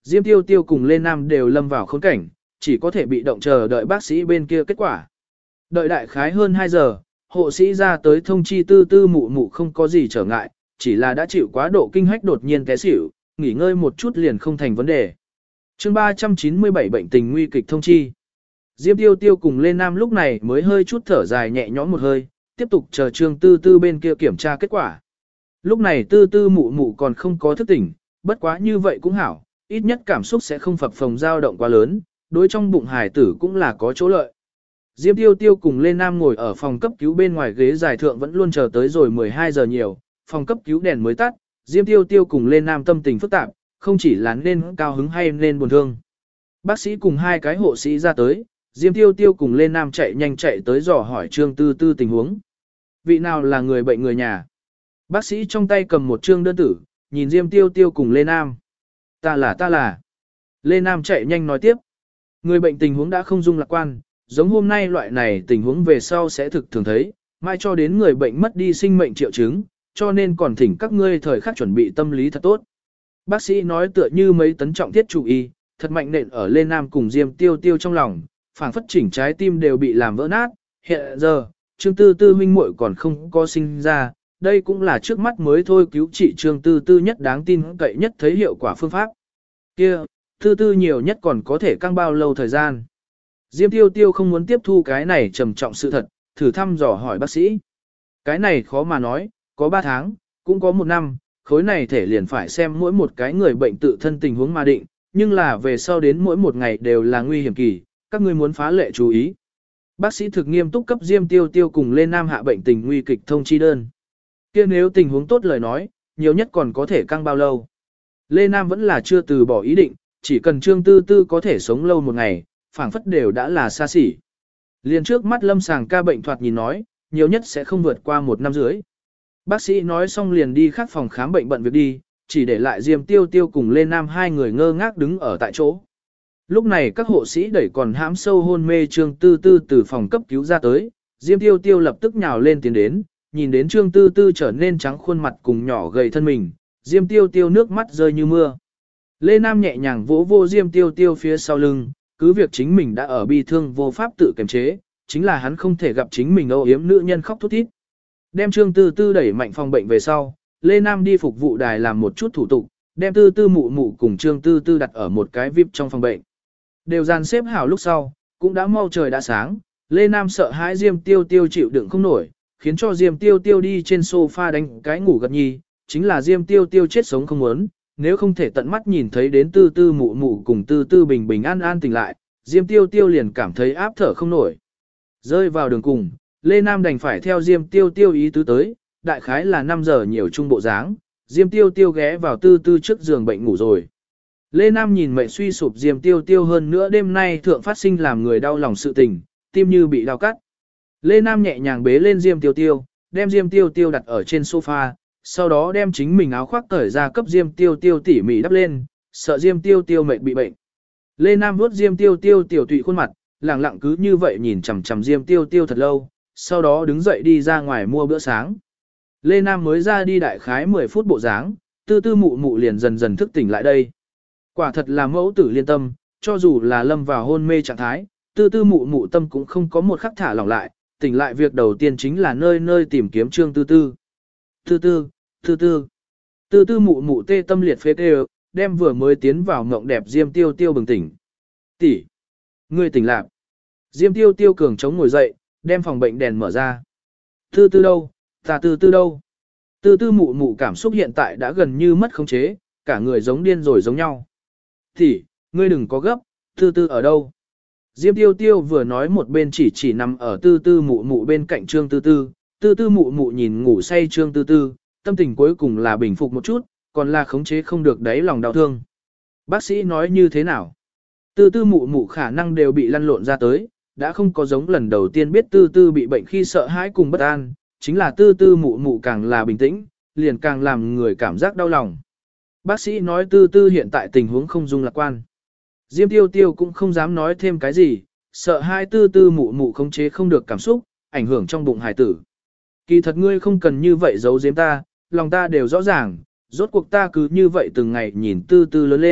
Diêm Tiêu Tiêu cùng Lê Nam đều lâm vào khốn cảnh, chỉ có thể bị động chờ đợi bác sĩ bên kia kết quả. Đợi đại khái hơn 2 giờ, hộ sĩ ra tới thông chi tư tư mụ mụ không có gì trở ngại, chỉ là đã chịu quá độ kinh hách đột nhiên té xỉu, nghỉ ngơi một chút liền không thành vấn đề. Chương 397 bệnh tình nguy kịch thông chi. Diêm Tiêu Tiêu cùng Lê Nam lúc này mới hơi chút thở dài nhẹ nhõm một hơi, tiếp tục chờ Trương Tư Tư bên kia kiểm tra kết quả. Lúc này Tư Tư mụ mụ còn không có thức tỉnh, bất quá như vậy cũng hảo, ít nhất cảm xúc sẽ không phập phồng dao động quá lớn, đối trong bụng hài tử cũng là có chỗ lợi. Diêm Tiêu Tiêu cùng Lê Nam ngồi ở phòng cấp cứu bên ngoài ghế dài thượng vẫn luôn chờ tới rồi 12 giờ nhiều, phòng cấp cứu đèn mới tắt, Diêm Tiêu Tiêu cùng Lê Nam tâm tình phức tạp, không chỉ là nên cao hứng hay nên buồn thương. Bác sĩ cùng hai cái hộ sĩ ra tới, Diêm Tiêu Tiêu cùng Lê Nam chạy nhanh chạy tới dò hỏi Trương Tư Tư tình huống. Vị nào là người bệnh người nhà? Bác sĩ trong tay cầm một trương đơn tử, nhìn Diêm Tiêu Tiêu cùng Lê Nam. Ta là. Lê Nam chạy nhanh nói tiếp. Người bệnh tình huống đã không dung lạc quan, giống hôm nay loại này tình huống về sau sẽ thực thường thấy, mai cho đến người bệnh mất đi sinh mệnh triệu chứng, cho nên còn thỉnh các ngươi thời khắc chuẩn bị tâm lý thật tốt. Bác sĩ nói tựa như mấy tấn trọng thiết chủ y, thật mạnh nện ở Lê Nam cùng Diêm Tiêu Tiêu trong lòng, phảng phất chỉnh trái tim đều bị làm vỡ nát. Hiện giờ, Trương Tư Tư huynh muội còn không có sinh ra, đây cũng là trước mắt mới thôi cứu trị Trương Tư Tư nhất đáng tin cậy nhất thấy hiệu quả phương pháp. Kia, Tư Tư nhiều nhất còn có thể căng bao lâu thời gian. Diêm Tiêu Tiêu không muốn tiếp thu cái này trầm trọng sự thật, thử thăm dò hỏi bác sĩ. Cái này khó mà nói, có 3 tháng, cũng có 1 năm, khối này thể liền phải xem mỗi một cái người bệnh tự thân tình huống mà định, nhưng là về sau đến mỗi một ngày đều là nguy hiểm kỳ, các ngươi muốn phá lệ chú ý. Bác sĩ thực nghiêm túc cấp Diêm Tiêu Tiêu cùng Lê Nam hạ bệnh tình nguy kịch thông chi đơn. Kia nếu tình huống tốt lời nói, nhiều nhất còn có thể căng bao lâu. Lê Nam vẫn là chưa từ bỏ ý định, chỉ cần Trương Tư Tư có thể sống lâu một ngày, phảng phất đều đã là xa xỉ. Liền trước mắt lâm sàng ca bệnh thoạt nhìn nói, nhiều nhất sẽ không vượt qua 1 năm rưỡi. Bác sĩ nói xong liền đi khác phòng khám bệnh bận việc đi, chỉ để lại Diêm Tiêu Tiêu cùng Lê Nam hai người ngơ ngác đứng ở tại chỗ. Lúc này các hộ sĩ đẩy còn hãm sâu hôn mê Trương Tư Tư từ phòng cấp cứu ra tới, Diêm Tiêu Tiêu lập tức nhào lên tiến đến, nhìn đến Trương Tư Tư trở nên trắng khuôn mặt cùng nhỏ gầy thân mình, Diêm Tiêu Tiêu nước mắt rơi như mưa. Lê Nam nhẹ nhàng vỗ vô Diêm Tiêu Tiêu phía sau lưng, cứ việc chính mình đã ở bi thương vô pháp tự kiềm chế, chính là hắn không thể gặp chính mình âu yếm nữ nhân khóc thút thít. Đem Trương Tư Tư đẩy mạnh phòng bệnh về sau, Lê Nam đi phục vụ đài làm một chút thủ tục, đem Tư Tư mụ mụ cùng Trương Tư Tư đặt ở một cái VIP trong phòng bệnh. Đều dàn xếp hảo lúc sau, cũng đã mau trời đã sáng, Lê Nam sợ hãi Diêm Tiêu Tiêu chịu đựng không nổi, khiến cho Diêm Tiêu Tiêu đi trên sofa đánh cái ngủ gật nhi, chính là Diêm Tiêu Tiêu chết sống không muốn, nếu không thể tận mắt nhìn thấy đến Tư Tư mụ mụ cùng Tư Tư bình bình an an tỉnh lại, Diêm Tiêu Tiêu liền cảm thấy áp thở không nổi. Rơi vào đường cùng, Lê Nam đành phải theo Diêm Tiêu Tiêu ý tứ tới, đại khái là 5 giờ nhiều trung bộ dáng, Diêm Tiêu Tiêu ghé vào Tư Tư trước giường bệnh ngủ rồi. Lê Nam nhìn mệnh suy sụp Diêm Tiêu Tiêu hơn nữa đêm nay thượng phát sinh làm người đau lòng sự tình, tim như bị đau cắt. Lê Nam nhẹ nhàng bế lên Diêm Tiêu Tiêu, đem Diêm Tiêu Tiêu đặt ở trên sofa, sau đó đem chính mình áo khoác cởi ra cấp Diêm Tiêu Tiêu tỉ mỉ đắp lên, sợ Diêm Tiêu Tiêu mệt bị bệnh. Lê Nam vuốt Diêm Tiêu Tiêu tiểu tụy khuôn mặt, lặng lặng cứ như vậy nhìn chằm chằm Diêm Tiêu Tiêu thật lâu, sau đó đứng dậy đi ra ngoài mua bữa sáng. Lê Nam mới ra đi đại khái 10 phút bộ dáng, Tư Tư mụ mụ liền dần dần thức tỉnh lại đây. Quả thật là mẫu tử liên tâm, cho dù là lâm vào hôn mê trạng thái, Tư Tư mụ mụ tâm cũng không có một khắc thả lỏng lại, tỉnh lại việc đầu tiên chính là nơi nơi tìm kiếm Trương Tư Tư. Tư Tư, Tư Tư. Tư Tư mụ mụ tê tâm liệt phế tê, đem vừa mới tiến vào mộng đẹp Diêm Tiêu Tiêu bừng tỉnh. Tỷ, ngươi tỉnh lạc. Diêm Tiêu Tiêu cường chống ngồi dậy, đem phòng bệnh đèn mở ra. Tư Tư đâu, ta Tư Tư đâu. Tư Tư mụ mụ cảm xúc hiện tại đã gần như mất khống chế, cả người giống điên rồi giống nhau. Tỷ, ngươi đừng có gấp, Tư Tư ở đâu? Diêm Tiêu Tiêu vừa nói một bên chỉ nằm ở Tư Tư mụ mụ bên cạnh Trương Tư Tư. Tư Tư mụ mụ nhìn ngủ say Trương Tư Tư, tâm tình cuối cùng là bình phục một chút, còn là khống chế không được đáy lòng đau thương. Bác sĩ nói như thế nào? Tư Tư mụ mụ khả năng đều bị lăn lộn ra tới, đã không có giống lần đầu tiên biết Tư Tư bị bệnh khi sợ hãi cùng bất an, chính là Tư Tư mụ mụ càng là bình tĩnh, liền càng làm người cảm giác đau lòng. Bác sĩ nói Tư Tư hiện tại tình huống không dung lạc quan. Diêm Tiêu Tiêu cũng không dám nói thêm cái gì, sợ hai Tư Tư mụ mụ khống chế không được cảm xúc, ảnh hưởng trong bụng hài tử. Kỳ thật ngươi không cần như vậy giấu giếm ta, lòng ta đều rõ ràng, rốt cuộc ta cứ như vậy từng ngày nhìn Tư Tư lớn lên,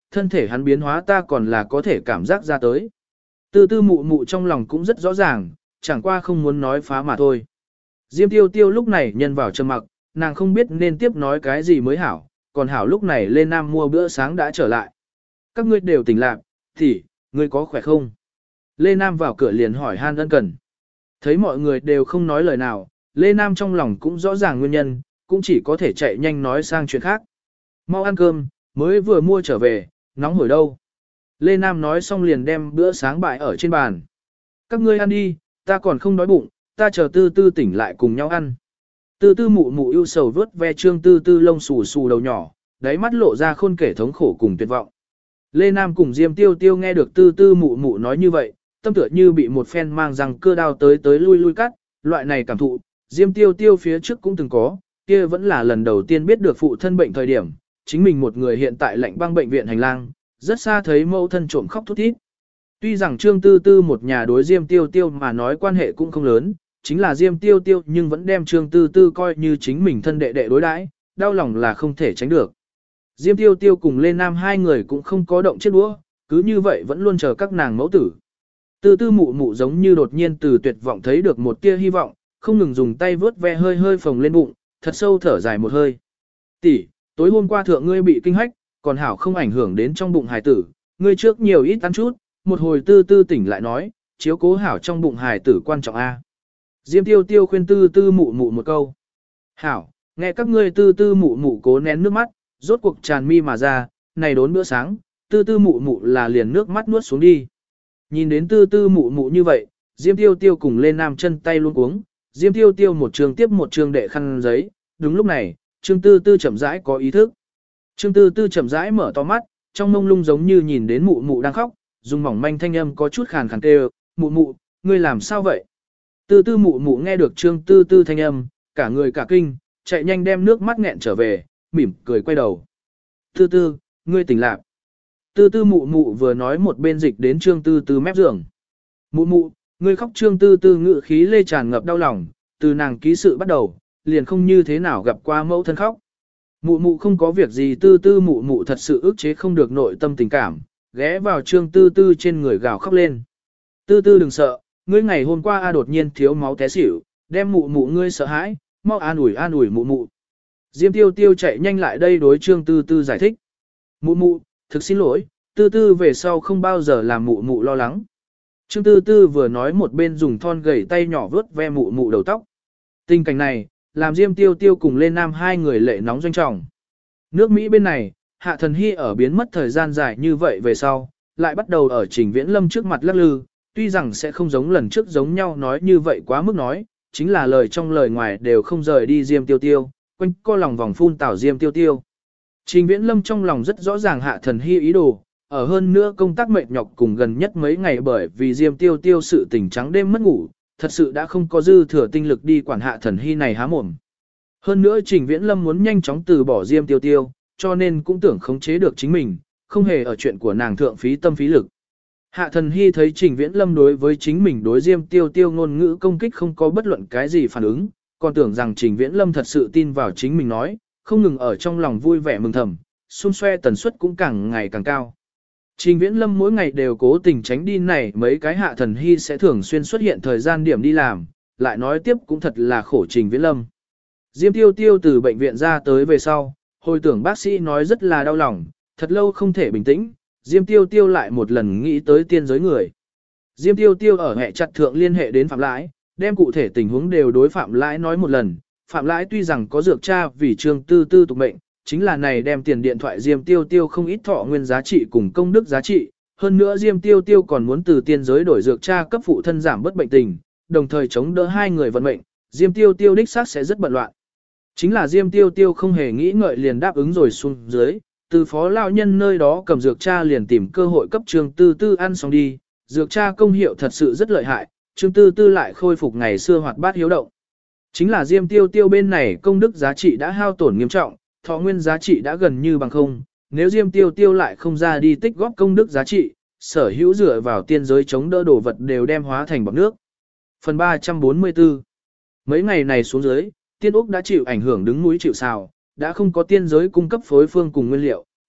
thân thể hắn biến hóa ta còn là có thể cảm giác ra tới. Tư tư mụ mụ trong lòng cũng rất rõ ràng, chẳng qua không muốn nói phá mà thôi. Diêm tiêu tiêu lúc này nhân vào trầm mặc, nàng không biết nên tiếp nói cái gì mới hảo, còn hảo lúc này Lê Nam mua bữa sáng đã trở lại. Các ngươi đều tỉnh lạc, thì, ngươi có khỏe không? Lê Nam vào cửa liền hỏi han ân cần. Thấy mọi người đều không nói lời nào, Lê Nam trong lòng cũng rõ ràng nguyên nhân, cũng chỉ có thể chạy nhanh nói sang chuyện khác. Mau ăn cơm, mới vừa mua trở về, nóng hổi đâu. Lê Nam nói xong liền đem bữa sáng bại ở trên bàn. Các ngươi ăn đi, ta còn không đói bụng, ta chờ tư tư tỉnh lại cùng nhau ăn. Tư tư mụ mụ ưu sầu vớt ve trương tư tư lông xù xù đầu nhỏ, đáy mắt lộ ra khôn kể thống khổ cùng tuyệt vọng. Lê Nam cùng Diêm Tiêu Tiêu nghe được tư tư mụ mụ nói như vậy, tâm tựa như bị một phen mang răng cưa đao tới lui lui cắt, loại này cảm thụ, Diêm Tiêu Tiêu phía trước cũng từng có, kia vẫn là lần đầu tiên biết được phụ thân bệnh thời điểm, chính mình một người hiện tại lạnh băng bệnh viện hành lang, rất xa thấy mẫu thân trộm khóc thút thít. Tuy rằng Trương Tư Tư một nhà đối Diêm Tiêu Tiêu mà nói quan hệ cũng không lớn, chính là Diêm Tiêu Tiêu nhưng vẫn đem Trương Tư Tư coi như chính mình thân đệ đệ đối đãi, đau lòng là không thể tránh được. Diêm Tiêu Tiêu cùng Lê Nam hai người cũng không có động chiếc đũa, cứ như vậy vẫn luôn chờ các nàng mẫu tử. Tư tư mụ mụ giống như đột nhiên từ tuyệt vọng thấy được một tia hy vọng, không ngừng dùng tay vớt ve hơi hơi phồng lên bụng, thật sâu thở dài một hơi. Tỷ, tối hôm qua thượng ngươi bị kinh hách, còn hảo không ảnh hưởng đến trong bụng hài tử, ngươi trước nhiều ít ăn chút, một hồi tư tư tỉnh lại nói, chiếu cố hảo trong bụng hài tử quan trọng a. Diêm Tiêu Tiêu khuyên tư tư mụ mụ một câu. Hảo, nghe các ngươi tư tư mụ mụ cố nén nước mắt, rốt cuộc tràn mi mà ra, này đốn bữa sáng, tư tư mụ mụ là liền nước mắt nuốt xuống đi. Nhìn đến tư tư mụ mụ như vậy, Diêm Tiêu Tiêu cùng lên nam chân tay luôn cuống, Diêm Tiêu Tiêu một trường tiếp một trường đệ khăn giấy, đúng lúc này, Trương Tư Tư chậm rãi có ý thức. Trương Tư Tư chậm rãi mở to mắt, trong mông lung giống như nhìn đến mụ mụ đang khóc, dùng mỏng manh thanh âm có chút khàn khàn kêu, mụ mụ, ngươi làm sao vậy? Tư tư mụ mụ nghe được Trương Tư Tư thanh âm, cả người cả kinh, chạy nhanh đem nước mắt nghẹn trở về, mỉm cười quay đầu. Tư tư, ngươi tỉnh lạc. Tư tư mụ mụ vừa nói một bên dịch đến Trương Tư Tư mép giường. Mụ mụ, ngươi khóc. Trương Tư Tư ngự khí lê tràn ngập đau lòng, từ nàng ký sự bắt đầu, liền không như thế nào gặp qua mẫu thân khóc. Mụ mụ không có việc gì. Tư tư mụ mụ thật sự ức chế không được nội tâm tình cảm, ghé vào Trương Tư Tư trên người gào khóc lên. Tư tư đừng sợ, ngươi ngày hôm qua đột nhiên thiếu máu té xỉu, đem mụ mụ ngươi sợ hãi, mau an ủi mụ mụ. Diêm Tiêu Tiêu chạy nhanh lại đây đối Trương Tư Tư giải thích. Mụ mụ, thực xin lỗi, Tư Tư về sau không bao giờ làm mụ mụ lo lắng. Trương Tư Tư vừa nói một bên dùng thon gầy tay nhỏ vớt ve mụ mụ đầu tóc. Tình cảnh này, làm Diêm Tiêu Tiêu cùng Lê Nam hai người lệ nóng doanh trọng. Nước Mỹ bên này, Hạ Thần Hy ở biến mất thời gian dài như vậy về sau, lại bắt đầu ở Trình Viễn Lâm trước mặt lắc lư, tuy rằng sẽ không giống lần trước giống nhau nói như vậy quá mức nói, chính là lời trong lời ngoài đều không rời đi Diêm Tiêu Tiêu, quanh co lòng vòng phun tảo Diêm Tiêu Tiêu. Trình Viễn Lâm trong lòng rất rõ ràng Hạ Thần Hy ý đồ, ở hơn nữa công tác mệt nhọc cùng gần nhất mấy ngày bởi vì Diêm Tiêu Tiêu sự tình trắng đêm mất ngủ, thật sự đã không có dư thừa tinh lực đi quản Hạ Thần Hy này há mồm. Hơn nữa Trình Viễn Lâm muốn nhanh chóng từ bỏ Diêm Tiêu Tiêu, cho nên cũng tưởng khống chế được chính mình, không hề ở chuyện của nàng thượng phí tâm phí lực. Hạ Thần Hy thấy Trình Viễn Lâm đối với chính mình đối Diêm Tiêu Tiêu ngôn ngữ công kích không có bất luận cái gì phản ứng, còn tưởng rằng Trình Viễn Lâm thật sự tin vào chính mình nói, không ngừng ở trong lòng vui vẻ mừng thầm, xung xoe tần suất cũng càng ngày càng cao. Trình Viễn Lâm mỗi ngày đều cố tình tránh đi này mấy cái Hạ Thần Hy sẽ thường xuyên xuất hiện thời gian điểm đi làm, lại nói tiếp cũng thật là khổ Trình Viễn Lâm. Diêm Tiêu Tiêu từ bệnh viện ra tới về sau, hồi tưởng bác sĩ nói rất là đau lòng, thật lâu không thể bình tĩnh, Diêm Tiêu Tiêu lại một lần nghĩ tới tiên giới người. Diêm Tiêu Tiêu ở hệ chặt thượng liên hệ đến Phạm Lãi, đem cụ thể tình huống đều đối Phạm Lãi nói một lần. Phạm Lãi tuy rằng có dược cha vì Trương Tư Tư tục mệnh, chính là này đem tiền điện thoại Diêm Tiêu Tiêu không ít thọ nguyên giá trị cùng công đức giá trị. Hơn nữa Diêm Tiêu Tiêu còn muốn từ tiên giới đổi dược cha cấp phụ thân giảm bất bệnh tình, đồng thời chống đỡ hai người vận mệnh, Diêm Tiêu Tiêu đích xác sẽ rất bận loạn. Chính là Diêm Tiêu Tiêu không hề nghĩ ngợi liền đáp ứng rồi xuống dưới, từ phó lão nhân nơi đó cầm dược cha liền tìm cơ hội cấp Trương Tư Tư ăn xong đi, dược cha công hiệu thật sự rất lợi hại, Trương Tư Tư lại khôi phục ngày xưa hoạt bát hiếu động. Chính là Diêm Tiêu Tiêu bên này công đức giá trị đã hao tổn nghiêm trọng, thọ nguyên giá trị đã gần như bằng không, nếu Diêm Tiêu Tiêu lại không ra đi tích góp công đức giá trị, sở hữu dựa vào tiên giới chống đỡ đồ vật đều đem hóa thành bọt nước. Phần 344. Mấy ngày này xuống dưới, Tiên Úc đã chịu ảnh hưởng đứng núi chịu sào, đã không có tiên giới cung cấp phối phương cùng nguyên liệu,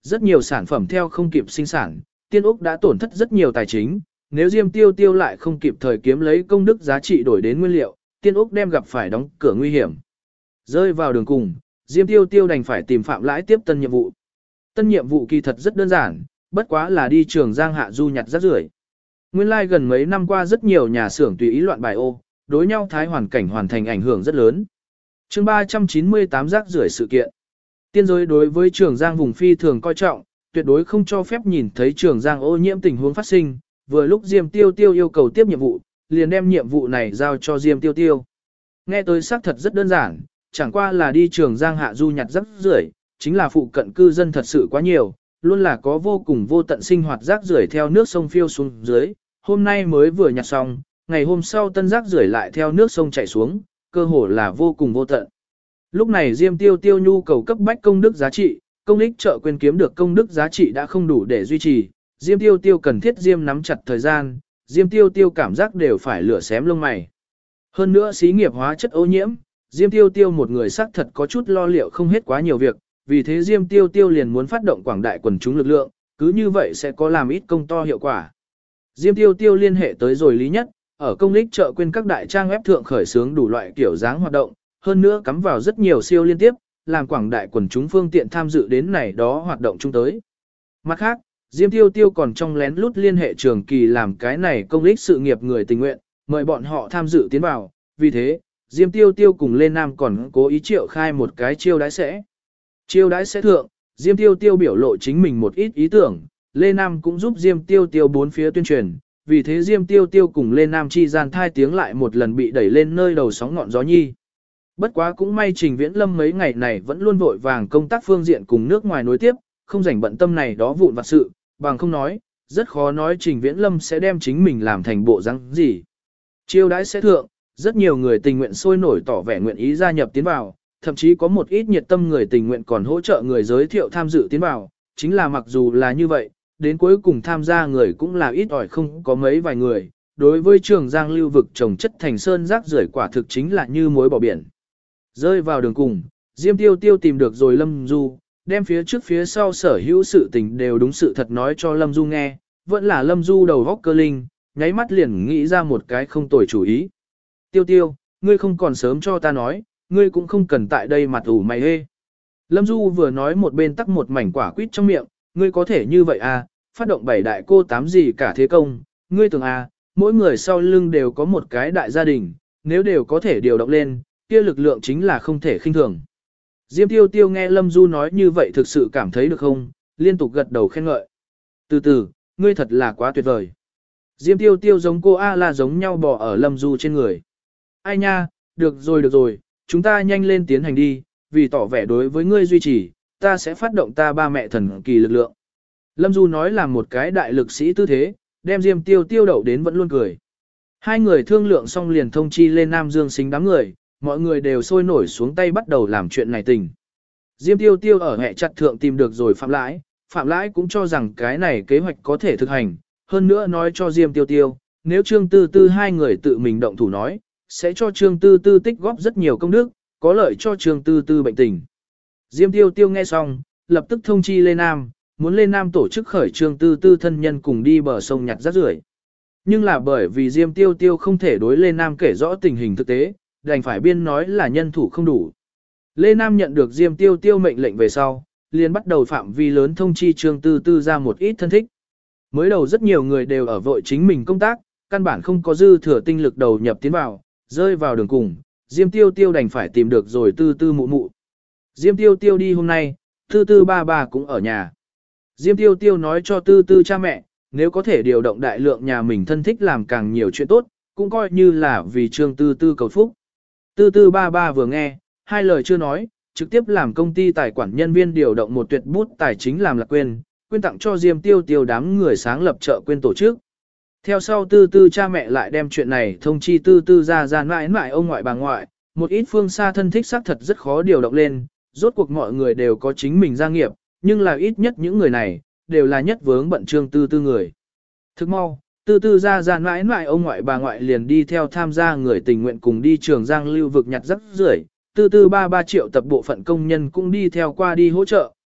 rất nhiều sản phẩm theo không kịp sinh sản, Tiên Úc đã tổn thất rất nhiều tài chính, nếu Diêm Tiêu Tiêu lại không kịp thời kiếm lấy công đức giá trị đổi đến nguyên liệu, Tiên Úc đem gặp phải đóng cửa nguy hiểm. Rơi vào đường cùng, Diêm Tiêu Tiêu đành phải tìm Phạm Lãi tiếp tân nhiệm vụ. Tân nhiệm vụ kỳ thật rất đơn giản, bất quá là đi Trường Giang hạ du nhặt rác rưởi. Nguyên lai gần mấy năm qua rất nhiều nhà xưởng tùy ý loạn bài ô, đối nhau thái hoàn cảnh hoàn thành ảnh hưởng rất lớn. Chương 398 rác rưởi sự kiện. Tiên giới đối với Trường Giang vùng phi thường coi trọng, tuyệt đối không cho phép nhìn thấy Trường Giang ô nhiễm tình huống phát sinh. Vừa lúc Diêm Tiêu Tiêu yêu cầu tiếp nhiệm vụ, liền đem nhiệm vụ này giao cho Diêm Tiêu Tiêu. Nghe tới xác thật rất đơn giản, chẳng qua là đi Trường Giang hạ du nhặt rác rưởi, chính là phụ cận cư dân thật sự quá nhiều, luôn là có vô cùng vô tận sinh hoạt rác rưởi theo nước sông phiêu xuống dưới. Hôm nay mới vừa nhặt xong, ngày hôm sau tân rác rưởi lại theo nước sông chảy xuống, cơ hồ là vô cùng vô tận. Lúc này Diêm Tiêu Tiêu nhu cầu cấp bách công đức giá trị, công ích chợ quên kiếm được công đức giá trị đã không đủ để duy trì, Diêm Tiêu Tiêu cần thiết Diêm nắm chặt thời gian, Diêm Tiêu Tiêu cảm giác đều phải lửa xém lông mày. Hơn nữa xí nghiệp hóa chất ô nhiễm, Diêm Tiêu Tiêu một người xác thật có chút lo liệu không hết quá nhiều việc, vì thế Diêm Tiêu Tiêu liền muốn phát động quảng đại quần chúng lực lượng, cứ như vậy sẽ có làm ít công to hiệu quả. Diêm Tiêu Tiêu liên hệ tới rồi Lý Nhất, ở công ích chợ quên các đại trang web thượng khởi xướng đủ loại kiểu dáng hoạt động, hơn nữa cắm vào rất nhiều siêu liên tiếp, làm quảng đại quần chúng phương tiện tham dự đến này đó hoạt động chung tới. Mặt khác, Diêm Tiêu Tiêu còn trong lén lút liên hệ Trường Kỳ làm cái này công ích sự nghiệp người tình nguyện, mời bọn họ tham dự tiến vào, vì thế, Diêm Tiêu Tiêu cùng Lê Nam còn cố ý triệu khai một cái chiêu đãi sẽ. Chiêu đãi sẽ thượng, Diêm Tiêu Tiêu biểu lộ chính mình một ít ý tưởng, Lê Nam cũng giúp Diêm Tiêu Tiêu bốn phía tuyên truyền, vì thế Diêm Tiêu Tiêu cùng Lê Nam chi gian thai tiếng lại một lần bị đẩy lên nơi đầu sóng ngọn gió nhi. Bất quá cũng may Trình Viễn Lâm mấy ngày này vẫn luôn vội vàng công tác phương diện cùng nước ngoài nối tiếp, không rảnh bận tâm này đó vụn vặt sự, bằng không nói, rất khó nói Trình Viễn Lâm sẽ đem chính mình làm thành bộ răng gì. Chiêu đãi sẽ thượng, rất nhiều người tình nguyện sôi nổi tỏ vẻ nguyện ý gia nhập tiến vào, thậm chí có một ít nhiệt tâm người tình nguyện còn hỗ trợ người giới thiệu tham dự tiến vào, chính là mặc dù là như vậy, đến cuối cùng tham gia người cũng là ít ỏi không có mấy vài người, đối với Trường Giang lưu vực trồng chất thành sơn rác rưởi quả thực chính là như muối bỏ biển. Rơi vào đường cùng, Diêm Tiêu Tiêu tìm được rồi Lâm Du, đem phía trước phía sau sở hữu sự tình đều đúng sự thật nói cho Lâm Du nghe, vẫn là Lâm Du đầu góc cơ linh, nháy mắt liền nghĩ ra một cái không tồi chủ ý. Tiêu Tiêu, ngươi không còn sớm cho ta nói, ngươi cũng không cần tại đây mặt ủ mày hê. Lâm Du vừa nói một bên tắc một mảnh quả quýt trong miệng, ngươi có thể như vậy à, phát động bảy đại cô tám gì cả thế công, ngươi tưởng à, mỗi người sau lưng đều có một cái đại gia đình, nếu đều có thể điều động lên, kia lực lượng chính là không thể khinh thường. Diêm Tiêu Tiêu nghe Lâm Du nói như vậy thực sự cảm thấy được không, liên tục gật đầu khen ngợi. Từ từ, ngươi thật là quá tuyệt vời. Diêm Tiêu Tiêu giống cô A-la giống nhau bò ở Lâm Du trên người. Ai nha, được rồi, chúng ta nhanh lên tiến hành đi, vì tỏ vẻ đối với ngươi duy trì, ta sẽ phát động ta ba mẹ thần kỳ lực lượng. Lâm Du nói là một cái đại lực sĩ tư thế, đem Diêm Tiêu Tiêu đậu đến vẫn luôn cười. Hai người thương lượng xong liền thông chi lên Nam Dương Xính đám người, mọi người đều sôi nổi xuống tay bắt đầu làm chuyện này tình. Diêm Tiêu Tiêu ở hệ chặt thượng tìm được rồi Phạm Lãi cũng cho rằng cái này kế hoạch có thể thực hành, hơn nữa nói cho Diêm Tiêu Tiêu, nếu Trương Tư Tư hai người tự mình động thủ nói, sẽ cho Trương Tư Tư tích góp rất nhiều công đức, có lợi cho Trương Tư Tư bệnh tình. Diêm Tiêu Tiêu nghe xong, lập tức thông chi Lê Nam, muốn Lê Nam tổ chức khởi Trương Tư Tư thân nhân cùng đi bờ sông nhặt rác rưởi. Nhưng là bởi vì Diêm Tiêu Tiêu không thể đối Lê Nam kể rõ tình hình thực tế, đành phải biên nói là nhân thủ không đủ. Lê Nam nhận được Diêm Tiêu Tiêu mệnh lệnh về sau, liền bắt đầu phạm vi lớn thông chi Trương Tư Tư ra một ít thân thích. Mới đầu rất nhiều người đều ở vội chính mình công tác, căn bản không có dư thừa tinh lực đầu nhập tiến vào, rơi vào đường cùng, Diêm Tiêu Tiêu đành phải tìm được rồi Tư Tư mụ mụ. Diêm Tiêu Tiêu đi hôm nay, Tư Tư ba bà cũng ở nhà. Diêm Tiêu Tiêu nói cho Tư Tư cha mẹ, nếu có thể điều động đại lượng nhà mình thân thích làm càng nhiều chuyện tốt, cũng coi như là vì Trương Tư Tư cầu phúc. Tư Tư ba ba vừa nghe, hai lời chưa nói, trực tiếp làm công ty tài quản nhân viên điều động một tuyệt bút tài chính làm lạc quyên tặng cho Diêm Tiêu Tiêu đám người sáng lập chợ quyên tổ chức. Theo sau Tư Tư cha mẹ lại đem chuyện này thông chi Tư Tư ra mãi mãi ông ngoại bà ngoại, một ít phương xa thân thích xác thật rất khó điều động lên, rốt cuộc mọi người đều có chính mình gia nghiệp, nhưng là ít nhất những người này, đều là nhất vướng bận Trương Tư Tư người. Thức mau, Tư Tư ra mãi mãi ông ngoại bà ngoại liền đi theo tham gia người tình nguyện cùng đi Trường Giang lưu vực nhặt rác rưởi. Tư Tư 33 triệu tập bộ phận công nhân cũng đi theo qua đi hỗ trợ,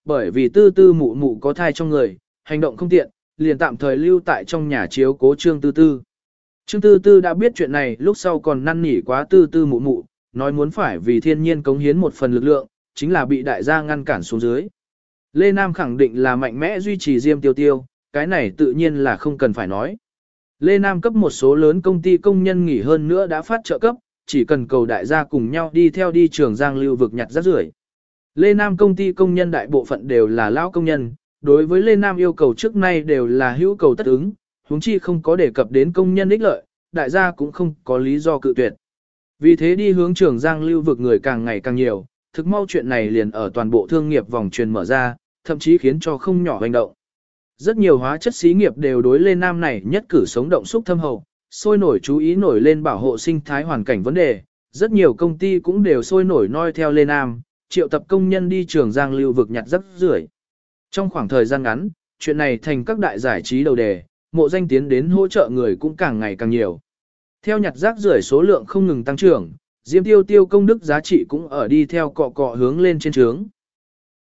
bởi vì tư tư mụ mụ có thai trong người, hành động không tiện, liền tạm thời lưu tại trong nhà chiếu cố Trương Tư Tư. Trương Tư Tư đã biết chuyện này lúc sau còn năn nỉ quá Tư Tư mụ mụ, nói muốn phải vì thiên nhiên cống hiến một phần lực lượng, chính là bị đại gia ngăn cản xuống dưới. Lê Nam khẳng định là mạnh mẽ duy trì Diêm Tiêu Tiêu, cái này tự nhiên là không cần phải nói. Lê Nam cấp một số lớn công ty công nhân nghỉ hơn nữa đã phát trợ cấp, chỉ cần cầu đại gia cùng nhau đi theo đi Trường Giang lưu vực nhặt rác rưởi. Lê Nam công ty công nhân đại bộ phận đều là lão công nhân, đối với Lê Nam yêu cầu trước nay đều là hữu cầu tất ứng, huống chi không có đề cập đến công nhân ích lợi, đại gia cũng không có lý do cự tuyệt. Vì thế đi hướng Trường Giang lưu vực người càng ngày càng nhiều, thực mau chuyện này liền ở toàn bộ thương nghiệp vòng truyền mở ra, thậm chí khiến cho không nhỏ hành động. Rất nhiều hóa chất xí nghiệp đều đối Lê Nam này nhất cử sống động xúc thâm hậu, sôi nổi chú ý nổi lên bảo hộ sinh thái hoàn cảnh vấn đề, rất nhiều công ty cũng đều sôi nổi noi theo Lê Nam, triệu tập công nhân đi Trường Giang lưu vực nhặt rác rưởi. Trong khoảng thời gian ngắn, chuyện này thành các đại giải trí đầu đề, mộ danh tiến đến hỗ trợ người cũng càng ngày càng nhiều. Theo nhặt rác rưởi số lượng không ngừng tăng trưởng, Diêm Tiêu Tiêu công đức giá trị cũng ở đi theo cọ cọ hướng lên trên trướng.